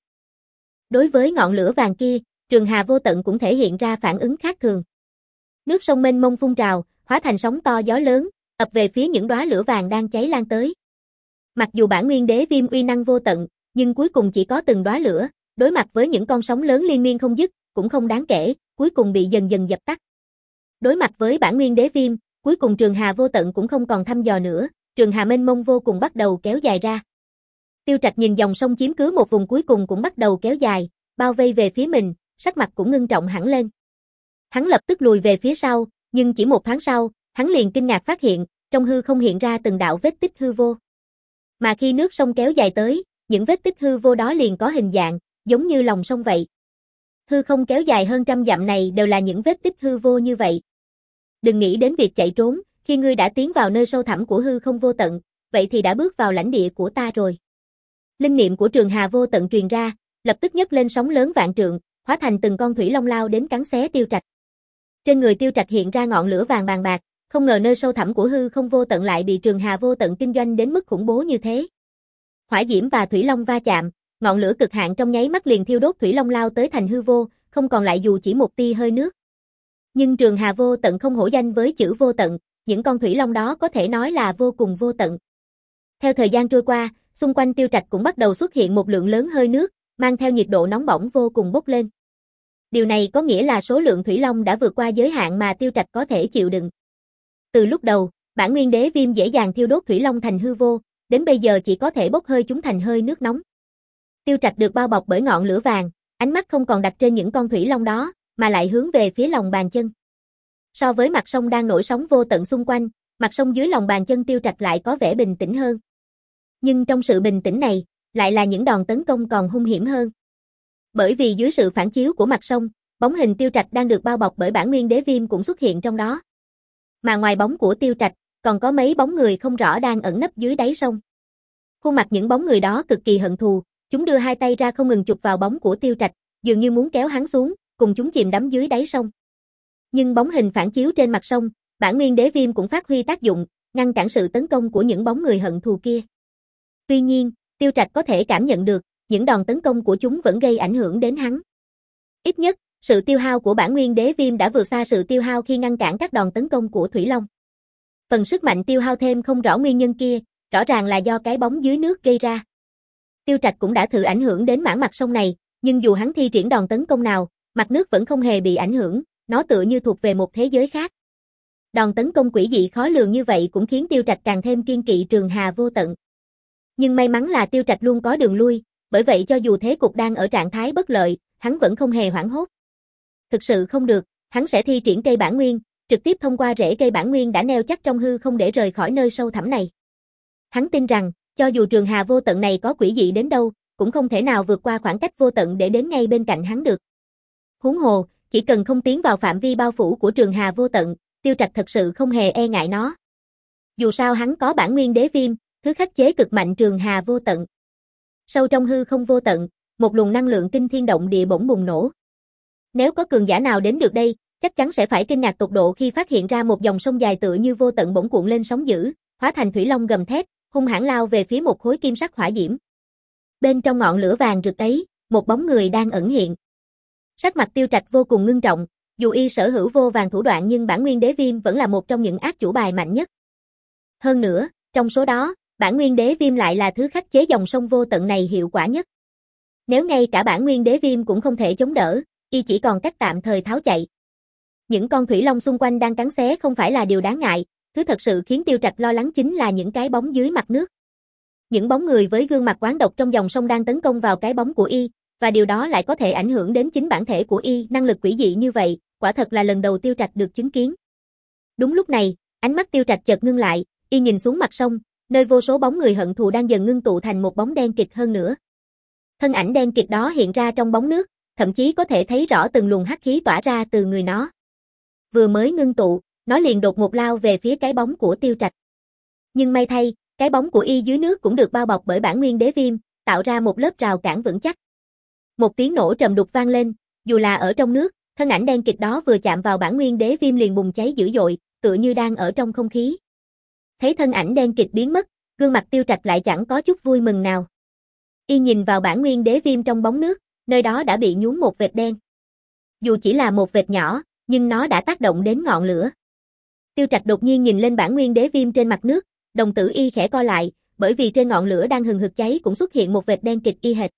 Đối với ngọn lửa vàng kia, Trường Hà Vô Tận cũng thể hiện ra phản ứng khác thường. Nước sông mênh mông phun trào, hóa thành sóng to gió lớn, ập về phía những đóa lửa vàng đang cháy lan tới. Mặc dù bản nguyên đế viêm uy năng vô tận, nhưng cuối cùng chỉ có từng đóa lửa, đối mặt với những con sóng lớn liên miên không dứt, cũng không đáng kể, cuối cùng bị dần dần dập tắt. Đối mặt với bản nguyên đế viêm, cuối cùng Trường Hà Vô Tận cũng không còn thăm dò nữa, Trường Hà mênh mông vô cùng bắt đầu kéo dài ra. Tiêu Trạch nhìn dòng sông chiếm cứ một vùng cuối cùng cũng bắt đầu kéo dài, bao vây về phía mình, sắc mặt cũng ngưng trọng hẳn lên. Hắn lập tức lùi về phía sau, nhưng chỉ một thoáng sau, hắn liền kinh ngạc phát hiện, trong hư không hiện ra từng đạo vết tích hư vô. Mà khi nước sông kéo dài tới, những vết tích hư vô đó liền có hình dạng, giống như lòng sông vậy. Hư không kéo dài hơn trăm dặm này đều là những vết tích hư vô như vậy. Đừng nghĩ đến việc chạy trốn, khi ngươi đã tiến vào nơi sâu thẳm của hư không vô tận, vậy thì đã bước vào lãnh địa của ta rồi. Linh niệm của Trường Hà Vô Tận truyền ra, lập tức nhấc lên sóng lớn vạn trượng, hóa thành từng con thủy long lao đến cắn xé Tiêu Trạch. Trên người Tiêu Trạch hiện ra ngọn lửa vàng bàn bạc, không ngờ nơi sâu thẳm của hư không vô tận lại bị Trường Hà vô tận kinh doanh đến mức khủng bố như thế. Hỏa diễm và thủy long va chạm, ngọn lửa cực hạn trong nháy mắt liền thiêu đốt thủy long lao tới thành hư vô, không còn lại dù chỉ một tia hơi nước. Nhưng Trường Hà vô tận không hổ danh với chữ vô tận, những con thủy long đó có thể nói là vô cùng vô tận. Theo thời gian trôi qua, xung quanh Tiêu Trạch cũng bắt đầu xuất hiện một lượng lớn hơi nước, mang theo nhiệt độ nóng bỏng vô cùng bốc lên. Điều này có nghĩa là số lượng thủy long đã vượt qua giới hạn mà Tiêu Trạch có thể chịu đựng. Từ lúc đầu, bản nguyên đế viêm dễ dàng thiêu đốt thủy long thành hư vô, đến bây giờ chỉ có thể bốc hơi chúng thành hơi nước nóng. Tiêu Trạch được bao bọc bởi ngọn lửa vàng, ánh mắt không còn đặt trên những con thủy long đó, mà lại hướng về phía lòng bàn chân. So với mặt sông đang nổi sóng vô tận xung quanh, mặt sông dưới lòng bàn chân Tiêu Trạch lại có vẻ bình tĩnh hơn. Nhưng trong sự bình tĩnh này, lại là những đòn tấn công còn hung hiểm hơn. Bởi vì dưới sự phản chiếu của mặt sông, bóng hình Tiêu Trạch đang được bao bọc bởi bản nguyên đế viêm cũng xuất hiện trong đó. Mà ngoài bóng của Tiêu Trạch, còn có mấy bóng người không rõ đang ẩn nấp dưới đáy sông. Khuôn mặt những bóng người đó cực kỳ hận thù, chúng đưa hai tay ra không ngừng chụp vào bóng của Tiêu Trạch, dường như muốn kéo hắn xuống, cùng chúng chìm đắm dưới đáy sông. Nhưng bóng hình phản chiếu trên mặt sông, bản nguyên đế viêm cũng phát huy tác dụng, ngăn cản sự tấn công của những bóng người hận thù kia. Tuy nhiên, Tiêu Trạch có thể cảm nhận được, những đòn tấn công của chúng vẫn gây ảnh hưởng đến hắn. Ít nhất, sự tiêu hao của bản nguyên đế viêm đã vượt xa sự tiêu hao khi ngăn cản các đòn tấn công của Thủy Long. Phần sức mạnh tiêu hao thêm không rõ nguyên nhân kia, rõ ràng là do cái bóng dưới nước gây ra. Tiêu Trạch cũng đã thử ảnh hưởng đến mảng mặt sông này, nhưng dù hắn thi triển đòn tấn công nào, mặt nước vẫn không hề bị ảnh hưởng, nó tựa như thuộc về một thế giới khác. Đòn tấn công quỷ dị khó lường như vậy cũng khiến Tiêu Trạch càng thêm kiên kỵ Trường Hà vô tận. Nhưng may mắn là Tiêu Trạch luôn có đường lui, bởi vậy cho dù thế cục đang ở trạng thái bất lợi, hắn vẫn không hề hoảng hốt. Thực sự không được, hắn sẽ thi triển cây bản nguyên, trực tiếp thông qua rễ cây bản nguyên đã neo chắc trong hư không để rời khỏi nơi sâu thẳm này. Hắn tin rằng, cho dù Trường Hà vô tận này có quỷ dị đến đâu, cũng không thể nào vượt qua khoảng cách vô tận để đến ngay bên cạnh hắn được. Huống hồ, chỉ cần không tiến vào phạm vi bao phủ của Trường Hà vô tận, Tiêu Trạch thật sự không hề e ngại nó. Dù sao hắn có bản nguyên đế viêm, thứ khắc chế cực mạnh Trường Hà vô tận. Sâu trong hư không vô tận, một luồng năng lượng kinh thiên động địa bỗng bùng nổ. Nếu có cường giả nào đến được đây, chắc chắn sẽ phải kinh ngạc tột độ khi phát hiện ra một dòng sông dài tựa như vô tận bỗng cuộn lên sóng dữ, hóa thành thủy long gầm thét, hung hãn lao về phía một khối kim sắc hỏa diễm. Bên trong ngọn lửa vàng rực ấy, một bóng người đang ẩn hiện. Sắc mặt Tiêu Trạch vô cùng ngưng trọng, dù y sở hữu vô vàng thủ đoạn nhưng bản nguyên đế viêm vẫn là một trong những ác chủ bài mạnh nhất. Hơn nữa, trong số đó, bản nguyên đế viêm lại là thứ khắc chế dòng sông vô tận này hiệu quả nhất. Nếu ngay cả bản nguyên đế viêm cũng không thể chống đỡ, y chỉ còn cách tạm thời tháo chạy. Những con thủy long xung quanh đang cắn xé không phải là điều đáng ngại, thứ thật sự khiến Tiêu Trạch lo lắng chính là những cái bóng dưới mặt nước. Những bóng người với gương mặt quán độc trong dòng sông đang tấn công vào cái bóng của y, và điều đó lại có thể ảnh hưởng đến chính bản thể của y, năng lực quỷ dị như vậy, quả thật là lần đầu Tiêu Trạch được chứng kiến. Đúng lúc này, ánh mắt Tiêu Trạch chợt ngưng lại, y nhìn xuống mặt sông, nơi vô số bóng người hận thù đang dần ngưng tụ thành một bóng đen kịt hơn nữa. Thân ảnh đen kịt đó hiện ra trong bóng nước, thậm chí có thể thấy rõ từng luồng hắc khí tỏa ra từ người nó. Vừa mới ngưng tụ, nó liền đột ngột lao về phía cái bóng của Tiêu Trạch. Nhưng may thay, cái bóng của y dưới nước cũng được bao bọc bởi bản nguyên đế viêm, tạo ra một lớp rào cản vững chắc. Một tiếng nổ trầm đục vang lên, dù là ở trong nước, thân ảnh đen kịt đó vừa chạm vào bản nguyên đế viêm liền bùng cháy dữ dội, tựa như đang ở trong không khí. Thấy thân ảnh đen kịt biến mất, gương mặt Tiêu Trạch lại chẳng có chút vui mừng nào. Y nhìn vào bản nguyên đế viêm trong bóng nước, nơi đó đã bị nhuốm một vệt đen. Dù chỉ là một vệt nhỏ, nhưng nó đã tác động đến ngọn lửa. Tiêu Trạch đột nhiên nhìn lên bản nguyên đế viêm trên mặt nước, đồng tử y khẽ co lại, bởi vì trên ngọn lửa đang hừng hực cháy cũng xuất hiện một vệt đen kịt y hệt.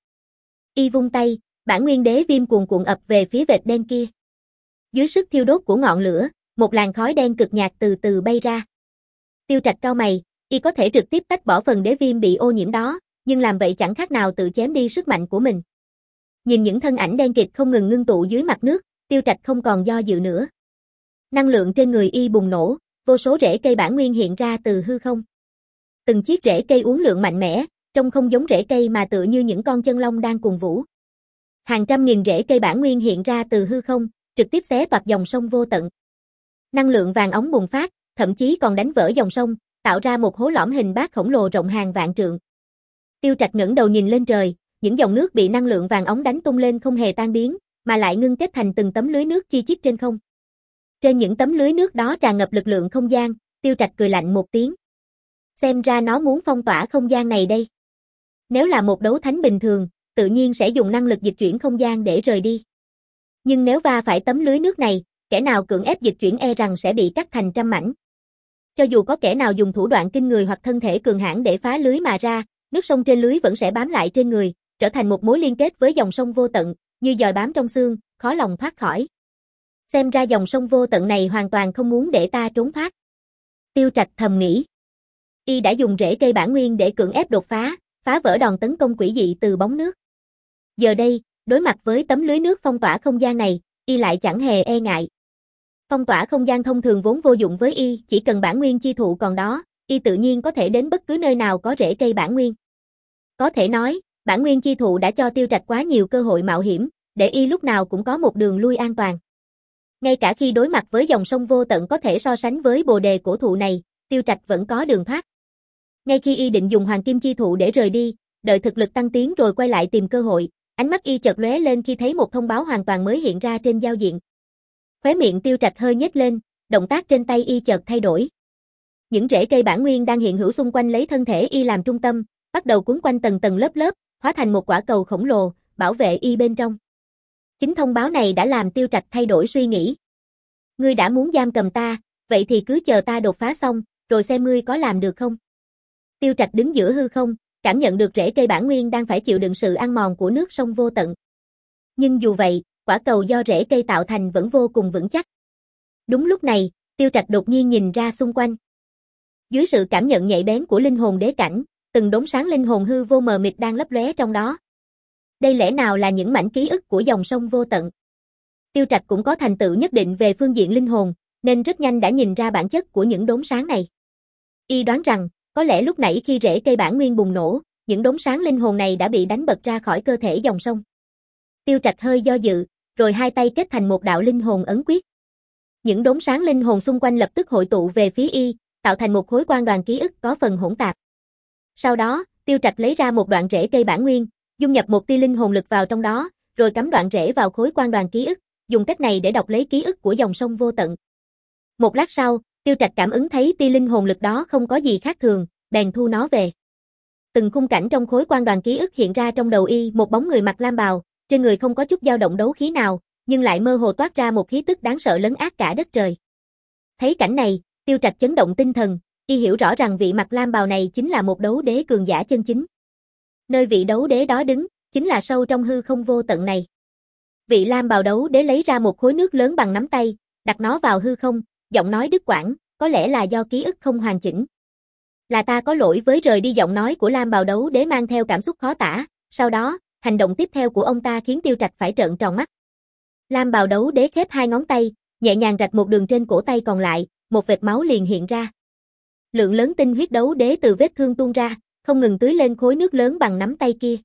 Y vung tay, bản nguyên đế viêm cuồn cuộn ập về phía vệt đen kia. Dưới sức thiêu đốt của ngọn lửa, một làn khói đen cực nhạt từ từ bay ra. Tiêu Trạch cau mày, y có thể trực tiếp tách bỏ phần đế viêm bị ô nhiễm đó, nhưng làm vậy chẳng khác nào tự chém đi sức mạnh của mình. Nhìn những thân ảnh đen kịt không ngừng ngưng tụ dưới mặt nước, Tiêu Trạch không còn do dự nữa. Năng lượng trên người y bùng nổ, vô số rễ cây bản nguyên hiện ra từ hư không. Từng chiếc rễ cây uốn lượn mạnh mẽ, trông không giống rễ cây mà tựa như những con chân long đang cuồng vũ. Hàng trăm nghìn rễ cây bản nguyên hiện ra từ hư không, trực tiếp xé toạc dòng sông vô tận. Năng lượng vàng óng bùng phát, thậm chí còn đánh vỡ dòng sông, tạo ra một hố lõm hình bát khổng lồ rộng hàng vạn trượng. Tiêu Trạch ngẩng đầu nhìn lên trời, những dòng nước bị năng lượng vàng óng đánh tung lên không hề tan biến, mà lại ngưng kết thành từng tấm lưới nước chi chít trên không. Trên những tấm lưới nước đó tràn ngập lực lượng không gian, Tiêu Trạch cười lạnh một tiếng. Xem ra nó muốn phong tỏa không gian này đây. Nếu là một đấu thánh bình thường, tự nhiên sẽ dùng năng lực dịch chuyển không gian để rời đi. Nhưng nếu va phải tấm lưới nước này, kẻ nào cưỡng ép dịch chuyển e rằng sẽ bị cắt thành trăm mảnh. Cho dù có kẻ nào dùng thủ đoạn kinh người hoặc thân thể cường hãn để phá lưới mà ra, nước sông trên lưới vẫn sẽ bám lại trên người, trở thành một mối liên kết với dòng sông vô tận, như giòi bám trong xương, khó lòng thoát khỏi. Xem ra dòng sông vô tận này hoàn toàn không muốn để ta trốn thoát. Tiêu Trạch thầm nghĩ. Y đã dùng rễ cây bản nguyên để cưỡng ép đột phá, phá vỡ đòn tấn công quỷ dị từ bóng nước. Giờ đây, đối mặt với tấm lưới nước phong tỏa không gian này, Y lại chẳng hề e ngại. Phong tỏa không gian thông thường vốn vô dụng với Y, chỉ cần bản nguyên chi thụ còn đó, Y tự nhiên có thể đến bất cứ nơi nào có rễ cây bản nguyên. Có thể nói, bản nguyên chi thụ đã cho Tiêu Trạch quá nhiều cơ hội mạo hiểm, để Y lúc nào cũng có một đường lui an toàn. Ngay cả khi đối mặt với dòng sông vô tận có thể so sánh với bồ đề cổ thụ này, Tiêu Trạch vẫn có đường thoát. Ngay khi Y định dùng hoàng kim chi thụ để rời đi, đợi thực lực tăng tiến rồi quay lại tìm cơ hội, ánh mắt Y chợt lóe lên khi thấy một thông báo hoàn toàn mới hiện ra trên giao diện. Khóe miệng Tiêu Trạch hơi nhếch lên, động tác trên tay Y chợt thay đổi. Những rễ cây bản nguyên đang hiện hữu xung quanh lấy thân thể Y làm trung tâm, bắt đầu cuốn quanh tầng tầng lớp lớp, hóa thành một quả cầu khổng lồ, bảo vệ Y bên trong. Chính thông báo này đã làm Tiêu Trạch thay đổi suy nghĩ. Ngươi đã muốn giam cầm ta, vậy thì cứ chờ ta đột phá xong, rồi xem ngươi có làm được không. Tiêu Trạch đứng giữa hư không, cảm nhận được rễ cây bản nguyên đang phải chịu đựng sự ăn mòn của nước sông vô tận. Nhưng dù vậy, quả cầu do rễ cây tạo thành vẫn vô cùng vững chắc. Đúng lúc này, Tiêu Trạch đột nhiên nhìn ra xung quanh. Dưới sự cảm nhận nhạy bén của linh hồn đế cảnh, từng đốm sáng linh hồn hư vô mờ mịt đang lấp lóe trong đó. Đây lẽ nào là những mảnh ký ức của dòng sông vô tận? Tiêu Trạch cũng có thành tựu nhất định về phương diện linh hồn, nên rất nhanh đã nhìn ra bản chất của những đốm sáng này. Y đoán rằng, có lẽ lúc nãy khi rễ cây bản nguyên bùng nổ, những đốm sáng linh hồn này đã bị đánh bật ra khỏi cơ thể dòng sông. Tiêu Trạch hơi do dự, rồi hai tay kết thành một đạo linh hồn ấn quyết. Những đốm sáng linh hồn xung quanh lập tức hội tụ về phía Y, tạo thành một khối quan đoàn ký ức có phần hỗn tạp. Sau đó, Tiêu Trạch lấy ra một đoạn rễ cây bản nguyên, dung nhập một tia linh hồn lực vào trong đó, rồi cắm đoạn rễ vào khối quan đoàn ký ức, dùng cách này để đọc lấy ký ức của dòng sông vô tận. Một lát sau, Tiêu Trạch cảm ứng thấy tia linh hồn lực đó không có gì khác thường, bèn thu nó về. Từng khung cảnh trong khối quan đoàn ký ức hiện ra trong đầu Y, một bóng người mặc lam bào, trên người không có chút dao động đấu khí nào, nhưng lại mơ hồ toát ra một khí tức đáng sợ lấn át cả đất trời. Thấy cảnh này, Tiêu Trạch chấn động tinh thần, Y hiểu rõ rằng vị mặc lam bào này chính là một đấu đế cường giả chân chính. Nơi vị đấu đế đó đứng, chính là sâu trong hư không vô tận này. Vị lam bào đấu đế lấy ra một khối nước lớn bằng nắm tay, đặt nó vào hư không, giọng nói đứt quãng, có lẽ là do ký ức không hoàn chỉnh. Là ta có lỗi với rời đi. Giọng nói của lam bào đấu đế mang theo cảm xúc khó tả, sau đó, hành động tiếp theo của ông ta khiến Tiêu Trạch phải trợn tròn mắt. Lam bào đấu đế khép hai ngón tay, nhẹ nhàng rạch một đường trên cổ tay còn lại, một vệt máu liền hiện ra. Lượng lớn tinh huyết đấu đế từ vết thương tuôn ra, không ngừng tưới lên khối nước lớn bằng nắm tay kia.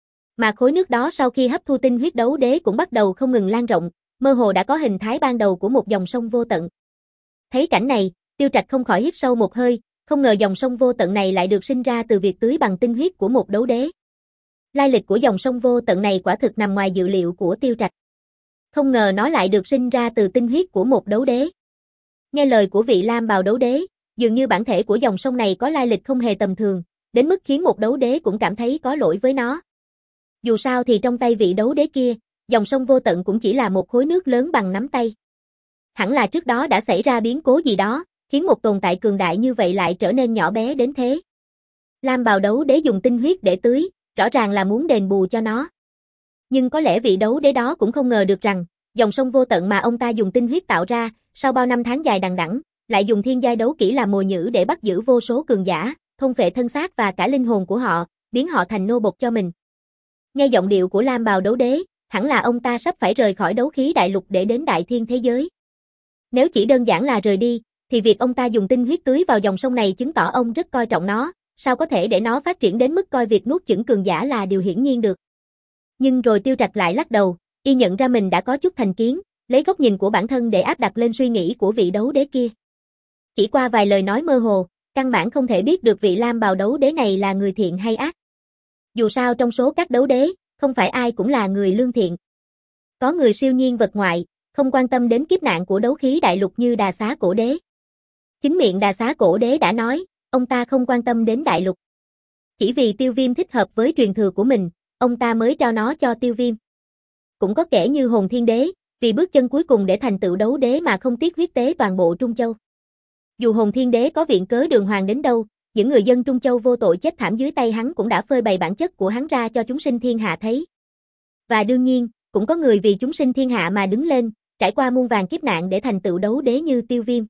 Mà khối nước đó sau khi hấp thu tinh huyết đấu đế cũng bắt đầu không ngừng lan rộng, mơ hồ đã có hình thái ban đầu của một dòng sông vô tận. Thấy cảnh này, Tiêu Trạch không khỏi hít sâu một hơi, không ngờ dòng sông vô tận này lại được sinh ra từ việc tưới bằng tinh huyết của một đấu đế. Lai lịch của dòng sông vô tận này quả thực nằm ngoài dự liệu của Tiêu Trạch. Không ngờ nó lại được sinh ra từ tinh huyết của một đấu đế. Nghe lời của vị lam bào đấu đế, dường như bản thể của dòng sông này có lai lịch không hề tầm thường, đến mức khiến một đấu đế cũng cảm thấy có lỗi với nó. Dù sao thì trong tay vị đấu đế kia, dòng sông vô tận cũng chỉ là một khối nước lớn bằng nắm tay. Hẳn là trước đó đã xảy ra biến cố gì đó, khiến một tồn tại cường đại như vậy lại trở nên nhỏ bé đến thế. Lam bào đấu đế dùng tinh huyết để tưới, rõ ràng là muốn đền bù cho nó. Nhưng có lẽ vị đấu đế đó cũng không ngờ được rằng, dòng sông vô tận mà ông ta dùng tinh huyết tạo ra, sau bao năm tháng dài đằng đẵng, lại dùng thiên giai đấu kỹ làm mồi nhử để bắt giữ vô số cường giả, thôn phệ thân xác và cả linh hồn của họ, biến họ thành nô bộc cho mình. Nghe giọng điệu của lam bào đấu đế, hẳn là ông ta sắp phải rời khỏi đấu khí đại lục để đến đại thiên thế giới. Nếu chỉ đơn giản là rời đi, thì việc ông ta dùng tinh huyết tưới vào dòng sông này chứng tỏ ông rất coi trọng nó, sao có thể để nó phát triển đến mức coi việc nuốt chửng cường giả là điều hiển nhiên được. Nhưng rồi Tiêu Trạch lại lắc đầu, Y nhận ra mình đã có chút thành kiến, lấy góc nhìn của bản thân để áp đặt lên suy nghĩ của vị đấu đế kia. Chỉ qua vài lời nói mơ hồ, căn bản không thể biết được vị lam bào đấu đế này là người thiện hay ác. Dù sao trong số các đấu đế, không phải ai cũng là người lương thiện. Có người siêu nhiên vật ngoại, không quan tâm đến kiếp nạn của đấu khí đại lục như Đà Xá Cổ Đế. Chính miệng Đà Xá Cổ Đế đã nói, ông ta không quan tâm đến đại lục. Chỉ vì Tiêu Viêm thích hợp với truyền thừa của mình, ông ta mới trao nó cho Tiêu Viêm. Cũng có kẻ như Hồn Thiên Đế, vì bước chân cuối cùng để thành tựu đấu đế mà không tiếc huyết tế toàn bộ Trung Châu. Dù Hồn Thiên Đế có viện cớ đường hoàng đến đâu, những người dân Trung Châu vô tội chết thảm dưới tay hắn cũng đã phơi bày bản chất của hắn ra cho chúng sinh thiên hạ thấy. Và đương nhiên, cũng có người vì chúng sinh thiên hạ mà đứng lên, trải qua muôn vàn kiếp nạn để thành tựu đấu đế như Tiêu Viêm.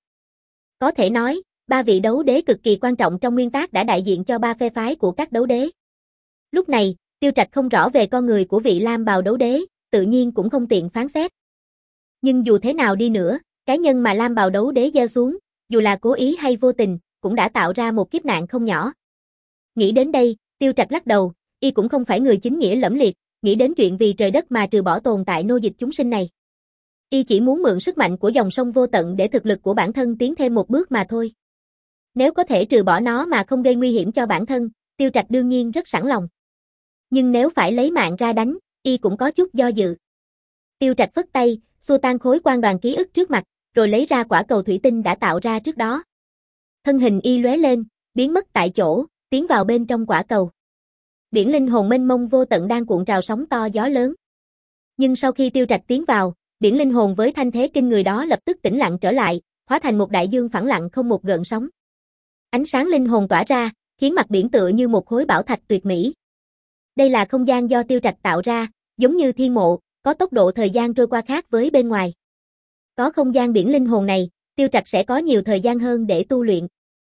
Có thể nói, ba vị đấu đế cực kỳ quan trọng trong nguyên tác đã đại diện cho ba phe phái của các đấu đế. Lúc này, Tiêu Trạch không rõ về con người của vị Lam Bào đấu đế, tự nhiên cũng không tiện phán xét. Nhưng dù thế nào đi nữa, cái nhân mà Lam Bào đấu đế gieo xuống, dù là cố ý hay vô tình, cũng đã tạo ra một kiếp nạn không nhỏ. Nghĩ đến đây, Tiêu Trạch lắc đầu, y cũng không phải người chính nghĩa lẫm liệt, nghĩ đến chuyện vì trời đất mà trừ bỏ tồn tại nô dịch chúng sinh này. Y chỉ muốn mượn sức mạnh của dòng sông vô tận để thực lực của bản thân tiến thêm một bước mà thôi. Nếu có thể trừ bỏ nó mà không gây nguy hiểm cho bản thân, Tiêu Trạch đương nhiên rất sẵn lòng. Nhưng nếu phải lấy mạng ra đánh, y cũng có chút do dự. Tiêu Trạch phất tay, xua tan khối quan đoàn ký ức trước mặt, rồi lấy ra quả cầu thủy tinh đã tạo ra trước đó. Thân hình y lóe lên, biến mất tại chỗ, tiến vào bên trong quả cầu. Biển linh hồn mênh mông vô tận đang cuộn trào sóng to gió lớn. Nhưng sau khi Tiêu Trạch tiến vào, biển linh hồn với thanh thế kinh người đó lập tức tĩnh lặng trở lại, hóa thành một đại dương phẳng lặng không một gợn sóng. Ánh sáng linh hồn tỏa ra, khiến mặt biển tựa như một khối bảo thạch tuyệt mỹ. Đây là không gian do Tiêu Trạch tạo ra, giống như thiên mộ, có tốc độ thời gian trôi qua khác với bên ngoài. Có không gian biển linh hồn này, Tiêu Trạch sẽ có nhiều thời gian hơn để tu luyện.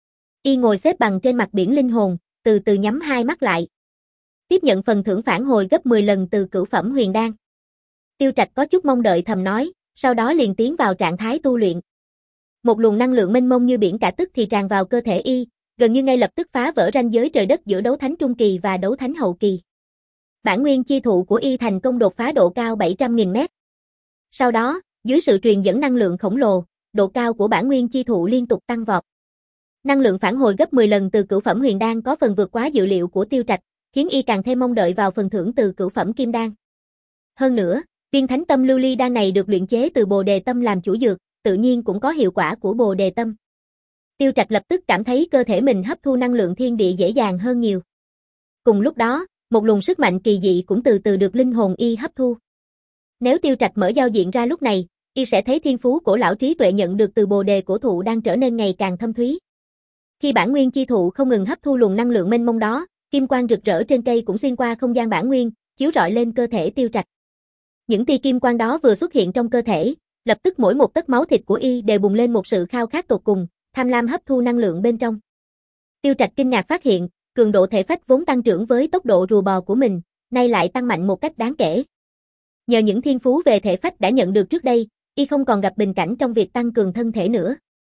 Y ngồi xếp bằng trên mặt biển linh hồn, từ từ nhắm hai mắt lại. Tiếp nhận phần thưởng phản hồi gấp mười lần từ cửu phẩm huyền đan. Tiêu Trạch có chút mong đợi thầm nói, sau đó liền tiến vào trạng thái tu luyện. Một luồng năng lượng mênh mông như biển cả tức thì tràn vào cơ thể y, gần như ngay lập tức phá vỡ ranh giới trời đất giữa đấu thánh trung kỳ và đấu thánh hậu kỳ. Bản nguyên chi thụ của y thành công đột phá độ cao bảy trăm nghìn mét. Sau đó, dưới sự truyền dẫn năng lượng khổng lồ, độ cao của bản nguyên chi thụ liên tục tăng vọt. Năng lượng phản hồi gấp mười lần từ cửu phẩm huyền đan có phần vượt quá dự liệu của Tiêu Trạch, khiến y càng thêm mong đợi vào phần thưởng từ cửu phẩm kim đan. Hơn nữa, viên thánh tâm lưu ly đan này được luyện chế từ bồ đề tâm làm chủ dược, tự nhiên cũng có hiệu quả của bồ đề tâm. Tiêu Trạch lập tức cảm thấy cơ thể mình hấp thu năng lượng thiên địa dễ dàng hơn nhiều. Cùng lúc đó, một luồng sức mạnh kỳ dị cũng từ từ được linh hồn y hấp thu. Nếu Tiêu Trạch mở giao diện ra lúc này, y sẽ thấy thiên phú cổ lão trí tuệ nhận được từ bồ đề cổ thụ đang trở nên ngày càng thâm thúy. Khi bản nguyên chi thụ không ngừng hấp thu luồng năng lượng mênh mông đó, kim quang rực rỡ trên cây cũng xuyên qua không gian bản nguyên, chiếu rọi lên cơ thể Tiêu Trạch. Những tia kim quang đó vừa xuất hiện trong cơ thể, lập tức mỗi một tấc máu thịt của y đều bùng lên một sự khao khát tột cùng, tham lam hấp thu năng lượng bên trong. Tiêu Trạch kinh ngạc phát hiện, cường độ thể phách vốn tăng trưởng với tốc độ rùa bò của mình, nay lại tăng mạnh một cách đáng kể. Nhờ những thiên phú về thể phách đã nhận được trước đây, y không còn gặp bình cảnh trong việc tăng cường thân thể nữa.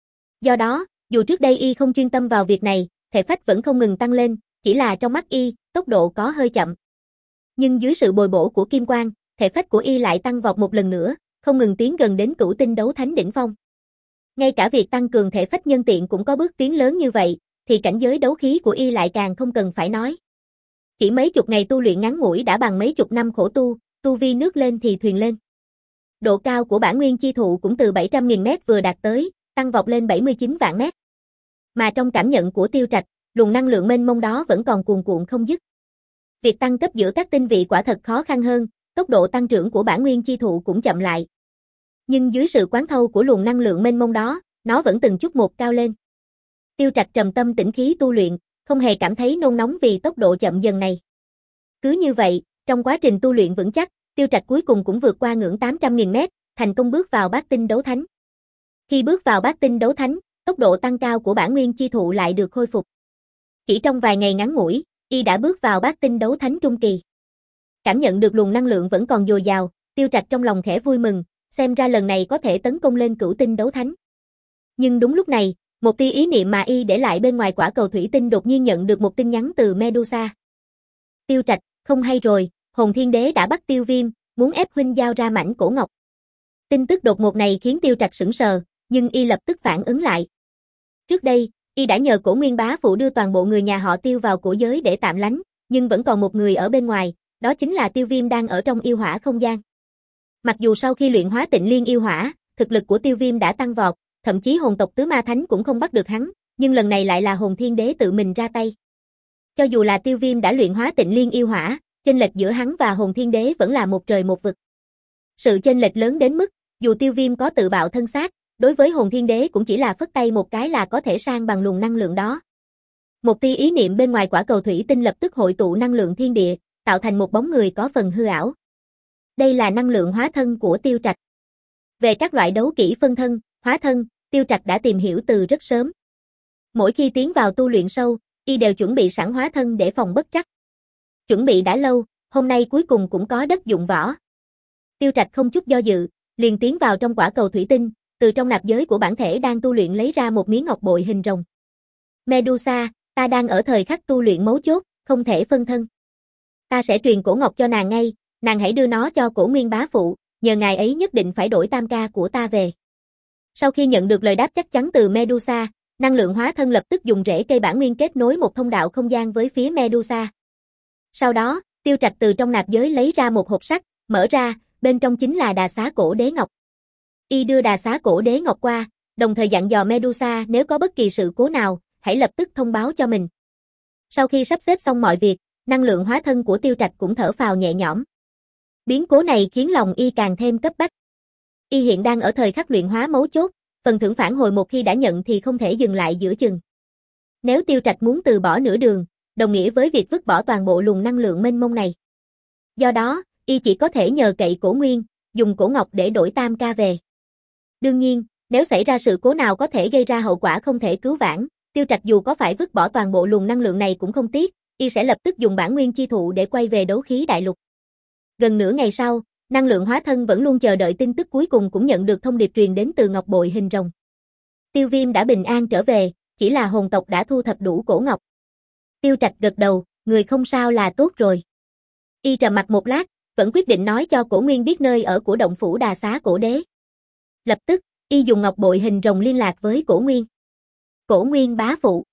Do đó, dù trước đây y không chuyên tâm vào việc này, thể phách vẫn không ngừng tăng lên, chỉ là trong mắt y, tốc độ có hơi chậm. Nhưng dưới sự bồi bổ của kim quang, thể phách của y lại tăng vọt một lần nữa, không ngừng tiến gần đến cửu tinh đấu thánh đỉnh phong. Ngay cả việc tăng cường thể phách nhân tiện cũng có bước tiến lớn như vậy, thì cảnh giới đấu khí của y lại càng không cần phải nói. Chỉ mấy chục ngày tu luyện ngắn ngủi đã bằng mấy chục năm khổ tu, tu vi nước lên thì thuyền lên. Độ cao của bản nguyên chi thụ cũng từ bảy trăm nghìn mét vừa đạt tới, tăng vọt lên bảy mươi chín vạn mét. Mà trong cảm nhận của Tiêu Trạch, luồng năng lượng mênh mông đó vẫn còn cuồn cuộn không dứt. Việc tăng cấp giữa các tinh vị quả thật khó khăn hơn, tốc độ tăng trưởng của bản nguyên chi thụ cũng chậm lại. Nhưng dưới sự quán thâu của luồng năng lượng mênh mông đó, nó vẫn từng chút một cao lên. Tiêu Trạch trầm tâm tĩnh khí tu luyện, không hề cảm thấy nôn nóng vì tốc độ chậm dần này. Cứ như vậy, trong quá trình tu luyện vững chắc, Tiêu Trạch cuối cùng cũng vượt qua ngưỡng tám trăm nghìn mét, thành công bước vào bát tinh đấu thánh. Khi bước vào bát tinh đấu thánh, tốc độ tăng cao của bản nguyên chi thụ lại được khôi phục. Chỉ trong vài ngày ngắn ngủi, y đã bước vào bát tinh đấu thánh trung kỳ. Cảm nhận được luồng năng lượng vẫn còn dồi dào, Tiêu Trạch trong lòng khẽ vui mừng, xem ra lần này có thể tấn công lên cửu tinh đấu thánh. Nhưng đúng lúc này, một tia ý niệm mà y để lại bên ngoài quả cầu thủy tinh đột nhiên nhận được một tin nhắn từ Medusa. Tiêu Trạch, không hay rồi, Hồn Thiên Đế đã bắt Tiêu Viêm, muốn ép huynh giao ra mảnh cổ ngọc. Tin tức đột ngột này khiến Tiêu Trạch sững sờ, nhưng y lập tức phản ứng lại. Trước đây, y đã nhờ Cổ Nguyên bá phụ đưa toàn bộ người nhà họ Tiêu vào cổ giới để tạm lánh, nhưng vẫn còn một người ở bên ngoài, đó chính là Tiêu Viêm đang ở trong yêu hỏa không gian. Mặc dù sau khi luyện hóa Tịnh Liên yêu hỏa, thực lực của Tiêu Viêm đã tăng vọt, thậm chí hồn tộc Tứ Ma Thánh cũng không bắt được hắn, nhưng lần này lại là Hồn Thiên Đế tự mình ra tay. Cho dù là Tiêu Viêm đã luyện hóa Tịnh Liên yêu hỏa, chênh lệch giữa hắn và Hồn Thiên Đế vẫn là một trời một vực. Sự chênh lệch lớn đến mức, dù Tiêu Viêm có tự bạo thân xác, đối với Hồn Thiên Đế cũng chỉ là phất tay một cái là có thể san bằng luồng năng lượng đó. Một tia ý niệm bên ngoài quả cầu thủy tinh lập tức hội tụ năng lượng thiên địa, tạo thành một bóng người có phần hư ảo. Đây là năng lượng hóa thân của Tiêu Trạch. Về các loại đấu kỹ phân thân, hóa thân, Tiêu Trạch đã tìm hiểu từ rất sớm. Mỗi khi tiến vào tu luyện sâu, y đều chuẩn bị sẵn hóa thân để phòng bất trắc. Chuẩn bị đã lâu, hôm nay cuối cùng cũng có đất dụng võ. Tiêu Trạch không chút do dự, liền tiến vào trong quả cầu thủy tinh, từ trong nạp giới của bản thể đang tu luyện lấy ra một miếng ngọc bội hình rồng. Medusa, ta đang ở thời khắc tu luyện mấu chốt, không thể phân thân. Ta sẽ truyền cổ ngọc cho nàng ngay, nàng hãy đưa nó cho Cổ Nguyên bá phụ, nhờ ngài ấy nhất định phải đổi tam ca của ta về. Sau khi nhận được lời đáp chắc chắn từ Medusa, năng lượng hóa thân lập tức dùng rễ cây bản nguyên kết nối một thông đạo không gian với phía Medusa. Sau đó, Tiêu Trạch từ trong nạp giới lấy ra một hộp sắt, mở ra, bên trong chính là đà xá cổ đế ngọc. Y đưa đà xá cổ đế ngọc qua, đồng thời dặn dò Medusa nếu có bất kỳ sự cố nào, hãy lập tức thông báo cho mình. Sau khi sắp xếp xong mọi việc, năng lượng hóa thân của Tiêu Trạch cũng thở phào nhẹ nhõm. Biến cố này khiến lòng y càng thêm cấp bách. Y hiện đang ở thời khắc luyện hóa mấu chốt, phần thưởng phản hồi một khi đã nhận thì không thể dừng lại giữa chừng. Nếu Tiêu Trạch muốn từ bỏ nửa đường, đồng nghĩa với việc vứt bỏ toàn bộ luồng năng lượng mênh mông này. Do đó, y chỉ có thể nhờ cậy Cổ Nguyên, dùng cổ ngọc để đổi tam ca về. Đương nhiên, nếu xảy ra sự cố nào có thể gây ra hậu quả không thể cứu vãn, Tiêu Trạch dù có phải vứt bỏ toàn bộ luồng năng lượng này cũng không tiếc, y sẽ lập tức dùng bản nguyên chi thụ để quay về đấu khí đại lục. Gần nửa ngày sau, năng lượng hóa thân vẫn luôn chờ đợi tin tức cuối cùng cũng nhận được thông điệp truyền đến từ ngọc bội hình rồng. Tiêu Viêm đã bình an trở về, chỉ là hồn tộc đã thu thập đủ cổ ngọc. Tiêu Trạch gật đầu, người không sao là tốt rồi. Y trầm mặt một lát, vẫn quyết định nói cho Cổ Nguyên biết nơi ở của động phủ đà xá cổ đế. Lập tức, y dùng ngọc bội hình rồng liên lạc với Cổ Nguyên. Cổ Nguyên bá phụ.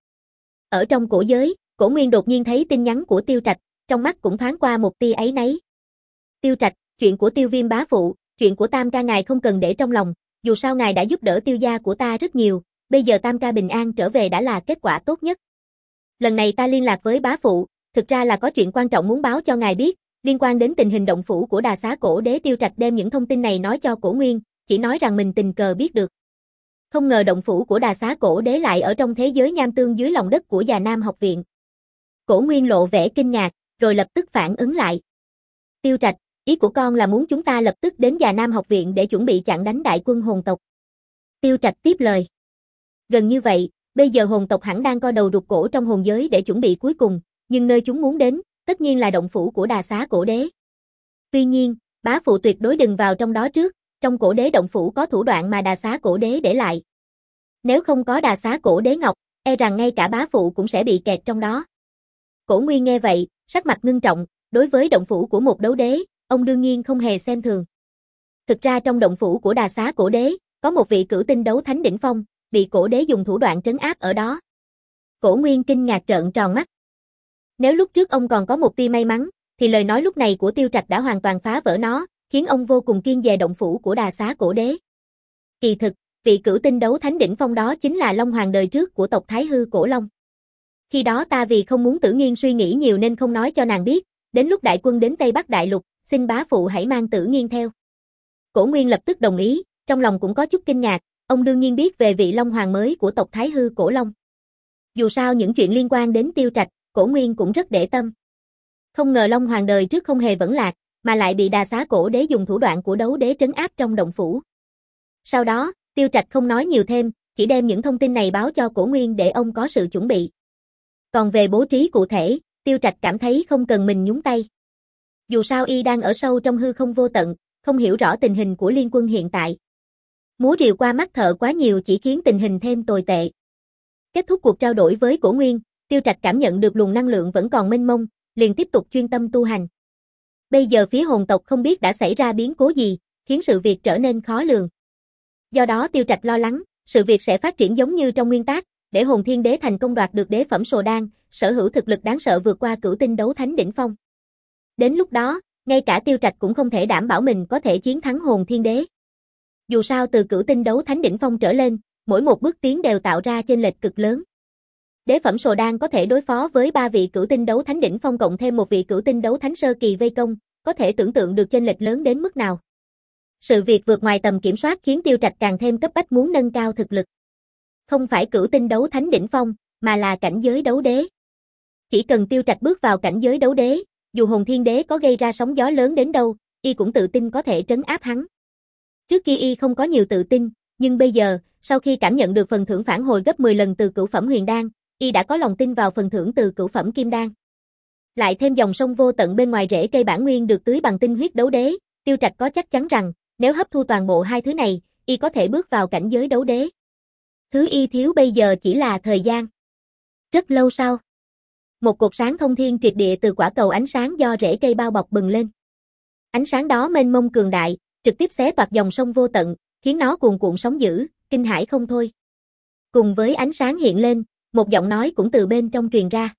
Ở trong cổ giới, Cổ Nguyên đột nhiên thấy tin nhắn của Tiêu Trạch, trong mắt cũng thoáng qua một tia áy náy. Tiêu Trạch, chuyện của Tiêu Viêm bá phụ, chuyện của tam ca ngài không cần để trong lòng, dù sao ngài đã giúp đỡ Tiêu gia của ta rất nhiều, bây giờ tam ca bình an trở về đã là kết quả tốt nhất. Lần này ta liên lạc với bá phụ, thực ra là có chuyện quan trọng muốn báo cho ngài biết, liên quan đến tình hình động phủ của đà xá cổ đế. Tiêu Trạch đem những thông tin này nói cho Cổ Nguyên, chỉ nói rằng mình tình cờ biết được. Không ngờ động phủ của đà xá cổ đế lại ở trong thế giới nham tương dưới lòng đất của Già Nam học viện. Cổ Nguyên lộ vẻ kinh ngạc, rồi lập tức phản ứng lại. Tiêu Trạch, ý của con là muốn chúng ta lập tức đến Già Nam học viện để chuẩn bị chặn đánh đại quân hồn tộc. Tiêu Trạch tiếp lời. Gần như vậy, bây giờ hồn tộc hẳn đang co đầu rụt cổ trong hồn giới để chuẩn bị cuối cùng, nhưng nơi chúng muốn đến, tất nhiên là động phủ của đà xá cổ đế. Tuy nhiên, bá phụ tuyệt đối đừng vào trong đó trước, trong cổ đế động phủ có thủ đoạn mà đà xá cổ đế để lại. Nếu không có đà xá cổ đế ngọc, e rằng ngay cả bá phụ cũng sẽ bị kẹt trong đó. Cổ Nguyên nghe vậy, sắc mặt ngưng trọng, đối với động phủ của một đấu đế, ông đương nhiên không hề xem thường. Thực ra trong động phủ của đà xá cổ đế, có một vị cửu tinh đấu thánh đỉnh phong, bị cổ đế dùng thủ đoạn trấn áp ở đó. Cổ Nguyên kinh ngạc trợn tròn mắt. Nếu lúc trước ông còn có một tia may mắn, thì lời nói lúc này của Tiêu Trạch đã hoàn toàn phá vỡ nó, khiến ông vô cùng kiêng dè động phủ của đà xá cổ đế. Kỳ thực, vị cửu tinh đấu thánh đỉnh phong đó chính là Long Hoàng đời trước của tộc Thái Hư Cổ Long. Khi đó ta vì không muốn Tử Nghiên suy nghĩ nhiều nên không nói cho nàng biết, đến lúc đại quân đến Tây Bắc Đại Lục, xin bá phụ hãy mang Tử Nghiên theo. Cổ Nguyên lập tức đồng ý, trong lòng cũng có chút kinh ngạc, ông đương nhiên biết về vị Long Hoàng mới của tộc Thái Hư Cổ Long. Dù sao những chuyện liên quan đến Tiêu Trạch, Cổ Nguyên cũng rất để tâm. Không ngờ Long Hoàng đời trước không hề vẫn lạc, mà lại bị đà xá cổ đế dùng thủ đoạn của đấu đế trấn áp trong động phủ. Sau đó, Tiêu Trạch không nói nhiều thêm, chỉ đem những thông tin này báo cho Cổ Nguyên để ông có sự chuẩn bị. Còn về bố trí cụ thể, Tiêu Trạch cảm thấy không cần mình nhúng tay. Dù sao y đang ở sâu trong hư không vô tận, không hiểu rõ tình hình của liên quân hiện tại. Múa rìu qua mắt thợ quá nhiều chỉ khiến tình hình thêm tồi tệ. Kết thúc cuộc trao đổi với Cổ Nguyên, Tiêu Trạch cảm nhận được luồng năng lượng vẫn còn mênh mông, liền tiếp tục chuyên tâm tu hành. Bây giờ phía hồn tộc không biết đã xảy ra biến cố gì, khiến sự việc trở nên khó lường. Do đó Tiêu Trạch lo lắng, sự việc sẽ phát triển giống như trong nguyên tác, để Hồn Thiên Đế thành công đoạt được đế phẩm Sồ Đan, sở hữu thực lực đáng sợ vượt qua cửu tinh đấu thánh đỉnh phong. Đến lúc đó, Ngay cả Tiêu Trạch cũng không thể đảm bảo mình có thể chiến thắng Hồn Thiên Đế. Dù sao từ cửu tinh đấu thánh đỉnh phong trở lên, mỗi một bước tiến đều tạo ra chênh lệch cực lớn. Đế phẩm Sồ Đan có thể đối phó với ba vị cửu tinh đấu thánh đỉnh phong cộng thêm một vị cửu tinh đấu thánh sơ kỳ vây công, có thể tưởng tượng được chênh lệch lớn đến mức nào. Sự việc vượt ngoài tầm kiểm soát khiến Tiêu Trạch càng thêm cấp bách muốn nâng cao thực lực. Không phải cửu tinh đấu thánh đỉnh phong, mà là cảnh giới đấu đế. Chỉ cần Tiêu Trạch bước vào cảnh giới đấu đế, dù Hồn Thiên Đế có gây ra sóng gió lớn đến đâu, y cũng tự tin có thể trấn áp hắn. Trước kia y không có nhiều tự tin, nhưng bây giờ, sau khi cảm nhận được phần thưởng phản hồi gấp mười lần từ cửu phẩm huyền đan, y đã có lòng tin vào phần thưởng từ cửu phẩm kim đan. Lại thêm dòng sông vô tận bên ngoài rễ cây bản nguyên được tưới bằng tinh huyết đấu đế, Tiêu Trạch có chắc chắn rằng, nếu hấp thu toàn bộ hai thứ này, y có thể bước vào cảnh giới đấu đế. Thứ y thiếu bây giờ chỉ là thời gian. Rất lâu sau, một cột sáng thông thiên triệt địa từ quả cầu ánh sáng do rễ cây bao bọc bừng lên. Ánh sáng đó mênh mông cường đại, trực tiếp xé toạc dòng sông vô tận, khiến nó cuồn cuộn sóng dữ, kinh hãi không thôi. Cùng với ánh sáng hiện lên, một giọng nói cũng từ bên trong truyền ra.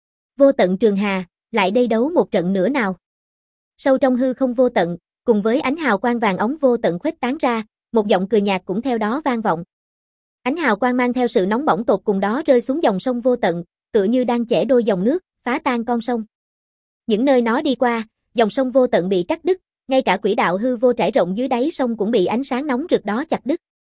Vô tận trường hà, lại đây đấu một trận nữa nào. Sâu trong hư không vô tận, cùng với ánh hào quang vàng óng vô tận khuếch tán ra, một giọng cười nhạt cũng theo đó vang vọng. Ánh hào quang mang theo sự nóng bỏng tột cùng đó rơi xuống dòng sông vô tận, tựa như đang chẻ đôi dòng nước, phá tan con sông. Những nơi nó đi qua, dòng sông vô tận bị cắt đứt, ngay cả quỹ đạo hư vô trải rộng dưới đáy sông cũng bị ánh sáng nóng rực đó chặt đứt.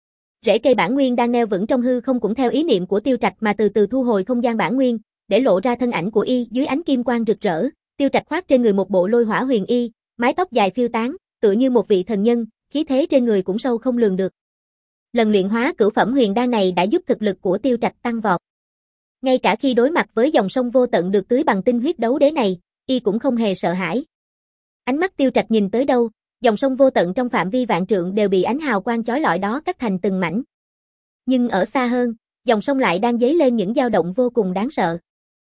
Rễ cây bản nguyên đang neo vững trong hư không cũng theo ý niệm của Tiêu Trạch mà từ từ thu hồi không gian bản nguyên, để lộ ra thân ảnh của y dưới ánh kim quang rực rỡ. Tiêu Trạch khoác trên người một bộ lôi hỏa huyền y, mái tóc dài phiêu tán, tựa như một vị thần nhân, khí thế trên người cũng sâu không lường được. Lần luyện hóa cửu phẩm huyền đan này đã giúp thực lực của Tiêu Trạch tăng vọt. Ngay cả khi đối mặt với dòng sông vô tận được tưới bằng tinh huyết đấu đế này, y cũng không hề sợ hãi. Ánh mắt Tiêu Trạch nhìn tới đâu, dòng sông vô tận trong phạm vi vạn trượng đều bị ánh hào quang chói lọi đó cắt thành từng mảnh. Nhưng ở xa hơn, dòng sông lại đang dấy lên những dao động vô cùng đáng sợ.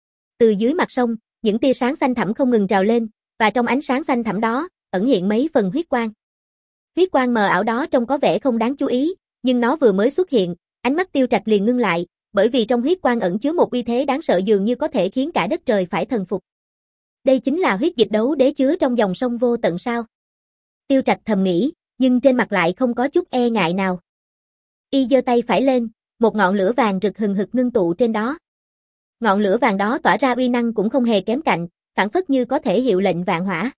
Từ dưới mặt sông, những tia sáng xanh thẳm không ngừng trào lên, và trong ánh sáng xanh thẳm đó, ẩn hiện mấy phần huyết quang. Huyết quang mờ ảo đó trông có vẻ không đáng chú ý, nhưng nó vừa mới xuất hiện, ánh mắt Tiêu Trạch liền ngưng lại, bởi vì trong huyết quang ẩn chứa một uy thế đáng sợ dường như có thể khiến cả đất trời phải thần phục. Đây chính là huyết dịch đấu đế chứa trong dòng sông vô tận sao? Tiêu Trạch thầm nghĩ, nhưng trên mặt lại không có chút e ngại nào. Y giơ tay phải lên, một ngọn lửa vàng rực hừng hực ngưng tụ trên đó. Ngọn lửa vàng đó tỏa ra uy năng cũng không hề kém cạnh, phảng phất như có thể hiệu lệnh vạn hỏa.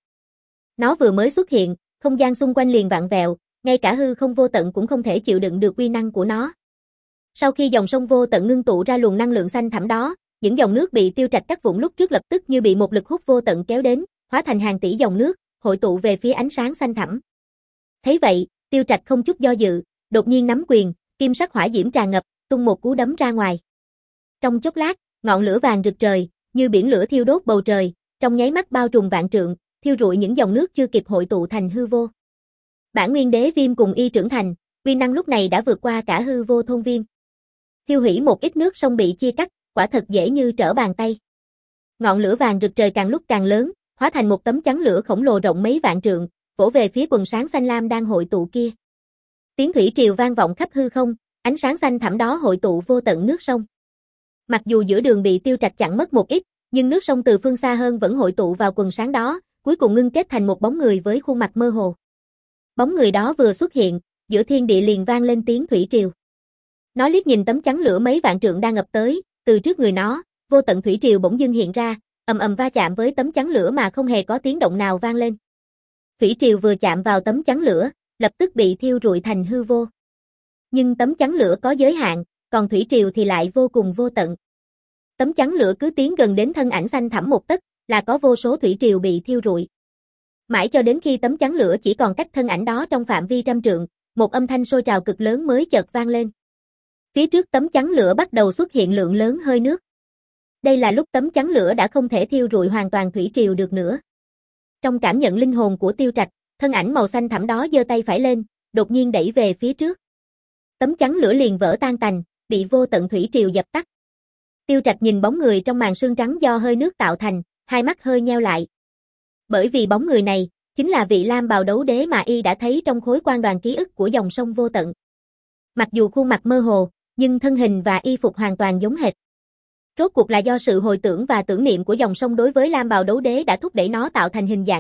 Nó vừa mới xuất hiện, không gian xung quanh liền vặn vẹo, ngay cả hư không vô tận cũng không thể chịu đựng được uy năng của nó. Sau khi dòng sông vô tận ngưng tụ ra luồng năng lượng xanh thẳm đó, những dòng nước bị Tiêu Trạch cắt vụn lúc trước lập tức như bị một lực hút vô tận kéo đến, hóa thành hàng tỷ dòng nước, hội tụ về phía ánh sáng xanh thẳm. Thấy vậy, Tiêu Trạch không chút do dự, đột nhiên nắm quyền, kim sắc hỏa diễm tràn ngập, tung một cú đấm ra ngoài. Trong chốc lát, ngọn lửa vàng rực trời, như biển lửa thiêu đốt bầu trời, trong nháy mắt bao trùm vạn trượng, thiêu rụi những dòng nước chưa kịp hội tụ thành hư vô. Bản nguyên đế viêm cùng y trưởng thành, uy năng lúc này đã vượt qua cả hư vô thôn viêm. Thiêu hủy một ít nước sông bị chia cắt, quả thật dễ như trở bàn tay. Ngọn lửa vàng rực trời càng lúc càng lớn, hóa thành một tấm chắn lửa khổng lồ rộng mấy vạn trượng, vỗ về phía quần sáng xanh lam đang hội tụ kia. Tiếng thủy triều vang vọng khắp hư không, ánh sáng xanh thẳm đó hội tụ vô tận nước sông. Mặc dù giữa đường bị Tiêu Trạch chặn mất một ít, nhưng nước sông từ phương xa hơn vẫn hội tụ vào quần sáng đó, cuối cùng ngưng kết thành một bóng người với khuôn mặt mơ hồ. Bóng người đó vừa xuất hiện, giữa thiên địa liền vang lên tiếng thủy triều. Nó liếc nhìn tấm chắn lửa mấy vạn trượng đang ngập tới, từ trước người nó, vô tận thủy triều bỗng dưng hiện ra, ầm ầm va chạm với tấm chắn lửa mà không hề có tiếng động nào vang lên. Thủy triều vừa chạm vào tấm chắn lửa, lập tức bị thiêu rụi thành hư vô. Nhưng tấm chắn lửa có giới hạn, còn thủy triều thì lại vô cùng vô tận. Tấm chắn lửa cứ tiến gần đến thân ảnh xanh thẳm một tấc, là có vô số thủy triều bị thiêu rụi. Mãi cho đến khi tấm chắn lửa chỉ còn cách thân ảnh đó trong phạm vi trăm trượng, một âm thanh sôi trào cực lớn mới chợt vang lên. Phía trước tấm chắn lửa bắt đầu xuất hiện lượng lớn hơi nước. Đây là lúc tấm chắn lửa đã không thể thiêu rụi hoàn toàn thủy triều được nữa. Trong cảm nhận linh hồn của Tiêu Trạch, thân ảnh màu xanh thẳm đó giơ tay phải lên, đột nhiên đẩy về phía trước. Tấm chắn lửa liền vỡ tan tành, bị vô tận thủy triều dập tắt. Tiêu Trạch nhìn bóng người trong màn sương trắng do hơi nước tạo thành, hai mắt hơi nheo lại. Bởi vì bóng người này, chính là vị lam bào đấu đế mà y đã thấy trong khối quan đoàn ký ức của dòng sông vô tận. Mặc dù khuôn mặt mơ hồ, nhưng thân hình và y phục hoàn toàn giống hệt. Rốt cuộc là do sự hồi tưởng và tưởng niệm của dòng sông đối với lam bào đấu đế đã thúc đẩy nó tạo thành hình dạng này,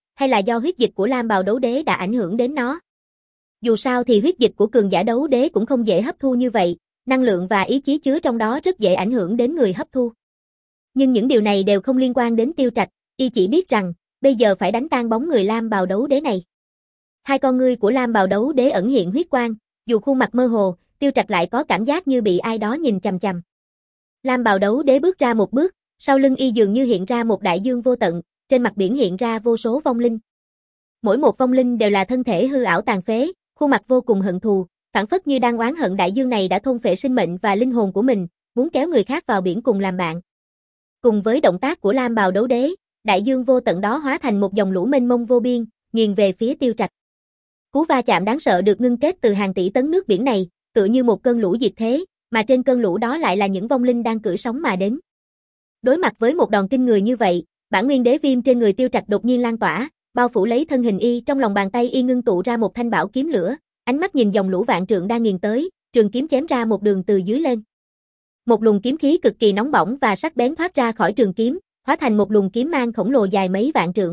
hay là do huyết dịch của Lam Bào Đấu Đế đã ảnh hưởng đến nó. Dù sao thì huyết dịch của cường giả đấu đế cũng không dễ hấp thu như vậy, năng lượng và ý chí chứa trong đó rất dễ ảnh hưởng đến người hấp thu. Nhưng những điều này đều không liên quan đến Tiêu Trạch, y chỉ biết rằng, bây giờ phải đánh tan bóng người Lam Bào Đấu Đế này. Hai con ngươi của Lam Bào Đấu Đế ẩn hiện huyết quang, dù khuôn mặt mơ hồ, Tiêu Trạch lại có cảm giác như bị ai đó nhìn chằm chằm. Lam Bào Đấu Đế bước ra một bước, sau lưng y dường như hiện ra một đại dương vô tận, trên mặt biển hiện ra vô số vong linh. Mỗi một vong linh đều là thân thể hư ảo tàn phế, khuôn mặt vô cùng hận thù, phảng phất như đang oán hận đại dương này đã thôn phệ sinh mệnh và linh hồn của mình, muốn kéo người khác vào biển cùng làm bạn. Cùng với động tác của Lam Bào Đấu Đế, đại dương vô tận đó hóa thành một dòng lũ mênh mông vô biên, nghiền về phía Tiêu Trạch. Cú va chạm đáng sợ được ngưng kết từ hàng tỷ tấn nước biển này, tựa như một cơn lũ diệt thế, mà trên cơn lũ đó lại là những vong linh đang cưỡi sóng mà đến. Đối mặt với một đòn kinh người như vậy, bản nguyên đế viêm trên người Tiêu Trạch đột nhiên lan tỏa, bao phủ lấy thân hình y, trong lòng bàn tay y ngưng tụ ra một thanh bảo kiếm lửa, ánh mắt nhìn dòng lũ vạn trượng đang nghiền tới, trường kiếm chém ra một đường từ dưới lên. Một luồng kiếm khí cực kỳ nóng bỏng và sắc bén thoát ra khỏi trường kiếm, hóa thành một luồng kiếm mang khổng lồ dài mấy vạn trượng.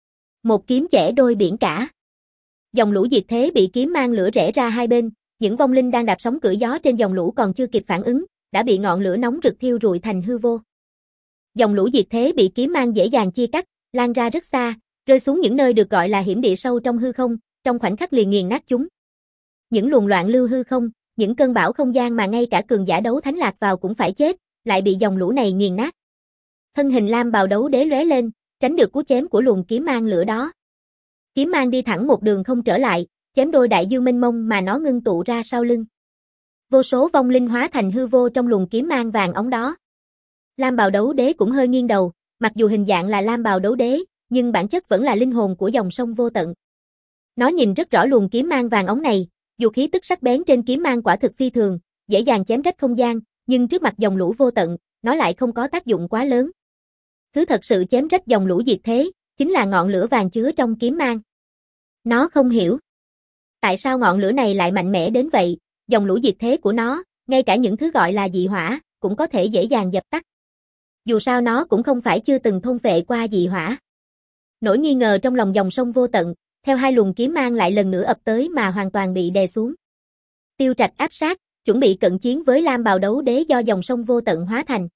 Một kiếm chẻ đôi biển cả. Dòng lũ diệt thế bị kiếm mang lửa rẽ ra hai bên, những vong linh đang đạp sóng cưỡi gió trên dòng lũ còn chưa kịp phản ứng, đã bị ngọn lửa nóng rực thiêu rụi thành hư vô. Dòng lũ diệt thế bị kiếm mang dễ dàng chia cắt, lan ra rất xa, rơi xuống những nơi được gọi là hiểm địa sâu trong hư không, trong khoảnh khắc liền nghiền nát chúng. Những luồng loạn lưu hư không, những cơn bão không gian mà ngay cả cường giả đấu thánh lạc vào cũng phải chết, lại bị dòng lũ này nghiền nát. Thân hình Lam Bào Đấu Đế lóe lên, tránh được cú chém của luồng kiếm mang lửa đó. Kiếm mang đi thẳng một đường không trở lại, chém đôi đại dương mênh mông mà nó ngưng tụ ra sau lưng. Vô số vong linh hóa thành hư vô trong luồng kiếm mang vàng óng đó. Lam Bào Đấu Đế cũng hơi nghiêng đầu, mặc dù hình dạng là Lam Bào Đấu Đế, nhưng bản chất vẫn là linh hồn của dòng sông vô tận. Nó nhìn rất rõ luồng kiếm mang vàng óng này, dù khí tức sắc bén trên kiếm mang quả thực phi thường, dễ dàng chém rách không gian, nhưng trước mặt dòng lũ vô tận, nó lại không có tác dụng quá lớn. Thứ thật sự chém rách dòng lũ diệt thế, chính là ngọn lửa vàng chứa trong kiếm mang. Nó không hiểu. Tại sao ngọn lửa này lại mạnh mẽ đến vậy, dòng lũ diệt thế của nó, ngay cả những thứ gọi là dị hỏa, cũng có thể dễ dàng dập tắt. Dù sao nó cũng không phải chưa từng thôn phệ qua dị hỏa. Nỗi nghi ngờ trong lòng dòng sông vô tận, theo hai luồng kiếm mang lại lần nữa ập tới mà hoàn toàn bị đè xuống. Tiêu Trạch áp sát, chuẩn bị cận chiến với Lam Bào Đấu Đế do dòng sông vô tận hóa thành.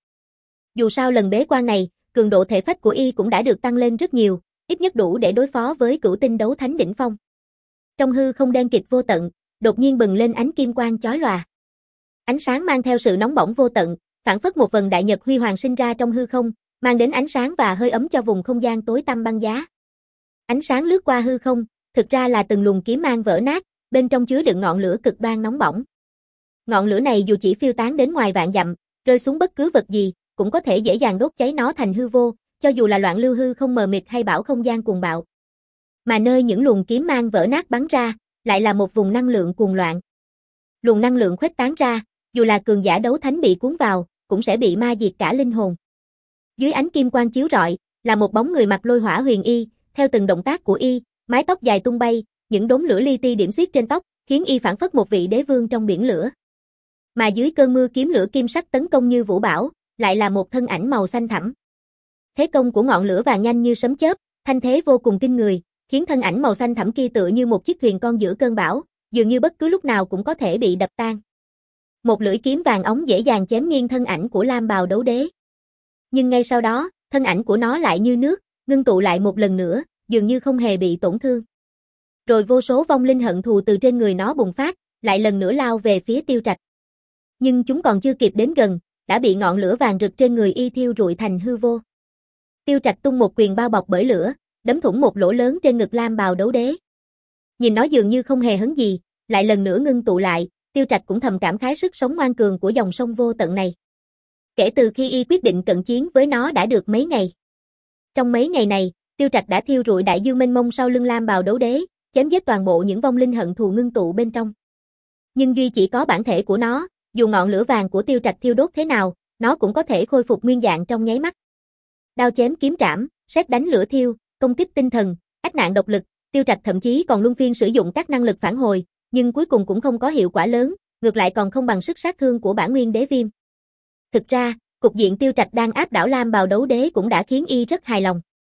Dù sao lần bế quan này, cường độ thể phách của y cũng đã được tăng lên rất nhiều, ít nhất đủ để đối phó với cửu tinh đấu thánh đỉnh phong. Trong hư không đen kịt vô tận, đột nhiên bừng lên ánh kim quang chói lòa. Ánh sáng mang theo sự nóng bỏng vô tận, phảng phất một vầng đại nhật huy hoàng sinh ra trong hư không, mang đến ánh sáng và hơi ấm cho vùng không gian tối tăm băng giá. Ánh sáng lướt qua hư không, thực ra là từng luồng kiếm mang vỡ nát, bên trong chứa đựng ngọn lửa cực đoan nóng bỏng. Ngọn lửa này dù chỉ phiêu tán đến ngoài vạn dặm, rơi xuống bất cứ vật gì, cũng có thể dễ dàng đốt cháy nó thành hư vô, cho dù là loạn lưu hư không mờ mịt hay bão không gian cuồng bạo. Mà nơi những luồng kiếm mang vỡ nát bắn ra, lại là một vùng năng lượng cuồng loạn. Luồng năng lượng khuếch tán ra, dù là cường giả đấu thánh bị cuốn vào, cũng sẽ bị ma diệt cả linh hồn. Dưới ánh kim quang chiếu rọi, là một bóng người mặc lôi hỏa huyền y, theo từng động tác của y, mái tóc dài tung bay, những đốm lửa li ti điểm xuyết trên tóc, khiến y phảng phất một vị đế vương trong biển lửa. Mà dưới cơn mưa kiếm lửa kim sắc tấn công như vũ bão, lại là một thân ảnh màu xanh thẳm. Thế công của ngọn lửa vàng nhanh như sấm chớp, thanh thế vô cùng kinh người, khiến thân ảnh màu xanh thẳm kia tựa như một chiếc thuyền con giữa cơn bão, dường như bất cứ lúc nào cũng có thể bị đập tan. Một lưỡi kiếm vàng óng dễ dàng chém nghiêng thân ảnh của Lam Bào Đấu Đế. Nhưng ngay sau đó, thân ảnh của nó lại như nước, ngưng tụ lại một lần nữa, dường như không hề bị tổn thương. Rồi vô số vong linh hận thù từ trên người nó bùng phát, lại lần nữa lao về phía Tiêu Trạch. Nhưng chúng còn chưa kịp đến gần, đã bị ngọn lửa vàng rực trên người y thiêu rụi thành hư vô. Tiêu Trạch tung một quyền bao bọc bởi lửa, đấm thủng một lỗ lớn trên ngực Lam Bào Đấu Đế. Nhìn nó dường như không hề hấn gì, lại lần nữa ngưng tụ lại, Tiêu Trạch cũng thầm cảm khái sức sống ngoan cường của dòng sông vô tận này. Kể từ khi y quyết định cận chiến với nó đã được mấy ngày. Trong mấy ngày này, Tiêu Trạch đã thiêu rụi đại dương mênh mông sau lưng Lam Bào Đấu Đế, chém giết toàn bộ những vong linh hận thù ngưng tụ bên trong. Nhưng duy chỉ có bản thể của nó, dù ngọn lửa vàng của Tiêu Trạch thiêu đốt thế nào, nó cũng có thể khôi phục nguyên dạng trong nháy mắt. Đao chém kiếm trảm, sét đánh lửa thiêu, công kích tinh thần, ách nạn độc lực, Tiêu Trạch thậm chí còn luân phiên sử dụng các năng lực phản hồi, nhưng cuối cùng cũng không có hiệu quả lớn, ngược lại còn không bằng sức sát thương của bản nguyên đế viêm. Thực ra, cục diện Tiêu Trạch đang áp đảo Lam Bào Đấu Đế cũng đã khiến y rất hài lòng.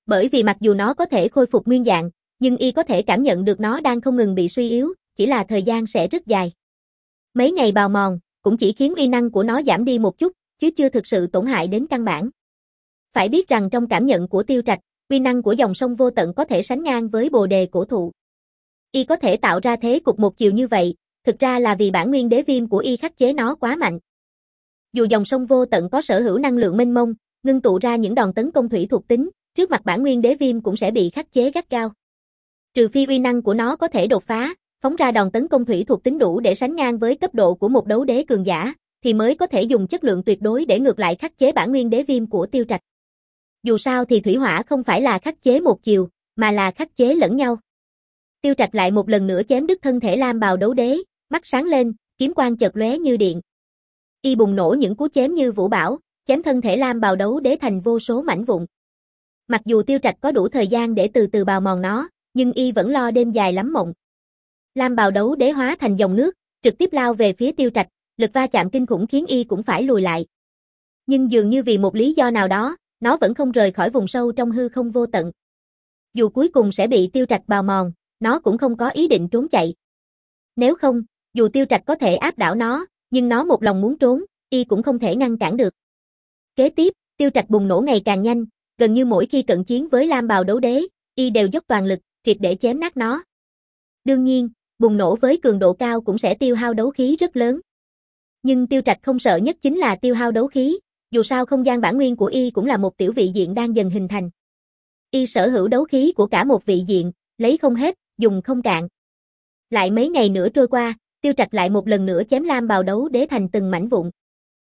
Bởi vì mặc dù nó có thể khôi phục nguyên dạng, nhưng y có thể cảm nhận được nó đang không ngừng bị suy yếu, chỉ là thời gian sẽ rất dài. Mấy ngày bào mòn, cũng chỉ khiến uy năng của nó giảm đi một chút, chứ chưa thực sự tổn hại đến căn bản. Phải biết rằng trong cảm nhận của Tiêu Trạch, uy năng của dòng sông vô tận có thể sánh ngang với bồ đề cổ thụ. Y có thể tạo ra thế cục một chiều như vậy, thực ra là vì bản nguyên đế viêm của y khắc chế nó quá mạnh. Dù dòng sông vô tận có sở hữu năng lượng mênh mông, ngưng tụ ra những đòn tấn công thủy thuộc tính, trước mặt bản nguyên đế viêm cũng sẽ bị khắc chế gắt gao. Trừ phi uy năng của nó có thể đột phá, phóng ra đòn tấn công thủy thuộc tính đủ để sánh ngang với cấp độ của một đấu đế cường giả, thì mới có thể dùng chất lượng tuyệt đối để ngược lại khắc chế bản nguyên đế viêm của Tiêu Trạch. Dù sao thì thủy hỏa không phải là khắc chế một chiều, mà là khắc chế lẫn nhau. Tiêu Trạch lại một lần nữa chém đứt thân thể Lam Bào đấu đế, mắt sáng lên, kiếm quang chợt lóe như điện. Y bùng nổ những cú chém như vũ bão, chém thân thể Lam Bào đấu đế thành vô số mảnh vụn. Mặc dù Tiêu Trạch có đủ thời gian để từ từ bào mòn nó, nhưng y vẫn lo đêm dài lắm mộng. Lam Bào đấu đế hóa thành dòng nước, trực tiếp lao về phía Tiêu Trạch, lực va chạm kinh khủng khiến y cũng phải lùi lại. Nhưng dường như vì một lý do nào đó, nó vẫn không rời khỏi vùng sâu trong hư không vô tận. Dù cuối cùng sẽ bị Tiêu Trạch bào mòn, nó cũng không có ý định trốn chạy. Nếu không, dù Tiêu Trạch có thể áp đảo nó, nhưng nó một lòng muốn trốn, y cũng không thể ngăn cản được. Kế tiếp, Tiêu Trạch bùng nổ ngày càng nhanh, gần như mỗi khi cận chiến với Lam Bào đấu đế, y đều dốc toàn lực, triệt để chém nát nó. Đương nhiên, bùng nổ với cường độ cao cũng sẽ tiêu hao đấu khí rất lớn. Nhưng Tiêu Trạch không sợ nhất chính là tiêu hao đấu khí, dù sao không gian bản nguyên của y cũng là một tiểu vị diện đang dần hình thành. Y sở hữu đấu khí của cả một vị diện, lấy không hết, dùng không cạn. Lại mấy ngày nữa trôi qua, Tiêu Trạch lại một lần nữa chém Lam Bào đấu đế thành từng mảnh vụn.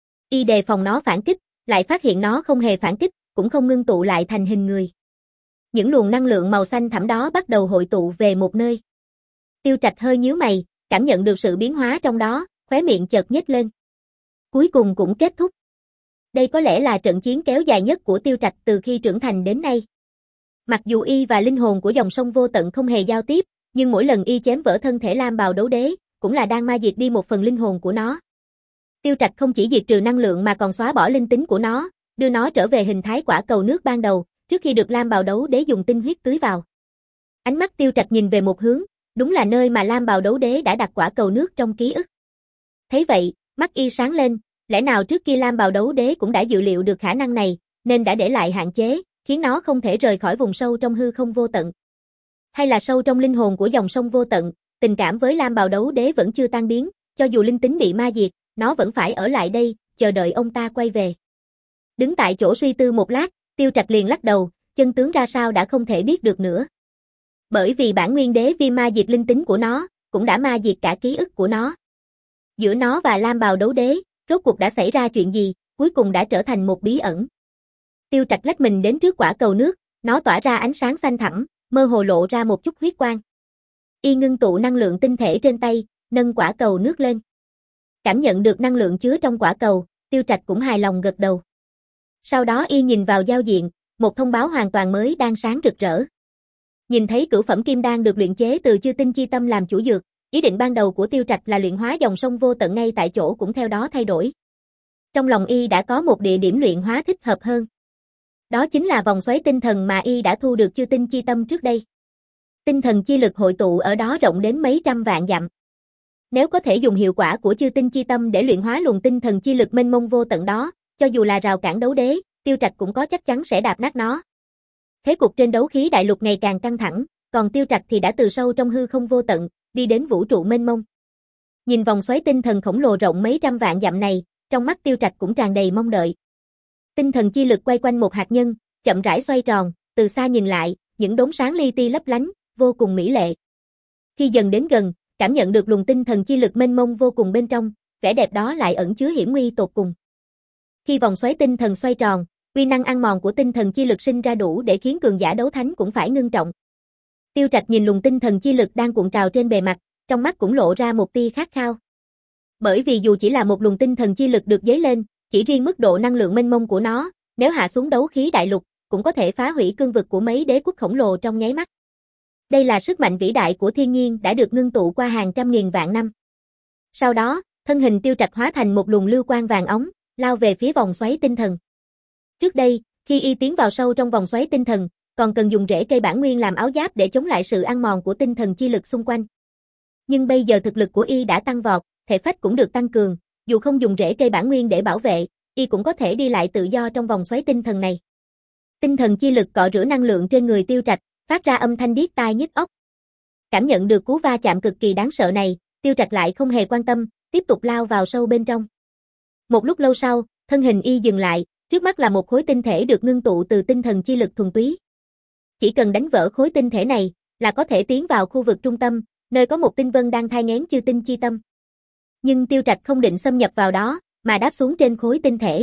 Y đề phòng nó phản kích, lại phát hiện nó không hề phản kích, cũng không ngưng tụ lại thành hình người. Những luồng năng lượng màu xanh thẳm đó bắt đầu hội tụ về một nơi. Tiêu Trạch hơi nhíu mày, cảm nhận được sự biến hóa trong đó, khóe miệng chợt nhếch lên. Cuối cùng cũng kết thúc. Đây có lẽ là trận chiến kéo dài nhất của Tiêu Trạch từ khi trưởng thành đến nay. Mặc dù y và linh hồn của dòng sông vô tận không hề giao tiếp, nhưng mỗi lần y chém vỡ thân thể Lam Bào đấu đế, cũng là đang ma diệt đi một phần linh hồn của nó. Tiêu Trạch không chỉ diệt trừ năng lượng mà còn xóa bỏ linh tính của nó, đưa nó trở về hình thái quả cầu nước ban đầu, trước khi được Lam Bào đấu đế dùng tinh huyết tưới vào. Ánh mắt Tiêu Trạch nhìn về một hướng, đúng là nơi mà Lam Bào đấu đế đã đặt quả cầu nước trong ký ức. Thấy vậy, mắt y sáng lên, lẽ nào trước kia Lam Bào đấu đế cũng đã dự liệu được khả năng này, nên đã để lại hạn chế, khiến nó không thể rời khỏi vùng sâu trong hư không vô tận. Hay là sâu trong linh hồn của dòng sông vô tận, tình cảm với Lam Bào đấu đế vẫn chưa tan biến, cho dù linh tính bị ma diệt, nó vẫn phải ở lại đây, chờ đợi ông ta quay về. Đứng tại chỗ suy tư một lát, Tiêu Trạch liền lắc đầu, chân tướng ra sao đã không thể biết được nữa. Bởi vì bản nguyên đế viêm ma diệt linh tính của nó, cũng đã ma diệt cả ký ức của nó. Giữa nó và Lam Bào đấu đế, rốt cuộc đã xảy ra chuyện gì, cuối cùng đã trở thành một bí ẩn. Tiêu Trạch lách mình đến trước quả cầu nước, nó tỏa ra ánh sáng xanh thẳm, mơ hồ lộ ra một chút huyết quang. Y ngưng tụ năng lượng tinh thể trên tay, nâng quả cầu nước lên. Cảm nhận được năng lượng chứa trong quả cầu, Tiêu Trạch cũng hài lòng gật đầu. Sau đó y nhìn vào giao diện, một thông báo hoàn toàn mới đang sáng rực rỡ. Nhìn thấy cửu phẩm kim đan được luyện chế từ chư tinh chi tâm làm chủ dược, ý định ban đầu của Tiêu Trạch là luyện hóa dòng sông vô tận ngay tại chỗ cũng theo đó thay đổi. Trong lòng y đã có một địa điểm luyện hóa thích hợp hơn. Đó chính là vòng xoáy tinh thần mà y đã thu được chư tinh chi tâm trước đây. Tinh thần chi lực hội tụ ở đó rộng đến mấy trăm vạn dặm. Nếu có thể dùng hiệu quả của chư tinh chi tâm để luyện hóa luồng tinh thần chi lực mênh mông vô tận đó, cho dù là rào cản đấu đế, Tiêu Trạch cũng có chắc chắn sẽ đạp nát nó. Thế cục trên đấu khí đại lục ngày càng căng thẳng, còn Tiêu Trạch thì đã từ sâu trong hư không vô tận, đi đến vũ trụ mênh mông. Nhìn vòng xoáy tinh thần khổng lồ rộng mấy trăm vạn dặm này, trong mắt Tiêu Trạch cũng tràn đầy mong đợi. Tinh thần chi lực quay quanh một hạt nhân, chậm rãi xoay tròn, từ xa nhìn lại, những đốm sáng li ti lấp lánh, vô cùng mỹ lệ. Khi dần đến gần, cảm nhận được luồng tinh thần chi lực mênh mông vô cùng bên trong, vẻ đẹp đó lại ẩn chứa hiểm nguy tột cùng. Khi vòng xoáy tinh thần xoay tròn, uy năng ăn mòn của tinh thần chi lực sinh ra đủ để khiến cường giả đấu thánh cũng phải ngưng trọng. Tiêu Trạch nhìn luồng tinh thần chi lực đang cuộn trào trên bề mặt, trong mắt cũng lộ ra một tia khát khao. Bởi vì dù chỉ là một luồng tinh thần chi lực được dấy lên, chỉ riêng mức độ năng lượng mênh mông của nó, nếu hạ xuống đấu khí đại lục, cũng có thể phá hủy cương vực của mấy đế quốc khổng lồ trong nháy mắt. Đây là sức mạnh vĩ đại của thiên nhiên đã được ngưng tụ qua hàng trăm nghìn vạn năm. Sau đó, thân hình Tiêu Trạch hóa thành một luồng lưu quang vàng óng, lao về phía vòng xoáy tinh thần. Trước đây, khi y tiến vào sâu trong vòng xoáy tinh thần, còn cần dùng rễ cây bản nguyên làm áo giáp để chống lại sự ăn mòn của tinh thần chi lực xung quanh. Nhưng bây giờ thực lực của y đã tăng vọt, thể phách cũng được tăng cường, dù không dùng rễ cây bản nguyên để bảo vệ, y cũng có thể đi lại tự do trong vòng xoáy tinh thần này. Tinh thần chi lực cọ rửa năng lượng trên người Tiêu Trạch, phát ra âm thanh điếc tai nhức óc. Cảm nhận được cú va chạm cực kỳ đáng sợ này, Tiêu Trạch lại không hề quan tâm, tiếp tục lao vào sâu bên trong. Một lúc lâu sau, thân hình y dừng lại, trước mắt là một khối tinh thể được ngưng tụ từ tinh thần chi lực thuần túy. Chỉ cần đánh vỡ khối tinh thể này, là có thể tiến vào khu vực trung tâm, nơi có một tinh vân đang thai nghén chư tinh chi tâm. Nhưng Tiêu Trạch không định xâm nhập vào đó, mà đáp xuống trên khối tinh thể.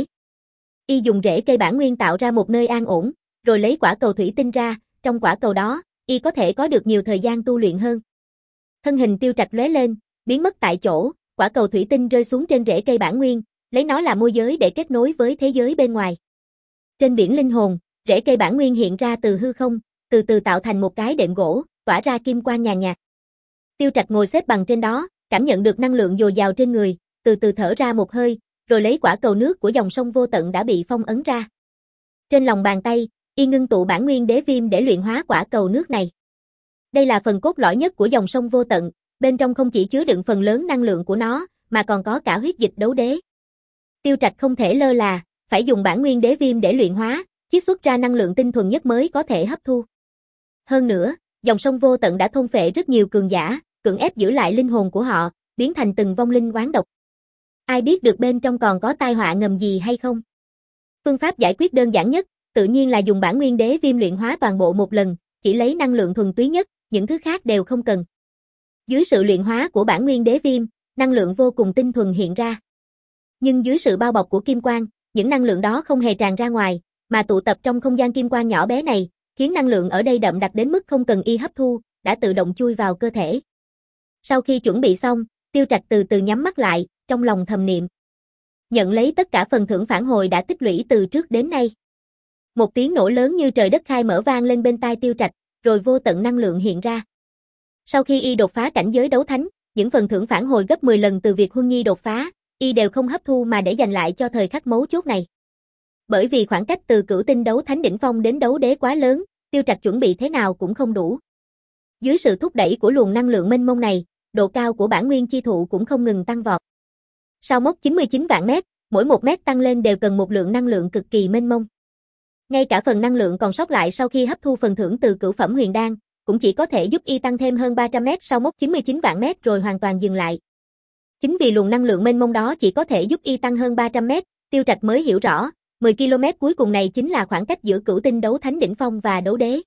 Y dùng rễ cây bản nguyên tạo ra một nơi an ổn, rồi lấy quả cầu thủy tinh ra, trong quả cầu đó, y có thể có được nhiều thời gian tu luyện hơn. Thân hình Tiêu Trạch lóe lên, biến mất tại chỗ, quả cầu thủy tinh rơi xuống trên rễ cây bản nguyên, lấy nó làm môi giới để kết nối với thế giới bên ngoài. Trên biển linh hồn, rễ cây bản nguyên hiện ra từ hư không, từ từ tạo thành một cái đệm gỗ, tỏa ra kim quang nhàn nhạt. Tiêu Trạch ngồi xếp bằng trên đó, cảm nhận được năng lượng dồi dào trên người, từ từ thở ra một hơi, rồi lấy quả cầu nước của dòng sông vô tận đã bị phong ấn ra. Trên lòng bàn tay, y ngưng tụ bản nguyên đế viêm để luyện hóa quả cầu nước này. Đây là phần cốt lõi nhất của dòng sông vô tận, bên trong không chỉ chứa đựng phần lớn năng lượng của nó, mà còn có cả huyết dịch đấu đế. Tiêu Trạch không thể lơ là, phải dùng bản nguyên đế viêm để luyện hóa, chiết xuất ra năng lượng tinh thuần nhất mới có thể hấp thu. Hơn nữa, dòng sông vô tận đã thôn phệ rất nhiều cường giả, cưỡng ép giữ lại linh hồn của họ, biến thành từng vong linh oán độc. Ai biết được bên trong còn có tai họa ngầm gì hay không? Phương pháp giải quyết đơn giản nhất, tự nhiên là dùng bản nguyên đế viêm luyện hóa toàn bộ một lần, chỉ lấy năng lượng thuần túy nhất, những thứ khác đều không cần. Dưới sự luyện hóa của bản nguyên đế viêm, năng lượng vô cùng tinh thuần hiện ra. Nhưng dưới sự bao bọc của kim quang, những năng lượng đó không hề tràn ra ngoài, mà tụ tập trong không gian kim quang nhỏ bé này, khiến năng lượng ở đây đậm đặc đến mức không cần y hấp thu, đã tự động chui vào cơ thể. Sau khi chuẩn bị xong, Tiêu Trạch từ từ nhắm mắt lại, trong lòng thầm niệm. Nhận lấy tất cả phần thưởng phản hồi đã tích lũy từ trước đến nay. Một tiếng nổ lớn như trời đất khai mở vang lên bên tai Tiêu Trạch, rồi vô tận năng lượng hiện ra. Sau khi y đột phá cảnh giới đấu thánh, những phần thưởng phản hồi gấp mười lần từ việc Huân Nhi đột phá, y đều không hấp thu mà để dành lại cho thời khắc mấu chốt này. Bởi vì khoảng cách từ cửu tinh đấu thánh đỉnh phong đến đấu đế quá lớn, Tiêu Trạch chuẩn bị thế nào cũng không đủ. Dưới sự thúc đẩy của luồng năng lượng mênh mông này, độ cao của bản nguyên chi thụ cũng không ngừng tăng vọt. Sau mốc chín mươi chín vạn mét, mỗi một mét tăng lên đều cần một lượng năng lượng cực kỳ mênh mông. Ngay cả phần năng lượng còn sót lại sau khi hấp thu phần thưởng từ cửu phẩm huyền đan, cũng chỉ có thể giúp y tăng thêm hơn ba trăm mét sau mốc chín mươi chín vạn mét rồi hoàn toàn dừng lại. Chính vì luồng năng lượng mênh mông đó chỉ có thể giúp y tăng hơn ba trăm mét, Tiêu Trạch mới hiểu rõ, mười ki lô mét cuối cùng này chính là khoảng cách giữa cửu tinh đấu thánh đỉnh phong và đấu đế.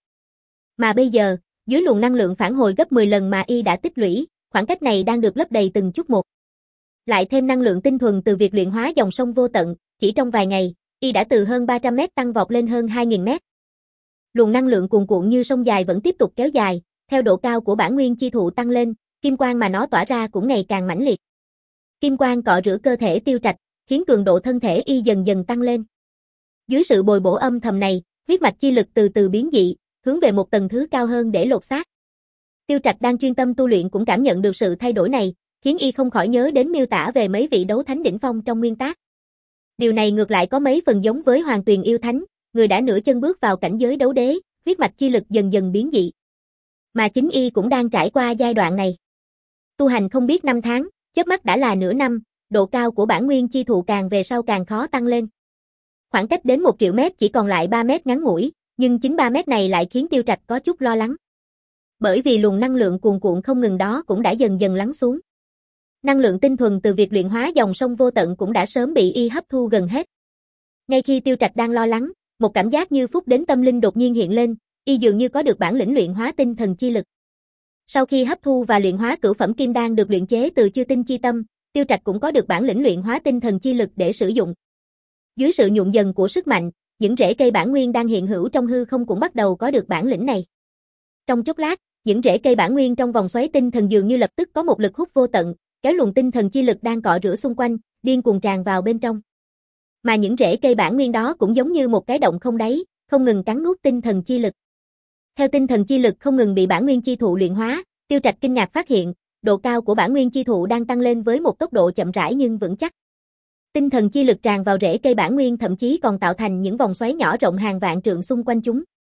Mà bây giờ, dưới luồng năng lượng phản hồi gấp mười lần mà y đã tích lũy, khoảng cách này đang được lấp đầy từng chút một. Lại thêm năng lượng tinh thuần từ việc luyện hóa dòng sông vô tận, chỉ trong vài ngày, y đã từ hơn ba trăm mét tăng vọt lên hơn hai nghìn mét. Luồng năng lượng cuồn cuộn như sông dài vẫn tiếp tục kéo dài, theo độ cao của bản nguyên chi thụ tăng lên, kim quang mà nó tỏa ra cũng ngày càng mãnh liệt. Kim quang cọ rửa cơ thể Tiêu Trạch, khiến cường độ thân thể y dần dần tăng lên. Dưới sự bồi bổ âm thầm này, huyết mạch chi lực từ từ biến dị, hướng về một tầng thứ cao hơn để lột xác. Tiêu Trạch đang chuyên tâm tu luyện cũng cảm nhận được sự thay đổi này, khiến y không khỏi nhớ đến miêu tả về mấy vị đấu thánh đỉnh phong trong nguyên tác. Điều này ngược lại có mấy phần giống với Hoàng Tuyền yêu thánh, người đã nửa chân bước vào cảnh giới đấu đế, huyết mạch chi lực dần dần biến dị. Mà chính y cũng đang trải qua giai đoạn này. Tu hành không biết năm tháng, chớp mắt đã là nửa năm, độ cao của bản nguyên chi thụ càng về sau càng khó tăng lên. Khoảng cách đến một triệu mét chỉ còn lại ba mét ngắn ngủi, nhưng chính ba mét này lại khiến Tiêu Trạch có chút lo lắng. Bởi vì luồng năng lượng cuồn cuộn không ngừng đó cũng đã dần dần lắng xuống. Năng lượng tinh thuần từ việc luyện hóa dòng sông vô tận cũng đã sớm bị y hấp thu gần hết. Ngay khi Tiêu Trạch đang lo lắng, một cảm giác như phúc đến tâm linh đột nhiên hiện lên, y dường như có được bản lĩnh luyện hóa tinh thần chi lực. Sau khi hấp thu và luyện hóa cửu phẩm kim đan được luyện chế từ chư tinh chi tâm, Tiêu Trạch cũng có được bản lĩnh luyện hóa tinh thần chi lực để sử dụng. Dưới sự nhuộm dần của sức mạnh, những rễ cây bản nguyên đang hiện hữu trong hư không cũng bắt đầu có được bản lĩnh này. Trong chốc lát, những rễ cây bản nguyên trong vòng xoáy tinh thần dường như lập tức có một lực hút vô tận, kéo luồng tinh thần chi lực đang cọ rửa xung quanh, điên cuồng tràn vào bên trong. Mà những rễ cây bản nguyên đó cũng giống như một cái động không đáy, không ngừng cắn nuốt tinh thần chi lực. Theo tinh thần chi lực không ngừng bị bản nguyên chi thụ luyện hóa, Tiêu Trạch kinh ngạc phát hiện, độ cao của bản nguyên chi thụ đang tăng lên với một tốc độ chậm rãi nhưng vững chắc. Tinh thần chi lực tràn vào rễ cây bản nguyên thậm chí còn tạo thành những vòng xoáy nhỏ rộng hàng vạn trượng xung quanh chúng.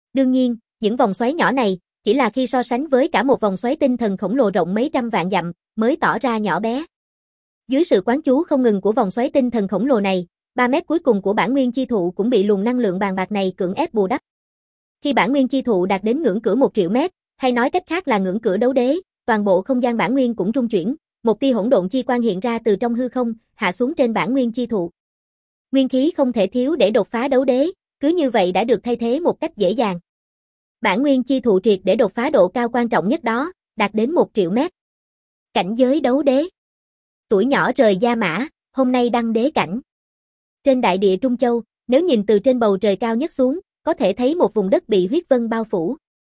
Đương nhiên, những vòng xoáy nhỏ này, chỉ là khi so sánh với cả một vòng xoáy tinh thần khổng lồ rộng mấy trăm vạn dặm, mới tỏ ra nhỏ bé. Dưới sự quán chú không ngừng của vòng xoáy tinh thần khổng lồ này, ba mét cuối cùng của bản nguyên chi thụ cũng bị luồng năng lượng bàn bạc này cưỡng ép bù đắp. Khi bản nguyên chi thụ đạt đến ngưỡng cửa một triệu mét, hay nói cách khác là ngưỡng cửa đấu đế, toàn bộ không gian bản nguyên cũng rung chuyển, một tia hỗn độn chi quang hiện ra từ trong hư không, hạ xuống trên bản nguyên chi thụ. Nguyên khí không thể thiếu để đột phá đấu đế, cứ như vậy đã được thay thế một cách dễ dàng. Bản nguyên chi thụ triệt để đột phá độ cao quan trọng nhất đó, đạt đến một triệu mét. Cảnh giới đấu đế. Tuổi nhỏ rời Gia Mã, hôm nay đăng đế cảnh. Trên đại địa Trung Châu, nếu nhìn từ trên bầu trời cao nhất xuống, có thể thấy một vùng đất bị huyết vân bao phủ.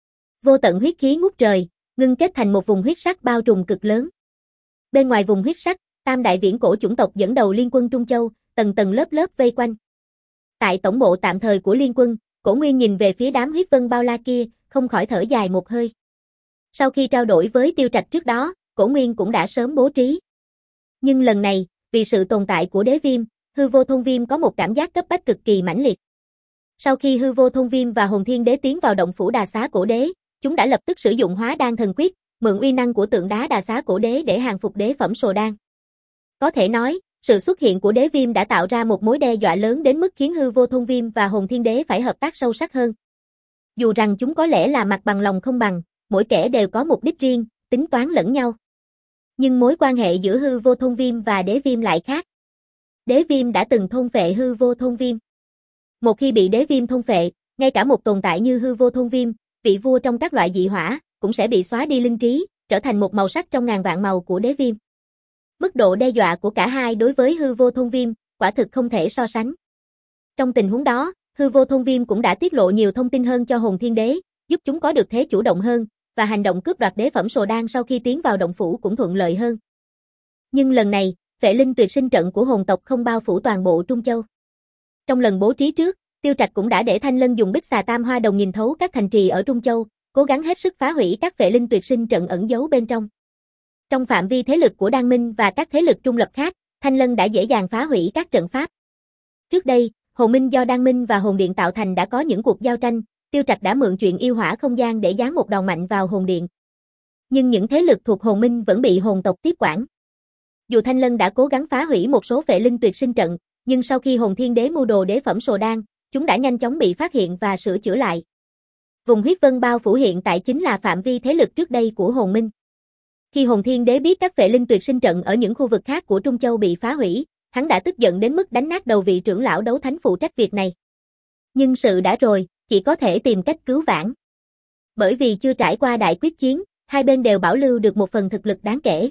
Vô tận huyết khí ngút trời, ngưng kết thành một vùng huyết sắc bao trùm cực lớn. Bên ngoài vùng huyết sắc, tam đại viễn cổ chủng tộc dẫn đầu liên quân Trung Châu, tầng tầng lớp lớp vây quanh. Tại tổng bộ tạm thời của liên quân, Cổ Nguyên nhìn về phía đám huyết vân bao la kia, không khỏi thở dài một hơi. Sau khi trao đổi với Tiêu Trạch trước đó, Cổ Nguyên cũng đã sớm bố trí. Nhưng lần này, vì sự tồn tại của đế viêm, hư vô thôn viêm có một cảm giác cấp bách cực kỳ mãnh liệt. Sau khi hư vô thôn viêm và hồn thiên đế tiến vào động phủ Đà Xá Cổ Đế, chúng đã lập tức sử dụng hóa đan thần quyết, mượn uy năng của tượng đá Đà Xá Cổ Đế để hàng phục đế phẩm Sồ Đan. Có thể nói, sự xuất hiện của đế viêm đã tạo ra một mối đe dọa lớn đến mức khiến hư vô thôn viêm và hồn thiên đế phải hợp tác sâu sắc hơn. Dù rằng chúng có lẽ là mặt bằng lòng không bằng, mỗi kẻ đều có mục đích riêng, tính toán lẫn nhau. Nhưng mối quan hệ giữa hư vô thôn viêm và đế viêm lại khác. Đế viêm đã từng thôn phệ hư vô thôn viêm. Một khi bị đế viêm thôn phệ, ngay cả một tồn tại như hư vô thôn viêm, vị vua trong các loại dị hỏa, cũng sẽ bị xóa đi linh trí, trở thành một màu sắc trong ngàn vạn màu của đế viêm. Mức độ đe dọa của cả hai đối với hư vô thôn viêm, quả thực không thể so sánh. Trong tình huống đó, hư vô thôn viêm cũng đã tiết lộ nhiều thông tin hơn cho hồn thiên đế, giúp chúng có được thế chủ động hơn, và hành động cướp đoạt đế phẩm Sồ Đan sau khi tiến vào động phủ cũng thuận lợi hơn. Nhưng lần này, Phệ Linh Tuyệt Sinh trận của hồn tộc không bao phủ toàn bộ Trung Châu. Trong lần bố trí trước, Tiêu Trạch cũng đã để Thanh Lân dùng Bích Xà Tam Hoa Đồng nhìn thấu các thành trì ở Trung Châu, cố gắng hết sức phá hủy các Phệ Linh Tuyệt Sinh trận ẩn giấu bên trong. Trong phạm vi thế lực của Đan Minh và các thế lực trung lập khác, Thanh Lân đã dễ dàng phá hủy các trận pháp. Trước đây, Hồn Minh do Đan Minh và Hồn Điện tạo thành đã có những cuộc giao tranh, Tiêu Trạch đã mượn chuyện yêu hỏa không gian để giáng một đòn mạnh vào Hồn Điện. Nhưng những thế lực thuộc Hồn Minh vẫn bị hồn tộc tiếp quản. Dù Thanh Lân đã cố gắng phá hủy một số Phệ Linh Tuyệt Sinh trận, nhưng sau khi Hồn Thiên Đế mưu đồ đế phẩm Sồ Đan, chúng đã nhanh chóng bị phát hiện và sửa chữa lại. Vùng huyết vân bao phủ hiện tại chính là phạm vi thế lực trước đây của Hồn Minh. Khi Hồn Thiên Đế biết các Phệ Linh Tuyệt Sinh trận ở những khu vực khác của Trung Châu bị phá hủy, hắn đã tức giận đến mức đánh nát đầu vị trưởng lão đấu thánh phụ trách việc này. Nhưng sự đã rồi, chỉ có thể tìm cách cứu vãn. Bởi vì chưa trải qua đại quyết chiến, hai bên đều bảo lưu được một phần thực lực đáng kể.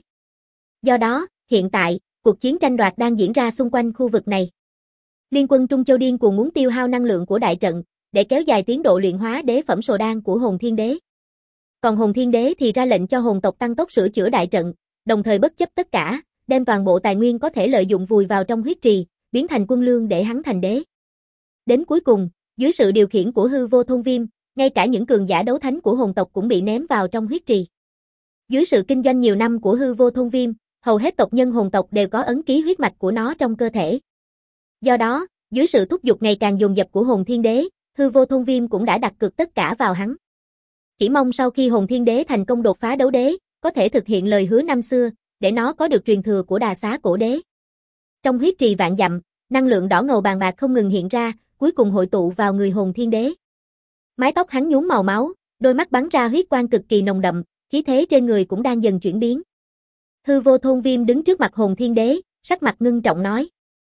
Do đó, hiện tại, cuộc chiến tranh đoạt đang diễn ra xung quanh khu vực này. Liên quân Trung Châu điên cuồng muốn tiêu hao năng lượng của đại trận, để kéo dài tiến độ luyện hóa đế phẩm Sồ Đan của Hồn Thiên Đế. Còn Hồn Thiên Đế thì ra lệnh cho hồn tộc tăng tốc sửa chữa đại trận, đồng thời bất chấp tất cả, đem toàn bộ tài nguyên có thể lợi dụng vùi vào trong huyết trì, biến thành quân lương để hắn thành đế. Đến cuối cùng, dưới sự điều khiển của hư vô thôn viêm, ngay cả những cường giả đấu thánh của hồn tộc cũng bị ném vào trong huyết trì. Dưới sự kinh doanh nhiều năm của hư vô thôn viêm, hầu hết tộc nhân hồn tộc đều có ấn ký huyết mạch của nó trong cơ thể. Do đó, dưới sự thúc giục ngày càng dồn dập của Hồn Thiên Đế, hư vô thôn viêm cũng đã đặt cược tất cả vào hắn. Chỉ mong sau khi Hồn Thiên Đế thành công đột phá đấu đế, có thể thực hiện lời hứa năm xưa, để nó có được truyền thừa của Đà Xá Cổ Đế. Trong huyết trì vạn dặm, năng lượng đỏ ngầu bàn bạc không ngừng hiện ra, cuối cùng hội tụ vào người Hồn Thiên Đế. Mái tóc hắn nhuốm màu máu, đôi mắt bắn ra huyết quang cực kỳ nồng đậm, khí thế trên người cũng đang dần chuyển biến. Hư vô thôn viêm đứng trước mặt Hồn Thiên Đế, sắc mặt ngưng trọng nói.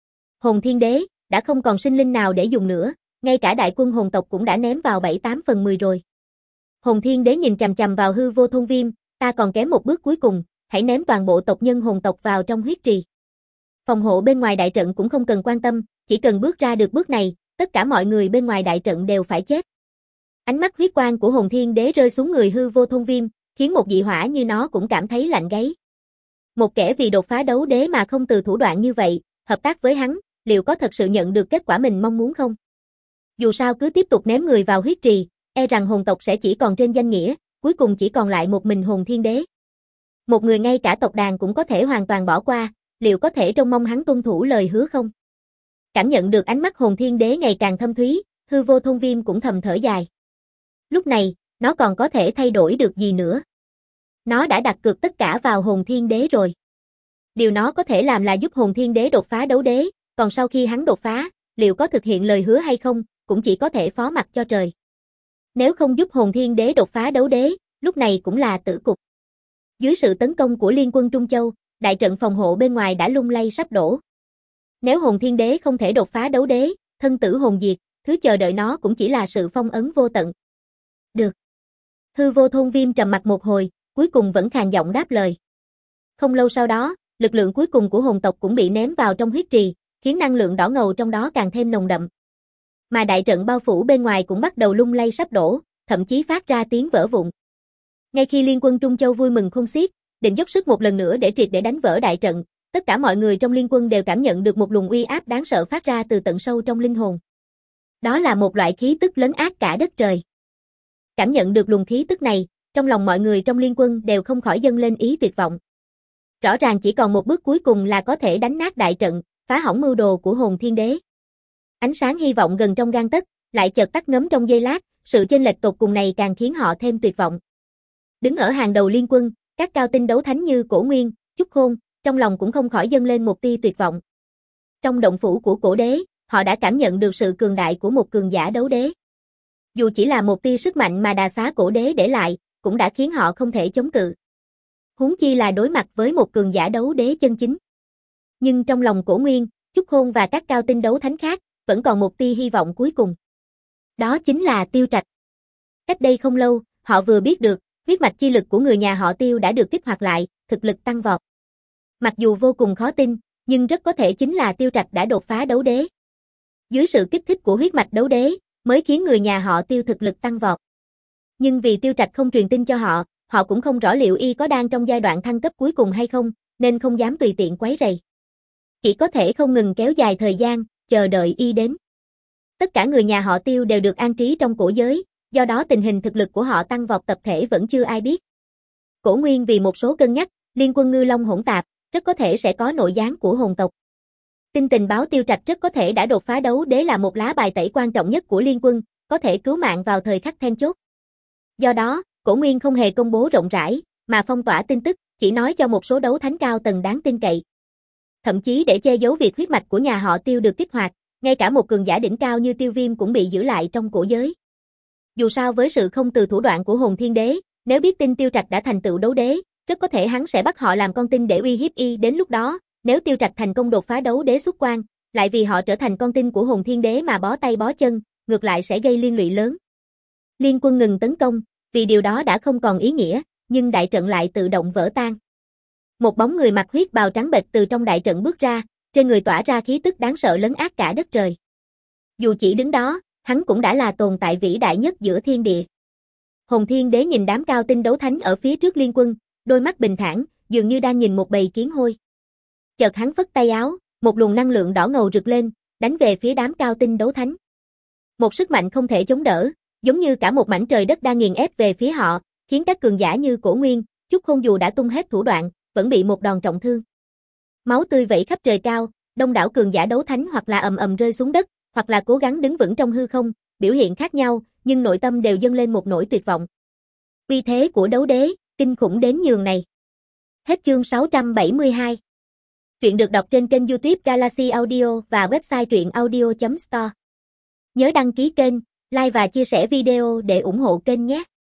Hồn Thiên Đế, đã không còn sinh linh nào để dùng nữa, ngay cả đại quân hồn tộc cũng đã ném vào bảy tám phần mười rồi. Hồn Thiên Đế nhìn chằm chằm vào hư vô thôn viêm, ta còn kém một bước cuối cùng, hãy ném toàn bộ tộc nhân hồn tộc vào trong huyết trì. Phòng hộ bên ngoài đại trận cũng không cần quan tâm, chỉ cần bước ra được bước này, tất cả mọi người bên ngoài đại trận đều phải chết. Ánh mắt huyết quang của Hồn Thiên Đế rơi xuống người hư vô thôn viêm, khiến một dị hỏa như nó cũng cảm thấy lạnh gáy. Một kẻ vì đột phá đấu đế mà không từ thủ đoạn như vậy, hợp tác với hắn, liệu có thật sự nhận được kết quả mình mong muốn không? Dù sao cứ tiếp tục ném người vào huyết trì, e rằng hồn tộc sẽ chỉ còn trên danh nghĩa, cuối cùng chỉ còn lại một mình Hồn Thiên Đế. Một người ngay cả tộc đàn cũng có thể hoàn toàn bỏ qua, liệu có thể trông mong hắn tuân thủ lời hứa không? Cảm nhận được ánh mắt Hồn Thiên Đế ngày càng thâm thúy, hư vô thôn viêm cũng thầm thở dài. Lúc này, nó còn có thể thay đổi được gì nữa? Nó đã đặt cược tất cả vào hồn thiên đế rồi. Điều nó có thể làm là giúp hồn thiên đế đột phá đấu đế, còn sau khi hắn đột phá, liệu có thực hiện lời hứa hay không, cũng chỉ có thể phó mặc cho trời. Nếu không giúp hồn thiên đế đột phá đấu đế, lúc này cũng là tử cục. Dưới sự tấn công của liên quân Trung Châu, đại trận phòng hộ bên ngoài đã lung lay sắp đổ. Nếu hồn thiên đế không thể đột phá đấu đế, thân tử hồn diệt, thứ chờ đợi nó cũng chỉ là sự phong ấn vô tận. Được. Hư Vô Thôn Viêm trầm mặt một hồi, cuối cùng vẫn khàn giọng đáp lời. Không lâu sau đó, lực lượng cuối cùng của hồn tộc cũng bị ném vào trong huyết trì, khiến năng lượng đỏ ngầu trong đó càng thêm nồng đậm. Mà đại trận bao phủ bên ngoài cũng bắt đầu lung lay sắp đổ, thậm chí phát ra tiếng vỡ vụn. Ngay khi liên quân Trung Châu vui mừng khôn xiết, định dốc sức một lần nữa để triệt để đánh vỡ đại trận, tất cả mọi người trong liên quân đều cảm nhận được một luồng uy áp đáng sợ phát ra từ tận sâu trong linh hồn. Đó là một loại khí tức lấn át cả đất trời. Cảm nhận được luồng khí tức này, trong lòng mọi người trong liên quân đều không khỏi dâng lên ý tuyệt vọng. Rõ ràng chỉ còn một bước cuối cùng là có thể đánh nát đại trận, phá hỏng mưu đồ của hồn thiên đế. Ánh sáng hy vọng gần trong gang tấc, lại chợt tắt ngấm trong giây lát, sự chênh lệch tột cùng này càng khiến họ thêm tuyệt vọng. Đứng ở hàng đầu liên quân, các cao tinh đấu thánh như Cổ Nguyên, Chúc Khôn, trong lòng cũng không khỏi dâng lên một tia tuyệt vọng. Trong động phủ của cổ đế, họ đã cảm nhận được sự cường đại của một cường giả đấu đế. Dù chỉ là một tia sức mạnh mà đà xá cổ đế để lại, cũng đã khiến họ không thể chống cự. Huống chi là đối mặt với một cường giả đấu đế chân chính. Nhưng trong lòng Cổ Nguyên, Chúc Khôn và các cao tinh đấu thánh khác, vẫn còn một tia hy vọng cuối cùng. Đó chính là Tiêu Trạch. Cách đây không lâu, họ vừa biết được, huyết mạch chi lực của người nhà họ Tiêu đã được kích hoạt lại, thực lực tăng vọt. Mặc dù vô cùng khó tin, nhưng rất có thể chính là Tiêu Trạch đã đột phá đấu đế. Dưới sự kích thích của huyết mạch đấu đế, mới khiến người nhà họ Tiêu thực lực tăng vọt. Nhưng vì Tiêu Trạch không truyền tin cho họ, họ cũng không rõ liệu y có đang trong giai đoạn thăng cấp cuối cùng hay không, nên không dám tùy tiện quấy rầy. Chỉ có thể không ngừng kéo dài thời gian, chờ đợi y đến. Tất cả người nhà họ Tiêu đều được an trí trong cổ giới, do đó tình hình thực lực của họ tăng vọt tập thể vẫn chưa ai biết. Cổ Nguyên vì một số cân nhắc, liên quân Ngư Long hỗn tạp, rất có thể sẽ có nội gián của hồn tộc. Tin tình báo Tiêu Trạch rất có thể đã đột phá đấu đế là một lá bài tẩy quan trọng nhất của liên quân, có thể cứu mạng vào thời khắc then chốt. Do đó, Cổ Nguyên không hề công bố rộng rãi, mà phong tỏa tin tức, chỉ nói cho một số đấu thánh cao tầng đáng tin cậy. Thậm chí để che giấu việc huyết mạch của nhà họ Tiêu được kích hoạt, ngay cả một cường giả đỉnh cao như Tiêu Viêm cũng bị giữ lại trong cổ giới. Dù sao với sự không từ thủ đoạn của hồn thiên đế, nếu biết tin Tiêu Trạch đã thành tựu đấu đế, rất có thể hắn sẽ bắt họ làm con tin để uy hiếp y. Đến lúc đó, nếu Tiêu Trạch thành công đột phá đấu đế xuất quan, lại vì họ trở thành con tin của hồn thiên đế mà bó tay bó chân, ngược lại sẽ gây liên lụy lớn. Liên quân ngừng tấn công, vì điều đó đã không còn ý nghĩa, nhưng đại trận lại tự động vỡ tan. Một bóng người mặc huyết bào trắng bệch từ trong đại trận bước ra, trên người tỏa ra khí tức đáng sợ lấn át cả đất trời. Dù chỉ đứng đó, hắn cũng đã là tồn tại vĩ đại nhất giữa thiên địa. Hồn thiên đế nhìn đám cao tinh đấu thánh ở phía trước liên quân, đôi mắt bình thản, dường như đang nhìn một bầy kiến hôi. Chợt hắn phất tay áo, một luồng năng lượng đỏ ngầu rực lên, đánh về phía đám cao tinh đấu thánh. Một sức mạnh không thể chống đỡ, giống như cả một mảnh trời đất đang nghiền ép về phía họ, khiến các cường giả như Cổ Nguyên, Chúc Khôn dù đã tung hết thủ đoạn, vẫn bị một đòn trọng thương. Máu tươi vẩy khắp trời cao, đông đảo cường giả đấu thánh hoặc là ầm ầm rơi xuống đất, hoặc là cố gắng đứng vững trong hư không, biểu hiện khác nhau, nhưng nội tâm đều dâng lên một nỗi tuyệt vọng. Uy thế của đấu đế, kinh khủng đến nhường này. Hết chương sáu trăm bảy mươi hai. Truyện được đọc trên kênh YouTube Galaxy Audio và website truyện audio chấm store. Nhớ đăng ký kênh, like và chia sẻ video để ủng hộ kênh nhé.